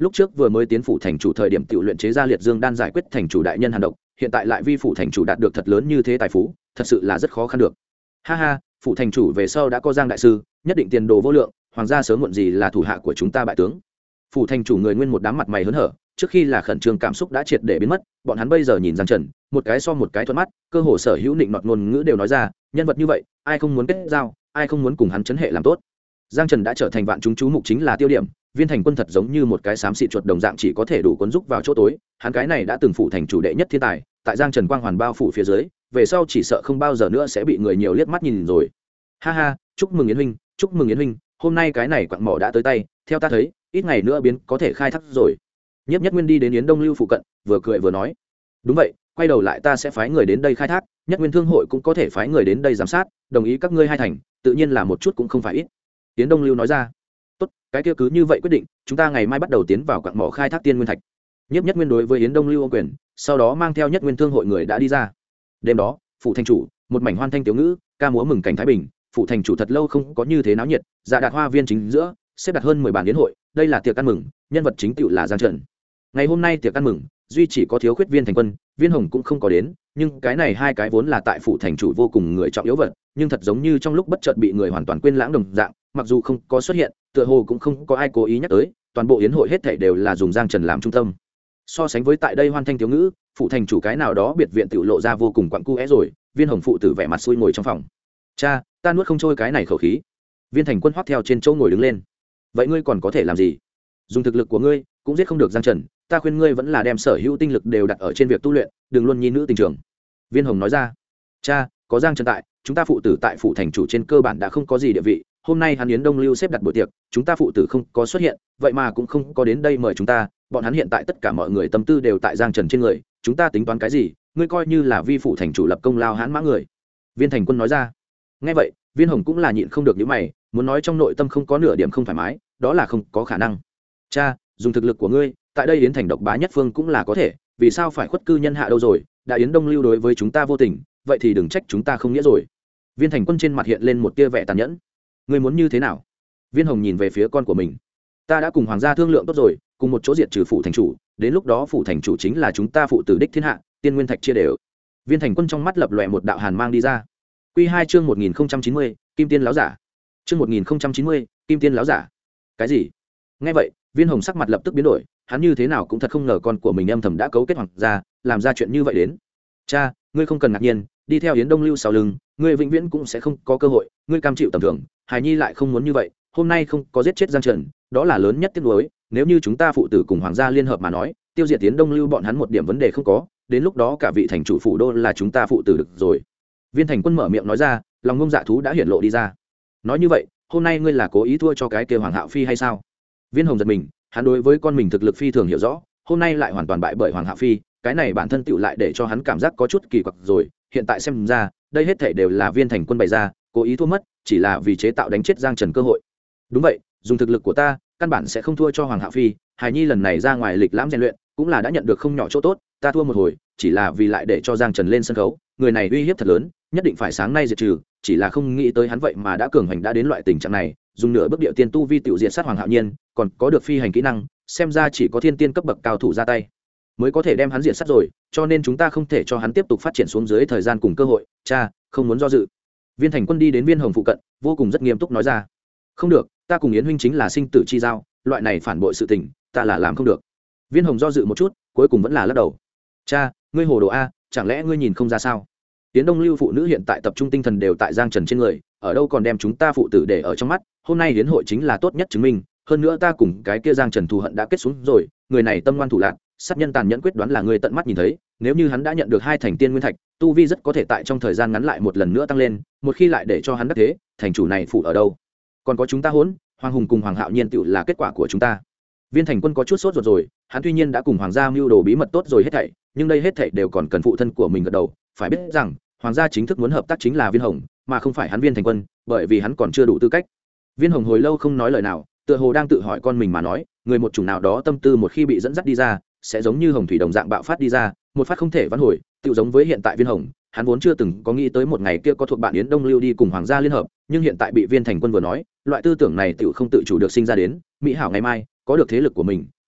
lúc trước vừa mới tiến phủ thành chủ thời điểm tự luyện chế ra liệt dương đan giải quyết thành chủ đại nhân hàn độc, hiện tại lại vi phủ thành chủ đạt được thật lớn như thế tài phú, thật sự là rất khó khăn được. Ha ha, phủ thành chủ về sau đã có Giang đại sư, nhất định tiền đồ vô lượng, hoàng gia sớm muộn gì là thủ hạ của chúng ta bại tướng. Phủ thành chủ người nguyên một đám mặt mày hớn hở, trước khi là khẩn trương cảm xúc đã triệt để biến mất, bọn hắn bây giờ nhìn Giang Trần, một cái so một cái thuận mắt, cơ hồ sở hữu định nọt ngôn ngữ đều nói ra, nhân vật như vậy, ai không muốn kết giao, ai không muốn cùng hắn chấn hệ làm tốt. Giang Trần đã trở thành vạn chúng chú mục chính là tiêu điểm, Viên Thành Quân thật giống như một cái xám xịt chuột đồng dạng chỉ có thể đủ cuốn rúc vào chỗ tối, hắn cái này đã từng phủ thành chủ đệ nhất thiên tài, tại Giang Trần quang hoàn bao phủ phía dưới, về sau chỉ sợ không bao giờ nữa sẽ bị người nhiều liếc mắt nhìn rồi. Ha ha, chúc mừng Yến huynh, chúc mừng Yến huynh, hôm nay cái này quặng mỏ đã tới tay, theo ta thấy, ít ngày nữa biến có thể khai thác rồi. Nhiếp Nhất Nguyên đi đến Yến Đông Lưu phụ cận, vừa cười vừa nói, đúng vậy, quay đầu lại ta sẽ phái người đến đây khai thác, Nhất Nguyên Thương hội cũng có thể phái người đến đây giám sát, đồng ý các ngươi hai thành, tự nhiên là một chút cũng không phải ít. Yến Đông Lưu nói ra, tốt, cái kia cứ như vậy quyết định, chúng ta ngày mai bắt đầu tiến vào quặng mỏ khai thác tiên nguyên thạch. Nhiếp Nhất Nguyên đối với Yến Đông Lưu ô quyền, sau đó mang theo Nhất Nguyên Thương hội người đã đi ra. Đêm đó, phủ thành chủ, một mảnh hoan thanh tiểu ngữ, ca múa mừng cảnh thái bình, phủ thành chủ thật lâu không có như thế náo nhiệt, dạ đạt hoa viên chính giữa, xếp đặt hơn 10 bàn yến hội, đây là tiệc ăn mừng, nhân vật chính tựu là Giang Trần. Ngày hôm nay tiệc ăn mừng, duy chỉ có thiếu khuyết Viên Thành Quân, Viên Hồng cũng không có đến, nhưng cái này hai cái vốn là tại phủ thành chủ vô cùng người trọng yếu vật, nhưng thật giống như trong lúc bất chợt bị người hoàn toàn quên lãng đồng dạng, mặc dù không có xuất hiện, tựa hồ cũng không có ai cố ý nhắc tới, toàn bộ yến hội hết thảy đều là dùng Giang Trần làm trung tâm. So sánh với tại đây hoan thanh thiếu ngữ, phủ thành chủ cái nào đó biệt viện tiểu lộ ra vô cùng quặn cu é rồi. Viên Hồng phụ tử vẻ mặt xui ngồi trong phòng. Cha, ta nuốt không trôi cái này khẩu khí. Viên Thành Quân hoắc theo trên chỗ ngồi đứng lên. Vậy ngươi còn có thể làm gì? Dùng thực lực của ngươi cũng giết không được Giang Trần, ta khuyên ngươi vẫn là đem sở hữu tinh lực đều đặt ở trên việc tu luyện, đừng luôn nhi nữ tình trường. Viên Hồng nói ra. Cha, có Giang Trần tại, chúng ta phụ tử tại phủ thành chủ trên cơ bản đã không có gì địa vị. Hôm nay hắn Yến Đông Lưu xếp đặt buổi tiệc, chúng ta phụ tử không có xuất hiện, vậy mà cũng không có đến đây mời chúng ta, bọn hắn hiện tại tất cả mọi người tâm tư đều tại Giang Trần trên người, chúng ta tính toán cái gì, ngươi coi như là vi phủ thành chủ lập công lao hãn mã người. Viên Thành Quân nói ra. Nghe vậy, Viên Hồng cũng là nhịn không được những mày, muốn nói trong nội tâm không có nửa điểm không thoải mái, đó là không có khả năng. Cha, dùng thực lực của ngươi, tại đây Yến thành độc bá nhất phương cũng là có thể, vì sao phải khuất cư nhân hạ đâu rồi, đã Yến Đông Lưu đối với chúng ta vô tình, vậy thì đừng trách chúng ta không nghĩa rồi. Viên Thành Quân trên mặt hiện lên một tia vẻ tàn nhẫn. Ngươi muốn như thế nào? Viên Hồng nhìn về phía con của mình. Ta đã cùng hoàng gia thương lượng tốt rồi, cùng một chỗ diệt trừ phủ thành chủ, đến lúc đó phủ thành chủ chính là chúng ta phụ tử đích thiên hạ, tiên nguyên thạch chia đều. Viên Thành Quân trong mắt lập lòe một đạo hàn mang đi ra. Quy 2 chương 1090, Kim Tiên láo giả. Chương 1090, Kim Tiên láo giả. Cái gì? Nghe vậy, Viên Hồng sắc mặt lập tức biến đổi, hắn như thế nào cũng thật không ngờ con của mình âm thầm đã cấu kết hoàng gia, làm ra chuyện như vậy đến. Cha, ngươi không cần ngạc nhiên, đi theo Yến Đông Lưu sau lưng, ngươi vĩnh viễn cũng sẽ không có cơ hội, ngươi cam chịu tầm thường, Hải Nhi lại không muốn như vậy, hôm nay không có giết chết Giang Trần, đó là lớn nhất tiếc nuối, nếu như chúng ta phụ tử cùng hoàng gia liên hợp mà nói, tiêu diệt Yến Đông Lưu bọn hắn một điểm vấn đề không có, đến lúc đó cả vị thành chủ phủ đô là chúng ta phụ tử được rồi. Viên Thành Quân mở miệng nói ra, lòng ngông dạ thú đã hiển lộ đi ra. Nói như vậy, hôm nay ngươi là cố ý thua cho cái kia Hoàng Hạo Phi hay sao? Viên Hồng giật mình, hắn đối với con mình thực lực phi thường hiểu rõ, hôm nay lại hoàn toàn bại bởi Hoàng Hạo Phi, cái này bản thân tựu lại để cho hắn cảm giác có chút kỳ quặc rồi, hiện tại xem ra, đây hết thảy đều là Viên Thành Quân bày ra, cố ý thua mất, chỉ là vì chế tạo đánh chết Giang Trần cơ hội. Đúng vậy, dùng thực lực của ta, căn bản sẽ không thua cho Hoàng Hạo Phi, Hải Nhi lần này ra ngoài lịch lãm rèn luyện, cũng là đã nhận được không nhỏ chỗ tốt, ta thua một hồi, chỉ là vì lại để cho Giang Trần lên sân khấu, người này uy hiếp thật lớn, nhất định phải sáng nay diệt trừ, chỉ là không nghĩ tới hắn vậy mà đã cường hành đã đến loại tình trạng này, dùng nửa bước điệu tiên tu vi tiểu diệt sát Hoàng Hạo Nhiên, còn có được phi hành kỹ năng, xem ra chỉ có thiên tiên cấp bậc cao thủ ra tay mới có thể đem hắn diệt sát rồi, cho nên chúng ta không thể cho hắn tiếp tục phát triển xuống dưới thời gian cùng cơ hội, cha, không muốn do dự. Viên Thành Quân đi đến Viên Hồng phụ cận, vô cùng rất nghiêm túc nói ra. Không được, ta cùng Yến huynh chính là sinh tử chi giao, loại này phản bội sự tình, ta là làm không được. Viên Hồng do dự một chút, cuối cùng vẫn là lắc đầu. Cha, ngươi hồ đồ a, chẳng lẽ ngươi nhìn không ra sao? Yến Đông Lưu phụ nữ hiện tại tập trung tinh thần đều tại Giang Trần trên người, ở đâu còn đem chúng ta phụ tử để ở trong mắt, hôm nay Yến hội chính là tốt nhất chứng minh, hơn nữa ta cùng cái kia Giang Trần thù hận đã kết xuống rồi, người này tâm ngoan thủ lạn, sát nhân tàn nhẫn quyết đoán là người tận mắt nhìn thấy, nếu như hắn đã nhận được 2 thành tiên nguyên thạch, tu vi rất có thể tại trong thời gian ngắn lại một lần nữa tăng lên, một khi lại để cho hắn đắc thế, thành chủ này phụ ở đâu? Còn có chúng ta hỗn, Hoàng Hùng cùng Hoàng Hạo Nhiên tựu là kết quả của chúng ta. Viên Thành Quân có chút sốt ruột rồi, hắn tuy nhiên đã cùng hoàng gia mưu đồ bí mật tốt rồi hết thảy, nhưng đây hết thảy đều còn cần phụ thân của mình gật đầu, phải biết rằng, hoàng gia chính thức muốn hợp tác chính là Viên Hồng, mà không phải hắn Viên Thành Quân, bởi vì hắn còn chưa đủ tư cách. Viên Hồng hồi lâu không nói lời nào, tựa hồ đang tự hỏi con mình mà nói, người một chủng nào đó tâm tư một khi bị dẫn dắt đi ra, sẽ giống như hồng thủy đồng dạng bạo phát đi ra, một phát không thể vãn hồi, tựu giống với hiện tại Viên Hồng, hắn vốn chưa từng có nghĩ tới một ngày kia có thuộc bạn Yến Đông Lưu đi cùng hoàng gia liên hợp, nhưng hiện tại bị Viên Thành Quân vừa nói, loại tư tưởng này tựu không tự chủ được sinh ra đến, mỹ hảo ngày mai, có được thế lực của mình,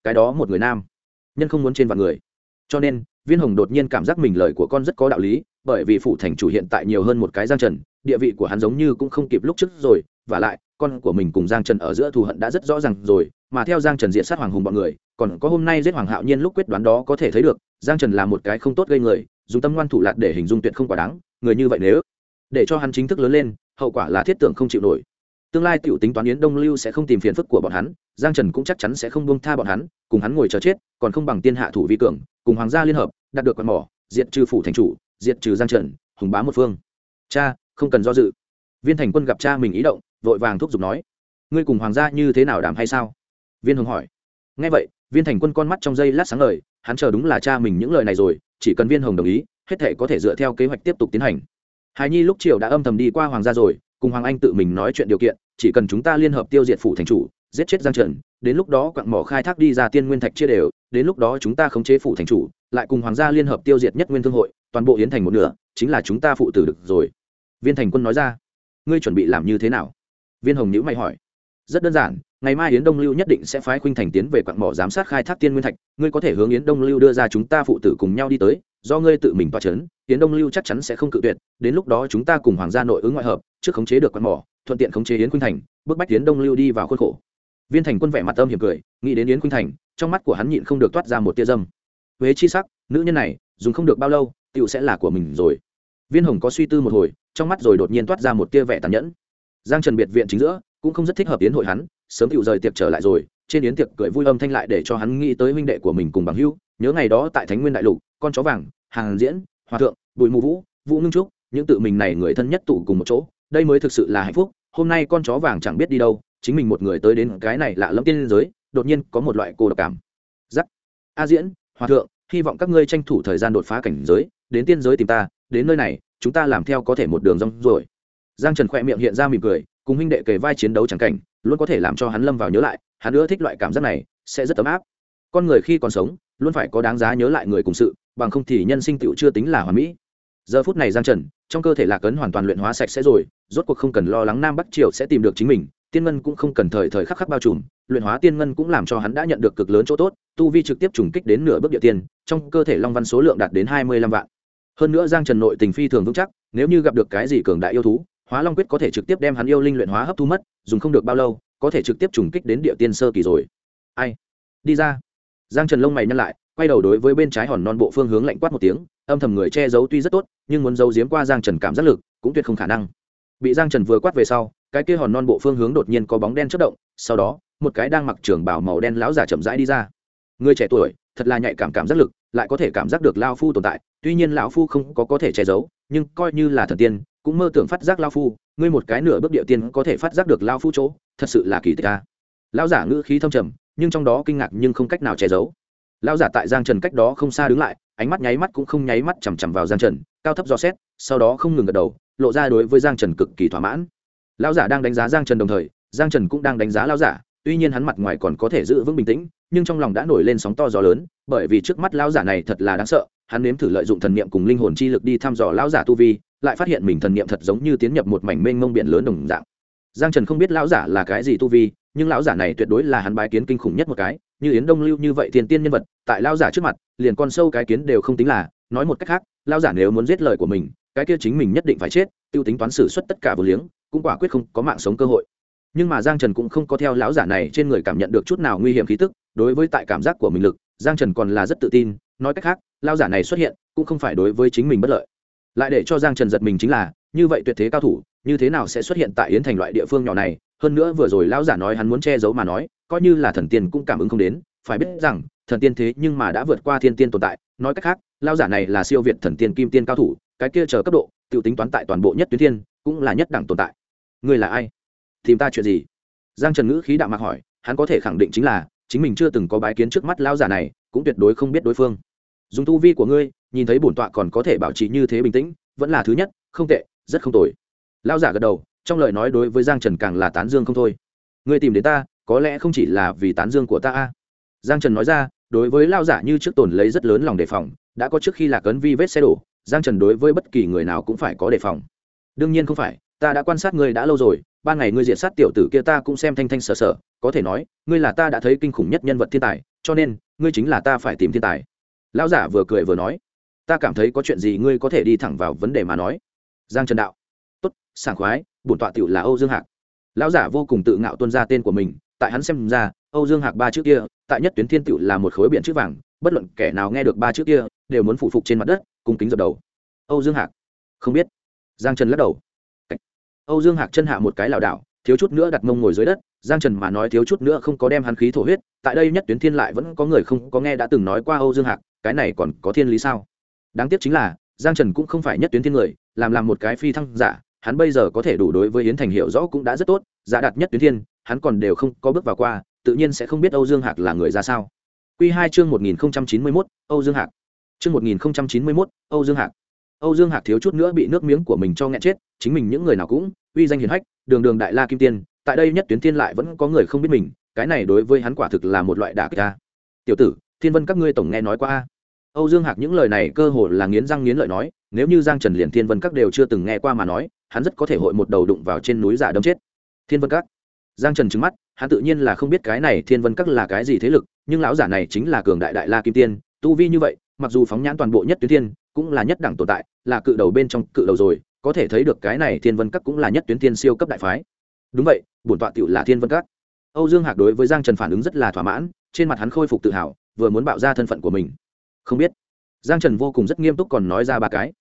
cái đó một người nam nhân không muốn trên vạn người. Cho nên Viên Hồng đột nhiên cảm giác mình lời của con rất có đạo lý, bởi vì phủ thành chủ hiện tại nhiều hơn một cái Giang Trần, địa vị của hắn giống như cũng không kịp lúc trước rồi, và lại con của mình cùng Giang Trần ở giữa thù hận đã rất rõ ràng rồi, mà theo Giang Trần diện sát Hoàng Hùng bọn người, còn có hôm nay giết Hoàng Hạo Nhiên lúc quyết đoán đó có thể thấy được, Giang Trần là một cái không tốt gây người, dùng tâm ngoan thủ lạt để hình dung tuyệt không quá đáng, người như vậy nếu để cho hắn chính thức lớn lên, hậu quả là thiết tưởng không chịu nổi. Tương lai tiểu tính toán Yến Đông Lưu sẽ không tìm phiền phức của bọn hắn, Giang Trần cũng chắc chắn sẽ không buông tha bọn hắn, cùng hắn ngồi chờ chết, còn không bằng tiên hạ thủ vi cường, cùng hoàng gia liên hợp, đạt được quạt mỏ, diệt trừ phủ thành chủ, diệt trừ Giang Trần, hùng bá một phương. Cha, không cần do dự. Viên Thành Quân gặp cha mình ý động, vội vàng thúc giục nói: "Ngươi cùng hoàng gia như thế nào đảm hay sao?" Viên Hồng hỏi. Nghe vậy, Viên Thành Quân con mắt trong giây lát sáng ngời, hắn chờ đúng là cha mình những lời này rồi, chỉ cần Viên Hồng đồng ý, hết thảy có thể dựa theo kế hoạch tiếp tục tiến hành. Hải Nhi lúc chiều đã âm thầm đi qua hoàng gia rồi, cùng Hoàng Anh tự mình nói chuyện điều kiện, chỉ cần chúng ta liên hợp tiêu diệt phủ thành chủ, giết chết Giang Trần, đến lúc đó quặng mỏ khai thác đi ra tiên nguyên thạch chia đều, đến lúc đó chúng ta khống chế phủ thành chủ, lại cùng hoàng gia liên hợp tiêu diệt Nhất Nguyên thương hội, toàn bộ yến thành một nửa, chính là chúng ta phụ tử được rồi. Viên Thành Quân nói ra. Ngươi chuẩn bị làm như thế nào? Viên Hồng nhíu mày hỏi. Rất đơn giản, ngày mai Yến Đông Lưu nhất định sẽ phái Khuynh Thành tiến về quặng mỏ giám sát khai thác tiên nguyên thạch, ngươi có thể hướng Yến Đông Lưu đưa ra chúng ta phụ tử cùng nhau đi tới, do ngươi tự mình tọa chấn, Yến Đông Lưu chắc chắn sẽ không cự tuyệt, đến lúc đó chúng ta cùng hoàng gia nội ứng ngoại hợp, trước khống chế được quặng mỏ, thuận tiện khống chế Yến Khuynh Thành, bức bách Yến Đông Lưu đi vào khuôn khổ. Viên Thành Quân vẻ mặt âm hiểm cười, nghĩ đến Yến Khuynh Thành, trong mắt của hắn nhịn không được toát ra một tia dâm. Huế chi sắc, nữ nhân này, dùng không được bao lâu, tiểu sẽ là của mình rồi. Viên Hồng có suy tư một hồi, trong mắt rồi đột nhiên toát ra một tia vẻ tàn nhẫn. Giang Trần biệt viện chính giữa, cũng không rất thích hợp yến hội hắn, sớm tiểu rời tiệc trở lại rồi, trên yến tiệc cười vui âm thanh lại để cho hắn nghĩ tới huynh đệ của mình cùng bằng hữu, nhớ ngày đó tại Thánh Nguyên đại lục, con chó vàng, Hàng Diễn, Hòa thượng, Bùi Mù Vũ, Vũ Ngưng Trúc, những tự mình này người thân nhất tụ cùng một chỗ, đây mới thực sự là hạnh phúc. Hôm nay con chó vàng chẳng biết đi đâu, chính mình một người tới đến cái này lạ lẫm tiên giới, đột nhiên có một loại cô độc cảm. Dắt. A Diễn, Hòa thượng, hy vọng các ngươi tranh thủ thời gian đột phá cảnh giới, đến tiên giới tìm ta, đến nơi này, chúng ta làm theo có thể một đường rong rồi. Giang Trần khỏe miệng hiện ra mỉm cười, cùng huynh đệ kề vai chiến đấu chẳng cảnh, luôn có thể làm cho hắn lâm vào nhớ lại, hắn ưa thích loại cảm giác này, sẽ rất ấm áp. Con người khi còn sống, luôn phải có đáng giá nhớ lại người cùng sự, bằng không thì nhân sinh tựu chưa tính là hoàn mỹ. Giờ phút này Giang Trần, trong cơ thể lạc ấn hoàn toàn luyện hóa sạch sẽ rồi, rốt cuộc không cần lo lắng Nam Bắc Triều sẽ tìm được chính mình, tiên ngân cũng không cần thời thời khắc khắc bao trùm, luyện hóa tiên ngân cũng làm cho hắn đã nhận được cực lớn chỗ tốt, tu vi trực tiếp trùng kích đến nửa bước địa tiên, trong cơ thể long văn số lượng đạt đến 25 vạn. Hơn nữa Giang Trần nội tình phi thường vững chắc, nếu như gặp được cái gì cường đại yêu thú, Hóa Long quyết có thể trực tiếp đem hắn yêu linh luyện hóa hấp thu mất, dùng không được bao lâu, có thể trực tiếp trùng kích đến địa tiên sơ kỳ rồi. Ai? Đi ra. Giang Trần lông mày nhăn lại, quay đầu đối với bên trái hòn non bộ phương hướng lạnh quát một tiếng, âm thầm người che giấu tuy rất tốt, nhưng muốn giấu giếm qua Giang Trần cảm giác lực, cũng tuyệt không khả năng. Bị Giang Trần vừa quát về sau, cái kia hòn non bộ phương hướng đột nhiên có bóng đen chớp động, sau đó, một cái đang mặc trường bào màu đen lão giả chậm rãi đi ra. Người trẻ tuổi, thật là nhạy cảm giác lực, lại có thể cảm giác được lão phu tồn tại, tuy nhiên lão phu không có thể che giấu, nhưng coi như là thần tiên, cũng mơ tưởng phát giác lão phu, ngươi một cái nửa bước địa tiên có thể phát giác được lão phu chỗ, thật sự là kỳ tích a. Lão giả ngữ khí thâm trầm, nhưng trong đó kinh ngạc nhưng không cách nào che giấu. Lão giả tại Giang Trần cách đó không xa đứng lại, ánh mắt nháy mắt cũng không nháy mắt chằm chằm vào Giang Trần, cao thấp dò xét, sau đó không ngừng gật đầu, lộ ra đối với Giang Trần cực kỳ thỏa mãn. Lão giả đang đánh giá Giang Trần đồng thời, Giang Trần cũng đang đánh giá lão giả, tuy nhiên hắn mặt ngoài còn có thể giữ vững bình tĩnh, nhưng trong lòng đã nổi lên sóng to gió lớn, bởi vì trước mắt lão giả này thật là đáng sợ, hắn nếm thử lợi dụng thần niệm cùng linh hồn chi lực đi thăm dò lão giả tu vi, lại phát hiện mình thần niệm thật giống như tiến nhập một mảnh mênh mông biển lớn đồng dạng. Giang Trần không biết lão giả là cái gì tu vi, nhưng lão giả này tuyệt đối là hắn bái kiến kinh khủng nhất một cái, như Yến Đông Lưu như vậy thiên tiên nhân vật, tại lão giả trước mặt, liền con sâu cái kiến đều không tính là, nói một cách khác, lão giả nếu muốn giết lời của mình, cái kia chính mình nhất định phải chết, tiêu tính toán xử suất tất cả vô liếng, cũng quả quyết không có mạng sống cơ hội. Nhưng mà Giang Trần cũng không có theo lão giả này trên người cảm nhận được chút nào nguy hiểm khí tức, đối với tại cảm giác của mình lực, Giang Trần còn là rất tự tin, nói cách khác, lão giả này xuất hiện, cũng không phải đối với chính mình bất lợi. Lại để cho Giang Trần giật mình chính là, như vậy tuyệt thế cao thủ, như thế nào sẽ xuất hiện tại Yến Thành loại địa phương nhỏ này, hơn nữa vừa rồi lão giả nói hắn muốn che giấu mà nói, coi như là thần tiên cũng cảm ứng không đến, phải biết rằng, thần tiên thế nhưng mà đã vượt qua thiên tiên tồn tại, nói cách khác, lão giả này là siêu việt thần tiên kim tiên cao thủ, cái kia chờ cấp độ, tiểu tính toán tại toàn bộ nhất tuyến thiên, cũng là nhất đẳng tồn tại. Ngươi là ai? Tìm ta chuyện gì? Giang Trần ngữ khí đạm mạc hỏi, hắn có thể khẳng định chính là chính mình chưa từng có bái kiến trước mắt lão giả này, cũng tuyệt đối không biết đối phương. Dùng tu vi của ngươi, nhìn thấy bổn tọa còn có thể bảo trì như thế bình tĩnh, vẫn là thứ nhất, không tệ, rất không tồi. Lão giả gật đầu, trong lời nói đối với Giang Trần càng là tán dương không thôi. Ngươi tìm đến ta, có lẽ không chỉ là vì tán dương của ta a. Giang Trần nói ra, đối với lão giả như trước tồn lấy rất lớn lòng đề phòng, đã có trước khi là cấn vi vết xe đổ, Giang Trần đối với bất kỳ người nào cũng phải có đề phòng. Đương nhiên không phải, ta đã quan sát ngươi đã lâu rồi, ban ngày ngươi diệt sát tiểu tử kia ta cũng xem thanh thanh sở sở, có thể nói, ngươi là ta đã thấy kinh khủng nhất nhân vật thiên tài, cho nên ngươi chính là ta phải tìm thiên tài. Lão giả vừa cười vừa nói, ta cảm thấy có chuyện gì ngươi có thể đi thẳng vào vấn đề mà nói. Giang Trần đạo, tốt, sảng khoái, bổn tọa tiểu là Âu Dương Hạc. Lão giả vô cùng tự ngạo tuân ra tên của mình, tại hắn xem ra Âu Dương Hạc ba chữ kia tại Nhất Tuyến Thiên tiểu là một khối biển chữ vàng, bất luận kẻ nào nghe được ba chữ kia đều muốn phủ phục trên mặt đất cung kính dập đầu. Âu Dương Hạc không biết. Giang Trần lắc đầu. Âu Dương Hạc chân hạ một cái lảo đảo, thiếu chút nữa đặt mông ngồi dưới đất. Giang Trần mà nói thiếu chút nữa không có đem hắn khí thổ huyết. Tại đây Nhất Tuyến Thiên lại vẫn có người không có nghe đã từng nói qua Âu Dương Hạc, cái này còn có thiên lý sao? Đáng tiếc chính là Giang Trần cũng không phải Nhất Tuyến Thiên người, làm một cái phi thăng giả, hắn bây giờ có thể đủ đối với Yến Thành hiểu rõ cũng đã rất tốt, giả đạt Nhất Tuyến Thiên, hắn còn đều không có bước vào qua, tự nhiên sẽ không biết Âu Dương Hạc là người ra sao. Quy 2 chương 1091, Âu Dương Hạc. Chương 1091, Âu Dương Hạc. Âu Dương Hạc thiếu chút nữa bị nước miếng của mình cho nghẹn chết, chính mình những người nào cũng uy danh hiển hách, đường đường đại la kim tiên, tại đây Nhất Tuyến Thiên lại vẫn có người không biết mình, cái này đối với hắn quả thực là một loại đả kích a. Tiểu tử, Thiên Vân các ngươi tổng nghe nói qua a? Âu Dương Hạc những lời này cơ hồ là nghiến răng nghiến lợi nói, nếu như Giang Trần liền Thiên Vân các đều chưa từng nghe qua mà nói, hắn rất có thể hội một đầu đụng vào trên núi giả đâm chết. Thiên Vân các. Giang Trần trừng mắt, hắn tự nhiên là không biết cái này Thiên Vân các là cái gì thế lực, nhưng lão giả này chính là cường đại đại la kim tiên, tu vi như vậy, mặc dù phóng nhãn toàn bộ Nhất Tuyến Thiên, cũng là nhất đẳng tồn tại, là cự đầu bên trong cự đầu rồi, có thể thấy được cái này Thiên Vân các cũng là Nhất Tuyến Thiên siêu cấp đại phái. Đúng vậy, bổn tọa tiểu là Thiên Vân các. Âu Dương Hạc đối với Giang Trần phản ứng rất là thỏa mãn, trên mặt hắn khôi phục tự hào, vừa muốn bạo ra thân phận của mình. Không biết. Giang Trần vô cùng rất nghiêm túc còn nói ra ba cái.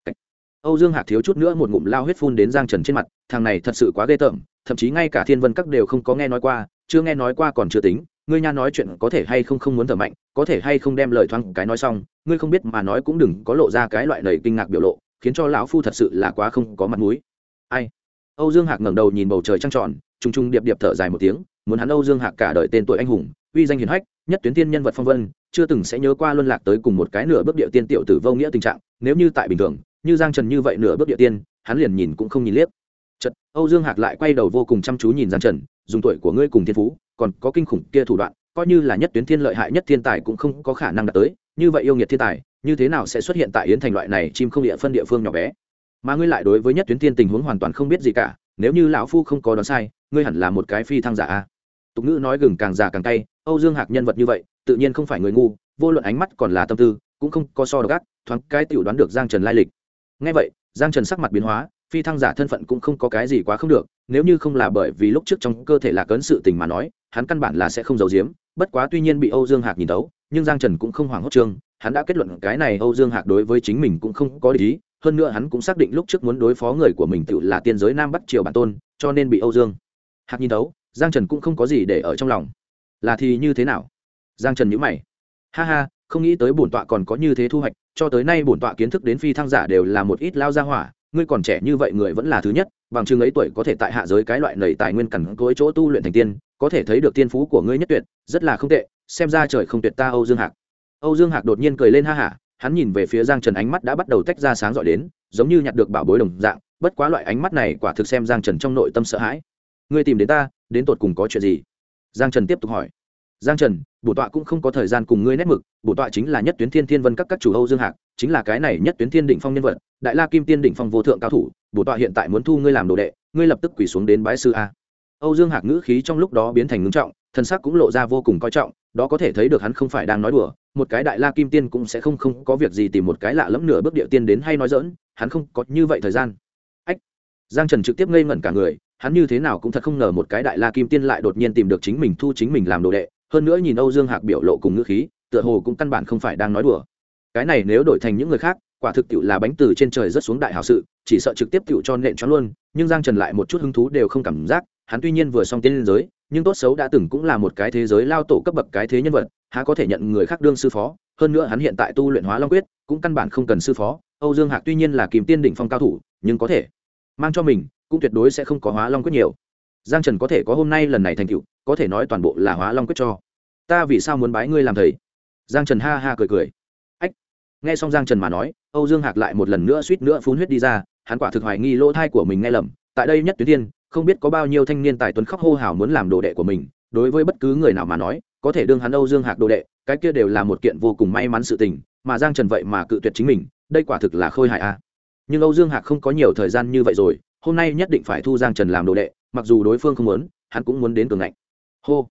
Âu Dương Hạc thiếu chút nữa một ngụm lao huyết phun đến Giang Trần trên mặt, thằng này thật sự quá ghê tởm, thậm chí ngay cả Thiên Vân các đều không có nghe nói qua, chưa nghe nói qua còn chưa tính, ngươi nha nói chuyện có thể hay không muốn thở mạnh, có thể hay không đem lời thoáng cái nói xong, ngươi không biết mà nói cũng đừng có lộ ra cái loại lời kinh ngạc biểu lộ, khiến cho lão phu thật sự là quá không có mặt mũi. Ai? Âu Dương Hạc ngẩng đầu nhìn bầu trời trăng tròn, trung trung điệp điệp thở dài một tiếng, muốn hắn Âu Dương Hạc cả đời tên tuổi anh hùng, uy danh hiển hách, Nhất Tuyến Thiên nhân vật phong vân, chưa từng sẽ nhớ qua luân lạc tới cùng một cái nửa bước địa tiên tiểu tử vô nghĩa tình trạng, nếu như tại bình thường, như Giang Trần như vậy nửa bước địa tiên, hắn liền nhìn cũng không nhìn liếc. Chợt, Âu Dương Hạc lại quay đầu vô cùng chăm chú nhìn Giang Trần, dùng tuổi của ngươi cùng thiên phú, còn có kinh khủng kia thủ đoạn, coi như là Nhất Tuyến Thiên lợi hại nhất thiên tài cũng không có khả năng đạt tới, như vậy yêu nghiệt thiên tài, như thế nào sẽ xuất hiện tại Yến Thành loại này chim không địa phân địa phương nhỏ bé? Mà ngươi lại đối với Nhất Tuyến Thiên tình huống hoàn toàn không biết gì cả, nếu như lão phu không có đoán sai, ngươi hẳn là một cái phi thăng giả a. Tục ngữ nói gừng càng già càng cay, Âu Dương Hạc nhân vật như vậy, tự nhiên không phải người ngu, vô luận ánh mắt còn là tâm tư, cũng không có so đo gắt, thoáng cái tiểu đoán được Giang Trần lai lịch. Nghe vậy, Giang Trần sắc mặt biến hóa, phi thăng giả thân phận cũng không có cái gì quá không được, nếu như không là bởi vì lúc trước trong cơ thể là cấn sự tình mà nói, hắn căn bản là sẽ không giấu giếm, bất quá tuy nhiên bị Âu Dương Hạc nhìn thấu, nhưng Giang Trần cũng không hoảng hốt trương, hắn đã kết luận cái này Âu Dương Hạc đối với chính mình cũng không có địch ý, hơn nữa hắn cũng xác định lúc trước muốn đối phó người của mình tự là tiên giới Nam Bắc Triều bản tôn, cho nên bị Âu Dương Hạc nhìn thấu, Giang Trần cũng không có gì để ở trong lòng. Là thì như thế nào? Giang Trần nhíu mày. Ha ha, không nghĩ tới bổn tọa còn có như thế thu hoạch, cho tới nay bổn tọa kiến thức đến phi thăng giả đều là một ít lao gia hỏa, ngươi còn trẻ như vậy người vẫn là thứ nhất, bằng chừng ấy tuổi có thể tại hạ giới cái loại nảy tài nguyên cằn cỗi chỗ tu luyện thành tiên, có thể thấy được tiên phú của ngươi nhất tuyệt, rất là không tệ, xem ra trời không tuyệt ta Âu Dương Hạc. Âu Dương Hạc đột nhiên cười lên ha hả, hắn nhìn về phía Giang Trần ánh mắt đã bắt đầu tách ra sáng rọi đến, giống như nhặt được bảo bối đồng dạng, bất quá loại ánh mắt này quả thực xem Giang Trần trong nội tâm sợ hãi. Ngươi tìm đến ta, đến tột cùng có chuyện gì? Giang Trần tiếp tục hỏi. Giang Trần, bổn tọa cũng không có thời gian cùng ngươi nét mực, bổn tọa chính là Nhất Tuyến Thiên Thiên Vân các chủ Âu Dương Hạc, chính là cái này Nhất Tuyến Thiên đỉnh phong nhân vật, Đại La Kim Tiên đỉnh phong vô thượng cao thủ, bổn tọa hiện tại muốn thu ngươi làm đồ đệ, ngươi lập tức quỳ xuống đến bái sư a. Âu Dương Hạc ngữ khí trong lúc đó biến thành ngưng trọng, thân sắc cũng lộ ra vô cùng coi trọng, đó có thể thấy được hắn không phải đang nói đùa, một cái Đại La Kim Tiên cũng sẽ không có việc gì tìm một cái lạ lẫm nửa bước địa tiên đến hay nói giỡn, hắn không có như vậy thời gian. Ách. Giang Trần trực tiếp ngây ngẩn cả người, hắn như thế nào cũng thật không ngờ một cái Đại La Kim Tiên lại đột nhiên tìm được chính mình thu chính mình làm đồ đệ, hơn nữa nhìn Âu Dương Hạc biểu lộ cùng ngữ khí, tựa hồ cũng căn bản không phải đang nói đùa. Cái này nếu đổi thành những người khác, quả thực tiệu là bánh từ trên trời rớt xuống đại hảo sự, chỉ sợ trực tiếp tiệu cho nện cho luôn, nhưng Giang Trần lại một chút hứng thú đều không cảm giác, hắn tuy nhiên vừa xong tiên liên giới, nhưng tốt xấu đã từng cũng là một cái thế giới lao tổ cấp bậc cái thế nhân vật, há có thể nhận người khác đương sư phó, hơn nữa hắn hiện tại tu luyện Hóa Long quyết, cũng căn bản không cần sư phó. Âu Dương Hạc tuy nhiên là Kim Tiên đỉnh phong cao thủ, nhưng có thể mang cho mình, cũng tuyệt đối sẽ không có Hóa Long quyết nhiều. Giang Trần có thể có hôm nay lần này thành tựu, có thể nói toàn bộ là Hóa Long quyết cho. Ta vì sao muốn bái ngươi làm thầy? Giang Trần ha ha cười cười. Ách. Nghe xong Giang Trần mà nói, Âu Dương Hạc lại một lần nữa suýt nữa phun huyết đi ra, hắn quả thực hoài nghi lỗ thai của mình nghe lầm, tại đây Nhất Tuyến Thiên, không biết có bao nhiêu thanh niên tài tuấn khóc hô hào muốn làm đồ đệ của mình, đối với bất cứ người nào mà nói, có thể đương hắn Âu Dương Hạc đồ đệ, cái kia đều là một kiện vô cùng may mắn sự tình, mà Giang Trần vậy mà cự tuyệt chính mình, đây quả thực là khôi hài a. Nhưng Âu Dương Hạc không có nhiều thời gian như vậy rồi, hôm nay nhất định phải thu Giang Trần làm đồ đệ, mặc dù đối phương không muốn, hắn cũng muốn đến cường ngạnh. Hô.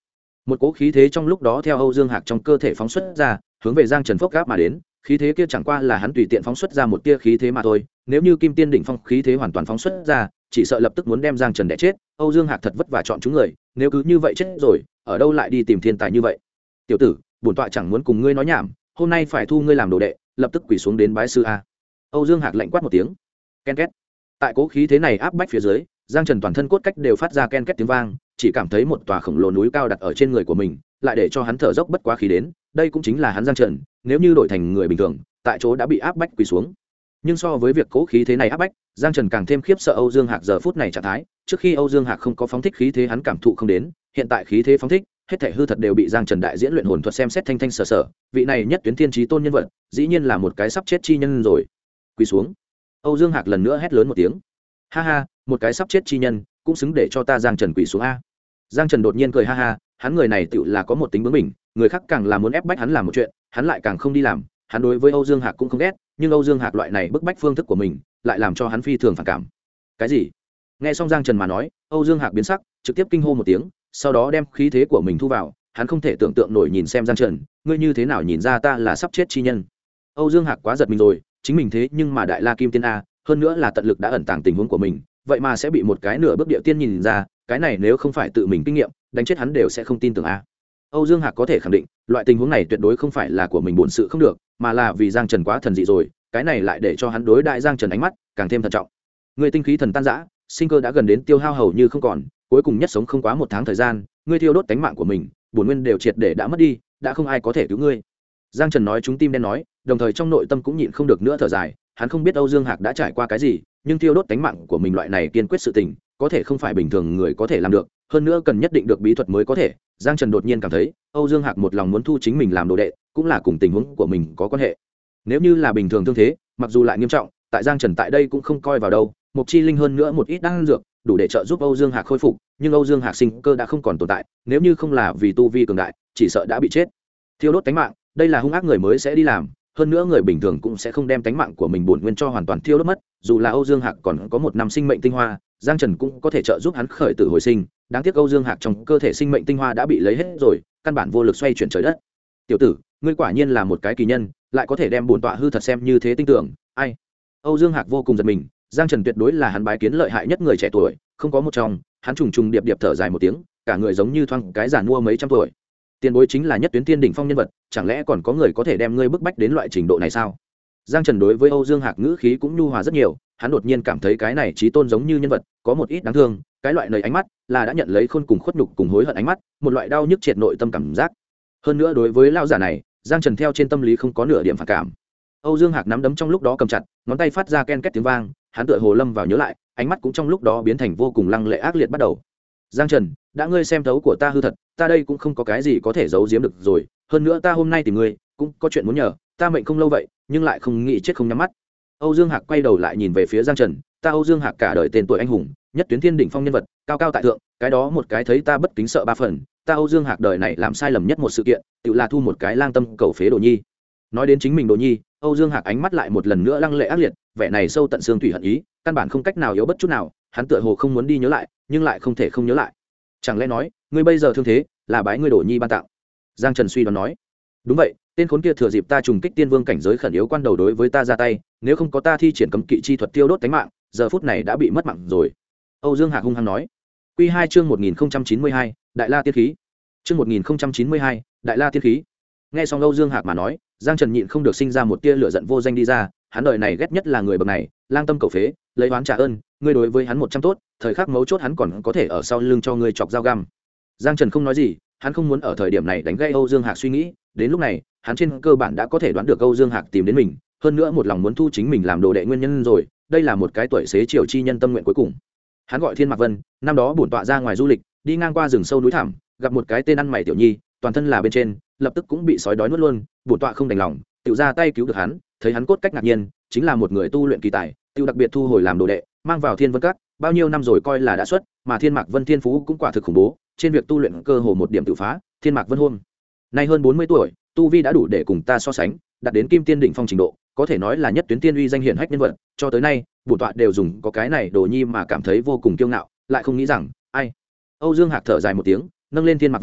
một cỗ khí thế trong lúc đó theo Âu Dương Hạc trong cơ thể phóng xuất ra, hướng về Giang Trần phốc gáp mà đến. Khí thế kia chẳng qua là hắn tùy tiện phóng xuất ra một tia khí thế mà thôi, nếu như Kim Tiên đỉnh phong khí thế hoàn toàn phóng xuất ra, chỉ sợ lập tức muốn đem Giang Trần đè chết. Âu Dương Hạc thật vất vả chọn chúng người, nếu cứ như vậy chết rồi, ở đâu lại đi tìm thiên tài như vậy? Tiểu tử, bổn tọa chẳng muốn cùng ngươi nói nhảm, hôm nay phải thu ngươi làm đồ đệ, lập tức quỳ xuống đến bái sư a. Âu Dương Hạc lạnh quát một tiếng. Ken két. Tại cố khí thế này áp bách phía dưới, Giang Trần toàn thân cốt cách đều phát ra ken két tiếng vang, chỉ cảm thấy một tòa khổng lồ núi cao đặt ở trên người của mình, lại để cho hắn thở dốc bất quá khí đến. Đây cũng chính là hắn Giang Trần, nếu như đổi thành người bình thường, tại chỗ đã bị áp bách quỳ xuống. Nhưng so với việc cố khí thế này áp bách, Giang Trần càng thêm khiếp sợ Âu Dương Hạc giờ phút này trạng thái. Trước khi Âu Dương Hạc không có phóng thích khí thế hắn cảm thụ không đến, hiện tại khí thế phóng thích, hết thảy hư thật đều bị Giang Trần đại diễn luyện hồn thuật xem xét thanh thanh sở sở. Vị này nhất tuyến thiên chí tôn nhân vật, dĩ nhiên là một cái sắp chết chi nhân rồi. Quỳ xuống. Âu Dương Hạc lần nữa hét lớn một tiếng. Ha ha, một cái sắp chết chi nhân, cũng xứng để cho ta Giang Trần quỳ xuống a. Giang Trần đột nhiên cười ha ha, hắn người này tựu là có một tính bướng bỉnh, người khác càng là muốn ép bách hắn làm một chuyện, hắn lại càng không đi làm. Hắn đối với Âu Dương Hạc cũng không ghét, nhưng Âu Dương Hạc loại này bức bách phương thức của mình, lại làm cho hắn phi thường phản cảm. Cái gì? Nghe xong Giang Trần mà nói, Âu Dương Hạc biến sắc, trực tiếp kinh hô một tiếng, sau đó đem khí thế của mình thu vào. Hắn không thể tưởng tượng nổi nhìn xem Giang Trần, ngươi như thế nào nhìn ra ta là sắp chết chi nhân? Âu Dương Hạc quá giật mình rồi, chính mình thế nhưng mà Đại La Kim Tiên a, hơn nữa là tận lực đã ẩn tàng tình huống của mình, vậy mà sẽ bị một cái nửa bước địa tiên nhìn ra, cái này nếu không phải tự mình kinh nghiệm, đánh chết hắn đều sẽ không tin tưởng a. Âu Dương Hạc có thể khẳng định, loại tình huống này tuyệt đối không phải là của mình bổn sự không được, mà là vì Giang Trần quá thần dị rồi, cái này lại để cho hắn đối đại Giang Trần ánh mắt càng thêm thận trọng. Người tinh khí thần tan rã, sinh cơ đã gần đến tiêu hao hầu như không còn, cuối cùng nhất sống không quá một tháng thời gian, ngươi thiêu đốt tánh mạng của mình, bổn nguyên đều triệt để đã mất đi, đã không ai có thể cứu ngươi. Giang Trần nói trúng tim đen nói, đồng thời trong nội tâm cũng nhịn không được nữa thở dài, hắn không biết Âu Dương Hạc đã trải qua cái gì, nhưng thiêu đốt tánh mạng của mình loại này kiên quyết sự tình, có thể không phải bình thường người có thể làm được, hơn nữa cần nhất định được bí thuật mới có thể. Giang Trần đột nhiên cảm thấy, Âu Dương Hạc một lòng muốn thu chính mình làm đồ đệ, cũng là cùng tình huống của mình có quan hệ. Nếu như là bình thường thương thế, mặc dù lại nghiêm trọng, tại Giang Trần tại đây cũng không coi vào đâu, Mộc Chi Linh hơn nữa một ít đan dược, đủ để trợ giúp Âu Dương Hạc khôi phục, nhưng Âu Dương Hạc sinh cơ đã không còn tồn tại, nếu như không là vì tu vi cường đại, chỉ sợ đã bị chết. Thiêu đốt tánh mạng, đây là hung ác người mới sẽ đi làm, hơn nữa người bình thường cũng sẽ không đem tánh mạng của mình bổn nguyên cho hoàn toàn thiêu đốt mất, dù là Âu Dương Hạc còn có một năm sinh mệnh tinh hoa, Giang Trần cũng có thể trợ giúp hắn khởi tử hồi sinh, đáng tiếc Âu Dương Hạc trong cơ thể sinh mệnh tinh hoa đã bị lấy hết rồi, căn bản vô lực xoay chuyển trời đất. Tiểu tử, ngươi quả nhiên là một cái kỳ nhân, lại có thể đem bổn tọa hư thật xem như thế tinh tưởng, ai? Âu Dương Hạc vô cùng giật mình, Giang Trần tuyệt đối là hắn bái kiến lợi hại nhất người trẻ tuổi, không có một trong, hắn trùng trùng điệp điệp thở dài một tiếng, cả người giống như thoáng cái giản mua mấy trăm tuổi. Tiền bối chính là nhất tuyến tiên đỉnh phong nhân vật, chẳng lẽ còn có người có thể đem ngươi bức bách đến loại trình độ này sao? Giang Trần đối với Âu Dương Hạc ngữ khí cũng nhu hòa rất nhiều, hắn đột nhiên cảm thấy cái này chí tôn giống như nhân vật, có một ít đáng thương, cái loại lời ánh mắt là đã nhận lấy khôn cùng khuất nhục cùng hối hận ánh mắt, một loại đau nhức triệt nội tâm cảm giác. Hơn nữa đối với lão giả này, Giang Trần theo trên tâm lý không có nửa điểm phản cảm. Âu Dương Hạc nắm đấm trong lúc đó cầm chặt, ngón tay phát ra ken két tiếng vang, hắn tựa hồ lâm vào nhớ lại, ánh mắt cũng trong lúc đó biến thành vô cùng lăng lệ ác liệt bắt đầu. Giang Trần, đã ngươi xem thấu của ta hư thật, ta đây cũng không có cái gì có thể giấu giếm được rồi, hơn nữa ta hôm nay tìm ngươi, cũng có chuyện muốn nhờ, ta mệnh không lâu vậy, nhưng lại không nghĩ chết không nhắm mắt. Âu Dương Hạc quay đầu lại nhìn về phía Giang Trần, ta Âu Dương Hạc cả đời tên tuổi anh hùng, nhất tuyến thiên đỉnh phong nhân vật, cao cao tại thượng, cái đó một cái thấy ta bất kính sợ ba phần, ta Âu Dương Hạc đời này làm sai lầm nhất một sự kiện, tự là thu một cái lang tâm cầu phế đồ nhi. Nói đến chính mình đồ nhi, Âu Dương Hạc ánh mắt lại một lần nữa lăng lệ ác liệt, vẻ này sâu tận xương thủy hận ý, căn bản không cách nào yếu bất chút nào, hắn tựa hồ không muốn đi nhớ lại, nhưng lại không thể không nhớ lại. Chẳng lẽ nói, ngươi bây giờ thương thế là bái ngươi đồ nhi ban tặng? Giang Trần suy đoán nói. Đúng vậy, tên khốn kia thừa dịp ta trùng kích tiên vương cảnh giới khẩn yếu quan đầu đối với ta ra tay, nếu không có ta thi triển cấm kỵ chi thuật tiêu đốt tánh mạng, giờ phút này đã bị mất mạng rồi. Âu Dương Hạc hung hăng nói. Quy 2 chương 1092, Đại La Tiên khí. Chương 1092, Đại La Tiên khí. Nghe xong Âu Dương Hạc mà nói, Giang Trần nhịn không được sinh ra một tia lửa giận vô danh đi ra, hắn đời này ghét nhất là người bậc này, lang tâm cầu phế, lấy oán trả ơn, ngươi đối với hắn 100 tốt, thời khắc mấu chốt hắn còn có thể ở sau lưng cho ngươi chọc dao găm. Giang Trần không nói gì, hắn không muốn ở thời điểm này đánh gây Âu Dương Hạc suy nghĩ, đến lúc này, hắn trên cơ bản đã có thể đoán được Âu Dương Hạc tìm đến mình, hơn nữa một lòng muốn thu chính mình làm đồ đệ nguyên nhân rồi, đây là một cái tuổi xế chiều chi nhân tâm nguyện cuối cùng. Hắn gọi Thiên Mạc Vân, năm đó bổn tọa ra ngoài du lịch, đi ngang qua rừng sâu núi thẳm, gặp một cái tên ăn mày tiểu nhi, toàn thân là bên trên, lập tức cũng bị sói đói nuốt luôn, bổn tọa không đành lòng, tự ra tay cứu được hắn, thấy hắn cốt cách ngạc nhiên, chính là một người tu luyện kỳ tài, tự đặc biệt thu hồi làm đồ đệ, mang vào Thiên Vân Các, bao nhiêu năm rồi coi là đã xuất, mà Thiên Mạc Vân thiên phú cũng quả thực khủng bố, trên việc tu luyện cơ hồ một điểm tự phá, Thiên Mạc Vân hôm nay hơn 40 tuổi, tu vi đã đủ để cùng ta so sánh, đạt đến kim tiên đỉnh phong trình độ, có thể nói là nhất tuyến tiên uy danh hiển hách nhân vật, cho tới nay, bổn tọa đều dùng có cái này đồ nhi mà cảm thấy vô cùng kiêu ngạo, lại không nghĩ rằng, ai. Âu Dương Hạc thở dài một tiếng, nâng lên Thiên Mạc Vân,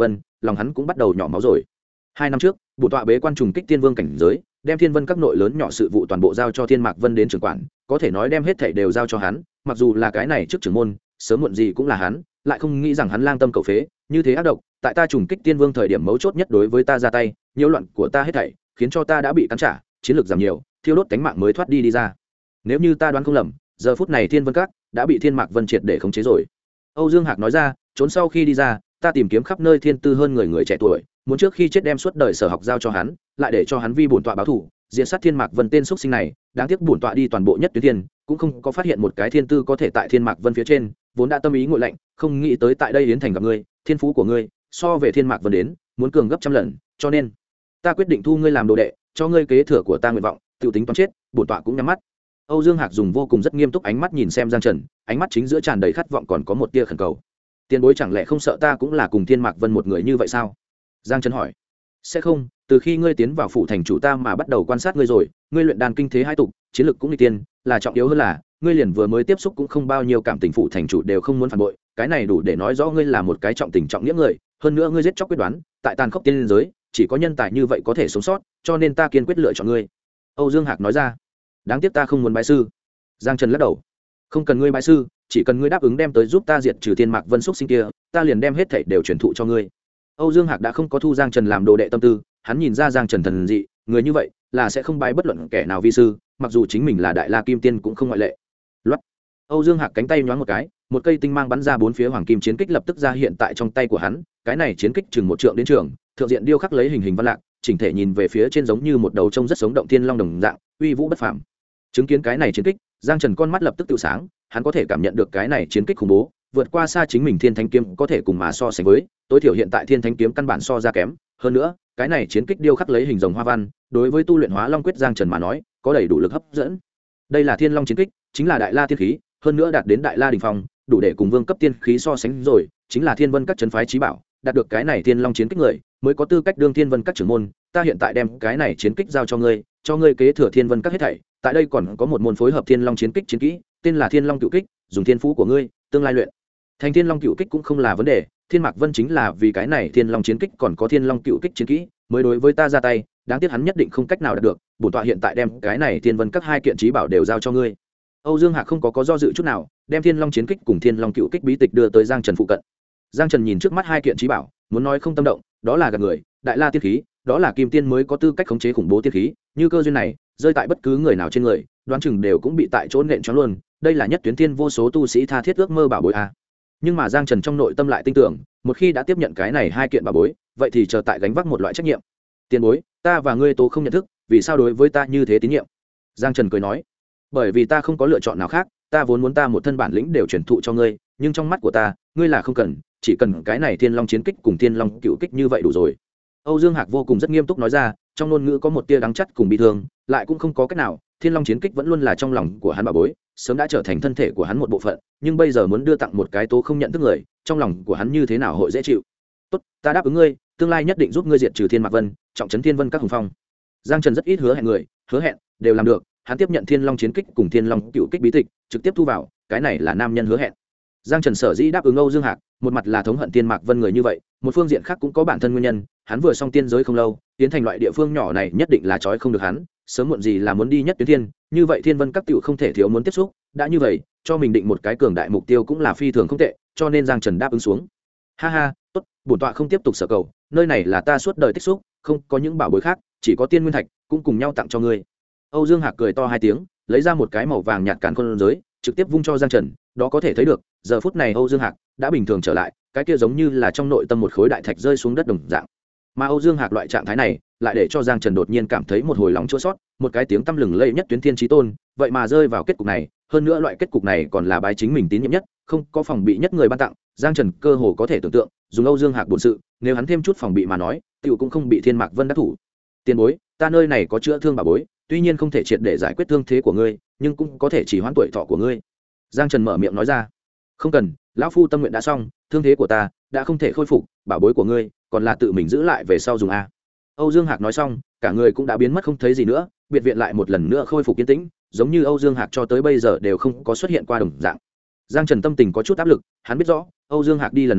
lòng hắn cũng bắt đầu nhỏ máu rồi. 2 năm trước bổn tọa bế quan trùng kích tiên vương cảnh giới, đem thiên vân các nội lớn nhỏ sự vụ toàn bộ giao cho Thiên Mạc Vân đến trưởng quản, có thể nói đem hết thảy đều giao cho hắn, mặc dù là cái này trước trưởng môn sớm muộn gì cũng là hắn, lại không nghĩ rằng hắn lang tâm cầu phế như thế ác độc, tại ta trùng kích tiên vương thời điểm mấu chốt nhất đối với ta ra tay, nhiễu loạn của ta hết thảy, khiến cho ta đã bị cắn trả, chiến lược giảm nhiều, thiêu đốt cánh mạng mới thoát đi ra. Nếu như ta đoán không lầm, giờ phút này Thiên Vân Các đã bị Thiên Mạc Vân triệt để khống chế rồi. Âu Dương Hạc nói ra, trốn sau khi đi ra, ta tìm kiếm khắp nơi thiên tư hơn người trẻ tuổi, muốn trước khi chết đem suốt đời sở học giao cho hắn, lại để cho hắn vi bổn tọa báo thù, diệt sát Thiên Mạc Vân tên xuất sinh này. Đáng tiếc bổn tọa đi toàn bộ nhất tuyến thiên, cũng không có phát hiện một cái thiên tư có thể tại Thiên Mạc Vân phía trên, vốn đã tâm ý nguội lạnh, không nghĩ tới tại đây yến thành gặp ngươi, thiên phú của ngươi so về Thiên Mạc Vân đến muốn cường gấp trăm lần, cho nên ta quyết định thu ngươi làm đồ đệ, cho ngươi kế thừa của ta nguyện vọng, tiểu tính toán chết, bổn tọa cũng nhắm mắt. Âu Dương Hạc dùng vô cùng rất nghiêm túc ánh mắt nhìn xem Giang Trần, ánh mắt chính giữa tràn đầy khát vọng còn có một tia khẩn cầu. Tiền bối chẳng lẽ không sợ ta cũng là cùng Thiên Mạc Vân một người như vậy sao? Giang Trần hỏi. Sẽ không, từ khi ngươi tiến vào phủ thành chủ ta mà bắt đầu quan sát ngươi rồi, ngươi luyện đan kinh thế hai tục, chiến lực cũng đi tiên, là trọng yếu hơn là, ngươi liền vừa mới tiếp xúc cũng không bao nhiêu cảm tình, phủ thành chủ đều không muốn phản bội, cái này đủ để nói rõ ngươi là một cái trọng tình trọng nghĩa người, hơn nữa ngươi giết chóc quyết đoán, tại tàn khốc tiên giới, chỉ có nhân tài như vậy có thể sống sót, cho nên ta kiên quyết lựa chọn ngươi. Âu Dương Hạc nói ra. Đáng tiếc ta không muốn bái sư. Giang Trần lắc đầu. Không cần ngươi bái sư, chỉ cần ngươi đáp ứng đem tới giúp ta diệt trừ Thiên Mạc Vân xúc sinh kia, ta liền đem hết thảy đều truyền thụ cho ngươi. Âu Dương Hạc đã không có thu Giang Trần làm đồ đệ tâm tư, hắn nhìn ra Giang Trần thần dị, người như vậy là sẽ không bái bất luận kẻ nào vi sư, mặc dù chính mình là Đại La Kim Tiên cũng không ngoại lệ. Loát. Âu Dương Hạc cánh tay nhoáng một cái, một cây tinh mang bắn ra bốn phía hoàng kim chiến kích lập tức ra hiện tại trong tay của hắn, cái này chiến kích chừng 1 trượng đến trường, thượng diện điêu khắc lấy hình văn lạc, chỉnh thể nhìn về phía trên giống như một đầu trông rất sống động thiên long đồng dạng, uy vũ bất phàm. Chứng kiến cái này chiến kích, Giang Trần con mắt lập tức tự sáng, hắn có thể cảm nhận được cái này chiến kích khủng bố, vượt qua xa chính mình Thiên Thánh kiếm có thể cùng mà so sánh với, tối thiểu hiện tại Thiên Thánh kiếm căn bản so ra kém, hơn nữa, cái này chiến kích điêu khắc lấy hình rồng hoa văn, đối với tu luyện Hóa Long quyết Giang Trần mà nói, có đầy đủ lực hấp dẫn. Đây là Thiên Long chiến kích, chính là Đại La tiên khí, hơn nữa đạt đến Đại La đỉnh phong, đủ để cùng vương cấp tiên khí so sánh rồi, chính là Thiên Vân các trấn phái chí bảo, đạt được cái này Thiên Long chiến kích người, mới có tư cách đương Thiên Vân các trưởng môn, ta hiện tại đem cái này chiến kích giao cho ngươi kế thừa Thiên Vân các hết thảy, tại đây còn có một môn phối hợp Thiên Long chiến kích chiến kỹ, tên là Thiên Long Cựu Kích, dùng thiên phú của ngươi, tương lai luyện thành Thiên Long Cựu Kích cũng không là vấn đề, Thiên Mạc Vân chính là vì cái này Thiên Long chiến kích còn có Thiên Long Cựu Kích chiến kỹ, mới đối với ta ra tay, đáng tiếc hắn nhất định không cách nào đạt được, bổn tọa hiện tại đem cái này Thiên Vân các 2 kiện chí bảo đều giao cho ngươi. Âu Dương Hạc không có do dự chút nào, đem Thiên Long chiến kích cùng Thiên Long Cựu Kích bí tịch đưa tới Giang Trần phụ cận. Giang Trần nhìn trước mắt 2 kiện chí bảo, muốn nói không tâm động, đó là gạt người, Đại La tiên khí, đó là kim tiên mới có tư cách khống chế khủng bố tiên khí, như cơ duyên này rơi tại bất cứ người nào trên người, đoán chừng đều cũng bị tại chỗ nện choáng luôn, đây là nhất tuyến thiên vô số tu sĩ tha thiết ước mơ bảo bối a. Nhưng mà Giang Trần trong nội tâm lại tin tưởng, một khi đã tiếp nhận cái này 2 kiện bảo bối, vậy thì chờ tại gánh vác một loại trách nhiệm. Tiền bối, ta và ngươi tố không nhận thức, vì sao đối với ta như thế tín nhiệm? Giang Trần cười nói, bởi vì ta không có lựa chọn nào khác, ta vốn muốn ta một thân bản lĩnh đều truyền thụ cho ngươi, nhưng trong mắt của ta, ngươi là không cần, chỉ cần cái này Thiên Long chiến kích cùng Thiên Long Cựu Kích như vậy đủ rồi. Âu Dương Hạc vô cùng rất nghiêm túc nói ra, trong ngôn ngữ có một tia đắng chắt cùng bi thương, lại cũng không có cách nào, Thiên Long chiến kích vẫn luôn là trong lòng của hắn bảo bối, sớm đã trở thành thân thể của hắn một bộ phận, nhưng bây giờ muốn đưa tặng một cái tố không nhận thức người, trong lòng của hắn như thế nào hội dễ chịu. Tốt, ta đáp ứng ngươi, tương lai nhất định giúp ngươi diệt trừ Thiên Mạc Vân, trọng trấn Thiên Vân các hùng phong. Giang Trần rất ít hứa hẹn người, hứa hẹn đều làm được, hắn tiếp nhận Thiên Long chiến kích cùng Thiên Long Cựu Kích bí tịch, trực tiếp thu vào, cái này là nam nhân hứa hẹn. Giang Trần sở dĩ đáp ứng Âu Dương Hạc, một mặt là thống hận Thiên Mạc Vân người như vậy, một phương diện khác cũng có bản thân nguyên nhân, hắn vừa xong tiên giới không lâu, tiến thành loại địa phương nhỏ này nhất định là trói không được hắn, sớm muộn gì là muốn đi nhất tuyến thiên, như vậy Thiên Vân các tiểu không thể thiếu muốn tiếp xúc, đã như vậy, cho mình định một cái cường đại mục tiêu cũng là phi thường không tệ, cho nên Giang Trần đáp ứng xuống. Ha ha, tốt, bổn tọa không tiếp tục sở cầu, nơi này là ta suốt đời tích xúc, không có những bảo bối khác, chỉ có tiên nguyên thạch, cũng cùng nhau tặng cho ngươi. Âu Dương Hạc cười to 2 tiếng, lấy ra một cái màu vàng nhạt càn khôn giới, trực tiếp vung cho Giang Trần, đó có thể thấy được, giờ phút này Âu Dương Hạc đã bình thường trở lại, cái kia giống như là trong nội tâm một khối đại thạch rơi xuống đất đồng dạng. Mà Âu Dương Hạc loại trạng thái này, lại để cho Giang Trần đột nhiên cảm thấy một hồi lòng chua xót, một cái tiếng tăm lừng lẫy nhất tuyến thiên chí tôn, vậy mà rơi vào kết cục này, hơn nữa loại kết cục này còn là bái chính mình tín nhiệm nhất, không có phòng bị nhất người ban tặng, Giang Trần cơ hồ có thể tưởng tượng, dùng Âu Dương Hạc bổn sự, nếu hắn thêm chút phòng bị mà nói, tiểu cũng không bị Thiên Mạc Vân đắc thủ. Tiền bối, ta nơi này có chữa thương bảo bối, tuy nhiên không thể triệt để giải quyết thương thế của ngươi, nhưng cũng có thể chỉ hoãn tuổi thọ của ngươi. Giang Trần mở miệng nói ra. Không cần, lão phu tâm nguyện đã xong, thương thế của ta đã không thể khôi phục, bảo bối của ngươi còn là tự mình giữ lại về sau dùng a. Âu Dương Hạc nói xong, cả người cũng đã biến mất không thấy gì nữa, biệt viện lại một lần nữa khôi phục yên tĩnh, giống như Âu Dương Hạc cho tới bây giờ đều không có xuất hiện qua đồng dạng. Giang Trần tâm tình có chút áp lực, hắn biết rõ, Âu Dương Hạc đi lần này,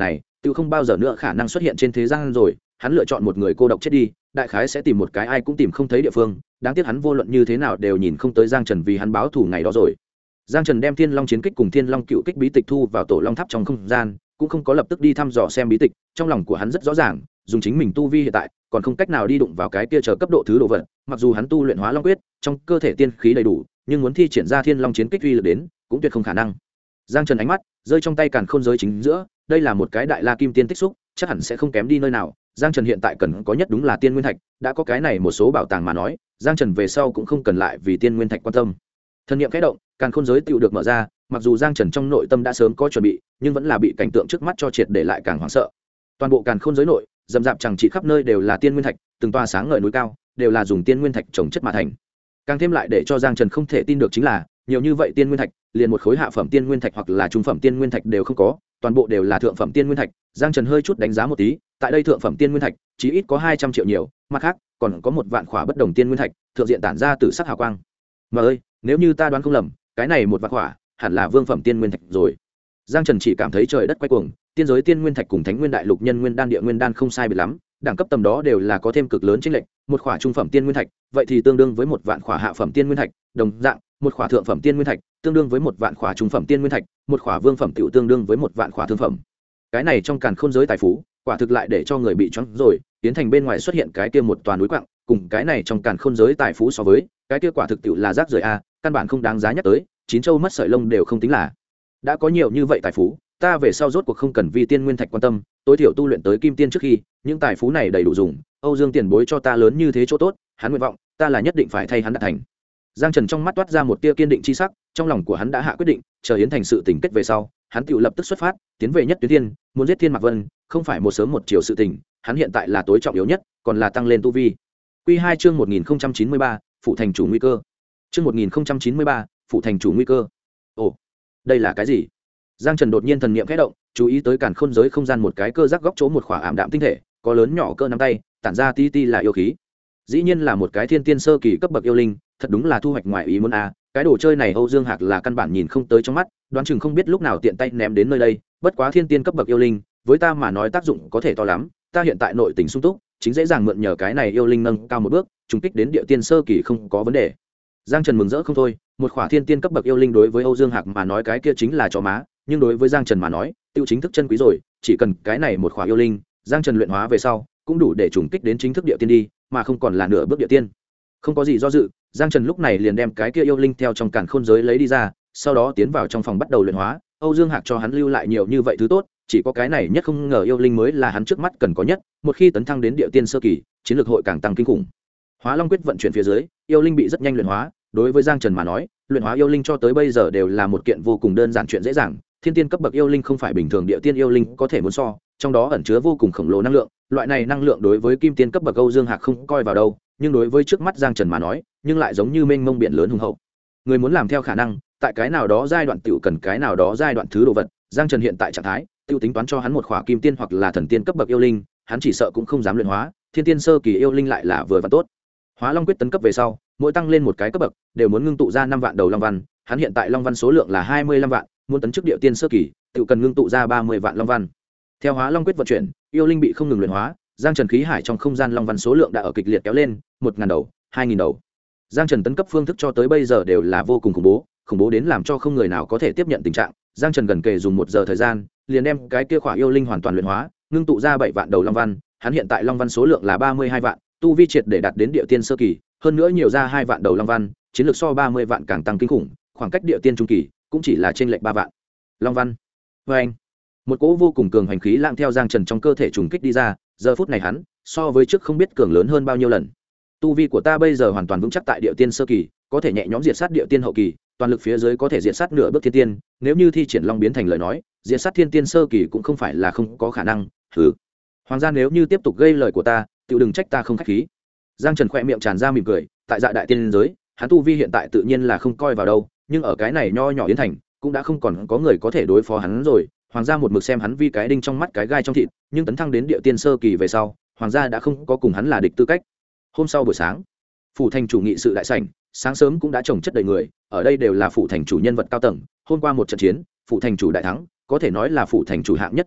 tự không bao giờ nữa khả năng xuất hiện trên thế gian rồi. Hắn lựa chọn một người cô độc chết đi, đại khái sẽ tìm một cái ai cũng tìm không thấy địa phương. Đáng tiếc hắn vô luận như thế nào đều nhìn không tới Giang Trần vì hắn báo thù ngày đó rồi. Giang Trần đem Thiên Long chiến kích cùng Thiên Long cựu kích bí tịch thu vào tổ Long Tháp trong không gian, cũng không có lập tức đi thăm dò xem bí tịch. Trong lòng của hắn rất rõ ràng, dùng chính mình tu vi hiện tại, còn không cách nào đi đụng vào cái kia chờ cấp độ thứ đồ vật. Mặc dù hắn tu luyện Hóa Long quyết, trong cơ thể tiên khí đầy đủ, nhưng muốn thi triển ra Thiên Long chiến kích uy lực đến, cũng tuyệt không khả năng. Giang Trần ánh mắt rơi trong tay càn khôn giới chính giữa, đây là một cái đại la kim tiên tích xúc, chắc hẳn sẽ không kém đi nơi nào. Giang Trần hiện tại cần có nhất đúng là tiên nguyên thạch, đã có cái này một số bảo tàng mà nói, Giang Trần về sau cũng không cần lại vì tiên nguyên thạch quan tâm. Thần niệm khẽ động, càn khôn giới tựu được mở ra, mặc dù Giang Trần trong nội tâm đã sớm có chuẩn bị, nhưng vẫn là bị cảnh tượng trước mắt cho triệt để lại càng hoảng sợ. Toàn bộ càn khôn giới nội, rậm rạp chẳng chỉ khắp nơi đều là tiên nguyên thạch, từng tòa sáng ngời núi cao, đều là dùng tiên nguyên thạch trồng chất mà thành. Càng thêm lại để cho Giang Trần không thể tin được chính là, nhiều như vậy tiên nguyên thạch, liền một khối hạ phẩm tiên nguyên thạch hoặc là trung phẩm tiên nguyên thạch đều không có, toàn bộ đều là thượng phẩm tiên nguyên thạch. Giang Trần hơi chút đánh giá một tí, tại đây thượng phẩm tiên nguyên thạch, chí ít có 200 triệu nhiều, mặt khác, còn có một vạn khỏa bất đồng tiên nguyên thạch, thượng diện tản ra từ sắc hào quang. Mà ơi, nếu như ta đoán không lầm, cái này một vạn khỏa, hẳn là vương phẩm tiên nguyên thạch rồi. Giang Trần chỉ cảm thấy trời đất quay cuồng, tiên giới tiên nguyên thạch cùng Thánh Nguyên Đại Lục Nhân Nguyên Đan Địa Nguyên Đan không sai biệt lắm, đẳng cấp tầm đó đều là có thêm cực lớn chênh lệch, một khỏa trung phẩm tiên nguyên thạch, vậy thì tương đương với một vạn khỏa hạ phẩm tiên nguyên thạch, đồng dạng, một khỏa thượng phẩm tiên nguyên thạch, tương đương với một vạn khỏa trung phẩm tiên nguyên thạch, một khỏa vương phẩm tiểu tương đương với một vạn khỏa thương phẩm. Cái này trong càn khôn giới tài phú, quả thực lại để cho người bị choáng rồi, tiến thành bên ngoài xuất hiện cái kia một toàn núi quặng, cùng cái này trong càn khôn giới tài phú so với, cái kia quả thực tiểu là rác rưởi a, căn bản không đáng giá nhắc tới, chín châu mất sợi lông đều không tính là. Đã có nhiều như vậy tài phú, ta về sau rốt cuộc không cần vì tiên nguyên thạch quan tâm, tối thiểu tu luyện tới kim tiên trước khi, những tài phú này đầy đủ dùng. Âu Dương tiền bối cho ta lớn như thế chỗ tốt, hắn nguyện vọng, ta là nhất định phải thay hắn đạt thành. Giang Trần trong mắt toát ra một tia kiên định chi sắc, trong lòng của hắn đã hạ quyết định, chờ Yến Thành sự tình kết về sau, hắn tự lập tức xuất phát, tiến về Nhất Tuyến Thiên, muốn giết Thiên Mạc Vân, không phải một sớm một chiều sự tình, hắn hiện tại là tối trọng yếu nhất, còn là tăng lên tu vi. Quy 2 chương 1093, phụ thành chủ nguy cơ. Chương 1093, phụ thành chủ nguy cơ. Ồ, đây là cái gì? Giang Trần đột nhiên thần niệm khẽ động, chú ý tới càn khôn giới không gian một cái cơ giác góc chỗ một khỏa ảm đạm tinh thể, có lớn nhỏ cỡ nắm tay, tản ra ti ti là yêu khí. Dĩ nhiên là một cái thiên tiên sơ kỳ cấp bậc yêu linh, thật đúng là thu hoạch ngoài ý muốn a. Cái đồ chơi này Âu Dương Hạc là căn bản nhìn không tới trong mắt, đoán chừng không biết lúc nào tiện tay ném đến nơi đây, bất quá thiên tiên cấp bậc yêu linh, với ta mà nói tác dụng có thể to lắm, ta hiện tại nội tình sung túc, chính dễ dàng mượn nhờ cái này yêu linh nâng cao một bước, trùng kích đến địa tiên sơ kỳ không có vấn đề. Giang Trần mừng rỡ không thôi, một khỏa thiên tiên cấp bậc yêu linh đối với Âu Dương Hạc mà nói cái kia chính là chó má, nhưng đối với Giang Trần mà nói, tiêu chính thức chân quý rồi, chỉ cần cái này một khỏa yêu linh, Giang Trần luyện hóa về sau, cũng đủ để trùng kích đến chính thức địa tiên đi, mà không còn là nửa bước địa tiên. Không có gì do dự, Giang Trần lúc này liền đem cái kia yêu linh theo trong càn khôn giới lấy đi ra, sau đó tiến vào trong phòng bắt đầu luyện hóa. Âu Dương Hạc cho hắn lưu lại nhiều như vậy thứ tốt, chỉ có cái này nhất không ngờ yêu linh mới là hắn trước mắt cần có nhất, một khi tấn thăng đến địa tiên sơ kỳ, chiến lược hội càng tăng kinh khủng. Hóa Long quyết vận chuyển phía dưới, yêu linh bị rất nhanh luyện hóa, đối với Giang Trần mà nói, luyện hóa yêu linh cho tới bây giờ đều là một kiện vô cùng đơn giản chuyện dễ dàng. Thiên tiên cấp bậc yêu linh không phải bình thường địa tiên yêu linh có thể muốn so, trong đó ẩn chứa vô cùng khổng lồ năng lượng, loại này năng lượng đối với kim tiên cấp bậc Âu Dương Hạc không coi vào đâu, nhưng đối với trước mắt Giang Trần mà nói, nhưng lại giống như mênh mông biển lớn hùng hậu. Người muốn làm theo khả năng, tại cái nào đó giai đoạn tiểu cần cái nào đó giai đoạn thứ đồ vật, Giang Trần hiện tại trạng thái, tiêu tính toán cho hắn một khỏa kim tiên hoặc là thần tiên cấp bậc yêu linh, hắn chỉ sợ cũng không dám luyện hóa, thiên tiên sơ kỳ yêu linh lại là vừa và tốt. Hóa Long quyết tấn cấp về sau, mỗi tăng lên một cái cấp bậc, đều muốn ngưng tụ ra 5 vạn đầu long văn, hắn hiện tại long văn số lượng là 25 vạn, muốn tấn chức địa tiên sơ kỳ, tự cần ngưng tụ ra 30 vạn long văn. Theo Hóa Long quyết vận chuyển, yêu linh bị không ngừng luyện hóa, Giang Trần khí hải trong không gian long văn số lượng đã ở kịch liệt kéo lên, 1000 đầu, 2000 đầu. Giang Trần tấn cấp phương thức cho tới bây giờ đều là vô cùng khủng bố đến làm cho không người nào có thể tiếp nhận tình trạng. Giang Trần gần kề dùng 1 giờ thời gian, liền đem cái kia khỏa yêu linh hoàn toàn luyện hóa, ngưng tụ ra 7 vạn đầu long văn, hắn hiện tại long văn số lượng là 32 vạn, tu vi triệt để đạt đến địa tiên sơ kỳ, hơn nữa nhiều ra 2 vạn đầu long văn, chiến lược so 30 vạn càng tăng kinh khủng, khoảng cách địa tiên trung kỳ cũng chỉ là chênh lệch 3 vạn. Long văn. Oeng. Một cỗ vô cùng cường hành khí lang theo Giang Trần trong cơ thể trùng kích đi ra, giờ phút này hắn, so với trước không biết cường lớn hơn bao nhiêu lần. Tu vi của ta bây giờ hoàn toàn vững chắc tại địa tiên sơ kỳ, có thể nhẹ nhõm diệt sát địa tiên hậu kỳ, toàn lực phía dưới có thể diệt sát nửa bước thiên tiên, nếu như thi triển long biến thành lời nói, diệt sát thiên tiên sơ kỳ cũng không phải là không có khả năng. Hừ. Hoàng gia nếu như tiếp tục gây lời của ta, tự đừng trách ta không khách khí. Giang Trần khẽ miệng tràn ra mỉm cười, tại Dạ đại tiên giới, hắn tu vi hiện tại tự nhiên là không coi vào đâu, nhưng ở cái này nho nhỏ Yến Thành, cũng đã không còn có người có thể đối phó hắn rồi. Hoàng gia một mực xem hắn vi cái đinh trong mắt cái gai trong thịt, nhưng tấn thăng đến địa tiên sơ kỳ về sau, Hoàng gia đã không có cùng hắn là địch tư cách. Hôm sau buổi sáng, phủ thành chủ nghị sự đại sảnh, sáng sớm cũng đã chồng chất đầy người, ở đây đều là phủ thành chủ nhân vật cao tầng. Hôm qua một trận chiến, phủ thành chủ đại thắng, có thể nói là phủ thành chủ hạng nhất đại sự,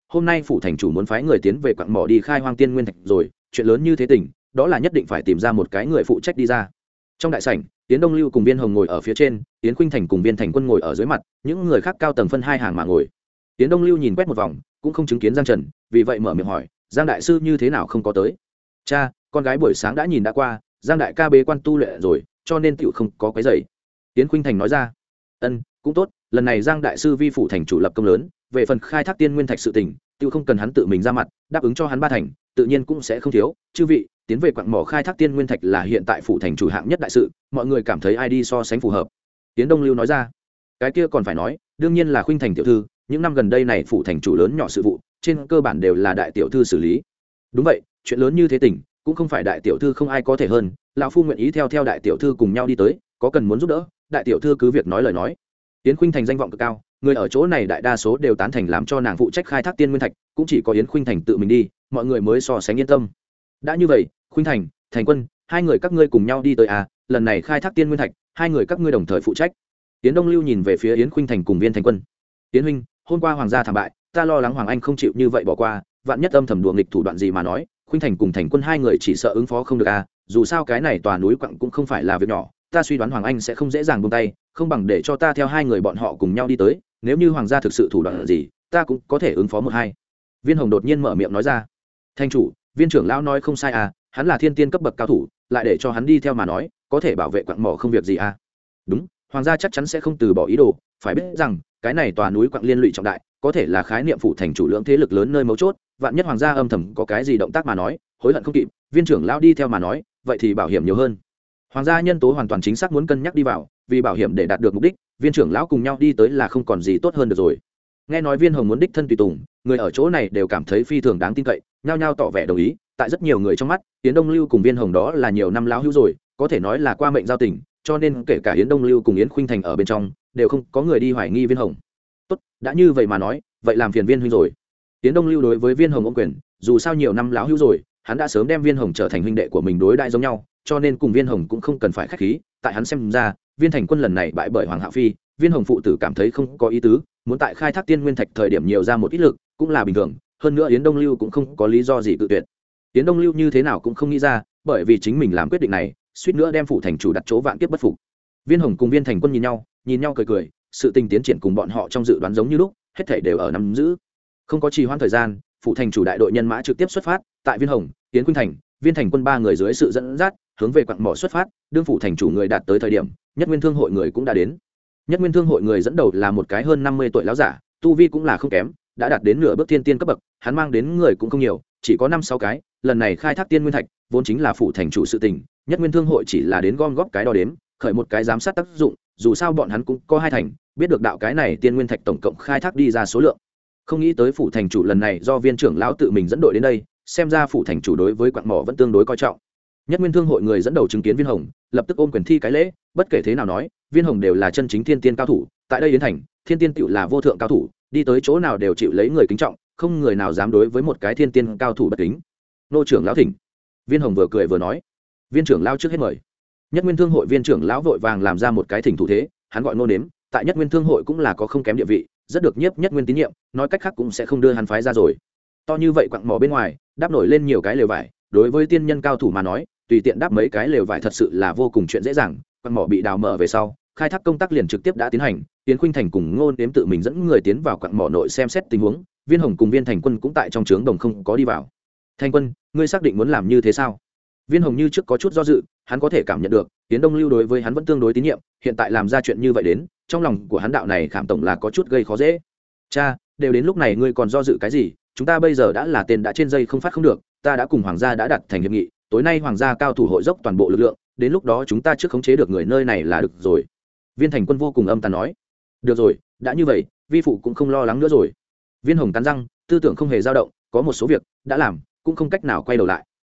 hôm nay phủ thành chủ muốn phái người tiến về quặng mỏ đi khai hoang tiên nguyên thạch rồi, chuyện lớn như thế tình, đó là nhất định phải tìm ra một cái người phụ trách đi ra. Trong đại sảnh, Yến Đông Lưu cùng Viên Hồng ngồi ở phía trên, Yến Khuynh Thành cùng Viên Thành Quân ngồi ở dưới mặt, những người khác cao tầng phân hai hàng mà ngồi. Yến Đông Lưu nhìn quét một vòng, cũng không chứng kiến Giang Trần, vì vậy mở miệng hỏi, Giang đại sư như thế nào không có tới? Cha, con gái buổi sáng đã nhìn đã qua, Giang đại ca bế quan tu luyện rồi, cho nên tiểu không có quấy rầy. Yến Khuynh Thành nói ra. Ân, cũng tốt, lần này Giang đại sư vi phủ thành chủ lập công lớn, về phần khai thác tiên nguyên thạch sự tình, tiêu không cần hắn tự mình ra mặt, đáp ứng cho hắn ba thành, tự nhiên cũng sẽ không thiếu. Chư vị, tiến về quặng mỏ khai thác tiên nguyên thạch là hiện tại phủ thành chủ hạng nhất đại sự, mọi người cảm thấy ai đi so sánh phù hợp? Tiến Đông Lưu nói ra. Cái kia còn phải nói, đương nhiên là Khuynh Thành tiểu thư, những năm gần đây này phủ thành chủ lớn nhỏ sự vụ, trên cơ bản đều là đại tiểu thư xử lý. Đúng vậy, chuyện lớn như thế tình, cũng không phải đại tiểu thư không ai có thể hơn, lão phu nguyện ý theo đại tiểu thư cùng nhau đi tới, có cần muốn giúp đỡ, đại tiểu thư cứ việc nói lời nói. Yến Khuynh Thành danh vọng cực cao, người ở chỗ này đại đa số đều tán thành làm cho nàng phụ trách khai thác tiên nguyên thạch, cũng chỉ có Yến Khuynh Thành tự mình đi, mọi người mới so sánh yên tâm. Đã như vậy, Khuynh Thành, Thành Quân, hai người các ngươi cùng nhau đi tới à, lần này khai thác tiên nguyên thạch, hai người các ngươi đồng thời phụ trách. Yến Đông Lưu nhìn về phía Yến Khuynh Thành cùng Viên Thành Quân. Yến huynh, hôm qua hoàng gia thảm bại, ta lo lắng Hoàng Anh không chịu như vậy bỏ qua, vạn nhất âm thầm đùa nghịch thủ đoạn gì mà nói, Khuynh Thành cùng Thành Quân hai người chỉ sợ ứng phó không được à, dù sao cái này tòa núi quặng cũng không phải là việc nhỏ, ta suy đoán Hoàng Anh sẽ không dễ dàng buông tay, không bằng để cho ta theo hai người bọn họ cùng nhau đi tới, nếu như hoàng gia thực sự thủ đoạn gì, ta cũng có thể ứng phó một hai. Viên Hồng đột nhiên mở miệng nói ra. Thanh chủ, Viên trưởng lão nói không sai à, hắn là thiên tiên cấp bậc cao thủ, lại để cho hắn đi theo mà nói, có thể bảo vệ quặng mỏ không việc gì à. Đúng, hoàng gia chắc chắn sẽ không từ bỏ ý đồ, phải biết rằng cái này tòa núi quặng liên lụy trọng đại, có thể là khái niệm phụ thành chủ lượng thế lực lớn nơi mấu chốt, vạn nhất hoàng gia âm thầm có cái gì động tác mà nói, hối hận không kịp, Viên trưởng lão đi theo mà nói, vậy thì bảo hiểm nhiều hơn. Hoàng gia nhân tố hoàn toàn chính xác muốn cân nhắc đi vào, vì bảo hiểm để đạt được mục đích, Viên trưởng lão cùng nhau đi tới là không còn gì tốt hơn được rồi. Nghe nói Viên Hồng muốn đích thân tùy tùng, người ở chỗ này đều cảm thấy phi thường đáng tin cậy, nhao nhao tỏ vẻ đồng ý. Tại rất nhiều người trong mắt, Yến Đông Lưu cùng Viên Hồng đó là nhiều năm lão hữu rồi, có thể nói là qua mệnh giao tình, cho nên kể cả Yến Đông Lưu cùng Yến Khuynh Thành ở bên trong, đều không có người đi hoài nghi Viên Hồng. Tốt, đã như vậy mà nói, vậy làm phiền Viên huynh rồi. Yến Đông Lưu đối với Viên Hồng ôm quyền, dù sao nhiều năm lão hữu rồi, hắn đã sớm đem Viên Hồng trở thành huynh đệ của mình đối đãi giống nhau, cho nên cùng Viên Hồng cũng không cần phải khách khí. Tại hắn xem ra, Viên Thành Quân lần này bại bởi Hoàng Hạo Phi, Viên Hồng phụ tử cảm thấy không có ý tứ, muốn tại khai thác tiên nguyên thạch thời điểm nhiều ra một ít lực, cũng là bình thường. Hơn nữa Yến Đông Lưu cũng không có lý do gì cự tuyệt. Yến Đông Lưu như thế nào cũng không nghĩ ra, bởi vì chính mình làm quyết định này, suýt nữa đem phụ thành chủ đặt chỗ vạn kiếp bất phục. Viên Hồng cùng Viên Thành Quân nhìn nhau cười cười, sự tình tiến triển cùng bọn họ trong dự đoán giống như lúc, hết thảy đều ở nắm giữ. Không có trì hoãn thời gian, phụ thành chủ đại đội nhân mã trực tiếp xuất phát, tại Viên Hồng, Yến Khuynh Thành, Viên Thành Quân ba người dưới sự dẫn dắt, hướng về quặng mỏ xuất phát. Đương phụ thành chủ người đạt tới thời điểm, Nhất Nguyên Thương hội người cũng đã đến. Nhất Nguyên Thương hội người dẫn đầu là một cái hơn 50 tuổi lão giả, tu vi cũng là không kém, đã đạt đến nửa bước thiên tiên cấp bậc, hắn mang đến người cũng không nhiều, chỉ có 5-6 cái, lần này khai thác tiên nguyên thạch, vốn chính là phụ thành chủ sự tình, Nhất Nguyên Thương hội chỉ là đến gom góp cái đo đếm, khởi một cái giám sát tác dụng, dù sao bọn hắn cũng có hai thành, biết được đạo cái này tiên nguyên thạch tổng cộng khai thác đi ra số lượng. Không nghĩ tới phụ thành chủ lần này do Viên trưởng lão tự mình dẫn đội đến đây, xem ra phụ thành chủ đối với quặng mỏ vẫn tương đối coi trọng. Nhất Nguyên Thương hội người dẫn đầu chứng kiến Viên Hồng, lập tức ôm quyền thi cái lễ, bất kể thế nào nói, Viên Hồng đều là chân chính thiên tiên cao thủ, tại đây Yến thành, thiên tiên tựu là vô thượng cao thủ, đi tới chỗ nào đều chịu lấy người kính trọng, không người nào dám đối với một cái thiên tiên cao thủ bất kính. Nô trưởng lão thỉnh. Viên Hồng vừa cười vừa nói. Viên trưởng lão trước hết mời. Nhất Nguyên Thương hội Viên trưởng lão vội vàng làm ra một cái thỉnh thủ thế, hắn gọi Nô Nếm, tại Nhất Nguyên Thương hội cũng là có không kém địa vị, rất được Nhất Nguyên tín nhiệm, nói cách khác cũng sẽ không đưa hắn phái ra rồi. To như vậy quặng mỏ bên ngoài, đáp nổi lên nhiều cái lều vải, đối với tiên nhân cao thủ mà nói, tùy tiện đáp mấy cái lều vải thật sự là vô cùng chuyện dễ dàng. Quặng mỏ bị đào mở về sau, khai thác công tác liền trực tiếp đã tiến hành. Tiến Khuynh Thành cùng Ngô Nếm tự mình dẫn người tiến vào quặng mỏ nội xem xét tình huống, Viên Hồng cùng Viên Thành Quân cũng tại trong trướng đồng không có đi vào. Thành Quân, ngươi xác định muốn làm như thế sao? Viên Hồng như trước có chút do dự, hắn có thể cảm nhận được Tiến Đông Lưu đối với hắn vẫn tương đối tín nhiệm, hiện tại làm ra chuyện như vậy đến, trong lòng của hắn đạo này khảm tổng là có chút gây khó dễ. Cha, đều đến lúc này ngươi còn do dự cái gì? Chúng ta bây giờ đã là tên đã trên dây không phát không được, ta đã cùng hoàng gia đã đặt thành hiệp nghị, tối nay hoàng gia cao thủ hội dốc toàn bộ lực lượng, đến lúc đó chúng ta trước khống chế được người nơi này là được rồi. Viên Thành Quân vô cùng âm tàn nói. Được rồi, đã như vậy, vi phụ cũng không lo lắng nữa rồi. Viên Hồng cắn răng, tư tưởng không hề dao động, có một số việc đã làm, cũng không cách nào quay đầu lại.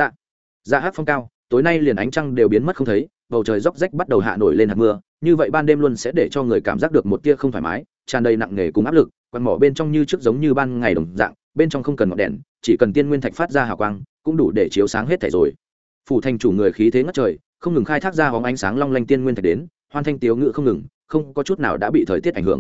Dạ hát phong cao, tối nay liền ánh trăng đều biến mất không thấy, bầu trời róc rách bắt đầu hạ nổi lên hạt mưa, như vậy ban đêm luôn sẽ để cho người cảm giác được một tia không thoải mái, tràn đầy nặng nề cùng áp lực. Quặng mỏ bên trong như trước giống như ban ngày đồng dạng, bên trong không cần ngọn đèn, chỉ cần tiên nguyên thạch phát ra hào quang, cũng đủ để chiếu sáng hết thảy rồi. Phủ thành chủ người khí thế ngất trời, không ngừng khai thác ra hóng ánh sáng long lanh tiên nguyên thạch đến, hoan thanh tiếu ngự không ngừng, không có chút nào đã bị thời tiết ảnh hưởng.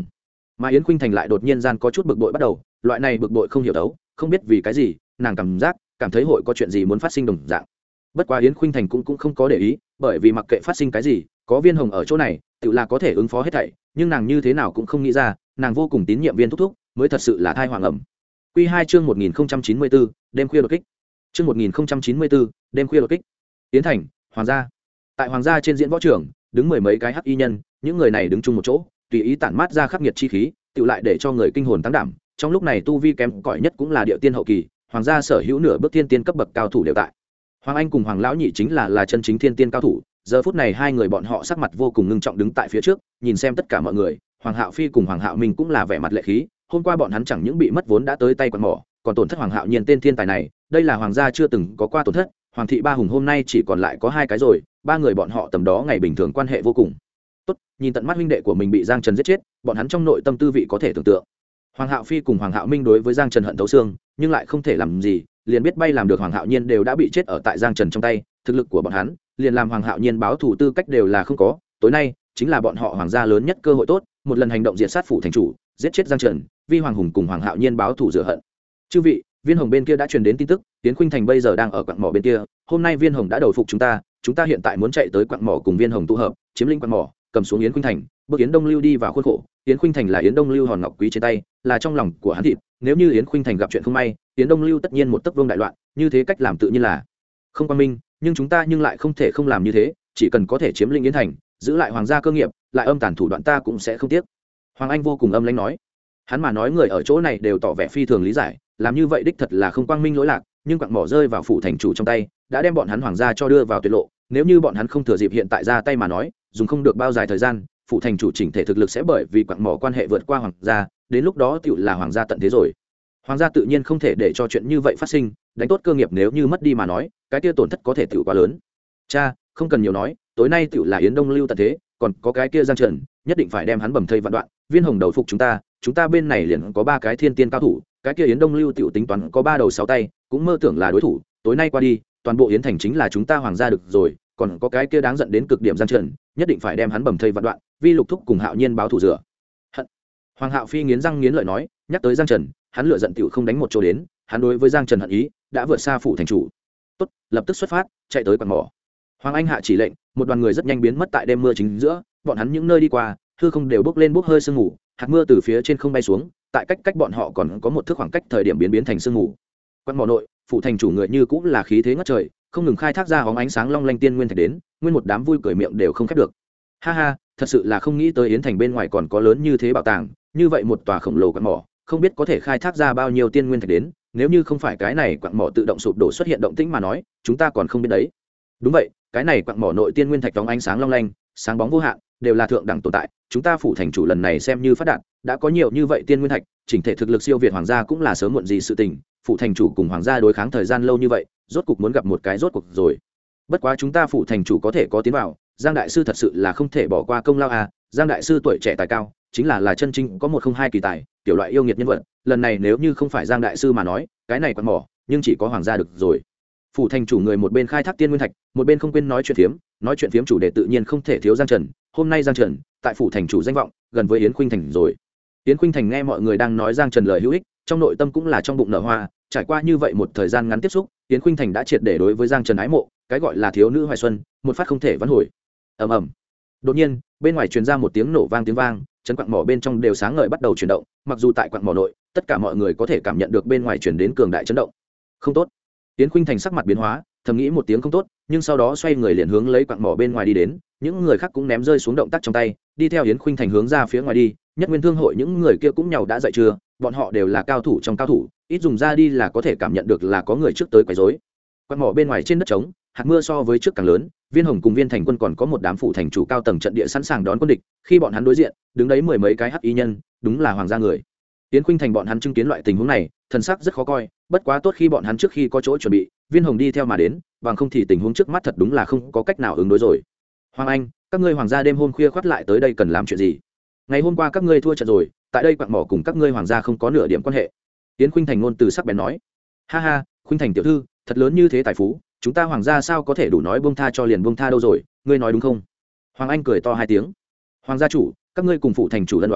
mà yến khuynh thành lại đột nhiên gian có chút bực bội bắt đầu, loại này bực bội không hiểu đấu, không biết vì cái gì nàng cảm thấy hội có chuyện gì muốn phát sinh đồng dạng. Bất quá yến khuynh thành cũng không có để ý, bởi vì mặc kệ phát sinh cái gì, có Viên Hồng ở chỗ này tự là có thể ứng phó hết thảy. Nhưng nàng như thế nào cũng không nghĩ ra, nàng vô cùng tín nhiệm Viên thúc thúc mới thật sự là thai hoàng ẩm. Quy 2 chương 1094, đêm khuya đột kích. Chương 1094, đêm khuya đột kích. Yến thành, hoàng gia. Tại hoàng gia trên diễn võ trường, đứng mười mấy cái hắc y nhân, những người này đứng chung một chỗ, tùy ý tản mát ra khắc nghiệt chi khí, tự lại để cho người kinh hồn tăng đảm. Trong lúc này tu vi kém cỏi nhất cũng là địa tiên hậu kỳ, hoàng gia sở hữu nửa bước thiên tiên cấp bậc cao thủ đều tại. Hoàng Anh cùng Hoàng lão nhị chính là chân chính thiên tiên cao thủ, giờ phút này hai người bọn họ sắc mặt vô cùng ngưng trọng đứng tại phía trước, nhìn xem tất cả mọi người. Hoàng Hạo Phi cùng Hoàng Hạo Minh cũng là vẻ mặt lệ khí, hôm qua bọn hắn chẳng những bị mất vốn đã tới tay quặn mỏ, còn tổn thất Hoàng Hạo Nhiên tên thiên tài này, đây là hoàng gia chưa từng có qua tổn thất. Hoàng thị ba hùng hôm nay chỉ còn lại có hai cái rồi, ba người bọn họ tầm đó ngày bình thường quan hệ vô cùng tốt, nhìn tận mắt huynh đệ của mình bị Giang Trần giết chết, bọn hắn trong nội tâm tư vị có thể tưởng tượng. Hoàng Hạo Phi cùng Hoàng Hạo Minh đối với Giang Trần hận thấu xương, nhưng lại không thể làm gì, liền biết bay làm được Hoàng Hạo Nhiên đều đã bị chết ở tại Giang Trần trong tay, thực lực của bọn hắn liền làm Hoàng Hạo Nhiên báo thù tư cách đều là không có. Tối nay chính là bọn họ hoàng gia lớn nhất cơ hội tốt, một lần hành động diệt sát phủ thành chủ, giết chết Giang Trần, vi Hoàng Hùng cùng Hoàng Hạo Nhiên báo thù rửa hận. Chư vị, Viên Hồng bên kia đã truyền đến tin tức, Tiến Khuynh Thành bây giờ đang ở quặng mỏ bên kia, hôm nay Viên Hồng đã đầu phục chúng ta hiện tại muốn chạy tới quặng mỏ cùng Viên Hồng tụ hợp, chiếm lĩnh quặng mỏ, cầm xuống Yến Khuynh Thành, bước Yến Đông Lưu đi vào khuôn khổ. Yến Khuynh Thành là Yến Đông Lưu hòn ngọc quý trên tay, là trong lòng của hắn thịt, nếu như Yến Khuynh Thành gặp chuyện không may, Yến Đông Lưu tất nhiên một tấc vương đại loạn, như thế cách làm tự nhiên là không quan minh, nhưng chúng ta lại không thể không làm như thế, chỉ cần có thể chiếm lĩnh Yến Thành, giữ lại hoàng gia cơ nghiệp, lại âm tàn thủ đoạn ta cũng sẽ không tiếc. Hoàng Anh vô cùng âm lãnh nói, hắn mà nói người ở chỗ này đều tỏ vẻ phi thường lý giải, làm như vậy đích thật là không quang minh lỗi lạc, nhưng quặng mỏ rơi vào phủ thành chủ trong tay, đã đem bọn hắn hoàng gia cho đưa vào tuyệt lộ, nếu như bọn hắn không thừa dịp hiện tại ra tay mà nói, dùng không được bao dài thời gian, phủ thành chủ chỉnh thể thực lực sẽ bởi vì quặng mỏ quan hệ vượt qua hoàng gia, đến lúc đó tựu là hoàng gia tận thế rồi. Hoàng gia tự nhiên không thể để cho chuyện như vậy phát sinh, đánh tốt cơ nghiệp nếu như mất đi mà nói, cái kia tổn thất có thể tựu quá lớn. Cha, không cần nhiều nói, tối nay tựu là Yến Đông Lưu tận thế, còn có cái kia Giang Trần, nhất định phải đem hắn bầm thây vạn đoạn. Viên Hồng đầu phục chúng ta bên này liền có 3 cái thiên tiên cao thủ, cái kia Yến Đông Lưu tiểu tính toán có 3 đầu 6 tay, cũng mơ tưởng là đối thủ, tối nay qua đi, toàn bộ Yến Thành chính là chúng ta hoàng gia được rồi, còn có cái kia đáng giận đến cực điểm Giang Trần, nhất định phải đem hắn bầm thây vạn đoạn, vi Lục thúc cùng Hạo Nhiên báo thù rửa hận. Hoàng Hạo Phi nghiến răng nghiến lợi nói, nhắc tới Giang Trần, hắn lựa giận tiểu không đánh một chỗ đến, hắn đối với Giang Trần hận ý đã vượt xa phủ thành chủ. Tốt, lập tức xuất phát, chạy tới quặng mỏ. Hoàng Anh hạ chỉ lệnh, một đoàn người rất nhanh biến mất tại đêm mưa chính giữa, bọn hắn những nơi đi qua, hư không đều bốc lên bốc hơi sương mù, hạt mưa từ phía trên không bay xuống, tại cách bọn họ còn có một thước khoảng cách, thời điểm biến thành sương mù. Quặng mỏ nội, phụ thành chủ người như cũng là khí thế ngất trời, không ngừng khai thác ra hóng ánh sáng long lanh tiên nguyên thạch đến, nguyên một đám vui cười miệng đều không khép được. Ha ha, thật sự là không nghĩ tới Yến Thành bên ngoài còn có lớn như thế bảo tàng, như vậy một tòa khổng lồ quặng mỏ, không biết có thể khai thác ra bao nhiêu tiên nguyên thạch đến, nếu như không phải cái này quặng mỏ tự động sụp đổ xuất hiện động tĩnh mà nói, chúng ta còn không biết đấy. Đúng vậy, cái này quặng mỏ nội tiên nguyên thạch đóng ánh sáng long lanh, sáng bóng vô hạn, đều là thượng đẳng tồn tại, chúng ta phủ thành chủ lần này xem như phát đạt, đã có nhiều như vậy tiên nguyên thạch, chỉnh thể thực lực siêu việt hoàng gia cũng là sớm muộn gì sự tình, phủ thành chủ cùng hoàng gia đối kháng thời gian lâu như vậy, rốt cục muốn gặp một cái rốt cuộc rồi. Bất quá chúng ta phủ thành chủ có thể có tiến vào, Giang đại sư thật sự là không thể bỏ qua công lao à, Giang đại sư tuổi trẻ tài cao, chính là chân chính có 102 kỳ tài, tiểu loại yêu nghiệt nhân vật, lần này nếu như không phải Giang đại sư mà nói, cái này quặng mỏ, nhưng chỉ có hoàng gia được rồi. Phủ thành chủ người một bên khai thác tiên nguyên thạch, một bên không quên nói chuyện phiếm chủ đề tự nhiên không thể thiếu Giang Trần. Hôm nay Giang Trần tại phủ thành chủ danh vọng gần với Yến Khuynh Thành rồi. Yến Khuynh Thành nghe mọi người đang nói Giang Trần lời hữu ích, trong nội tâm cũng là trong bụng nở hoa, trải qua như vậy một thời gian ngắn tiếp xúc, Yến Khuynh Thành đã triệt để đối với Giang Trần ái mộ, cái gọi là thiếu nữ hoài xuân, một phát không thể vãn hồi. Ầm ầm. Đột nhiên, bên ngoài truyền ra một tiếng nổ vang, chấn quặng mỏ bên trong đều sáng ngời bắt đầu chuyển động, mặc dù tại quặng mỏ nội, tất cả mọi người có thể cảm nhận được bên ngoài truyền đến cường đại chấn động. Không tốt. Yến Khuynh Thành sắc mặt biến hóa, thầm nghĩ một tiếng không tốt, nhưng sau đó xoay người liền hướng lấy quặng mỏ bên ngoài đi đến, những người khác cũng ném rơi xuống động tác trong tay, đi theo Yến Khuynh Thành hướng ra phía ngoài đi. Nhất Nguyên Thương hội những người kia cũng nhàu đã dậy chưa, bọn họ đều là cao thủ trong cao thủ, ít dùng ra đi là có thể cảm nhận được là có người trước tới quấy rối. Quặng mỏ bên ngoài trên đất trống, hạt mưa so với trước càng lớn, Viên Hồng cùng Viên Thành Quân còn có một đám phụ thành chủ cao tầng trận địa sẵn sàng đón quân địch, khi bọn hắn đối diện, đứng đấy mười mấy cái hắc y nhân, đúng là hoàng gia người. Yến Khuynh Thành bọn hắn chứng kiến loại tình huống này, thần sắc rất khó coi, bất quá tốt khi bọn hắn trước khi có chỗ chuẩn bị, Viên Hồng đi theo mà đến, bằng không thì tình huống trước mắt thật đúng là không có cách nào ứng đối rồi. Hoàng Anh, các ngươi hoàng gia đêm hôm khuya khoắt lại tới đây cần làm chuyện gì? Ngày hôm qua các ngươi thua trận rồi, tại đây quặng mỏ cùng các ngươi hoàng gia không có nửa điểm quan hệ. Yến Khuynh Thành ngôn từ sắc bén nói. Ha ha, Khuynh Thành tiểu thư, thật lớn như thế tài phú, chúng ta hoàng gia sao có thể đủ nói buông tha cho liền buông tha đâu rồi, ngươi nói đúng không? Hoàng Anh cười to hai tiếng. Hoàng gia chủ, các ngươi cùng phụ thành chủ lân đoán,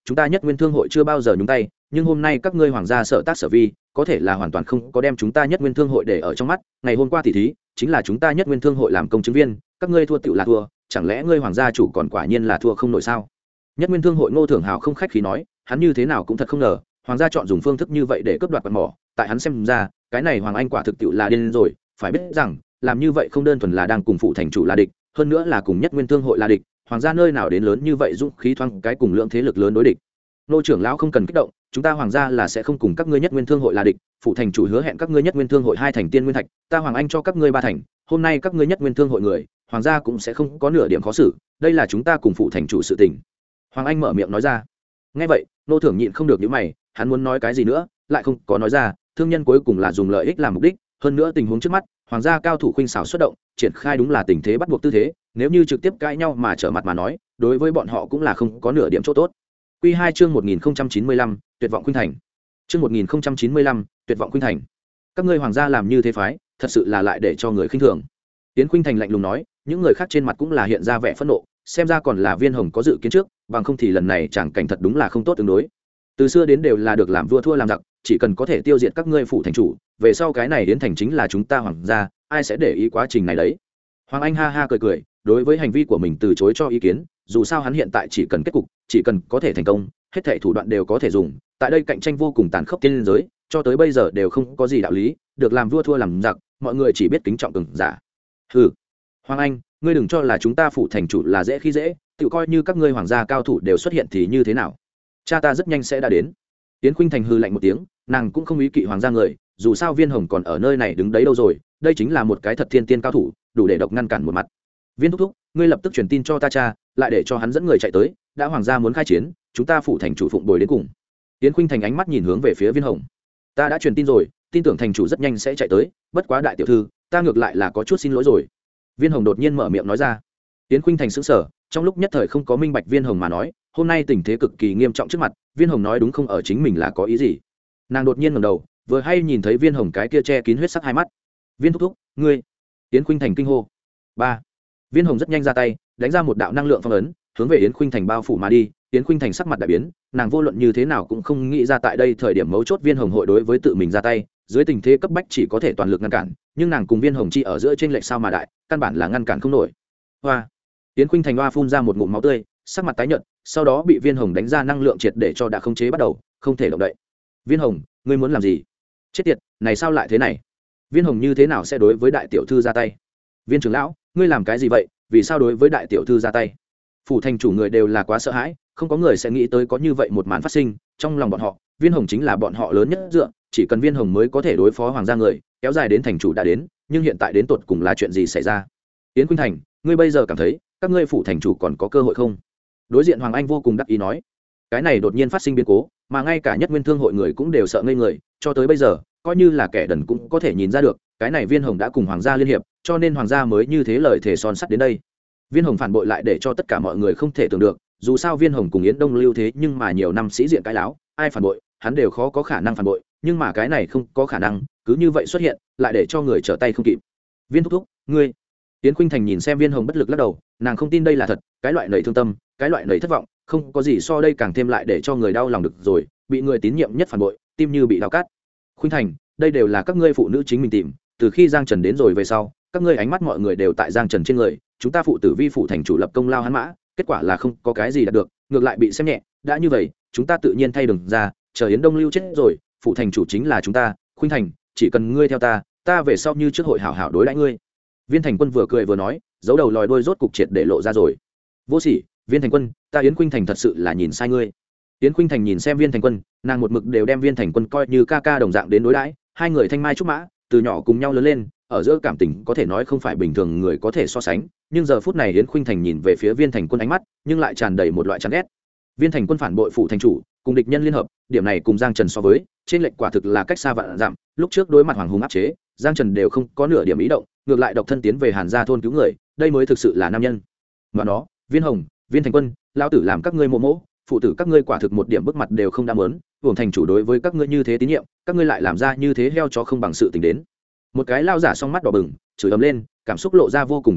chúng ta Nhất Nguyên Thương hội chưa bao giờ nhúng tay, nhưng hôm nay các ngươi hoàng gia sở tác sở vi có thể là hoàn toàn không có đem chúng ta Nhất Nguyên Thương hội để ở trong mắt. Ngày hôm qua tỷ thí chính là chúng ta Nhất Nguyên Thương hội làm công chứng viên, các ngươi thua tựu là thua, chẳng lẽ ngươi hoàng gia chủ còn quả nhiên là thua không nổi sao? Nhất Nguyên Thương hội Ngô Thưởng Hào không khách khí nói, hắn như thế nào cũng thật không ngờ hoàng gia chọn dùng phương thức như vậy để cướp đoạt quạt mỏ. Tại hắn xem ra, cái này Hoàng Anh quả thực tiệu là điên rồi, phải biết rằng làm như vậy không đơn thuần là đang cùng phụ thành chủ là địch, hơn nữa là cùng Nhất Nguyên Thương hội là địch. Hoàng gia nơi nào đến lớn như vậy dũng khí thoáng cái cùng lượng thế lực lớn đối địch. Nô trưởng lão không cần kích động, chúng ta hoàng gia là sẽ không cùng các ngươi Nhất Nguyên Thương hội là địch, phụ thành chủ hứa hẹn các ngươi Nhất Nguyên Thương hội 2 thành tiên nguyên thạch, ta Hoàng Anh cho các ngươi 3 thành, hôm nay các ngươi Nhất Nguyên Thương hội người, hoàng gia cũng sẽ không có nửa điểm khó xử, đây là chúng ta cùng phụ thành chủ sự tình. Hoàng Anh mở miệng nói ra. Nghe vậy, nô thưởng nhịn không được nhíu mày, hắn muốn nói cái gì nữa, lại không có nói ra, thương nhân cuối cùng là dùng lợi ích làm mục đích, hơn nữa tình huống trước mắt, hoàng gia cao thủ khuynh xảo xuất động, triển khai đúng là tình thế bắt buộc tư thế, nếu như trực tiếp cãi nhau mà trở mặt mà nói, đối với bọn họ cũng là không có nửa điểm chỗ tốt. Quy 2 chương 1095, tuyệt vọng khuynh thành. Chương 1095, tuyệt vọng khuynh thành. Các ngươi hoàng gia làm như thế phái, thật sự là lại để cho người khinh thường. Tiến Khuynh Thành lạnh lùng nói, những người khác trên mặt cũng là hiện ra vẻ phẫn nộ, xem ra còn là Viên Hồng có dự kiến trước, bằng không thì lần này chẳng cảnh thật đúng là không tốt tương đối. Từ xưa đến đều là được làm vua thua làm giặc, chỉ cần có thể tiêu diệt các ngươi phủ thành chủ, về sau cái này Yến Thành chính là chúng ta hoàng gia, ai sẽ để ý quá trình này đấy. Hoàng Anh ha ha cười cười, đối với hành vi của mình từ chối cho ý kiến, dù sao hắn hiện tại chỉ cần kết cục, chỉ cần có thể thành công, hết thảy thủ đoạn đều có thể dùng. Tại đây cạnh tranh vô cùng tàn khốc trên giới, cho tới bây giờ đều không có gì đạo lý, được làm vua thua làm giặc, mọi người chỉ biết kính trọng cường giả. Hừ, Hoàng Anh, ngươi đừng cho là chúng ta phủ thành chủ là dễ khi dễ, tự coi như các ngươi hoàng gia cao thủ đều xuất hiện thì như thế nào? Cha ta rất nhanh sẽ đã đến. Tiến Khuynh Thành hừ lạnh một tiếng, nàng cũng không ý kỵ hoàng gia người, dù sao Viên Hồng còn ở nơi này đứng đấy đâu rồi, đây chính là một cái thật thiên tiên cao thủ, đủ để độc ngăn cản một mặt. Viên thúc thúc, ngươi lập tức truyền tin cho ta cha, lại để cho hắn dẫn người chạy tới, đã hoàng gia muốn khai chiến, chúng ta phủ thành chủ phụng bồi đến cùng. Tiến Khuynh Thành ánh mắt nhìn hướng về phía Viên Hồng. Ta đã truyền tin rồi, tin tưởng thành chủ rất nhanh sẽ chạy tới, bất quá đại tiểu thư, ta ngược lại là có chút xin lỗi rồi. Viên Hồng đột nhiên mở miệng nói ra. Tiến Khuynh Thành sững sờ, trong lúc nhất thời không có minh bạch Viên Hồng mà nói, hôm nay tình thế cực kỳ nghiêm trọng trước mặt, Viên Hồng nói đúng không ở chính mình là có ý gì. Nàng đột nhiên ngẩng đầu, vừa hay nhìn thấy Viên Hồng cái kia che kín huyết sắc hai mắt. Viên thúc thúc, ngươi. Tiến Khuynh Thành kinh hô. 3. Viên Hồng rất nhanh ra tay, đánh ra một đạo năng lượng phong ấn, hướng về Yến Khuynh Thành bao phủ mà đi. Yến Khuynh Thành sắc mặt đại biến, nàng vô luận như thế nào cũng không nghĩ ra tại đây thời điểm mấu chốt Viên Hồng hội đối với tự mình ra tay, dưới tình thế cấp bách chỉ có thể toàn lực ngăn cản, nhưng nàng cùng Viên Hồng chi ở giữa trên lệch sao mà đại, căn bản là ngăn cản không nổi. Hoa! Yến Khuynh Thành hoa phun ra một ngụm máu tươi, sắc mặt tái nhợt, sau đó bị Viên Hồng đánh ra năng lượng triệt để cho đã khống chế bắt đầu, không thể động đậy. Viên Hồng, ngươi muốn làm gì? Chết tiệt, này sao lại thế này? Viên Hồng như thế nào sẽ đối với đại tiểu thư ra tay? Viên trưởng lão, ngươi làm cái gì vậy? Vì sao đối với đại tiểu thư ra tay? Phủ thành chủ người đều là quá sợ hãi, không có người sẽ nghĩ tới có như vậy một màn phát sinh, trong lòng bọn họ, Viên Hồng chính là bọn họ lớn nhất dựa, chỉ cần Viên Hồng mới có thể đối phó hoàng gia người, kéo dài đến thành chủ đã đến, nhưng hiện tại đến tột cùng là chuyện gì xảy ra? Yến Khuynh Thành, ngươi bây giờ cảm thấy các ngươi phủ thành chủ còn có cơ hội không? Đối diện Hoàng Anh vô cùng đắc ý nói. Cái này đột nhiên phát sinh biến cố, mà ngay cả Nhất Nguyên Thương hội người cũng đều sợ ngây người, cho tới bây giờ, coi như là kẻ đần cũng có thể nhìn ra được, cái này Viên Hồng đã cùng hoàng gia liên hiệp, cho nên hoàng gia mới như thế lời thề son sắt đến đây. Viên Hồng phản bội lại để cho tất cả mọi người không thể tưởng được, dù sao Viên Hồng cùng Yến Đông lưu thế nhưng mà nhiều năm sĩ diện cái láo, ai phản bội, hắn đều khó có khả năng phản bội, nhưng mà cái này không có khả năng, cứ như vậy xuất hiện, lại để cho người trở tay không kịp. Viên thúc thúc, ngươi. Yến Khuynh Thành nhìn xem Viên Hồng bất lực lắc đầu, nàng không tin đây là thật, cái loại nảy thương tâm, cái loại nảy thất vọng, không có gì so đây càng thêm lại để cho người đau lòng được rồi, bị người tín nhiệm nhất phản bội, tim như bị đau cắt. Khuynh Thành, đây đều là các ngươi phụ nữ chính mình tìm, từ khi Giang Trần đến rồi về sau, các ngươi ánh mắt mọi người đều tại Giang Trần trên người, chúng ta phụ tử vi phụ thành chủ lập công lao hắn mã, kết quả là không có cái gì đạt được, ngược lại bị xem nhẹ, đã như vậy, chúng ta tự nhiên thay đường ra, chờ Yến Đông lưu chết rồi, phụ thành chủ chính là chúng ta. Khuynh Thành, chỉ cần ngươi theo ta, ta về sau như trước hội hảo hảo đối đãi ngươi. Viên Thành Quân vừa cười vừa nói, giấu đầu lòi đuôi rốt cục triệt để lộ ra rồi. Vô sỉ, Viên Thành Quân, ta Yến Khuynh Thành thật sự là nhìn sai ngươi. Yến Khuynh Thành nhìn xem Viên Thành Quân, nàng một mực đều đem Viên Thành Quân coi như ca ca đồng dạng đến đối đãi, hai người thanh mai trúc mã, từ nhỏ cùng nhau lớn lên, ở giữa cảm tình có thể nói không phải bình thường người có thể so sánh, nhưng giờ phút này Yến Khuynh Thành nhìn về phía Viên Thành Quân ánh mắt, nhưng lại tràn đầy một loại chán ghét. Viên Thành Quân phản bội phủ thành chủ, cùng địch nhân liên hợp, điểm này cùng Giang Trần so với, trên lệch quả thực là cách xa vạn dặm, lúc trước đối mặt Hoàng Hùng áp chế, Giang Trần đều không có nửa điểm ý động, ngược lại độc thân tiến về Hàn Gia thôn cứu người, đây mới thực sự là nam nhân. Mà nó, Viên Hồng, Viên Thành Quân, lão tử làm các ngươi mộ mỗ, phụ tử các ngươi quả thực một điểm bước mặt đều không đam muốn, hưởng thành chủ đối với các ngươi như thế tín nhiệm, các ngươi lại làm ra như thế heo chó không bằng sự tình đến. Một cái lao giả song mắt đỏ bừng, chửi ầm lên, cảm xúc lộ ra vô cùng kích động,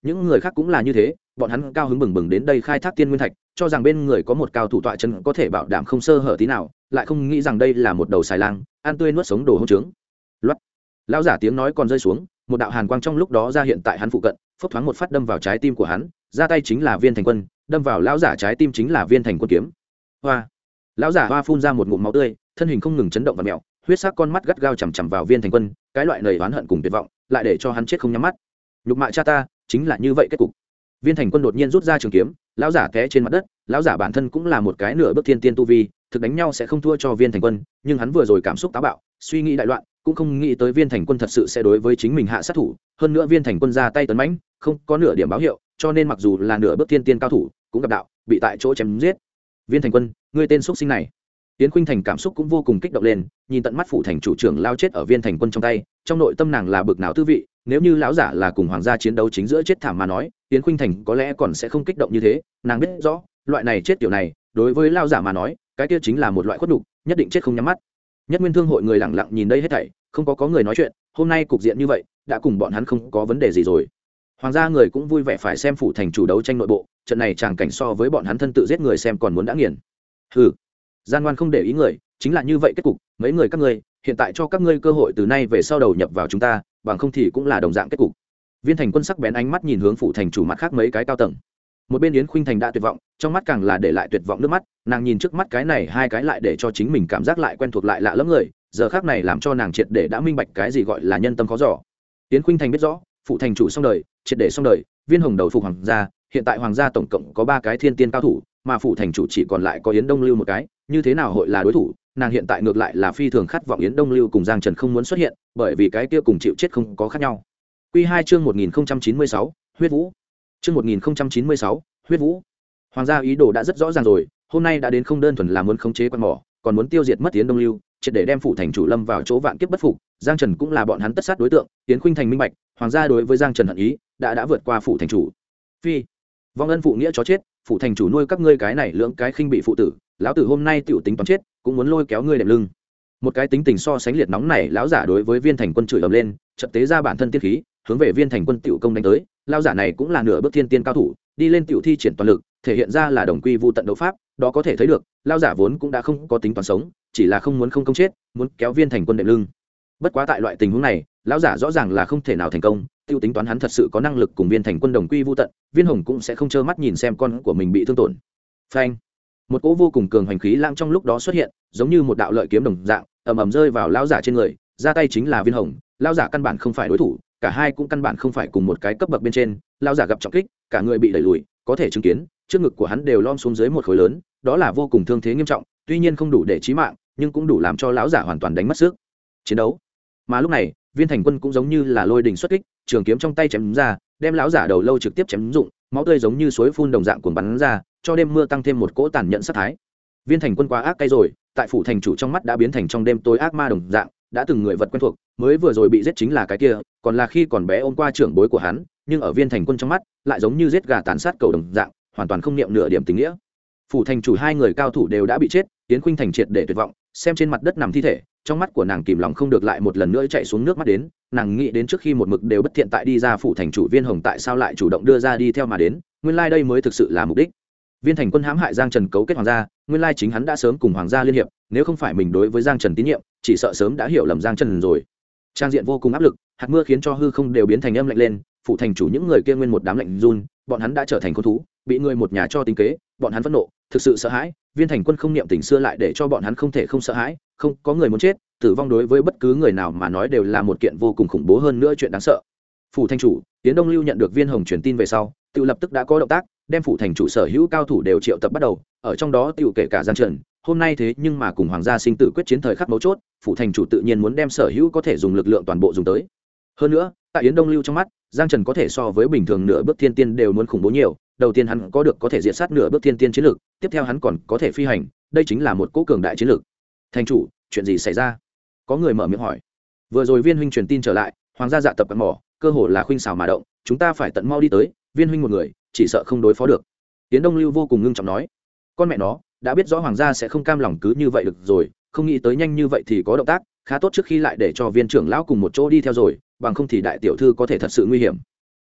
những người khác cũng là như thế, bọn hắn cao hứng bừng bừng đến đây khai thác tiên nguyên thạch, cho rằng bên người có một cao thủ tọa chân có thể bảo đảm không sơ hở tí nào, lại không nghĩ rằng đây là một đầu xài lang, ăn tươi nuốt sống đồ hỗn trướng. Loát. Lão giả tiếng nói còn rơi xuống, một đạo hàn quang trong lúc đó ra hiện tại hắn phụ cận, phốc thoáng một phát đâm vào trái tim của hắn, ra tay chính là Viên Thành Quân, đâm vào lão giả trái tim chính là Viên Thành Quân kiếm. Hoa. Lão giả hoa phun ra một ngụm máu tươi, thân hình không ngừng chấn động và mèo, huyết sắc con mắt gắt gao chằm chằm vào Viên Thành Quân, cái loại nầy oán hận cùng tuyệt vọng, lại để cho hắn chết không nhắm mắt. Nhục mạ cha ta, chính là như vậy kết cục. Viên Thành Quân đột nhiên rút ra trường kiếm, lão giả té trên mặt đất, lão giả bản thân cũng là một cái nửa bước thiên tiên tu vi, thực đánh nhau sẽ không thua cho Viên Thành Quân, nhưng hắn vừa rồi cảm xúc táo bạo, suy nghĩ đại loạn, cũng không nghĩ tới Viên Thành Quân thật sự sẽ đối với chính mình hạ sát thủ, hơn nữa Viên Thành Quân ra tay tấn mãnh, không có nửa điểm báo hiệu, cho nên mặc dù là nửa bước thiên tiên cao thủ, cũng gặp đạo, bị tại chỗ chém giết. Viên Thành Quân, ngươi tên xuất sinh này. Tiến Khuynh Thành cảm xúc cũng vô cùng kích động lên, nhìn tận mắt phụ thành chủ trưởng lao chết ở Viên Thành Quân trong tay, trong nội tâm nàng là bực nào tư vị, nếu như lão giả là cùng hoàng gia chiến đấu chính giữa chết thảm mà nói, Tiến Khuynh Thành có lẽ còn sẽ không kích động như thế, nàng biết rõ, loại này chết tiểu này, đối với lão giả mà nói, cái kia chính là một loại khuất nhục, nhất định chết không nhắm mắt. Nhất Nguyên Thương hội người lặng lặng nhìn đây hết thảy, không có người nói chuyện, hôm nay cục diện như vậy, đã cùng bọn hắn không có vấn đề gì rồi. Hoàng gia người cũng vui vẻ phải xem phụ thành chủ đấu tranh nội bộ, trận này chàng cảnh so với bọn hắn thân tự giết người xem còn muốn đã nghiền. Hừ, gian ngoan không để ý người, chính là như vậy kết cục, mấy người các ngươi, hiện tại cho các ngươi cơ hội từ nay về sau đầu nhập vào chúng ta, bằng không thì cũng là đồng dạng kết cục. Viên Thành Quân sắc bén ánh mắt nhìn hướng phụ thành chủ mặt khác mấy cái cao tầng. Một bên Yến Khuynh Thành đã tuyệt vọng, trong mắt càng là để lại tuyệt vọng nước mắt, nàng nhìn trước mắt cái này hai cái lại để cho chính mình cảm giác lại quen thuộc lại lạ lẫm người, giờ khác này làm cho nàng triệt để đã minh bạch cái gì gọi là nhân tâm khó dò. Yến Khuynh Thành biết rõ, phụ thành chủ xong đời, triệt để xong đời, Viên Hồng đầu phục hoàng gia, hiện tại hoàng gia tổng cộng có 3 cái thiên tiên cao thủ, mà phụ thành chủ chỉ còn lại có Yến Đông Lưu một cái, như thế nào hội là đối thủ? Nàng hiện tại ngược lại là phi thường khát vọng Yến Đông Lưu cùng Giang Trần không muốn xuất hiện, bởi vì cái kia cùng chịu chết không có khác nhau. Quy 2 chương 1096, huyết vũ. Chương 1096, huyết vũ. Hoàng gia ý đồ đã rất rõ ràng rồi, hôm nay đã đến không đơn thuần là muốn khống chế quan mỏ, còn muốn tiêu diệt mất Yến Đông Lưu, triệt để đem phụ thành chủ lâm vào chỗ vạn kiếp bất phục. Giang Trần cũng là bọn hắn tất sát đối tượng, Yến Khuynh Thành minh bạch, hoàng gia đối với Giang Trần hận ý đã vượt qua phụ thành chủ. Phi, vong ân phụ nghĩa chó chết, phụ thành chủ nuôi các ngươi cái này lưỡng cái khinh bị phụ tử, lão tử hôm nay tiểu tính toán chết, cũng muốn lôi kéo ngươi đệm lưng. Một cái tính tình so sánh liệt nóng này, lão giả đối với Viên Thành Quân chửi ầm lên, chợt tế ra bản thân tiên khí, hướng về Viên Thành Quân tiểu công đánh tới. Lão giả này cũng là nửa bước thiên tiên cao thủ, đi lên tiểu thi triển toàn lực, thể hiện ra là đồng quy vu tận đấu pháp, đó có thể thấy được, lão giả vốn cũng đã không có tính toán sống, chỉ là không muốn không công chết, muốn kéo Viên Thành Quân đệm lưng. Bất quá tại loại tình huống này, lão giả rõ ràng là không thể nào thành công, tiêu tính toán hắn thật sự có năng lực cùng Viên Thành Quân đồng quy vu tận, Viên Hồng cũng sẽ không trơ mắt nhìn xem con của mình bị thương tổn. Phanh! Một cỗ vô cùng cường hành khí lãng trong lúc đó xuất hiện, giống như một đạo lợi kiếm đồng dạng, ầm ầm rơi vào lão giả trên người, ra tay chính là Viên Hồng, lão giả căn bản không phải đối thủ, cả hai cũng căn bản không phải cùng một cái cấp bậc bên trên, lão giả gặp trọng kích, cả người bị đẩy lùi, có thể chứng kiến, trước ngực của hắn đều lom xuống dưới một khối lớn, đó là vô cùng thương thế nghiêm trọng, tuy nhiên không đủ để chí mạng, nhưng cũng đủ làm cho lão giả hoàn toàn đánh mất sức chiến đấu. Mà lúc này, Viên Thành Quân cũng giống như là lôi đình xuất kích, trường kiếm trong tay chém ra, đem lão giả đầu lâu trực tiếp chém rụng, máu tươi giống như suối phun đồng dạng cuồn bắn ra, cho đêm mưa tăng thêm một cỗ tàn nhẫn sát thái. Viên Thành Quân quá ác cay rồi, tại phủ thành chủ trong mắt đã biến thành trong đêm tối ác ma đồng dạng, đã từng người vật quen thuộc, mới vừa rồi bị giết chính là cái kia, còn là khi còn bé ôm qua trưởng bối của hắn, nhưng ở Viên Thành Quân trong mắt, lại giống như giết gà tàn sát cầu đồng dạng, hoàn toàn không niệm nửa điểm tình nghĩa. Phủ thành chủ hai người cao thủ đều đã bị chết, Tiến Khuynh Thành triệt để tuyệt vọng, xem trên mặt đất nằm thi thể, trong mắt của nàng kìm lòng không được lại một lần nữa chạy xuống nước mắt đến, nàng nghĩ đến trước khi một mực đều bất thiện tại đi ra phủ thành chủ Viên Hồng tại sao lại chủ động đưa ra đi theo mà đến, nguyên lai đây mới thực sự là mục đích. Viên Thành Quân hãm hại Giang Trần cấu kết hoàng gia, nguyên lai chính hắn đã sớm cùng hoàng gia liên hiệp, nếu không phải mình đối với Giang Trần tín nhiệm, chỉ sợ sớm đã hiểu lầm Giang Trần rồi. Trang diện vô cùng áp lực, hạt mưa khiến cho hư không đều biến thành âm lạnh lên, phủ thành chủ những người kia nguyên một đám lạnh run, bọn hắn đã trở thành con thú, bị người một nhà cho tính kế, bọn hắn phẫn nộ, thực sự sợ hãi. Viên Thành Quân không niệm tình xưa lại để cho bọn hắn không thể không sợ hãi, không có người muốn chết, tử vong đối với bất cứ người nào mà nói đều là một kiện vô cùng khủng bố hơn nữa chuyện đáng sợ. Phủ thành chủ Tiến Đông Lưu nhận được Viên Hồng truyền tin về sau, tự lập tức đã có động tác, đem phủ thành chủ sở hữu cao thủ đều triệu tập bắt đầu, ở trong đó tiểu kể cả Giang Trần. Hôm nay thế nhưng mà cùng hoàng gia sinh tử quyết chiến thời khắc mấu chốt, phủ thành chủ tự nhiên muốn đem sở hữu có thể dùng lực lượng toàn bộ dùng tới. Hơn nữa, tại Yến Đông Lưu trong mắt, Giang Trần có thể so với bình thường nửa bước thiên tiên đều muốn khủng bố nhiều. Đầu tiên hắn có được có thể diệt sát nửa bước thiên tiên chiến lược, tiếp theo hắn còn có thể phi hành, đây chính là một cỗ cường đại chiến lược. Thành chủ, chuyện gì xảy ra? Có người mở miệng hỏi. Vừa rồi Viên huynh truyền tin trở lại, hoàng gia dạ tập cặn mỏ, cơ hồ là khuynh xảo mà động, chúng ta phải tận mau đi tới, Viên huynh một người, chỉ sợ không đối phó được. Yến Đông Lưu vô cùng ngưng trọng nói. Con mẹ nó, đã biết rõ hoàng gia sẽ không cam lòng cứ như vậy được rồi, không nghĩ tới nhanh như vậy thì có động tác, khá tốt trước khi lại để cho Viên trưởng lão cùng một chỗ đi theo rồi, bằng không thì đại tiểu thư có thể thật sự nguy hiểm.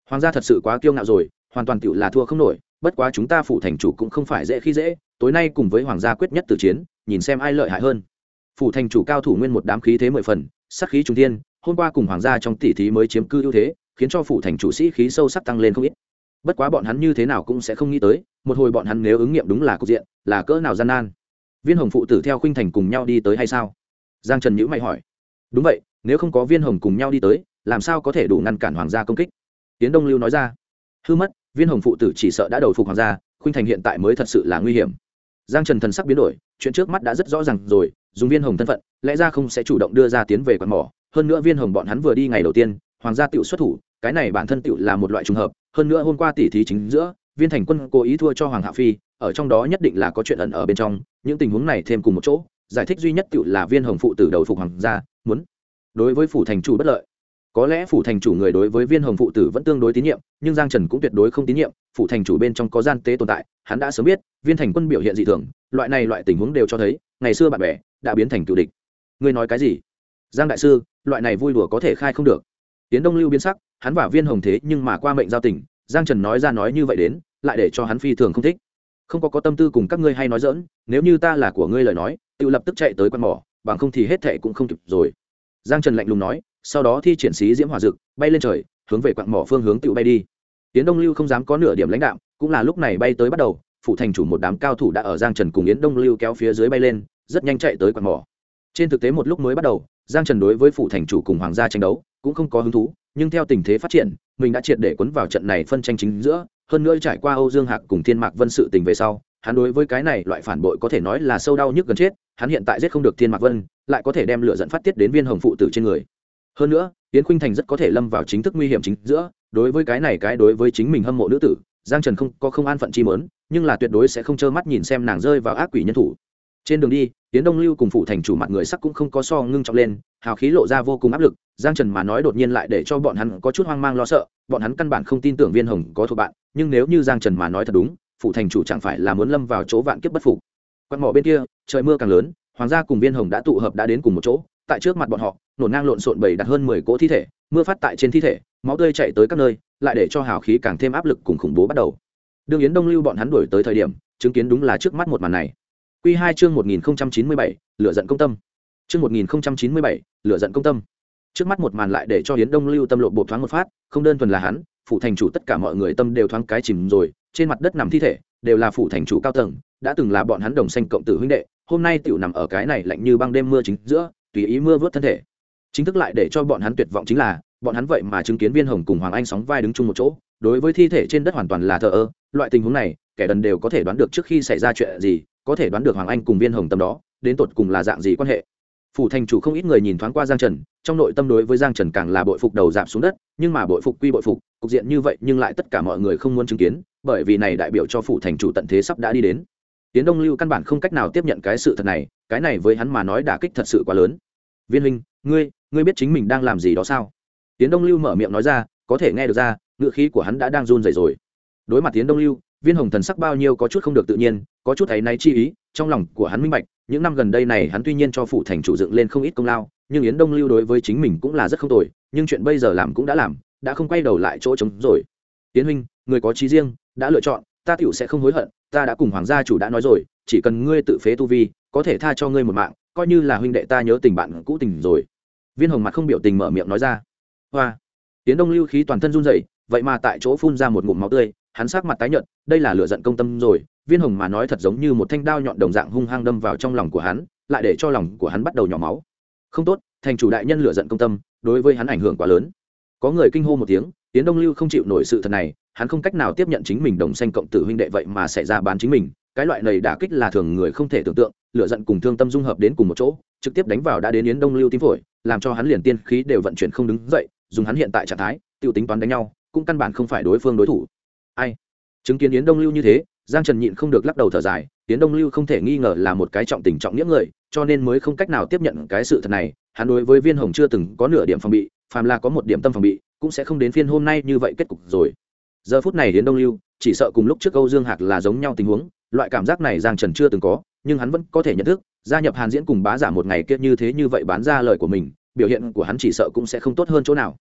Hoàng gia thật sự quá kiêu ngạo rồi, hoàn toàn tựu là thua không nổi, bất quá chúng ta phủ thành chủ cũng không phải dễ khi dễ, tối nay cùng với hoàng gia quyết nhất tử chiến, nhìn xem ai lợi hại hơn. Phủ thành chủ cao thủ nguyên một đám khí thế 10 phần, sát khí trung thiên, hôm qua cùng hoàng gia trong tỷ thí mới chiếm cư ưu thế, khiến cho phủ thành chủ sĩ khí sâu sắc tăng lên không ít. Bất quá bọn hắn như thế nào cũng sẽ không nghĩ tới, một hồi bọn hắn nếu ứng nghiệm đúng là cục diện, là cỡ nào gian nan. Viên Hồng phụ tử theo Khuynh Thành cùng nhau đi tới hay sao? Giang Trần nhíu mày hỏi. Đúng vậy, nếu không có Viên Hồng cùng nhau đi tới, làm sao có thể đủ ngăn cản hoàng gia công kích? Tiến Đông Lưu nói ra. Hư mất, Viên Hồng phụ tử chỉ sợ đã đầu phục hoàng gia, Khuynh Thành hiện tại mới thật sự là nguy hiểm. Giang Trần thần sắc biến đổi, chuyện trước mắt đã rất rõ ràng rồi, dùng Viên Hồng thân phận, lẽ ra không sẽ chủ động đưa ra tiến về quán mỏ, hơn nữa Viên Hồng bọn hắn vừa đi ngày đầu tiên, hoàng gia tiểu xuất thủ, cái này bản thân tiểu là một loại trùng hợp, hơn nữa hôm qua tỷ thí chính giữa, Viên Thành Quân cố ý thua cho Hoàng Hạ Phi, ở trong đó nhất định là có chuyện ẩn ở bên trong, những tình huống này thêm cùng một chỗ, giải thích duy nhất tiểu là Viên Hồng phụ tử đầu phục hoàng gia, muốn đối với phủ thành chủ bất lợi. Có lẽ phủ thành chủ người đối với Viên Hồng phụ tử vẫn tương đối tín nhiệm, nhưng Giang Trần cũng tuyệt đối không tín nhiệm, phủ thành chủ bên trong có gian tế tồn tại, hắn đã sớm biết, Viên Thành Quân biểu hiện dị thường, loại tình huống đều cho thấy, ngày xưa bạn bè đã biến thành cựu địch. Ngươi nói cái gì? Giang đại sư, loại này vui đùa có thể khai không được. Tiến Đông Lưu biến sắc, hắn và Viên Hồng thế nhưng mà qua mệnh giao tình, Giang Trần nói ra nói như vậy đến, lại để cho hắn phi thường không thích. Không có tâm tư cùng các ngươi hay nói dỡn, nếu như ta là của ngươi lời nói, tự lập tức chạy tới quan mỏ, bằng không thì hết thệ cũng không kịp rồi. Giang Trần lạnh lùng nói, sau đó thi triển xí diễm hỏa dực, bay lên trời, hướng về quặng mỏ phương hướng tự bay đi. Tiến Đông Lưu không dám có nửa điểm lãnh đạm, cũng là lúc này bay tới bắt đầu, phụ thành chủ một đám cao thủ đã ở Giang Trần cùng Yến Đông Lưu kéo phía dưới bay lên, rất nhanh chạy tới quặng mỏ. Trên thực tế một lúc mới bắt đầu, Giang Trần đối với phụ thành chủ cùng hoàng gia tranh đấu cũng không có hứng thú, nhưng theo tình thế phát triển, mình đã triệt để cuốn vào trận này phân tranh chính giữa, hơn nữa trải qua Âu Dương Hạc cùng Thiên Mạc Vân sự tình về sau, hắn đối với cái này loại phản bội có thể nói là sâu đau nhức gần chết, hắn hiện tại giết không được Thiên Mạc Vân, lại có thể đem lửa giận phát tiết đến Viên Hồng phụ tử trên người. Hơn nữa, Yến Khuynh Thành rất có thể lâm vào chính thức nguy hiểm chính giữa, đối với cái này đối với chính mình hâm mộ nữ tử, Giang Trần không an phận chi mớn, nhưng là tuyệt đối sẽ không trơ mắt nhìn xem nàng rơi vào ác quỷ nhân thủ. Trên đường đi, Yến Đông Lưu cùng phụ thành chủ mặt người sắc cũng không có so ngưng trọng lên, hào khí lộ ra vô cùng áp lực, Giang Trần mà nói đột nhiên lại để cho bọn hắn có chút hoang mang lo sợ, bọn hắn căn bản không tin tưởng Viên Hồng có thuộc bạn, nhưng nếu như Giang Trần mà nói thật đúng, phụ thành chủ chẳng phải là muốn lâm vào chỗ vạn kiếp bất phục. Quan mỏ bên kia, trời mưa càng lớn, hoàng gia cùng Viên Hồng đã tụ hợp đã đến cùng một chỗ, tại trước mặt bọn họ, nổ ngang lộn xộn bầy đặt hơn 10 cỗ thi thể, mưa phát tại trên thi thể, máu tươi chảy tới các nơi, lại để cho hào khí càng thêm áp lực cùng khủng bố bắt đầu. Đường Yến Đông Lưu bọn hắn đuổi tới thời điểm, chứng kiến đúng là trước mắt một màn này. Quy 2 chương 1097, lửa giận công tâm. Chương 1097, lửa giận công tâm. Trước mắt một màn lại để cho Yến Đông Lưu tâm lộ bột thoáng một phát, không đơn thuần là hắn, phủ thành chủ tất cả mọi người tâm đều thoáng cái chìm rồi, trên mặt đất nằm thi thể, đều là phủ thành chủ cao tầng, đã từng là bọn hắn đồng xanh cộng tử huynh đệ, hôm nay tiểu nằm ở cái này lạnh như băng đêm mưa chính giữa, tùy ý mưa vớt thân thể. Chính thức lại để cho bọn hắn tuyệt vọng chính là, bọn hắn vậy mà chứng kiến Viên Hồng cùng Hoàng Anh sóng vai đứng chung một chỗ, đối với thi thể trên đất hoàn toàn là thờ ơ, loại tình huống này, kẻ đần đều có thể đoán được trước khi xảy ra chuyện gì, có thể đoán được Hoàng Anh cùng Viên Hồng tâm đó, đến tột cùng là dạng gì quan hệ. Phủ thành chủ không ít người nhìn thoáng qua Giang Trần, trong nội tâm đối với Giang Trần càng là bội phục đầu rạp xuống đất, nhưng mà bội phục quy bội phục, cục diện như vậy nhưng lại tất cả mọi người không muốn chứng kiến, bởi vì này đại biểu cho phủ thành chủ tận thế sắp đã đi đến. Tiến Đông Lưu căn bản không cách nào tiếp nhận cái sự thật này, cái này với hắn mà nói đả kích thật sự quá lớn. Viên huynh, ngươi biết chính mình đang làm gì đó sao? Tiến Đông Lưu mở miệng nói ra, có thể nghe được ra, ngữ khí của hắn đã đang run rẩy rồi. Đối mặt Tiến Đông Lưu, Viên Hồng thần sắc bao nhiêu có chút không được tự nhiên, có chút áy náy chi ý, trong lòng của hắn minh bạch, những năm gần đây này hắn tuy nhiên cho phủ thành chủ dựng lên không ít công lao, nhưng Yến Đông Lưu đối với chính mình cũng là rất không tồi, nhưng chuyện bây giờ làm cũng đã làm, đã không quay đầu lại chỗ trống rồi. Tiến huynh, người có chí riêng, đã lựa chọn, ta tiểu sẽ không hối hận, ta đã cùng hoàng gia chủ đã nói rồi, chỉ cần ngươi tự phế tu vi, có thể tha cho ngươi một mạng, coi như là huynh đệ ta nhớ tình bạn cũ tình rồi. Viên Hồng mặt không biểu tình mở miệng nói ra. Hoa. Tiến Đông Lưu khí toàn thân run rẩy, vậy mà tại chỗ phun ra một ngụm máu tươi, hắn sắc mặt tái nhợt, đây là lửa giận công tâm rồi. Viên Hồng mà nói thật giống như một thanh đao nhọn đồng dạng hung hăng đâm vào trong lòng của hắn, lại để cho lòng của hắn bắt đầu nhỏ máu. Không tốt, thành chủ đại nhân lửa giận công tâm, đối với hắn ảnh hưởng quá lớn. Có người kinh hô một tiếng, Tiến Đông Lưu không chịu nổi sự thật này, hắn không cách nào tiếp nhận chính mình đồng xanh cộng tử huynh đệ vậy mà xảy ra bán chính mình, cái loại này đả kích là thường người không thể tưởng tượng, lửa giận cùng thương tâm dung hợp đến cùng một chỗ, trực tiếp đánh vào đã đến Yến Đông Lưu tim phổi, làm cho hắn liền tiên khí đều vận chuyển không đứng dậy, dùng hắn hiện tại trạng thái, tiêu tính toán đánh nhau, cũng căn bản không phải đối phương đối thủ. Ai? Chứng kiến Yến Đông Lưu như thế, Giang Trần nhịn không được lắc đầu thở dài, Yến Đông Lưu không thể nghi ngờ là một cái trọng tình trọng nghĩa người, cho nên mới không cách nào tiếp nhận cái sự thật này, hắn đối với Viên Hồng chưa từng có nửa điểm phòng bị, phàm là có một điểm tâm phòng bị, cũng sẽ không đến phiên hôm nay như vậy kết cục rồi. Giờ phút này Yến Đông Lưu, chỉ sợ cùng lúc trước Âu Dương Hạc là giống nhau tình huống, loại cảm giác này Giang Trần chưa từng có, nhưng hắn vẫn có thể nhận thức, gia nhập Hàn Diễn cùng Bá Giả một ngày kia như thế như vậy bán ra lời của mình, biểu hiện của hắn chỉ sợ cũng sẽ không tốt hơn chỗ nào.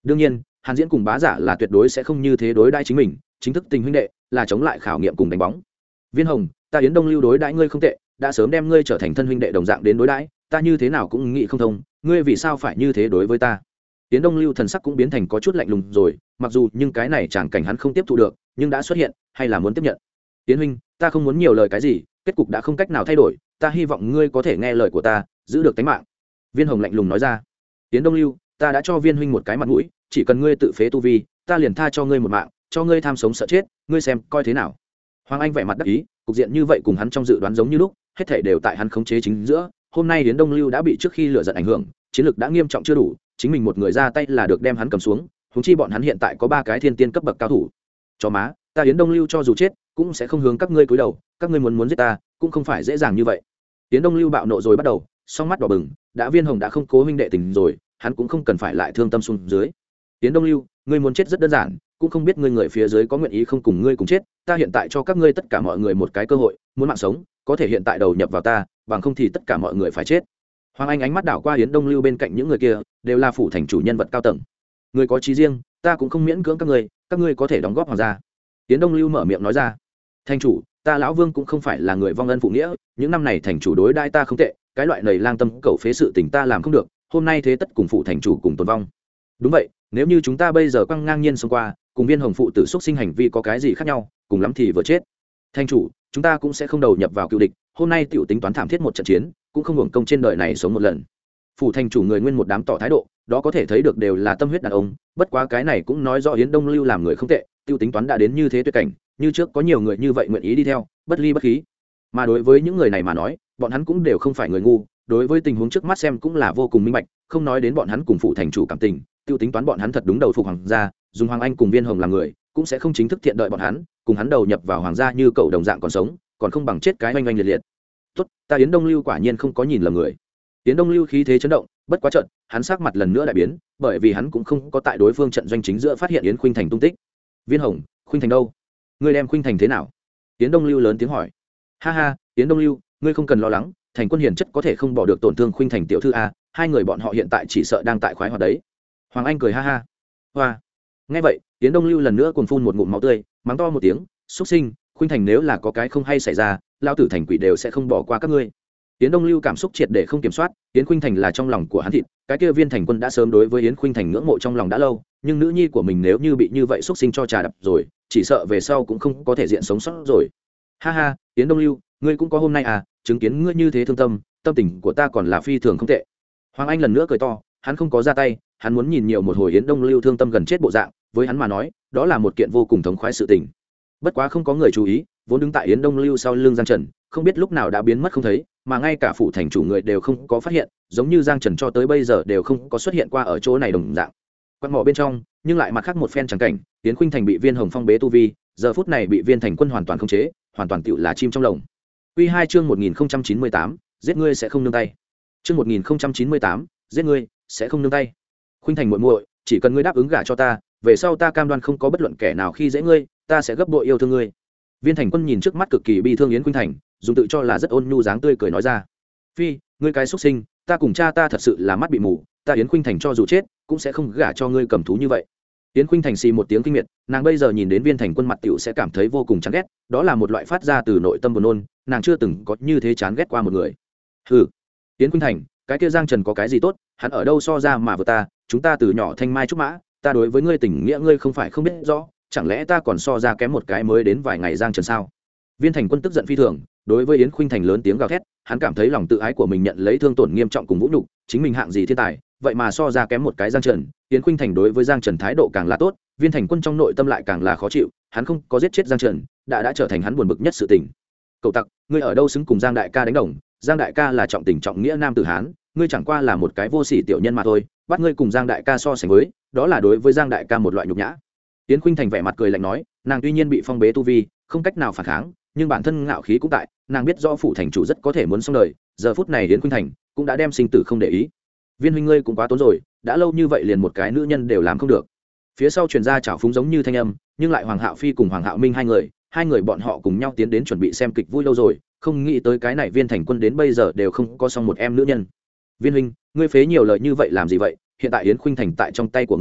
đương nhiên Hàn Diễn cùng Bá Giả là tuyệt đối sẽ không như thế đối đãi chính mình, chính thức tình huynh đệ là chống lại khảo nghiệm cùng đánh bóng. Viên Hồng, ta Yến Đông Lưu đối đãi ngươi không tệ, đã sớm đem ngươi trở thành thân huynh đệ đồng dạng đến đối đãi, ta như thế nào cũng nghĩ không thông, ngươi vì sao phải như thế đối với ta. Yến Đông Lưu thần sắc cũng biến thành có chút lạnh lùng rồi, mặc dù nhưng cái này chẳng cảnh hắn không tiếp thu được, nhưng đã xuất hiện, hay là muốn tiếp nhận. Yến huynh, ta không muốn nhiều lời cái gì, kết cục đã không cách nào thay đổi, ta hy vọng ngươi có thể nghe lời của ta, giữ được tính mạng. Viên Hồng lạnh lùng nói ra. Yến Đông Lưu, ta đã cho Viên huynh một cái mặt mũi, chỉ cần ngươi tự phế tu vi, ta liền tha cho ngươi một mạng, cho ngươi tham sống sợ chết, ngươi xem coi thế nào. Hoàng Anh vẻ mặt đắc ý, cục diện như vậy cùng hắn trong dự đoán giống như lúc, hết thảy đều tại hắn khống chế chính giữa. Hôm nay Yến Đông Lưu đã bị trước khi lựa giận ảnh hưởng, chiến lực đã nghiêm trọng chưa đủ, chính mình một người ra tay là được đem hắn cầm xuống, huống chi bọn hắn hiện tại có 3 cái thiên tiên cấp bậc cao thủ. Chó má, ta Yến Đông Lưu cho dù chết, cũng sẽ không hướng các ngươi cúi đầu, các ngươi muốn giết ta, cũng không phải dễ dàng như vậy. Yến Đông Lưu bạo nộ rồi bắt đầu, song mắt đỏ bừng, đã Viên Hồng đã không cố huynh đệ tình rồi, hắn cũng không cần phải lại thương tâm xuống dưới. Yến Đông Lưu, ngươi muốn chết rất đơn giản, cũng không biết ngươi người phía dưới có nguyện ý không cùng ngươi cùng chết, ta hiện tại cho các ngươi tất cả mọi người một cái cơ hội, muốn mạng sống, có thể hiện tại đầu nhập vào ta, bằng không thì tất cả mọi người phải chết. Hoàng Anh ánh mắt đảo qua Yến Đông Lưu bên cạnh những người kia, đều là phủ thành chủ nhân vật cao tầng. Người có chí riêng, ta cũng không miễn cưỡng các ngươi có thể đóng góp hoàng gia. Yến Đông Lưu mở miệng nói ra. Thành chủ, ta lão Vương cũng không phải là người vong ân phụ nghĩa, những năm này thành chủ đối đãi ta không tệ, cái loại này lang tâm cẩu phế sự tình ta làm không được, hôm nay thế tất cùng phụ thành chủ cùng tồn vong. Đúng vậy, nếu như chúng ta bây giờ quăng ngang nhiên xông qua, cùng Viên Hồng phụ tử xuất sinh hành vi có cái gì khác nhau, cùng lắm thì vừa chết. Thành chủ, chúng ta cũng sẽ không đầu nhập vào cựu địch, hôm nay tiểu tính toán thảm thiết một trận chiến, cũng không hưởng công trên đời này sống một lần. Phủ thành chủ người nguyên một đám tỏ thái độ, đó có thể thấy được đều là tâm huyết đàn ông, bất quá cái này cũng nói rõ Yến Đông Lưu làm người không tệ, tiêu tính toán đã đến như thế tuyệt cảnh, như trước có nhiều người như vậy nguyện ý đi theo, bất ly bất khí. Mà đối với những người này mà nói, bọn hắn cũng đều không phải người ngu, đối với tình huống trước mắt xem cũng là vô cùng minh bạch, không nói đến bọn hắn cùng phụ thành chủ cảm tình, tiêu tính toán bọn hắn thật đúng đầu phục hoàng gia, dùng Hoàng Anh cùng Viên Hồng làm người, cũng sẽ không chính thức thiện đợi bọn hắn, cùng hắn đầu nhập vào hoàng gia như cậu đồng dạng còn sống, còn không bằng chết cái oanh oanh liệt liệt. Tốt, ta Yến Đông Lưu quả nhiên không có nhìn lầm người. Yến Đông Lưu khí thế chấn động, bất quá trận, hắn sắc mặt lần nữa đại biến, bởi vì hắn cũng không có tại đối phương trận doanh chính giữa phát hiện Yến Khuynh Thành tung tích. Viên Hồng, Khuynh Thành đâu? Ngươi đem Khuynh Thành thế nào? Yến Đông Lưu lớn tiếng hỏi. Ha ha, Yến Đông Lưu, ngươi không cần lo lắng, Thành Quân hiền chất có thể không bỏ được tổn thương Khuynh Thành tiểu thư a, hai người bọn họ hiện tại chỉ sợ đang tại khoái hoạt đấy. Hoàng Anh cười ha ha. Hoa. Nghe vậy, Yến Đông Lưu lần nữa cuồng phun một ngụm máu tươi, mắng to một tiếng, xuất sinh, Khuynh Thành nếu là có cái không hay xảy ra, lao tử thành quỷ đều sẽ không bỏ qua các ngươi. Yến Đông Lưu cảm xúc triệt để không kiểm soát, Yến Khuynh Thành là trong lòng của hắn thịt, cái kia Viên Thành Quân đã sớm đối với Yến Khuynh Thành ngưỡng mộ trong lòng đã lâu, nhưng nữ nhi của mình nếu như bị như vậy xuất sinh cho trà đập rồi, chỉ sợ về sau cũng không có thể diện sống sót rồi. Ha ha, Yến Đông Lưu, ngươi cũng có hôm nay à, chứng kiến ngươi như thế thương tâm, tâm tình của ta còn là phi thường không tệ. Hoàng Anh lần nữa cười to, hắn không có ra tay, hắn muốn nhìn nhiều một hồi Yến Đông Lưu thương tâm gần chết bộ dạng, với hắn mà nói, đó là một kiện vô cùng thống khoái sự tình. Bất quá không có người chú ý, vốn đứng tại Yến Đông Lưu sau lưng Giang Trần, không biết lúc nào đã biến mất không thấy, mà ngay cả phủ thành chủ người đều không có phát hiện, giống như Giang Trần cho tới bây giờ đều không có xuất hiện qua ở chỗ này đồng dạng. Quan mỏ bên trong, nhưng lại mặt khác một phen chẳng cảnh, Yến Khuynh Thành bị Viên Hồng phong bế tu vi, giờ phút này bị Viên Thành Quân hoàn toàn khống chế, hoàn toàn tựu là chim trong lồng. Quy 2 chương 1098, giết ngươi sẽ không nương tay. Chương 1098, giết ngươi sẽ không nương tay. Khuynh Thành muội muội, chỉ cần ngươi đáp ứng gả cho ta, về sau ta cam đoan không có bất luận kẻ nào khi dễ ngươi, ta sẽ gấp bội yêu thương ngươi. Viên Thành Quân nhìn trước mắt cực kỳ bi thương Yến Khuynh Thành, dùng tự cho là rất ôn nhu dáng tươi cười nói ra. Phi, ngươi cái xuất sinh, ta cùng cha ta thật sự là mắt bị mù, ta Yến Khuynh Thành cho dù chết cũng sẽ không gả cho ngươi cầm thú như vậy. Yến Khuynh Thành xì một tiếng kinh miệt, nàng bây giờ nhìn đến Viên Thành Quân mặt tiểu sẽ cảm thấy vô cùng chán ghét, đó là một loại phát ra từ nội tâm buồn nôn, nàng chưa từng có như thế chán ghét qua một người. Hừ, Yến Khuynh Thành, cái kia Giang Trần có cái gì tốt, hắn ở đâu so ra mà vừa ta, chúng ta từ nhỏ thanh mai trúc mã, ta đối với ngươi tình nghĩa ngươi không phải không biết rõ, chẳng lẽ ta còn so ra kém một cái mới đến vài ngày Giang Trần sao? Viên Thành Quân tức giận phi thường, đối với Yến Khuynh Thành lớn tiếng gào thét, hắn cảm thấy lòng tự ái của mình nhận lấy thương tổn nghiêm trọng cùng vũ nhục, chính mình hạng gì thiên tài, vậy mà so ra kém một cái Giang Trần. Yến Khuynh Thành đối với Giang Trần thái độ càng là tốt, Viên Thành Quân trong nội tâm lại càng là khó chịu, hắn không có giết chết Giang Trần, đã trở thành hắn buồn bực nhất sự tình. Cậu tặc, ngươi ở đâu xứng cùng Giang đại ca đánh đồng? Giang đại ca là trọng tình trọng nghĩa nam tử hán, ngươi chẳng qua là một cái vô sỉ tiểu nhân mà thôi, bắt ngươi cùng Giang đại ca so sánh với, đó là đối với Giang đại ca một loại nhục nhã. Yến Khuynh Thành vẻ mặt cười lạnh nói, nàng tuy nhiên bị phong bế tu vi, không cách nào phản kháng, nhưng bản thân ngạo khí cũng tại, nàng biết rõ phủ thành chủ rất có thể muốn xong đời, giờ phút này Yến Khuynh Thành cũng đã đem sinh tử không để ý. Viên huynh ngươi cũng quá tốn rồi, đã lâu như vậy liền một cái nữ nhân đều làm không được. Phía sau truyền ra chảo phúng giống như thanh âm, nhưng lại Hoàng Hạo Phi cùng Hoàng Hạo Minh hai người bọn họ cùng nhau tiến đến chuẩn bị xem kịch vui lâu rồi, không nghĩ tới cái này Viên Thành Quân đến bây giờ đều không có xong một em nữ nhân. Viên huynh, ngươi phế nhiều lời như vậy làm gì vậy? Hiện tại Yến Khuynh Thành tại trong tay của ngươi,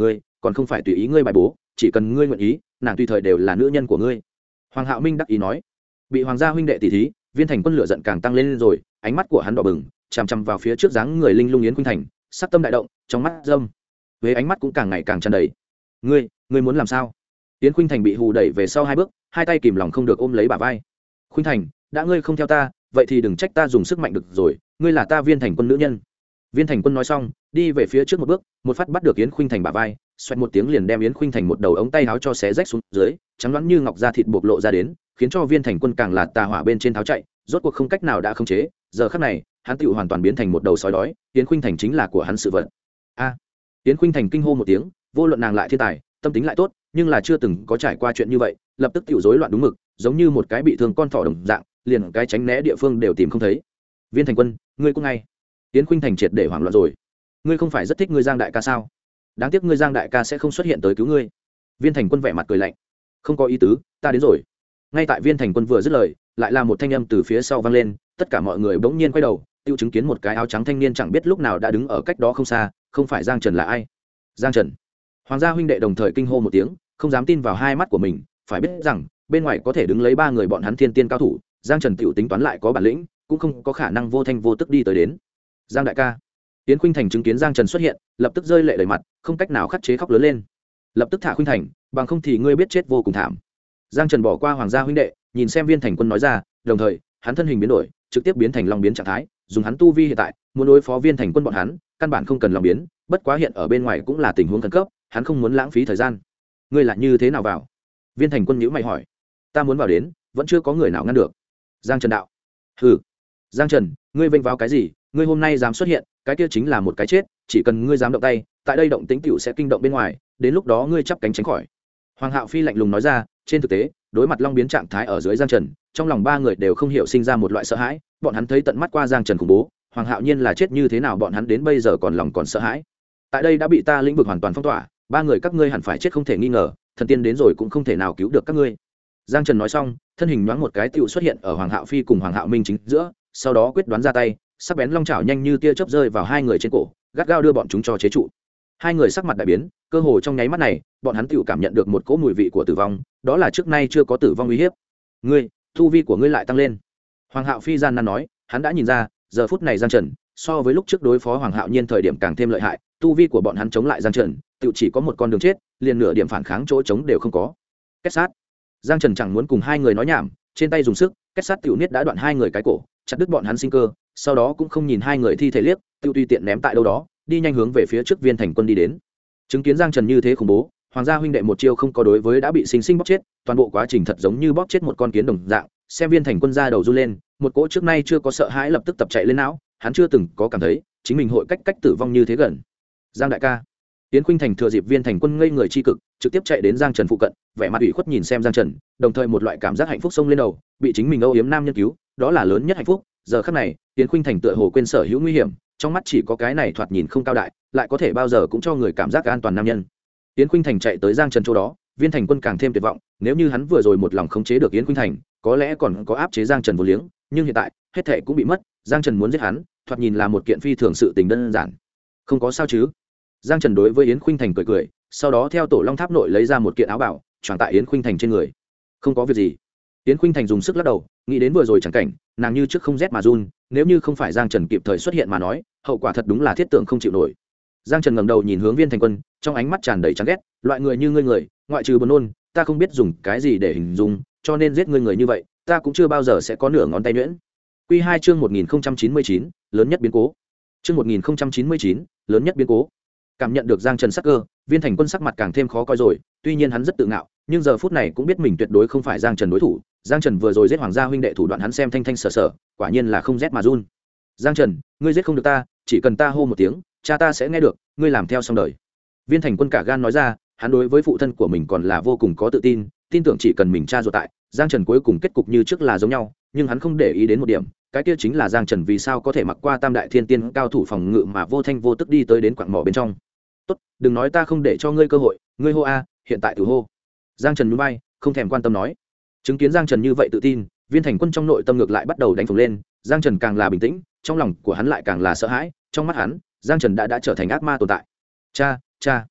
còn không phải tùy ý ngươi bài bố, chỉ cần ngươi nguyện ý, nàng tùy thời đều là nữ nhân của ngươi. Hoàng Hạo Minh đắc ý nói. Bị hoàng gia huynh đệ tỉ thí, Viên Thành Quân lửa giận càng tăng lên rồi, ánh mắt của hắn đỏ bừng, chằm chằm vào phía trước dáng người linh lung Yến Khuynh Thành, sắc tâm đại động, trong mắt dâm, với ánh mắt cũng càng ngày càng tràn đầy. Ngươi muốn làm sao? Yến Khuynh Thành bị hù đẩy về sau 2 bước, hai tay kìm lòng không được ôm lấy bả vai. Khuynh Thành, đã ngươi không theo ta, vậy thì đừng trách ta dùng sức mạnh được rồi, ngươi là ta Viên Thành Quân nữ nhân. Viên Thành Quân nói xong, đi về phía trước một bước, một phát bắt được Yến Khuynh Thành bả vai, xoẹt một tiếng liền đem Yến Khuynh Thành một đầu ống tay áo cho xé rách xuống dưới, trắng loáng như ngọc da thịt bộc lộ ra đến, khiến cho Viên Thành Quân càng là tà hỏa bên trên tháo chạy, rốt cuộc không cách nào đã khống chế, giờ khắc này, hắn tựu hoàn toàn biến thành một đầu sói đói, Yến Khuynh Thành chính là của hắn sự vật. A! Yến Khuynh Thành kinh hô một tiếng, vô luận nàng lại thiên tài, tâm tính lại tốt, nhưng là chưa từng có trải qua chuyện như vậy, lập tức tựu rối loạn đúng mực, giống như một cái bị thương con thỏ đồng dạng, liền cái tránh né địa phương đều tìm không thấy. Viên Thành Quân, ngươi cũng ngay. Yến Khuynh Thành triệt để hoảng loạn rồi. Ngươi không phải rất thích ngươi Giang đại ca sao? Đáng tiếc ngươi Giang đại ca sẽ không xuất hiện tới cứu ngươi. Viên Thành Quân vẻ mặt cười lạnh. Không có ý tứ, ta đến rồi. Ngay tại Viên Thành Quân vừa dứt lời, lại là một thanh âm từ phía sau vang lên, tất cả mọi người bỗng nhiên quay đầu, tiêu chứng kiến một cái áo trắng thanh niên chẳng biết lúc nào đã đứng ở cách đó không xa, không phải Giang Trần là ai? Giang Trần. Hoàng gia huynh đệ đồng thời kinh hô một tiếng, không dám tin vào hai mắt của mình, phải biết rằng bên ngoài có thể đứng lấy 3 người bọn hắn thiên tiên cao thủ, Giang Trần tiểu tính toán lại có bản lĩnh, cũng không có khả năng vô thanh vô tức đi tới đến. Giang đại ca. Yến Khuynh Thành chứng kiến Giang Trần xuất hiện, lập tức rơi lệ đầy mặt, không cách nào khắc chế khóc lớn lên. Lập tức thả Khuynh Thành, bằng không thì ngươi biết chết vô cùng thảm. Giang Trần bỏ qua hoàng gia huynh đệ, nhìn xem Viên Thành Quân nói ra, đồng thời, hắn thân hình biến đổi, trực tiếp biến thành long biến trạng thái, dùng hắn tu vi hiện tại, muốn đối phó Viên Thành Quân bọn hắn, căn bản không cần long biến, bất quá hiện ở bên ngoài cũng là tình huống khẩn cấp, hắn không muốn lãng phí thời gian. Ngươi là như thế nào vào? Viên Thành Quân nhíu mày hỏi. Ta muốn vào đến, vẫn chưa có người nào ngăn được. Giang Trần đạo. Hừ. Giang Trần, ngươi vênh vào cái gì? Ngươi hôm nay dám xuất hiện, cái kia chính là một cái chết, chỉ cần ngươi dám động tay, tại đây động tĩnh tiểu sẽ kinh động bên ngoài, đến lúc đó ngươi chắp cánh tránh khỏi. Hoàng Hạo Phi lạnh lùng nói ra, trên thực tế, đối mặt long biến trạng thái ở dưới Giang Trần, trong lòng 3 người đều không hiểu sinh ra một loại sợ hãi, bọn hắn thấy tận mắt qua Giang Trần khủng bố, Hoàng Hạo Nhiên là chết như thế nào bọn hắn đến bây giờ còn lòng còn sợ hãi. Tại đây đã bị ta lĩnh vực hoàn toàn phong tỏa, 3 người các ngươi hẳn phải chết không thể nghi ngờ, thần tiên đến rồi cũng không thể nào cứu được các ngươi. Giang Trần nói xong, thân hình nhoáng một cái tựu xuất hiện ở Hoàng Hạo Phi cùng Hoàng Hạo Minh chính giữa, sau đó quyết đoán ra tay, sắc bén long chảo nhanh như tia chớp rơi vào 2 người trên cổ, gắt gao đưa bọn chúng cho chế trụ. 2 người sắc mặt đại biến, cơ hồ trong nháy mắt này, bọn hắn tựu cảm nhận được một cỗ mùi vị của tử vong, đó là trước nay chưa có tử vong uy hiếp. Ngươi, thu vi của ngươi lại tăng lên. Hoàng Hạo Phi gian nan nói, hắn đã nhìn ra, giờ phút này Giang Trần, so với lúc trước đối phó Hoàng Hạo Nhiên thời điểm càng thêm lợi hại, tu vi của bọn hắn chống lại Giang Trần, tựu chỉ có một con đường chết, liền nửa điểm phản kháng chỗ chống đều không có. Kết sát. Giang Trần chẳng muốn cùng 2 người nói nhảm, trên tay dùng sức, kết sát tiểu niết đã đoạn 2 người cái cổ, chặt đứt bọn hắn sinh cơ, sau đó cũng không nhìn 2 người thi thể liếc, tiêu tùy tiện ném tại đâu đó, đi nhanh hướng về phía trước Viên Thành Quân đi đến. Chứng kiến Giang Trần như thế khủng bố, hoàng gia huynh đệ một chiêu không có đối với đã bị sinh sinh bóp chết, toàn bộ quá trình thật giống như bóp chết một con kiến đồng dạng, xem Viên Thành Quân ra đầu run lên, một cỗ trước nay chưa có sợ hãi lập tức tập chạy lên não, hắn chưa từng có cảm thấy chính mình hội cách tử vong như thế gần. Giang đại ca. Yến Khuynh Thành thừa dịp Viên Thành Quân ngây người chi cực, trực tiếp chạy đến Giang Trần phụ cận, vẻ mặt ủy khuất nhìn xem Giang Trần, đồng thời một loại cảm giác hạnh phúc xông lên đầu, bị chính mình âu yếm nam nhân cứu, đó là lớn nhất hạnh phúc. Giờ khắc này, Yến Khuynh Thành tựa hồ quên sở hữu nguy hiểm, trong mắt chỉ có cái này thoạt nhìn không cao đại, lại có thể bao giờ cũng cho người cảm giác an toàn nam nhân. Yến Khuynh Thành chạy tới Giang Trần chỗ đó, Viên Thành Quân càng thêm tuyệt vọng, nếu như hắn vừa rồi một lòng khống chế được Yến Khuynh Thành, có lẽ còn có áp chế Giang Trần vô liếng, nhưng hiện tại, hết thảy cũng bị mất, Giang Trần muốn giết hắn, thoạt nhìn là một kiện phi thường sự tình đơn giản. Không có sao chứ? Giang Trần đối với Yến Khuynh Thành cười cười, sau đó theo tổ long tháp nội lấy ra một kiện áo bảo, choàng tại Yến Khuynh Thành trên người. Không có việc gì. Yến Khuynh Thành dùng sức lắc đầu, nghĩ đến vừa rồi chẳng cảnh, nàng như trước không rét mà run, nếu như không phải Giang Trần kịp thời xuất hiện mà nói, hậu quả thật đúng là thiết tưởng không chịu nổi. Giang Trần ngẩng đầu nhìn hướng Viên Thành Quân, trong ánh mắt tràn đầy chán ghét, loại người như ngươi người, ngoại trừ buồn nôn, ta không biết dùng cái gì để hình dung, cho nên giết ngươi người như vậy, ta cũng chưa bao giờ sẽ có nửa ngón tay nhuyễn. Quy 2 chương 1099, lớn nhất biến cố. Chương 1099, lớn nhất biến cố. Cảm nhận được Giang Trần sắc cơ, Viên Thành Quân sắc mặt càng thêm khó coi rồi, tuy nhiên hắn rất tự ngạo, nhưng giờ phút này cũng biết mình tuyệt đối không phải Giang Trần đối thủ. Giang Trần vừa rồi giết hoàng gia huynh đệ thủ đoạn hắn xem thanh thanh sở sở, quả nhiên là không rét mà run. Giang Trần, ngươi giết không được ta, chỉ cần ta hô một tiếng, cha ta sẽ nghe được, ngươi làm theo xong đời. Viên Thành Quân cả gan nói ra, hắn đối với phụ thân của mình còn là vô cùng có tự tin, tin tưởng chỉ cần mình cha ruột tại, Giang Trần cuối cùng kết cục như trước là giống nhau, nhưng hắn không để ý đến một điểm, cái kia chính là Giang Trần vì sao có thể mặc qua tam đại thiên tiên cao thủ phòng ngự mà vô thanh vô tức đi tới đến quặng mỏ bên trong. Tốt, đừng nói ta không để cho ngươi cơ hội, ngươi hô a, hiện tại tự hô. Giang Trần nhún vai, không thèm quan tâm nói. Chứng kiến Giang Trần như vậy tự tin, Viên Thành Quân trong nội tâm ngược lại bắt đầu đánh phồng lên, Giang Trần càng là bình tĩnh, trong lòng của hắn lại càng là sợ hãi, trong mắt hắn, Giang Trần đã trở thành ác ma tồn tại. Cha, cha.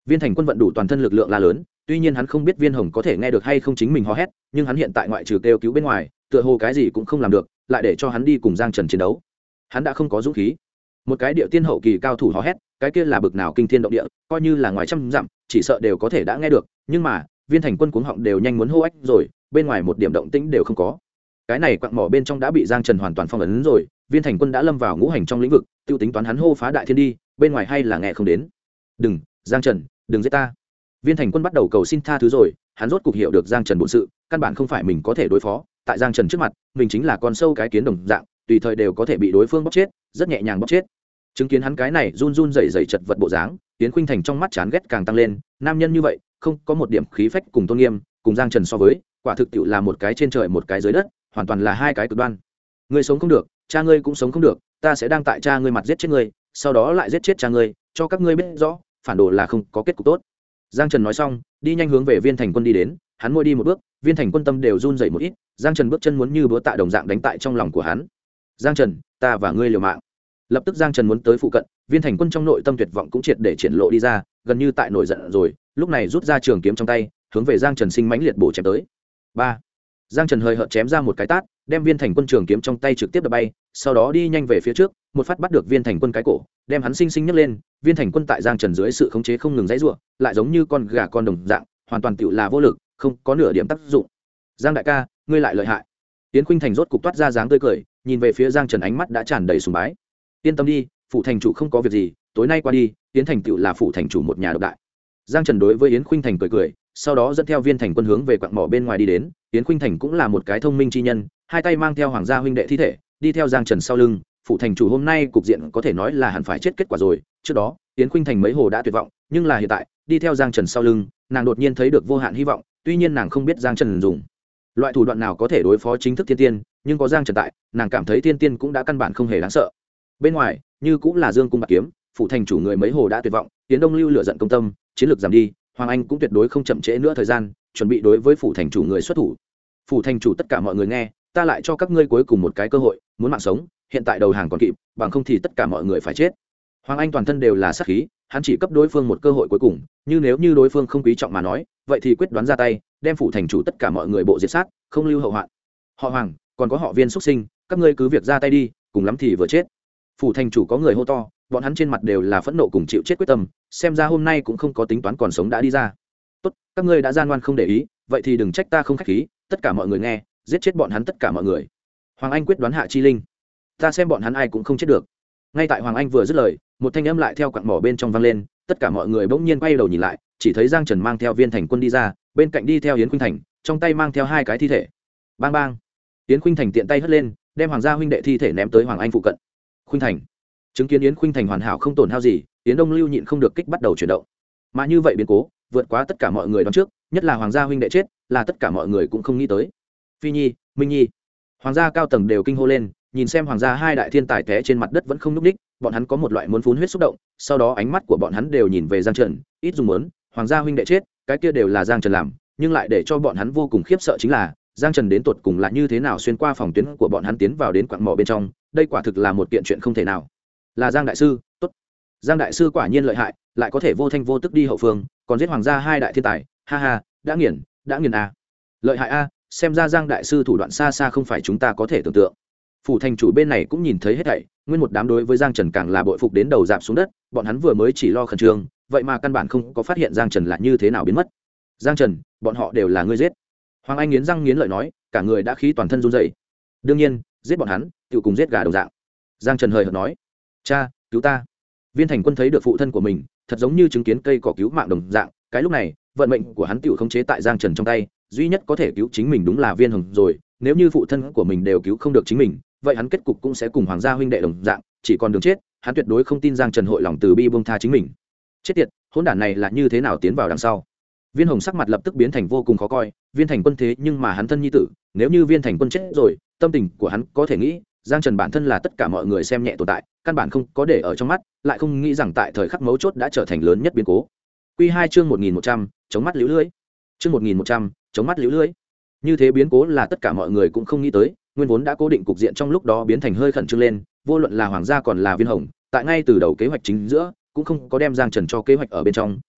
Viên Thành Quân vận đủ toàn thân lực lượng la lớn, tuy nhiên hắn không biết Viên Hồng có thể nghe được hay không chính mình hò hét, nhưng hắn hiện tại ngoại trừ kêu cứu bên ngoài, tựa hồ cái gì cũng không làm được, lại để cho hắn đi cùng Giang Trần chiến đấu. Hắn đã không có dũng khí. Một cái địa tiên hậu kỳ cao thủ hò hét, cái kia là bực nào kinh thiên động địa, coi như là ngoài trăm dặm, chỉ sợ đều có thể đã nghe được, nhưng mà, Viên Thành Quân cuống họng đều nhanh muốn hô ách rồi, bên ngoài một điểm động tĩnh đều không có. Cái này quặng mỏ bên trong đã bị Giang Trần hoàn toàn phong ấn rồi, Viên Thành Quân đã lâm vào ngũ hành trong lĩnh vực, tiêu tính toán hắn hô phá đại thiên đi, bên ngoài hay là nghe không đến. Đừng, Giang Trần, đừng giết ta. Viên Thành Quân bắt đầu cầu xin tha thứ rồi, hắn rốt cục hiểu được Giang Trần bổn sự, căn bản không phải mình có thể đối phó, tại Giang Trần trước mặt, mình chính là con sâu cái kiến đồng dạng, tùy thời đều có thể bị đối phương bóp chết, rất nhẹ nhàng bóp chết. Chứng kiến hắn cái này run run rẩy rẩy chật vật bộ dáng, Tiến Khuynh Thành trong mắt chán ghét càng tăng lên, nam nhân như vậy, không có một điểm khí phách cùng tôn nghiêm, cùng Giang Trần so với, quả thực tiệu là một cái trên trời một cái dưới đất, hoàn toàn là hai cái cực đoan. Ngươi sống không được, cha ngươi cũng sống không được, ta sẽ đang tại cha ngươi mặt giết chết ngươi, sau đó lại giết chết cha ngươi, cho các ngươi biết rõ, phản đồ là không có kết cục tốt. Giang Trần nói xong, đi nhanh hướng về Viên Thành Quân đi đến, hắn mỗi đi một bước, Viên Thành Quân tâm đều run rẩy một ít, Giang Trần bước chân muốn như búa tạ đồng dạng đánh tại trong lòng của hắn. Giang Trần, ta và ngươi liều mạng. Lập tức Giang Trần muốn tới phụ cận, Viên Thành Quân trong nội tâm tuyệt vọng cũng triệt để triển lộ đi ra, gần như tại nổi giận rồi, lúc này rút ra trường kiếm trong tay, hướng về Giang Trần sinh mãnh liệt bổ chém tới. 3. Giang Trần hơi hợt chém ra một cái tát, đem Viên Thành Quân trường kiếm trong tay trực tiếp đập bay, sau đó đi nhanh về phía trước, một phát bắt được Viên Thành Quân cái cổ, đem hắn sinh sinh nhấc lên. Viên Thành Quân tại Giang Trần dưới sự khống chế không ngừng giãy giụa, lại giống như con gà con đồng dạng, hoàn toàn tựu là vô lực, không có nửa điểm tác dụng. Giang đại ca, ngươi lại lợi hại. Tiến Khuynh Thành rốt cục toát ra dáng tươi cười, nhìn về phía Giang Trần ánh mắt đã tràn đầy sùng bái. Yên tâm đi, phủ thành chủ không có việc gì, tối nay qua đi, Yến Thành tựu là phủ thành chủ một nhà độc đại. Giang Trần đối với Yến Khuynh Thành cười cười, sau đó dẫn theo Viên Thành Quân hướng về quặng mỏ bên ngoài đi đến. Yến Khuynh Thành cũng là một cái thông minh chi nhân, hai tay mang theo hoàng gia huynh đệ thi thể, đi theo Giang Trần sau lưng. Phủ thành chủ hôm nay cục diện có thể nói là hẳn phải chết kết quả rồi. Trước đó, Yến Khuynh Thành mấy hồ đã tuyệt vọng, nhưng là hiện tại, đi theo Giang Trần sau lưng, nàng đột nhiên thấy được vô hạn hy vọng. Tuy nhiên nàng không biết Giang Trần dùng loại thủ đoạn nào có thể đối phó chính thức thiên tiên, nhưng có Giang Trần tại, nàng cảm thấy thiên tiên cũng đã căn bản không hề đáng sợ. Bên ngoài, như cũng là Dương cung bạc kiếm, phủ thành chủ người mấy hồ đã tuyệt vọng, Tiến Đông Lưu lựa giận công tâm, chiến lược giảm đi, Hoàng Anh cũng tuyệt đối không chậm trễ nữa thời gian, chuẩn bị đối với phủ thành chủ người xuất thủ. Phủ thành chủ tất cả mọi người nghe, ta lại cho các ngươi cuối cùng một cái cơ hội, muốn mạng sống, hiện tại đầu hàng còn kịp, bằng không thì tất cả mọi người phải chết. Hoàng Anh toàn thân đều là sát khí, hắn chỉ cấp đối phương một cơ hội cuối cùng, nhưng nếu như đối phương không quý trọng mà nói, vậy thì quyết đoán ra tay, đem phủ thành chủ tất cả mọi người bộ diệt sát, không lưu hậu hoạn. Họ Hoàng, còn có họ Viên xuất sinh, các ngươi cứ việc ra tay đi, cùng lắm thì vừa chết. Phủ thành chủ có người hô to, bọn hắn trên mặt đều là phẫn nộ cùng chịu chết quyết tâm, xem ra hôm nay cũng không có tính toán còn sống đã đi ra. Tốt, các ngươi đã gian ngoan không để ý, vậy thì đừng trách ta không khách khí, tất cả mọi người nghe, giết chết bọn hắn tất cả mọi người. Hoàng Anh quyết đoán hạ chi linh, ta xem bọn hắn ai cũng không chết được. Ngay tại Hoàng Anh vừa dứt lời, một thanh âm lại theo quặng mỏ bên trong vang lên, tất cả mọi người bỗng nhiên quay đầu nhìn lại, chỉ thấy Giang Trần mang theo Viên Thành Quân đi ra, bên cạnh đi theo Yến Khuynh Thành, trong tay mang theo hai cái thi thể. Bang bang, Yến Khuynh Thành tiện tay hất lên, đem hoàng gia huynh đệ thi thể ném tới Hoàng Anh phụ cận. Khuynh Thành, chứng kiến Yến Khuynh Thành hoàn hảo không tổn hao gì, Yến Đông Lưu nhịn không được kích bắt đầu chuyển động. Mà như vậy biến cố, vượt quá tất cả mọi người đoán trước, nhất là hoàng gia huynh đệ chết, là tất cả mọi người cũng không nghĩ tới. Phi Nhi, Minh Nhi, hoàng gia cao tầng đều kinh hô lên, nhìn xem hoàng gia hai đại thiên tài té trên mặt đất vẫn không nhúc nhích, bọn hắn có một loại muốn phun huyết xúc động, sau đó ánh mắt của bọn hắn đều nhìn về Giang Trần, ít dùng muốn, hoàng gia huynh đệ chết, cái kia đều là Giang Trần làm, nhưng lại để cho bọn hắn vô cùng khiếp sợ chính là, Giang Trần đến tột cùng là như thế nào xuyên qua phòng tuyến của bọn hắn tiến vào đến quặng mỏ bên trong, đây quả thực là một kiện chuyện không thể nào. Là Giang đại sư, tốt. Giang đại sư quả nhiên lợi hại, lại có thể vô thanh vô tức đi hậu phương, còn giết hoàng gia hai đại thiên tài, ha ha, đã nghiền a. Lợi hại a, xem ra Giang đại sư thủ đoạn xa xa không phải chúng ta có thể tưởng tượng. Phủ thành chủ bên này cũng nhìn thấy hết thảy, nguyên một đám đối với Giang Trần càng là bội phục đến đầu rạp xuống đất, bọn hắn vừa mới chỉ lo khẩn trương, vậy mà căn bản không có phát hiện Giang Trần là như thế nào biến mất. Giang Trần, bọn họ đều là ngươi giết. Hoàng Anh nghiến răng nghiến lợi nói, cả người đã khí toàn thân run rẩy. Đương nhiên, giết bọn hắn, tự cùng giết gà đồng dạng. Giang Trần hời hợt nói, cha, cứu ta. Viên Thành Quân thấy được phụ thân của mình, thật giống như chứng kiến cây cỏ cứu mạng đồng dạng, cái lúc này, vận mệnh của hắn tự khống chế tại Giang Trần trong tay, duy nhất có thể cứu chính mình đúng là Viên Hồng rồi, nếu như phụ thân của mình đều cứu không được chính mình, vậy hắn kết cục cũng sẽ cùng hoàng gia huynh đệ đồng dạng, chỉ còn đường chết, hắn tuyệt đối không tin Giang Trần hội lòng từ bi buông tha chính mình. Chết tiệt, hỗn đản này là như thế nào tiến vào đằng sau? Viên Hồng sắc mặt lập tức biến thành vô cùng khó coi, Viên Thành Quân thế nhưng mà hắn thân nhi tử, nếu như Viên Thành Quân chết rồi, tâm tình của hắn có thể nghĩ, Giang Trần bản thân là tất cả mọi người xem nhẹ tồn tại, căn bản không có để ở trong mắt, lại không nghĩ rằng tại thời khắc mấu chốt đã trở thành lớn nhất biến cố. Quy 2 chương 1100, chống mắt liễu lưỡi. Chương 1100, chống mắt liễu lưỡi. Như thế biến cố là tất cả mọi người cũng không nghĩ tới, nguyên vốn đã cố định cục diện trong lúc đó biến thành hơi khẩn trương lên, vô luận là hoàng gia còn là Viên Hồng, tại ngay từ đầu kế hoạch chính giữa, cũng không có đem Giang Trần cho kế hoạch ở bên trong,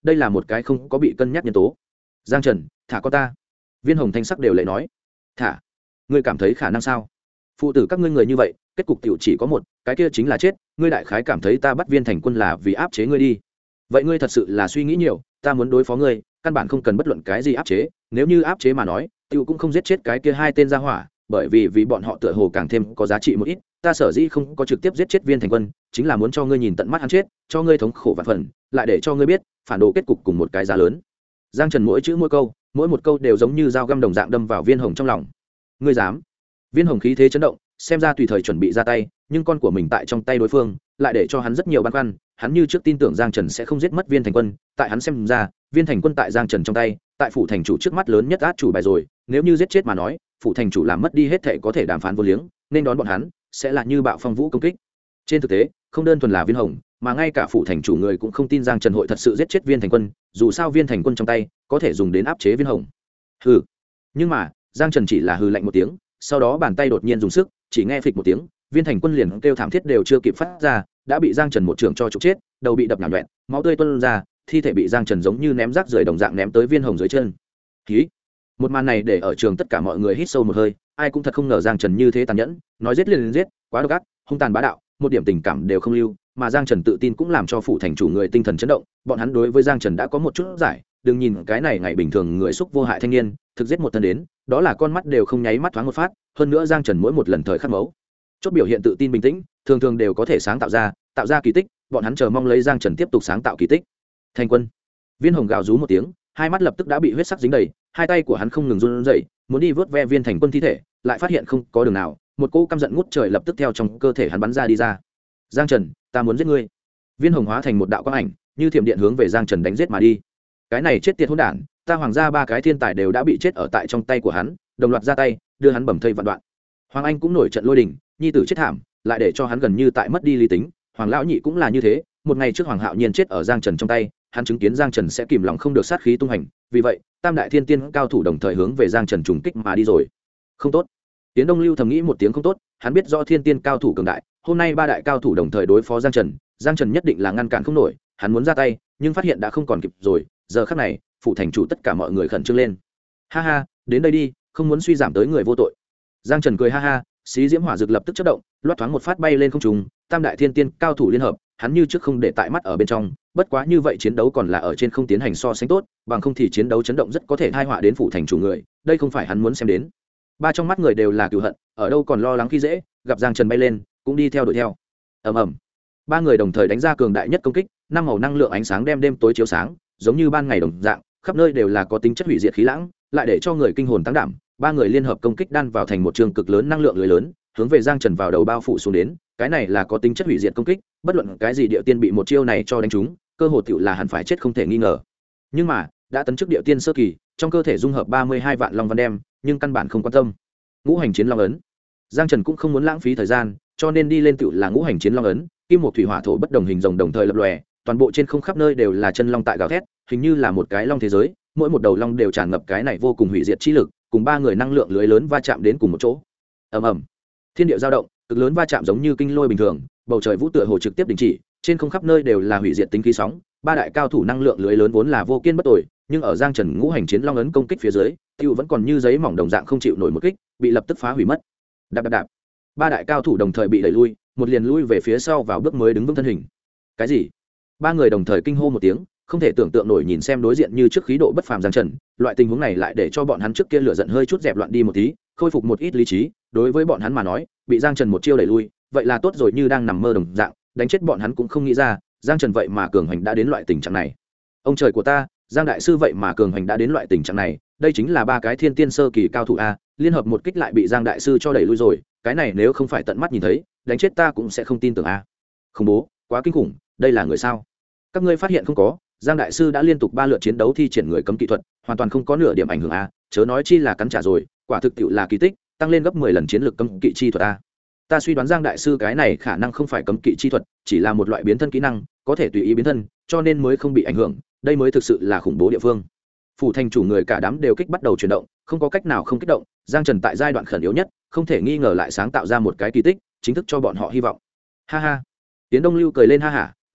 đây là một cái không có bị cân nhắc nhân tố. Giang Trần, thả con ta. Viên Hồng thanh sắc đều lệ nói. Thả? Ngươi cảm thấy khả năng sao? Phụ tử các ngươi người như vậy, kết cục tiểu chỉ có một, cái kia chính là chết. Ngươi đại khái cảm thấy ta bắt Viên Thành Quân là vì áp chế ngươi đi. Vậy ngươi thật sự là suy nghĩ nhiều, ta muốn đối phó ngươi, căn bản không cần bất luận cái gì áp chế. Nếu như áp chế mà nói, tiểu cũng không giết chết cái kia hai tên gia hỏa, bởi vì bọn họ tựa hồ càng thêm có giá trị một ít. Ta sở dĩ không có trực tiếp giết chết Viên Thành Quân, chính là muốn cho ngươi nhìn tận mắt hắn chết, cho ngươi thống khổ vạn phần, lại để cho ngươi biết, phản đồ kết cục cùng một cái giá lớn. Giang Trần mỗi chữ mỗi câu, mỗi một câu đều giống như dao găm đồng dạng đâm vào Viên Hồng trong lòng. Ngươi dám? Viên Hồng khí thế chấn động, xem ra tùy thời chuẩn bị ra tay, nhưng con của mình tại trong tay đối phương, lại để cho hắn rất nhiều băn khoăn. Hắn như trước tin tưởng Giang Trần sẽ không giết mất Viên Thành Quân, tại hắn xem ra, Viên Thành Quân tại Giang Trần trong tay, tại phủ thành chủ trước mắt lớn nhất át chủ bài rồi, nếu như giết chết mà nói, phủ thành chủ làm mất đi hết thảy có thể đàm phán vô liếng, nên đón bọn hắn sẽ là như bạo phong vũ công kích. Trên thực tế, không đơn thuần là Viên Hồng, mà ngay cả phủ thành chủ người cũng không tin Giang Trần hội thật sự giết chết Viên Thành Quân, dù sao Viên Thành Quân trong tay có thể dùng đến áp chế Viên Hồng. Hừ. Nhưng mà, Giang Trần chỉ là hừ lạnh một tiếng, sau đó bàn tay đột nhiên dùng sức, chỉ nghe phịch một tiếng, Viên Thành Quân liền kêu thảm thiết đều chưa kịp phát ra, đã bị Giang Trần một trường cho trục chết, đầu bị đập nhẵn nhụn, máu tươi tuôn ra, thi thể bị Giang Trần giống như ném rác rưởi đồng dạng ném tới Viên Hồng dưới chân. Hí. Một màn này để ở trường tất cả mọi người hít sâu một hơi, ai cũng thật không ngờ Giang Trần như thế tàn nhẫn, nói giết liền giết, quá độc ác, hung tàn bá đạo, một điểm tình cảm đều không lưu, mà Giang Trần tự tin cũng làm cho phủ thành chủ người tinh thần chấn động, bọn hắn đối với Giang Trần đã có một chút giải, đừng nhìn cái này ngày bình thường người xúc vô hại thanh niên, thực giết một thân đến, đó là con mắt đều không nháy mắt thoáng một phát, hơn nữa Giang Trần mỗi một lần thời khắc mấu chốt biểu hiện tự tin bình tĩnh, thường thường đều có thể sáng tạo ra kỳ tích, bọn hắn chờ mong lấy Giang Trần tiếp tục sáng tạo kỳ tích. Thành Quân. Viên Hồng gào rú một tiếng, hai mắt lập tức đã bị huyết sắc dính đầy, hai tay của hắn không ngừng run rẩy, muốn đi vớt ve Viên Thành Quân thi thể, lại phát hiện không có đường nào, một cỗ căm giận ngút trời lập tức theo trong cơ thể hắn bắn ra đi ra. Giang Trần, ta muốn giết ngươi. Viên Hồng hóa thành một đạo quang ảnh, như thiểm điện hướng về Giang Trần đánh giết mà đi. Cái này chết tiệt hỗn đản, ta hoàng gia ba cái thiên tài đều đã bị chết ở tại trong tay của hắn, đồng loạt ra tay, đưa hắn bầm thây vạn đoạn. Hoàng Anh cũng nổi trận lôi đình, nhi tử chết thảm, lại để cho hắn gần như tại mất đi lý tính. Hoàng lão nhị cũng là như thế, một ngày trước Hoàng Hạo Nhiên chết ở Giang Trần trong tay, hắn chứng kiến Giang Trần sẽ kìm lòng không được sát khí tung hành, vì vậy, tam đại thiên tiên cao thủ đồng thời hướng về Giang Trần trùng kích mà đi rồi. Không tốt. Tiến Đông Lưu thầm nghĩ một tiếng không tốt, hắn biết rõ thiên tiên cao thủ cường đại, hôm nay ba đại cao thủ đồng thời đối phó Giang Trần, Giang Trần nhất định là ngăn cản không nổi, hắn muốn ra tay, nhưng phát hiện đã không còn kịp rồi, giờ khắc này, phủ thành chủ tất cả mọi người khẩn trương lên. Ha ha, đến đây đi, không muốn suy giảm tới người vô tội. Giang Trần cười ha ha, xí diễm hỏa dược lập tức chớp động, loát thoáng một phát bay lên không trung, tam đại thiên tiên cao thủ liên hợp, hắn như trước không để tại mắt ở bên trong, bất quá như vậy chiến đấu còn là ở trên không tiến hành so sánh tốt, bằng không thì chiến đấu chấn động rất có thể tai họa đến phủ thành chủ người, đây không phải hắn muốn xem đến. Ba trong mắt người đều là cừu hận, ở đâu còn lo lắng khi dễ, gặp Giang Trần bay lên, cũng đi theo đuổi theo. Ầm ầm. Ba người đồng thời đánh ra cường đại nhất công kích, năm màu năng lượng ánh sáng đem đêm tối chiếu sáng, giống như ban ngày đồng dạng, khắp nơi đều là có tính chất hủy diệt khí lãng, lại để cho người kinh hồn tăng đảm. Ba người liên hợp công kích đan vào thành một trường cực lớn năng lượng lưới lớn, hướng về Giang Trần vào đầu bao phủ xuống đến, cái này là có tính chất hủy diệt công kích, bất luận cái gì địa tiên bị một chiêu này cho đánh trúng, cơ hội tựu là hẳn phải chết không thể nghi ngờ. Nhưng mà, đã tấn chức địa tiên sơ kỳ, trong cơ thể dung hợp 32 vạn long văn đem, nhưng căn bản không quan tâm. Ngũ hành chiến long ấn. Giang Trần cũng không muốn lãng phí thời gian, cho nên đi lên tựu là ngũ hành chiến long ấn, kim một thủy hỏa thổ bất đồng hình rồng đồng thời lập lòe, toàn bộ trên không khắp nơi đều là chân long tại gào thét, hình như là một cái long thế giới, mỗi một đầu long đều tràn ngập cái này vô cùng hủy diệt chi lực, cùng ba người năng lượng lưới lớn va chạm đến cùng một chỗ. Ầm ầm. Thiên địa dao động, cực lớn va chạm giống như kinh lôi bình thường, bầu trời vũ tựa hồ trực tiếp đình chỉ, trên không khắp nơi đều là hủy diệt tính khí sóng, ba đại cao thủ năng lượng lưới lớn vốn là vô kiên bất tồi, nhưng ở Giang Trần ngũ hành chiến long ấn công kích phía dưới, tiêu vẫn còn như giấy mỏng đồng dạng không chịu nổi một kích, bị lập tức phá hủy mất. Đạp đạp đạp. Ba đại cao thủ đồng thời bị đẩy lui, một liền lui về phía sau vào bước mới đứng vững thân hình. Cái gì? Ba người đồng thời kinh hô một tiếng, không thể tưởng tượng nổi nhìn xem đối diện như trước khí độ bất phàm Giang Trần, loại tình huống này lại để cho bọn hắn trước kia lửa giận hơi chút dẹp loạn đi một tí, khôi phục một ít lý trí, đối với bọn hắn mà nói, bị Giang Trần một chiêu đẩy lui, vậy là tốt rồi, như đang nằm mơ đồng dạng, đánh chết bọn hắn cũng không nghĩ ra, Giang Trần vậy mà cường hành đã đến loại tình trạng này. Ông trời của ta, Giang đại sư vậy mà cường hành đã đến loại tình trạng này, đây chính là ba cái thiên tiên sơ kỳ cao thủ a, liên hợp một kích lại bị Giang đại sư cho đẩy lui rồi, cái này nếu không phải tận mắt nhìn thấy, đánh chết ta cũng sẽ không tin tưởng a. Khủng bố, quá kinh khủng, đây là người sao? Các ngươi phát hiện không có, Giang đại sư đã liên tục 3 lượt chiến đấu thi triển người cấm kỹ thuật, hoàn toàn không có nửa điểm ảnh hưởng a, chớ nói chi là cắn trả rồi, quả thực tiệu là kỳ tích, tăng lên gấp 10 lần chiến lược cấm kỵ chi thuật a. Ta suy đoán Giang đại sư cái này khả năng không phải cấm kỵ chi thuật, chỉ là một loại biến thân kỹ năng, có thể tùy ý biến thân, cho nên mới không bị ảnh hưởng, đây mới thực sự là khủng bố địa phương. Phủ thành chủ người cả đám đều kích bắt đầu chuyển động, không có cách nào không kích động, Giang Trần tại giai đoạn khẩn yếu nhất, không thể nghi ngờ lại sáng tạo ra một cái kỳ tích, chính thức cho bọn họ hy vọng. Ha ha. Tiến Đông Lưu cười lên ha hả,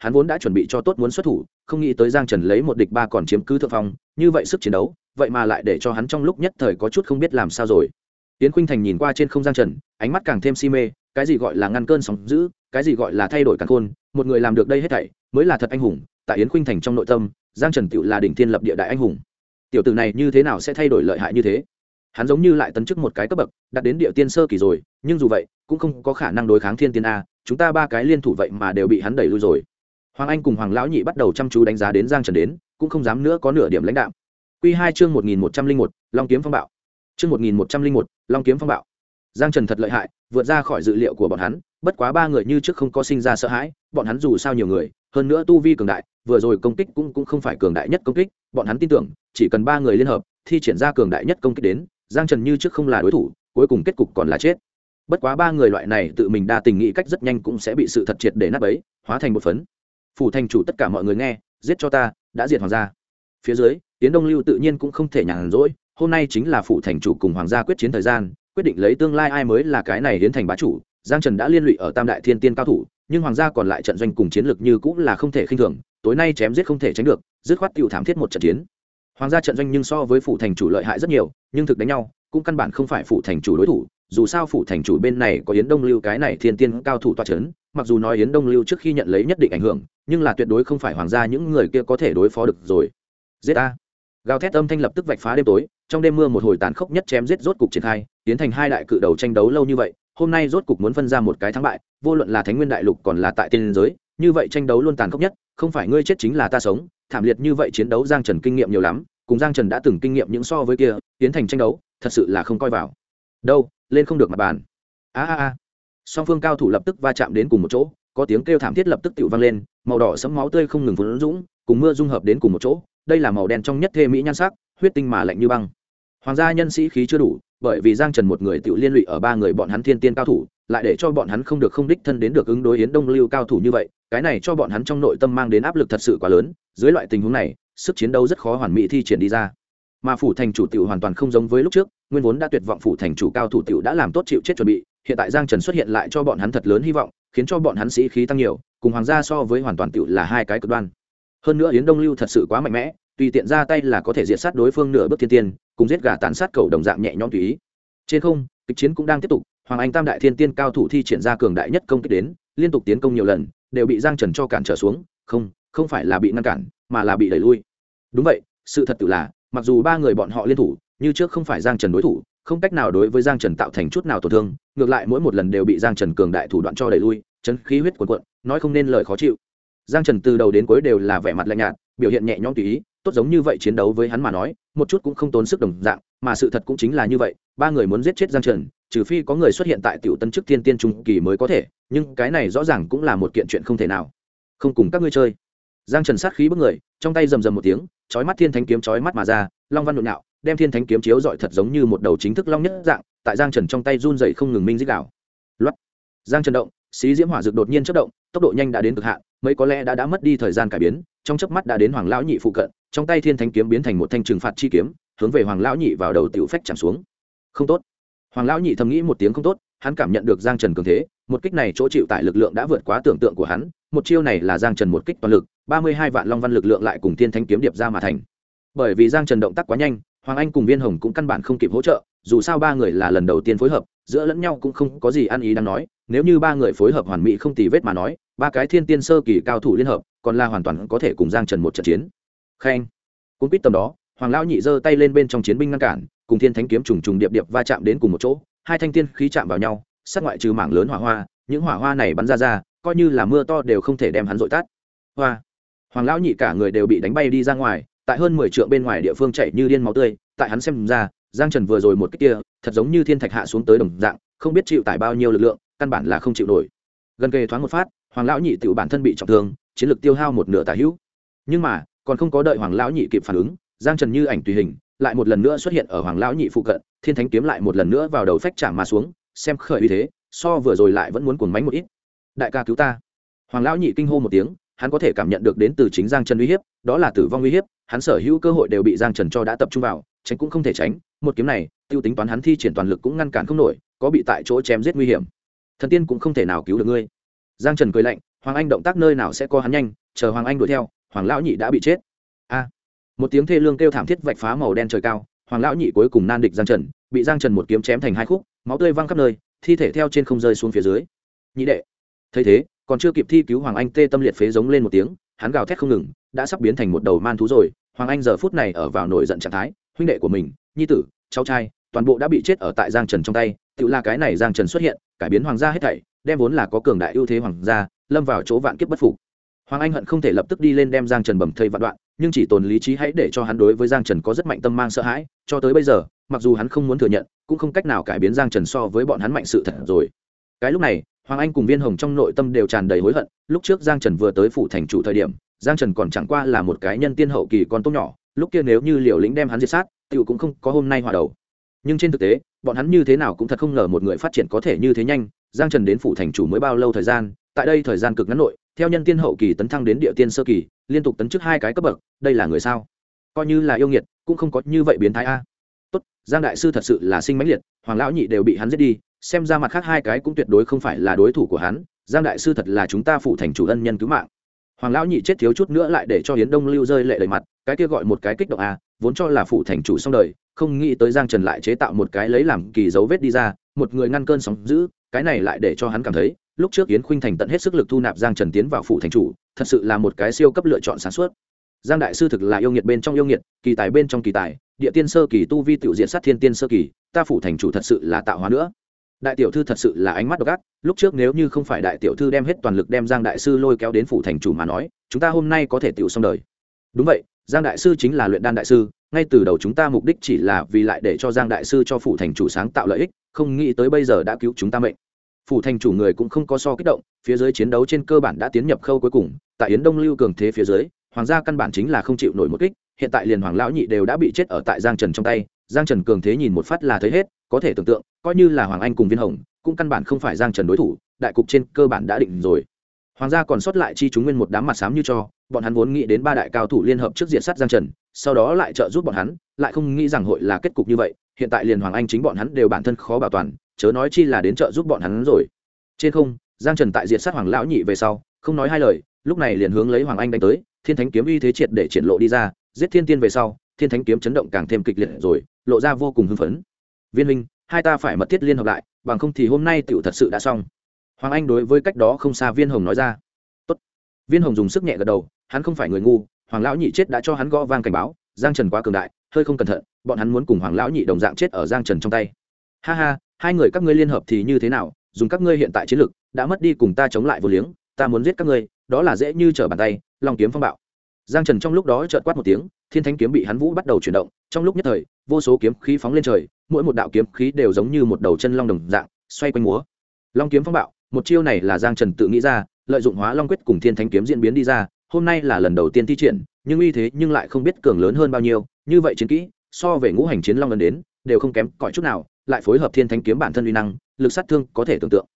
hắn vốn đã chuẩn bị cho tốt muốn xuất thủ, không nghĩ tới Giang Trần lấy một địch ba còn chiếm cứ thượng phong, như vậy sức chiến đấu, vậy mà lại để cho hắn trong lúc nhất thời có chút không biết làm sao rồi. Yến Khuynh Thành nhìn qua trên không Giang Trần, ánh mắt càng thêm si mê, cái gì gọi là ngăn cơn sóng dữ, cái gì gọi là thay đổi càn khôn, một người làm được đây hết thảy, mới là thật anh hùng. Tại Yến Khuynh Thành trong nội tâm, Giang Trần tựu là đỉnh thiên lập địa đại anh hùng. Tiểu tử này như thế nào sẽ thay đổi lợi hại như thế? Hắn giống như lại tấn chức một cái cấp bậc, đạt đến địa tiên sơ kỳ rồi, nhưng dù vậy, cũng không có khả năng đối kháng thiên tiên a, chúng ta ba cái liên thủ vậy mà đều bị hắn đẩy lui rồi. Hoàng Anh cùng Hoàng lão nhị bắt đầu chăm chú đánh giá đến Giang Trần đến, cũng không dám nữa có nửa điểm lãnh đạm. Quy 2 chương 1101, Long kiếm phong bạo. Chương 1101, Long kiếm phong bạo. Giang Trần thật lợi hại, vượt ra khỏi dự liệu của bọn hắn, bất quá ba người như trước không có sinh ra sợ hãi, bọn hắn dù sao nhiều người, hơn nữa tu vi cường đại, vừa rồi công kích cũng không phải cường đại nhất công kích, bọn hắn tin tưởng, chỉ cần ba người liên hợp, thi triển ra cường đại nhất công kích đến, Giang Trần như trước không là đối thủ, cuối cùng kết cục còn là chết. Bất quá ba người loại này tự mình đa tình nghĩ cách rất nhanh cũng sẽ bị sự thật triệt để nát bấy, hóa thành một phấn. Phủ thành chủ tất cả mọi người nghe, giết cho ta, đã diệt hoàng gia. Phía dưới, Tiến Đông Lưu tự nhiên cũng không thể nhàn rỗi, hôm nay chính là phủ thành chủ cùng hoàng gia quyết chiến thời gian, quyết định lấy tương lai ai mới là cái này hiến thành bá chủ. Giang Trần đã liên lụy ở Tam đại thiên tiên cao thủ, nhưng hoàng gia còn lại trận doanh cùng chiến lược như cũng là không thể khinh thường, tối nay chém giết không thể tránh được, dứt khoát tiêu thảm thiết một trận chiến. Hoàng gia trận doanh nhưng so với phủ thành chủ lợi hại rất nhiều, nhưng thực đánh nhau cũng căn bản không phải phủ thành chủ đối thủ, dù sao phủ thành chủ bên này có Yến Đông Lưu cái này thiên tiên cao thủ tọa chấn, mặc dù nói Yến Đông Lưu trước khi nhận lấy nhất định ảnh hưởng, nhưng là tuyệt đối không phải hoàng gia những người kia có thể đối phó được rồi. Giết a! Gào thét âm thanh lập tức vạch phá đêm tối, trong đêm mưa một hồi tàn khốc nhất chém giết rốt cục triển khai, tiến thành hai đại cự đầu tranh đấu lâu như vậy, hôm nay rốt cục muốn phân ra một cái thắng bại, vô luận là Thánh Nguyên đại lục còn là tại tiên giới, như vậy tranh đấu luôn tàn khốc nhất, không phải ngươi chết chính là ta sống, thảm liệt như vậy chiến đấu Giang Trần kinh nghiệm nhiều lắm, cùng Giang Trần đã từng kinh nghiệm những so với kia, tiến thành tranh đấu, thật sự là không coi vào. Đâu, lên không được mặt bàn. A. Song phương cao thủ lập tức va chạm đến cùng một chỗ, có tiếng kêu thảm thiết lập tức tự vang lên, màu đỏ sẫm máu tươi không ngừng phun dũng, cùng mưa dung hợp đến cùng một chỗ, đây là màu đen trong nhất thê mỹ nhan sắc, huyết tinh mà lạnh như băng. Hoàng gia nhân sĩ khí chưa đủ, bởi vì Giang Trần một người tự liên lụy ở ba người bọn hắn thiên tiên cao thủ, lại để cho bọn hắn không được không đích thân đến được ứng đối Yến Đông Lưu cao thủ như vậy, cái này cho bọn hắn trong nội tâm mang đến áp lực thật sự quá lớn, dưới loại tình huống này, sức chiến đấu rất khó hoàn mỹ thi triển đi ra. Mà phủ thành chủ tiểu hoàn toàn không giống với lúc trước, nguyên vốn đã tuyệt vọng phủ thành chủ cao thủ tiểu đã làm tốt chịu chết chuẩn bị, hiện tại Giang Trần xuất hiện lại cho bọn hắn thật lớn hy vọng, khiến cho bọn hắn sĩ khí tăng nhiều, cùng hoàng gia so với hoàn toàn tiểu là hai cái cực đoan. Hơn nữa Yến Đông Lưu thật sự quá mạnh mẽ, tùy tiện ra tay là có thể diệt sát đối phương nửa bước thiên tiên, cùng giết gà tàn sát cẩu đồng dạng nhẹ nhõm tùy ý. Trên không, kịch chiến cũng đang tiếp tục, Hoàng Anh Tam đại thiên tiên cao thủ thi triển ra cường đại nhất công kích đến, liên tục tiến công nhiều lần, đều bị Giang Trần cho cản trở xuống, không phải là bị ngăn cản, mà là bị đẩy lui. Đúng vậy, sự thật tự là, mặc dù ba người bọn họ liên thủ, như trước không phải Giang Trần đối thủ, không cách nào đối với Giang Trần tạo thành chút nào tổn thương, ngược lại mỗi một lần đều bị Giang Trần cường đại thủ đoạn cho đẩy lui, chấn khí huyết cuồn cuộn, nói không nên lời khó chịu. Giang Trần từ đầu đến cuối đều là vẻ mặt lạnh nhạt, biểu hiện nhẹ nhõm tùy ý, tốt giống như vậy chiến đấu với hắn mà nói, một chút cũng không tốn sức đồng dạng, mà sự thật cũng chính là như vậy, ba người muốn giết chết Giang Trần, trừ phi có người xuất hiện tại tiểu tân chức thiên tiên trung kỳ mới có thể, nhưng cái này rõ ràng cũng là một kiện chuyện không thể nào. Không cùng các ngươi chơi. Giang Trần sát khí bức người, trong tay rầm rầm một tiếng, chói mắt thiên thánh kiếm chói mắt mà ra, long văn nhộn nhạo, đem thiên thánh kiếm chiếu rọi thật giống như một đầu chính thức long nhất dạng, tại Giang Trần trong tay run rẩy không ngừng minh rít gào. Loát. Giang Trần động, xí diễm hỏa dược đột nhiên chớp động, tốc độ nhanh đã đến cực hạn, mấy có lẽ đã mất đi thời gian cải biến, trong chớp mắt đã đến Hoàng lão nhị phụ cận, trong tay thiên thánh kiếm biến thành một thanh trừng phạt chi kiếm, hướng về Hoàng lão nhị vào đầu tiểu phách chạm xuống. Không tốt. Hoàng lão nhị thầm nghĩ một tiếng không tốt, hắn cảm nhận được Giang Trần cường thế, một kích này chỗ chịu tại lực lượng đã vượt quá tưởng tượng của hắn, một chiêu này là Giang Trần một kích toàn lực, 32 vạn long văn lực lượng lại cùng thiên thánh kiếm điệp ra mà thành. Bởi vì Giang Trần động tác quá nhanh, Hoàng Anh cùng Viên Hồng cũng căn bản không kịp hỗ trợ, dù sao ba người là lần đầu tiên phối hợp, giữa lẫn nhau cũng không có gì ăn ý đang nói, nếu như ba người phối hợp hoàn mỹ không tì vết mà nói, ba cái thiên tiên sơ kỳ cao thủ liên hợp, còn là hoàn toàn có thể cùng Giang Trần một trận chiến. Khen. Cũng biết tầm đó, Hoàng lão nhị giơ tay lên bên trong chiến binh ngăn cản, cùng thiên thánh kiếm trùng trùng điệp điệp va chạm đến cùng một chỗ, hai thanh tiên khí chạm vào nhau, sát ngoại trừ mảng lớn hỏa hoa, những hỏa hoa này bắn ra, coi như là mưa to đều không thể đem hắn dội tắt. Hoa. Hoàng lão nhị cả người đều bị đánh bay đi ra ngoài, tại hơn 10 trượng bên ngoài địa phương chảy như điên máu tươi, tại hắn xem ra, Giang Trần vừa rồi một kích kia, thật giống như thiên thạch hạ xuống tới đồng dạng, không biết chịu tải bao nhiêu lực lượng, căn bản là không chịu nổi. Gần kề thoáng một phát, Hoàng lão nhị tiểu bản thân bị trọng thương, chiến lực tiêu hao một nửa tả hữu. Nhưng mà, còn không có đợi Hoàng lão nhị kịp phản ứng, Giang Trần như ảnh tùy hình, lại một lần nữa xuất hiện ở Hoàng lão nhị phụ cận, thiên thánh kiếm lại một lần nữa vào đầu phách chạm mà xuống, xem khởi uy thế, so vừa rồi lại vẫn muốn cuồng mánh một ít. Đại ca cứu ta! Hoàng lão nhị kinh hô một tiếng, hắn có thể cảm nhận được đến từ chính Giang Trần uy hiếp, đó là tử vong uy hiếp, hắn sở hữu cơ hội đều bị Giang Trần cho đã tập trung vào, tránh cũng không thể tránh, một kiếm này, tiêu tính toán hắn thi triển toàn lực cũng ngăn cản không nổi, có bị tại chỗ chém giết nguy hiểm. Thần tiên cũng không thể nào cứu được ngươi. Giang Trần cười lạnh, Hoàng Anh động tác nơi nào sẽ có hắn nhanh, chờ Hoàng Anh đuổi theo, Hoàng lão nhị đã bị chết. A! Một tiếng thê lương kêu thảm thiết vạch phá màu đen trời cao, Hoàng lão nhị cuối cùng nan địch Giang Trần, bị Giang Trần một kiếm chém thành hai khúc, máu tươi văng khắp nơi, thi thể theo trên không rơi xuống phía dưới. Nhị đệ. Thấy thế, còn chưa kịp thi cứu Hoàng Anh tê tâm liệt phế giống lên một tiếng, hắn gào thét không ngừng, đã sắp biến thành một đầu man thú rồi. Hoàng Anh giờ phút này ở vào nổi giận trạng thái, huynh đệ của mình, nhi tử, cháu trai, toàn bộ đã bị chết ở tại Giang Trần trong tay, tự là cái này Giang Trần xuất hiện, cải biến hoàng gia hết thảy, đem vốn là có cường đại ưu thế hoàng gia, lâm vào chỗ vạn kiếp bất phục. Hoàng Anh hận không thể lập tức đi lên đem Giang Trần bầm thây vạn đoạn, nhưng chỉ tồn lý trí hãy để cho hắn đối với Giang Trần có rất mạnh tâm mang sợ hãi, cho tới bây giờ, mặc dù hắn không muốn thừa nhận, cũng không cách nào cải biến Giang Trần so với bọn hắn mạnh sự thật rồi. Cái lúc này, Hoàng Anh cùng Viên Hồng trong nội tâm đều tràn đầy hối hận, lúc trước Giang Trần vừa tới phủ thành chủ thời điểm, Giang Trần còn chẳng qua là một cái nhân tiên hậu kỳ con tốt nhỏ, lúc kia nếu như Liều Lĩnh đem hắn diệt sát, tiểu cũng không có hôm nay hòa đầu. Nhưng trên thực tế, bọn hắn như thế nào cũng thật không ngờ một người phát triển có thể như thế nhanh. Giang Trần đến phủ thành chủ mới bao lâu thời gian, tại đây thời gian cực ngắn nội, theo nhân tiên hậu kỳ tấn thăng đến địa tiên sơ kỳ, liên tục tấn chức 2 cái cấp bậc, đây là người sao? Coi như là yêu nghiệt, cũng không có như vậy biến thái a. Tốt, Giang đại sư thật sự là sinh mãnh liệt, Hoàng lão nhị đều bị hắn giết đi, xem ra mặt khác 2 cái cũng tuyệt đối không phải là đối thủ của hắn, Giang đại sư thật là chúng ta phủ thành chủ ân nhân cứu mạng. Hoàng lão nhị chết thiếu chút nữa lại để cho Yến Đông Lưu rơi lệ đầy mặt, cái kia gọi một cái kích động a, vốn cho là phủ thành chủ xong đời, không nghĩ tới Giang Trần lại chế tạo một cái lấy làm kỳ dấu vết đi ra, một người ngăn cơn sóng dữ, cái này lại để cho hắn cảm thấy, lúc trước Yến Khuynh Thành tận hết sức lực thu nạp Giang Trần tiến vào phủ thành chủ, thật sự là một cái siêu cấp lựa chọn sáng suốt. Giang đại sư thực là yêu nghiệt bên trong yêu nghiệt, kỳ tài bên trong kỳ tài, địa tiên sơ kỳ tu vi tiểu diện sát thiên tiên sơ kỳ, ta phủ thành chủ thật sự là tạo hóa nữa. Đại tiểu thư thật sự là ánh mắt độc ác, lúc trước nếu như không phải đại tiểu thư đem hết toàn lực đem Giang đại sư lôi kéo đến phủ thành chủ mà nói, chúng ta hôm nay có thể tiểu xong đời. Đúng vậy, Giang đại sư chính là luyện đan đại sư, ngay từ đầu chúng ta mục đích chỉ là vì lại để cho Giang đại sư cho phủ thành chủ sáng tạo lợi ích, không nghĩ tới bây giờ đã cứu chúng ta mệnh. Phủ thành chủ người cũng không có so kích động, phía dưới chiến đấu trên cơ bản đã tiến nhập khâu cuối cùng, tại Yến Đông Lưu cường thế phía dưới, hoàng gia căn bản chính là không chịu nổi một kích, hiện tại liền Hoàng lão nhị đều đã bị chết ở tại Giang Trần trong tay, Giang Trần cường thế nhìn một phát là thấy hết, có thể tưởng tượng, coi như là Hoàng Anh cùng Viên Hồng, cũng căn bản không phải Giang Trần đối thủ, đại cục trên cơ bản đã định rồi. Hoàng gia còn sót lại chi chúng nguyên một đám mặt xám như cho, bọn hắn vốn nghĩ đến 3 đại cao thủ liên hợp trước diện sát Giang Trần, sau đó lại trợ giúp bọn hắn, lại không nghĩ rằng hội là kết cục như vậy, hiện tại liền Hoàng Anh chính bọn hắn đều bản thân khó bảo toàn, chớ nói chi là đến trợ giúp bọn hắn rồi. Trên không, Giang Trần tại diện sát Hoàng lão nhị về sau, không nói hai lời, lúc này liền hướng lấy Hoàng Anh đánh tới, Thiên Thánh kiếm uy thế triệt để triển lộ đi ra, giết Thiên Tiên về sau, Thiên Thánh kiếm chấn động càng thêm kịch liệt rồi, lộ ra vô cùng hưng phấn. Viên huynh, hai ta phải mật thiết liên hợp lại, bằng không thì hôm nay tiểu thật sự đã xong. Hoàng Anh đối với cách đó không xa Viên Hồng nói ra. Tốt. Viên Hồng dùng sức nhẹ gật đầu, hắn không phải người ngu, Hoàng lão nhị chết đã cho hắn gõ vang cảnh báo, Giang Trần quá cường đại, hơi không cẩn thận, bọn hắn muốn cùng Hoàng lão nhị đồng dạng chết ở Giang Trần trong tay. Ha ha, hai người các ngươi liên hợp thì như thế nào, dùng các ngươi hiện tại chiến lực, đã mất đi cùng ta chống lại vô liếng, ta muốn giết các ngươi, đó là dễ như trở bàn tay, Long kiếm phong bạo. Giang Trần trong lúc đó chợt quát một tiếng, Thiên Thánh kiếm bị hắn vũ bắt đầu chuyển động, trong lúc nhất thời, vô số kiếm khí phóng lên trời, mỗi một đạo kiếm khí đều giống như một đầu chân long đồng dạng, xoay quanh múa. Long kiếm phong bạo, một chiêu này là Giang Trần tự nghĩ ra, lợi dụng Hóa Long quyết cùng Thiên Thánh kiếm diễn biến đi ra, hôm nay là lần đầu tiên thi triển, nhưng uy thế nhưng lại không biết cường lớn hơn bao nhiêu, như vậy chiến kỹ, so về ngũ hành chiến long lần đến, đều không kém cỏi chút nào, lại phối hợp Thiên Thánh kiếm bản thân uy năng, lực sát thương có thể tưởng tượng.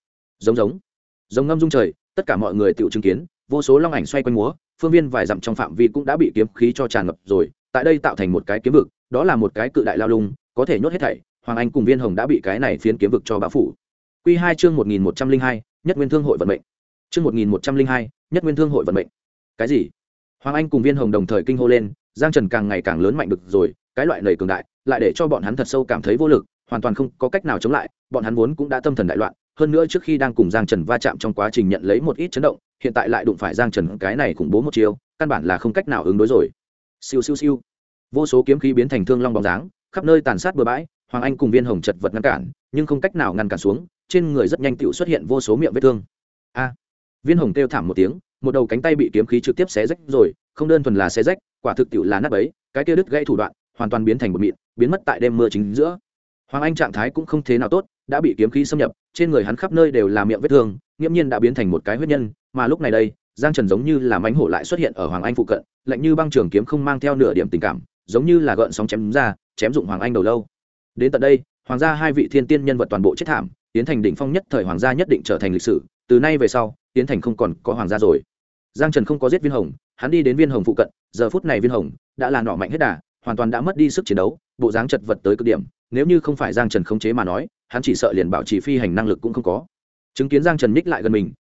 Giống ngâm rung trời, tất cả mọi người tự chứng kiến, vô số long ảnh xoay quanh múa, phương viên vài dặm trong phạm vi cũng đã bị kiếm khí cho tràn ngập rồi, tại đây tạo thành một cái kiếm vực, đó là một cái cự đại lao lung, có thể nhốt hết thảy. Hoàng Anh cùng Viên Hồng đã bị cái này phiến kiếm vực cho bao phủ. Quy 2 chương 1102, Nhất Nguyên Thương hội vận mệnh. Chương 1102, Nhất Nguyên Thương hội vận mệnh. Cái gì? Hoàng Anh cùng Viên Hồng đồng thời kinh hô lên, Giang Trần càng ngày càng lớn mạnh được rồi, cái loại này cường đại, lại để cho bọn hắn thật sâu cảm thấy vô lực, hoàn toàn không có cách nào chống lại, bọn hắn vốn cũng đã tâm thần đại loạn, hơn nữa trước khi đang cùng Giang Trần va chạm trong quá trình nhận lấy một ít chấn động, hiện tại lại đụng phải Giang Trần cái này khủng bố một chiêu, căn bản là không cách nào ứng đối rồi. Siêu siêu siêu. Vô số kiếm khí biến thành thương long bóng dáng, khắp nơi tàn sát bừa bãi, Hoàng Anh cùng Viên Hồng chật vật ngăn cản, nhưng không cách nào ngăn cản xuống, trên người rất nhanh tựu xuất hiện vô số miệng vết thương. A! Viên Hồng kêu thảm một tiếng, một đầu cánh tay bị kiếm khí trực tiếp xé rách rồi, không đơn thuần là xé rách, quả thực tựu là nát bấy, cái kia đứt gãy thủ đoạn, hoàn toàn biến thành bột mịn, biến mất tại đêm mưa chính giữa. Hoàng Anh trạng thái cũng không thế nào tốt, đã bị kiếm khí xâm nhập, trên người hắn khắp nơi đều là miệng vết thương, nghiễm nhiên đã biến thành một cái huyết nhân, mà lúc này đây, Giang Trần giống như là mãnh hổ lại xuất hiện ở Hoàng Anh phụ cận, lạnh như băng trường kiếm không mang theo nửa điểm tình cảm, giống như là gợn sóng chém ra, chém dụng Hoàng Anh đầu lâu. Đến tận đây, hoàng gia hai vị thiên tiên nhân vật toàn bộ chết thảm, tiến thành đỉnh phong nhất thời hoàng gia nhất định trở thành lịch sử, từ nay về sau, tiến thành không còn có hoàng gia rồi. Giang Trần không có giết Viên Hồng, hắn đi đến Viên Hồng phụ cận, giờ phút này Viên Hồng đã là nỏ mạnh hết đà, hoàn toàn đã mất đi sức chiến đấu, bộ dáng chật vật tới cực điểm, nếu như không phải Giang Trần khống chế mà nói, hắn chỉ sợ liền bảo trì phi hành năng lực cũng không có. Chứng kiến Giang Trần nhích lại gần mình,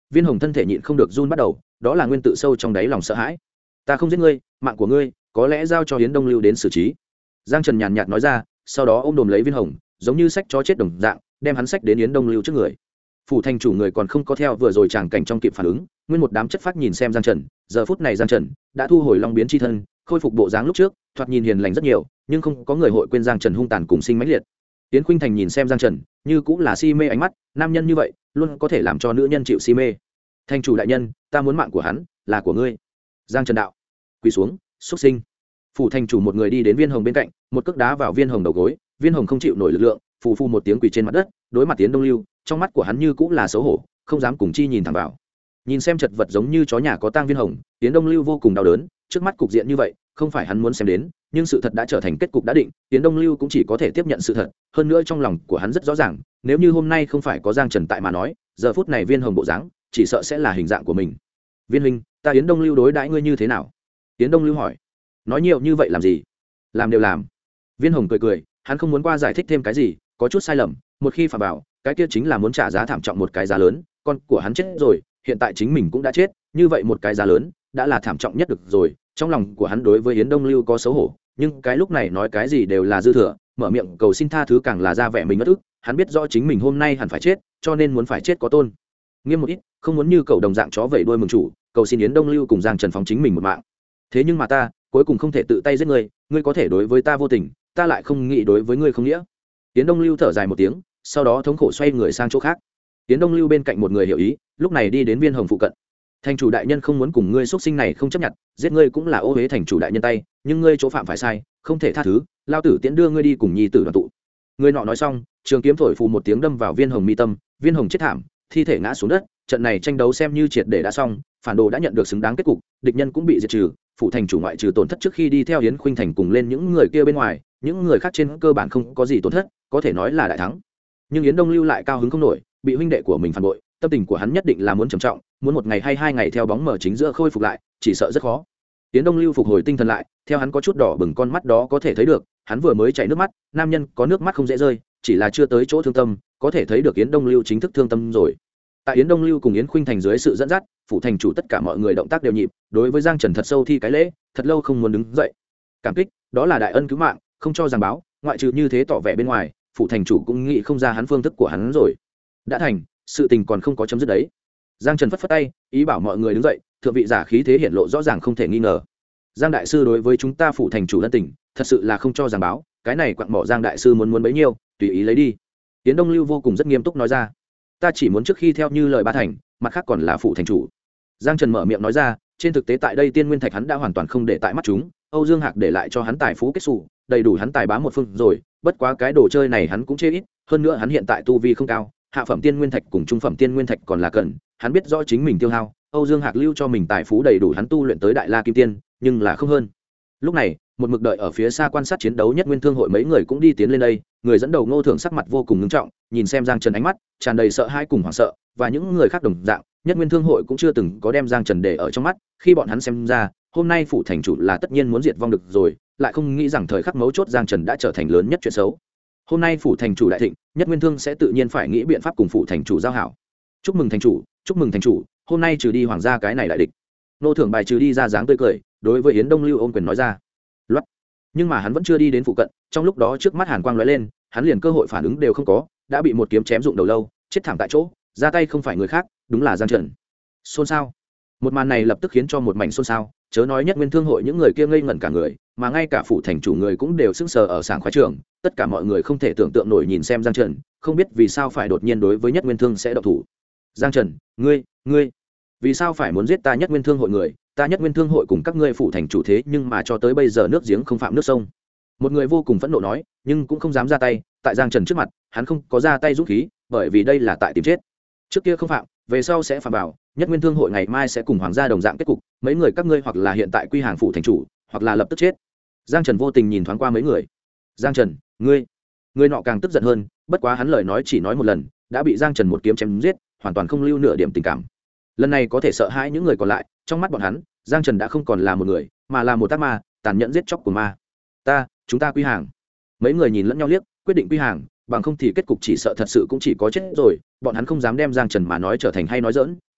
Viên Hồng thân thể nhịn không được run bắt đầu, đó là nguyên tự sâu trong đáy lòng sợ hãi. Ta không giết ngươi, mạng của ngươi có lẽ giao cho Yến Đông Lưu đến xử trí. Giang Trần nhàn nhạt nói ra, sau đó ôm đồm lấy Viên Hồng, giống như sách chó chết đồng dạng, đem hắn sách đến Yến Đông Lưu trước người. Phủ thành chủ người còn không có theo vừa rồi chàng cảnh trong kịp phản ứng, nguyên một đám chất phác nhìn xem Giang Trần. Giờ phút này Giang Trần đã thu hồi long biến chi thân, khôi phục bộ dáng lúc trước, thoạt nhìn hiền lành rất nhiều, nhưng không có người hội quên Giang Trần hung tàn cùng sinh mãnh liệt. Yến Khuynh Thành nhìn xem Giang Trần, như cũng là si mê ánh mắt, nam nhân như vậy, luôn có thể làm cho nữ nhân chịu si mê. Thành chủ đại nhân, ta muốn mạng của hắn, là của ngươi. Giang Trần đạo. Quỳ xuống, xuất sinh. Phủ thành chủ một người đi đến Viên Hồng bên cạnh, một cước đá vào Viên Hồng đầu gối, Viên Hồng không chịu nổi lực lượng, phù phù một tiếng quỳ trên mặt đất, đối mặt Yến Đông Lưu, trong mắt của hắn như cũng là xấu hổ, không dám cùng chi nhìn thẳng vào. Nhìn xem chật vật giống như chó nhà có tang Viên Hồng, Yến Đông Lưu vô cùng đau đớn, trước mắt cục diện như vậy, không phải hắn muốn xem đến, nhưng sự thật đã trở thành kết cục đã định, Yến Đông Lưu cũng chỉ có thể tiếp nhận sự thật, hơn nữa trong lòng của hắn rất rõ ràng, nếu như hôm nay không phải có Giang Trần tại mà nói, giờ phút này Viên Hồng bộ dáng, chỉ sợ sẽ là hình dạng của mình. Viên huynh, ta Yến Đông Lưu đối đãi ngươi như thế nào? Yến Đông Lưu hỏi. Nói nhiều như vậy làm gì? Làm đều làm. Viên Hồng cười cười, hắn không muốn qua giải thích thêm cái gì, có chút sai lầm, một khi phạm vào, cái kia chính là muốn trả giá thảm trọng một cái giá lớn, con của hắn chết rồi, hiện tại chính mình cũng đã chết, như vậy một cái giá lớn, đã là thảm trọng nhất được rồi. Trong lòng của hắn đối với Yến Đông Lưu có xấu hổ, nhưng cái lúc này nói cái gì đều là dư thừa, mở miệng cầu xin tha thứ càng là ra vẻ mình ngất ức, hắn biết rõ chính mình hôm nay hẳn phải chết, cho nên muốn phải chết có tôn nghiêm một ít, không muốn như cậu đồng dạng chó vẩy đuôi mừng chủ, cầu xin Yến Đông Lưu cùng Giang Trần phóng chính mình một mạng. Thế nhưng mà ta, cuối cùng không thể tự tay giết ngươi, ngươi có thể đối với ta vô tình, ta lại không nghĩ đối với ngươi không nghĩa. Yến Đông Lưu thở dài một tiếng, sau đó thống khổ xoay người sang chỗ khác. Yến Đông Lưu bên cạnh một người hiểu ý, lúc này đi đến Viên Hồng phụ cận. Thành chủ đại nhân không muốn cùng ngươi xuất sinh này không chấp nhận, giết ngươi cũng là ô uế thành chủ đại nhân tay, nhưng ngươi chỗ phạm phải sai, không thể tha thứ, lao tử tiễn đưa ngươi đi cùng nhi tử đoàn tụ. Người nọ nói xong, trường kiếm thổi phù một tiếng đâm vào Viên Hồng mi tâm, Viên Hồng chết thảm, thi thể ngã xuống đất. Trận này tranh đấu xem như triệt để đã xong, phản đồ đã nhận được xứng đáng kết cục, địch nhân cũng bị diệt trừ, phụ thành chủ ngoại trừ tổn thất trước khi đi theo Yến Khuynh Thành cùng lên những người kia bên ngoài, những người khác trên cơ bản không có gì tổn thất, có thể nói là đại thắng. Nhưng Yến Đông Lưu lại cao hứng không nổi, bị huynh đệ của mình phản bội, tâm tình của hắn nhất định là muốn trầm trọng, muốn một ngày hay hai ngày theo bóng mở chính giữa khôi phục lại, chỉ sợ rất khó. Yến Đông Lưu phục hồi tinh thần lại, theo hắn có chút đỏ bừng con mắt đó có thể thấy được, hắn vừa mới chảy nước mắt, nam nhân có nước mắt không dễ rơi, chỉ là chưa tới chỗ thương tâm, có thể thấy được Yến Đông Lưu chính thức thương tâm rồi. Tại Yến Đông Lưu cùng Yến Khuynh Thành dưới sự dẫn dắt, phụ thành chủ tất cả mọi người động tác đều nhịp, đối với Giang Trần thật sâu thi cái lễ, thật lâu không muốn đứng dậy. Cảm kích, đó là đại ân cứu mạng, không cho giảng báo, ngoại trừ như thế tỏ vẻ bên ngoài, phụ thành chủ cũng nghĩ không ra hắn phương thức của hắn rồi. Đã thành, sự tình còn không có chấm dứt đấy. Giang Trần phất phất tay, ý bảo mọi người đứng dậy, thượng vị giả khí thế hiện lộ rõ ràng không thể nghi ngờ. Giang đại sư đối với chúng ta phụ thành chủ ân tình, thật sự là không cho giảng báo, cái này quặng mỏ Giang đại sư muốn bấy nhiêu, tùy ý lấy đi. Yến Đông Lưu vô cùng rất nghiêm túc nói ra. Ta chỉ muốn trước khi theo như lời ba thành, mặt khác còn là phụ thành chủ. Giang Trần mở miệng nói ra, trên thực tế tại đây tiên nguyên thạch hắn đã hoàn toàn không để tại mắt chúng, Âu Dương Hạc để lại cho hắn tài phú kết xù, đầy đủ hắn tài bá một phương rồi, bất quá cái đồ chơi này hắn cũng chê ít, hơn nữa hắn hiện tại tu vi không cao, hạ phẩm tiên nguyên thạch cùng trung phẩm tiên nguyên thạch còn là cần, hắn biết rõ chính mình tiêu hao, Âu Dương Hạc lưu cho mình tài phú đầy đủ hắn tu luyện tới đại la kim tiên, nhưng là không hơn. Lúc này, một mực đợi ở phía xa quan sát chiến đấu Nhất Nguyên Thương hội mấy người cũng đi tiến lên đây, người dẫn đầu Ngô Thưởng sắc mặt vô cùng nghiêm trọng, nhìn xem Giang Trần ánh mắt tràn đầy sợ hãi cùng hoảng sợ, và những người khác đồng dạng, Nhất Nguyên Thương hội cũng chưa từng có đem Giang Trần để ở trong mắt, khi bọn hắn xem ra, hôm nay phủ thành chủ là tất nhiên muốn diệt vong được rồi, lại không nghĩ rằng thời khắc mấu chốt Giang Trần đã trở thành lớn nhất chuyện xấu. Hôm nay phủ thành chủ đại thịnh, Nhất Nguyên Thương sẽ tự nhiên phải nghĩ biện pháp cùng phủ thành chủ giao hảo. Chúc mừng thành chủ, chúc mừng thành chủ, hôm nay trừ đi hoàng gia cái này đại địch. Ngô Thưởng bài trừ đi ra dáng tươi cười, đối với Yến Đông Lưu ôm quyền nói ra. Loát. Nhưng mà hắn vẫn chưa đi đến phụ cận, trong lúc đó trước mắt hàn quang lóe lên, hắn liền cơ hội phản ứng đều không có, đã bị một kiếm chém dụng đầu lâu, chết thảm tại chỗ, ra tay không phải người khác, đúng là Giang Trần. Xôn xao. Một màn này lập tức khiến cho một mảnh xôn xao, chớ nói Nhất Nguyên Thương hội những người kia ngây ngẩn cả người, mà ngay cả phủ thành chủ người cũng đều sững sờ ở sảng khoái trường, tất cả mọi người không thể tưởng tượng nổi nhìn xem Giang Trần, không biết vì sao phải đột nhiên đối với Nhất Nguyên Thương sẽ động thủ. Giang Trần, ngươi, vì sao phải muốn giết ta Nhất Nguyên Thương hội người? Ta Nhất Nguyên Thương hội cùng các ngươi phủ thành chủ thế nhưng mà cho tới bây giờ nước giếng không phạm nước sông. Một người vô cùng phẫn nộ nói, nhưng cũng không dám ra tay, tại Giang Trần trước mặt, hắn không có ra tay dũng khí, bởi vì đây là tại tìm chết. Trước kia không phạm, về sau sẽ phạm vào, Nhất Nguyên Thương hội ngày mai sẽ cùng hoàng gia đồng dạng kết cục, mấy người các ngươi hoặc là hiện tại quy hàng phủ thành chủ, hoặc là lập tức chết. Giang Trần vô tình nhìn thoáng qua mấy người. Giang Trần, ngươi nọ càng tức giận hơn, bất quá hắn lời nói chỉ nói một lần, đã bị Giang Trần một kiếm chém giết, hoàn toàn không lưu nửa điểm tình cảm. Lần này có thể sợ hãi những người còn lại, trong mắt bọn hắn, Giang Trần đã không còn là một người, mà là một ác ma, tàn nhẫn giết chóc của ma. Chúng ta quy hàng. Mấy người nhìn lẫn nhau liếc, quyết định quy hàng, bằng không thì kết cục chỉ sợ thật sự cũng chỉ có chết rồi. Bọn hắn không dám đem Giang Trần mà nói trở thành hay nói dỡn,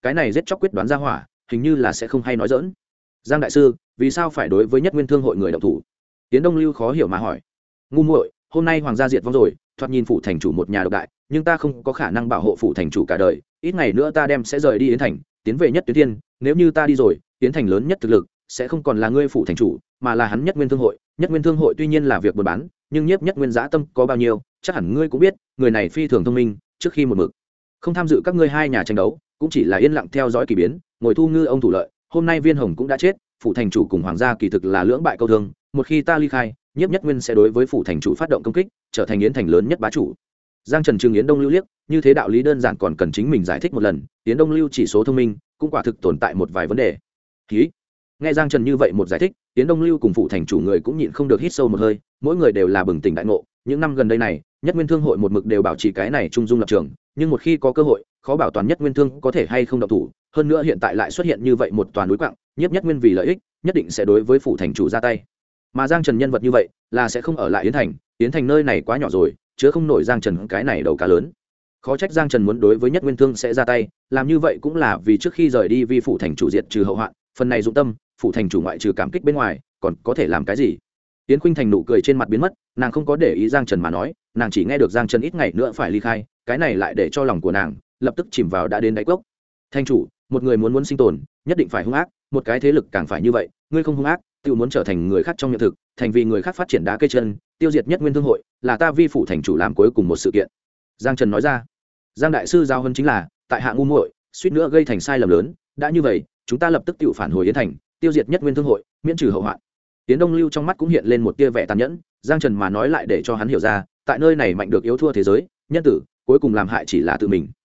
cái này giết chóc quyết đoán ra hỏa hình như là sẽ không hay nói dỡn. Giang đại sư, vì sao phải đối với Nhất Nguyên Thương hội người động thủ? Tiến Đông Lưu khó hiểu mà hỏi. Ngu muội, hôm nay hoàng gia diệt vong rồi, thoạt nhìn phủ thành chủ một nhà độc đại, nhưng ta không có khả năng bảo hộ phủ thành chủ cả đời, ít ngày nữa ta đem sẽ rời đi Yến thành, tiến về Nhất Tuyến Thiên, nếu như ta đi rồi, Yến thành lớn nhất thực lực sẽ không còn là ngươi phủ thành chủ, mà là hắn Nhất Nguyên Thương hội. Nhất Nguyên Thương hội tuy nhiên là việc buôn bán, nhưng Nhiếp Nhất Nguyên dã tâm có bao nhiêu, chắc hẳn ngươi cũng biết, người này phi thường thông minh, trước khi một mực không tham dự các ngươi hai nhà tranh đấu, cũng chỉ là yên lặng theo dõi kỳ biến, ngồi thu ngư ông thủ lợi. Hôm nay Viên Hồng cũng đã chết, phủ thành chủ cùng hoàng gia kỳ thực là lưỡng bại câu thương, một khi ta ly khai, Nhiếp Nhất Nguyên sẽ đối với phủ thành chủ phát động công kích, trở thành Yến thành lớn nhất bá chủ. Giang Trần trừng Yến Đông Lưu liếc, như thế đạo lý đơn giản còn cần chính mình giải thích một lần, Yến Đông Lưu chỉ số thông minh, cũng quả thực tồn tại một vài vấn đề. Ký. Nghe Giang Trần như vậy một giải thích, Yến Đông Lưu cùng phủ thành chủ người cũng nhịn không được hít sâu một hơi, mỗi người đều là bừng tỉnh đại ngộ, những năm gần đây này, Nhất Nguyên Thương hội một mực đều bảo trì cái này trung dung lập trường, nhưng một khi có cơ hội, khó bảo toàn Nhất Nguyên Thương có thể hay không động thủ, hơn nữa hiện tại lại xuất hiện như vậy một toàn núi quặng, Nhiếp Nhất Nguyên vì lợi ích, nhất định sẽ đối với phủ thành chủ ra tay. Mà Giang Trần nhân vật như vậy, là sẽ không ở lại Yến thành, Yến thành nơi này quá nhỏ rồi, chứa không nổi Giang Trần cái này đầu cá lớn. Khó trách Giang Trần muốn đối với Nhất Nguyên Thương sẽ ra tay, làm như vậy cũng là vì trước khi rời đi vi phủ thành chủ diệt trừ hậu hoạn, phần này dụng tâm, phủ thành chủ ngoại trừ cảm kích bên ngoài, còn có thể làm cái gì? Yến Khuynh Thành nụ cười trên mặt biến mất, nàng không có để ý Giang Trần mà nói, nàng chỉ nghe được Giang Trần ít ngày nữa phải ly khai, cái này lại để cho lòng của nàng lập tức chìm vào đã đến đáy cốc. Thành chủ, một người muốn sinh tồn, nhất định phải hung ác, một cái thế lực càng phải như vậy, ngươi không hung ác, tự muốn trở thành người khác trong hiện thực, thành vì người khác phát triển đá cây chân, tiêu diệt Nhất Nguyên Thương hội, là ta vi phủ thành chủ làm cuối cùng một sự kiện. Giang Trần nói ra. Giang đại sư giao hơn chính là, tại hạ ngu muội, suýt nữa gây thành sai lầm lớn, đã như vậy, chúng ta lập tức tự phản hồi Yến thành, tiêu diệt Nhất Nguyên Thương hội, miễn trừ hậu hoạn. Tiến Đông Lưu trong mắt cũng hiện lên một tia vẻ tàn nhẫn, Giang Trần mà nói lại để cho hắn hiểu ra, tại nơi này mạnh được yếu thua thế giới, nhân tử cuối cùng làm hại chỉ là tự mình.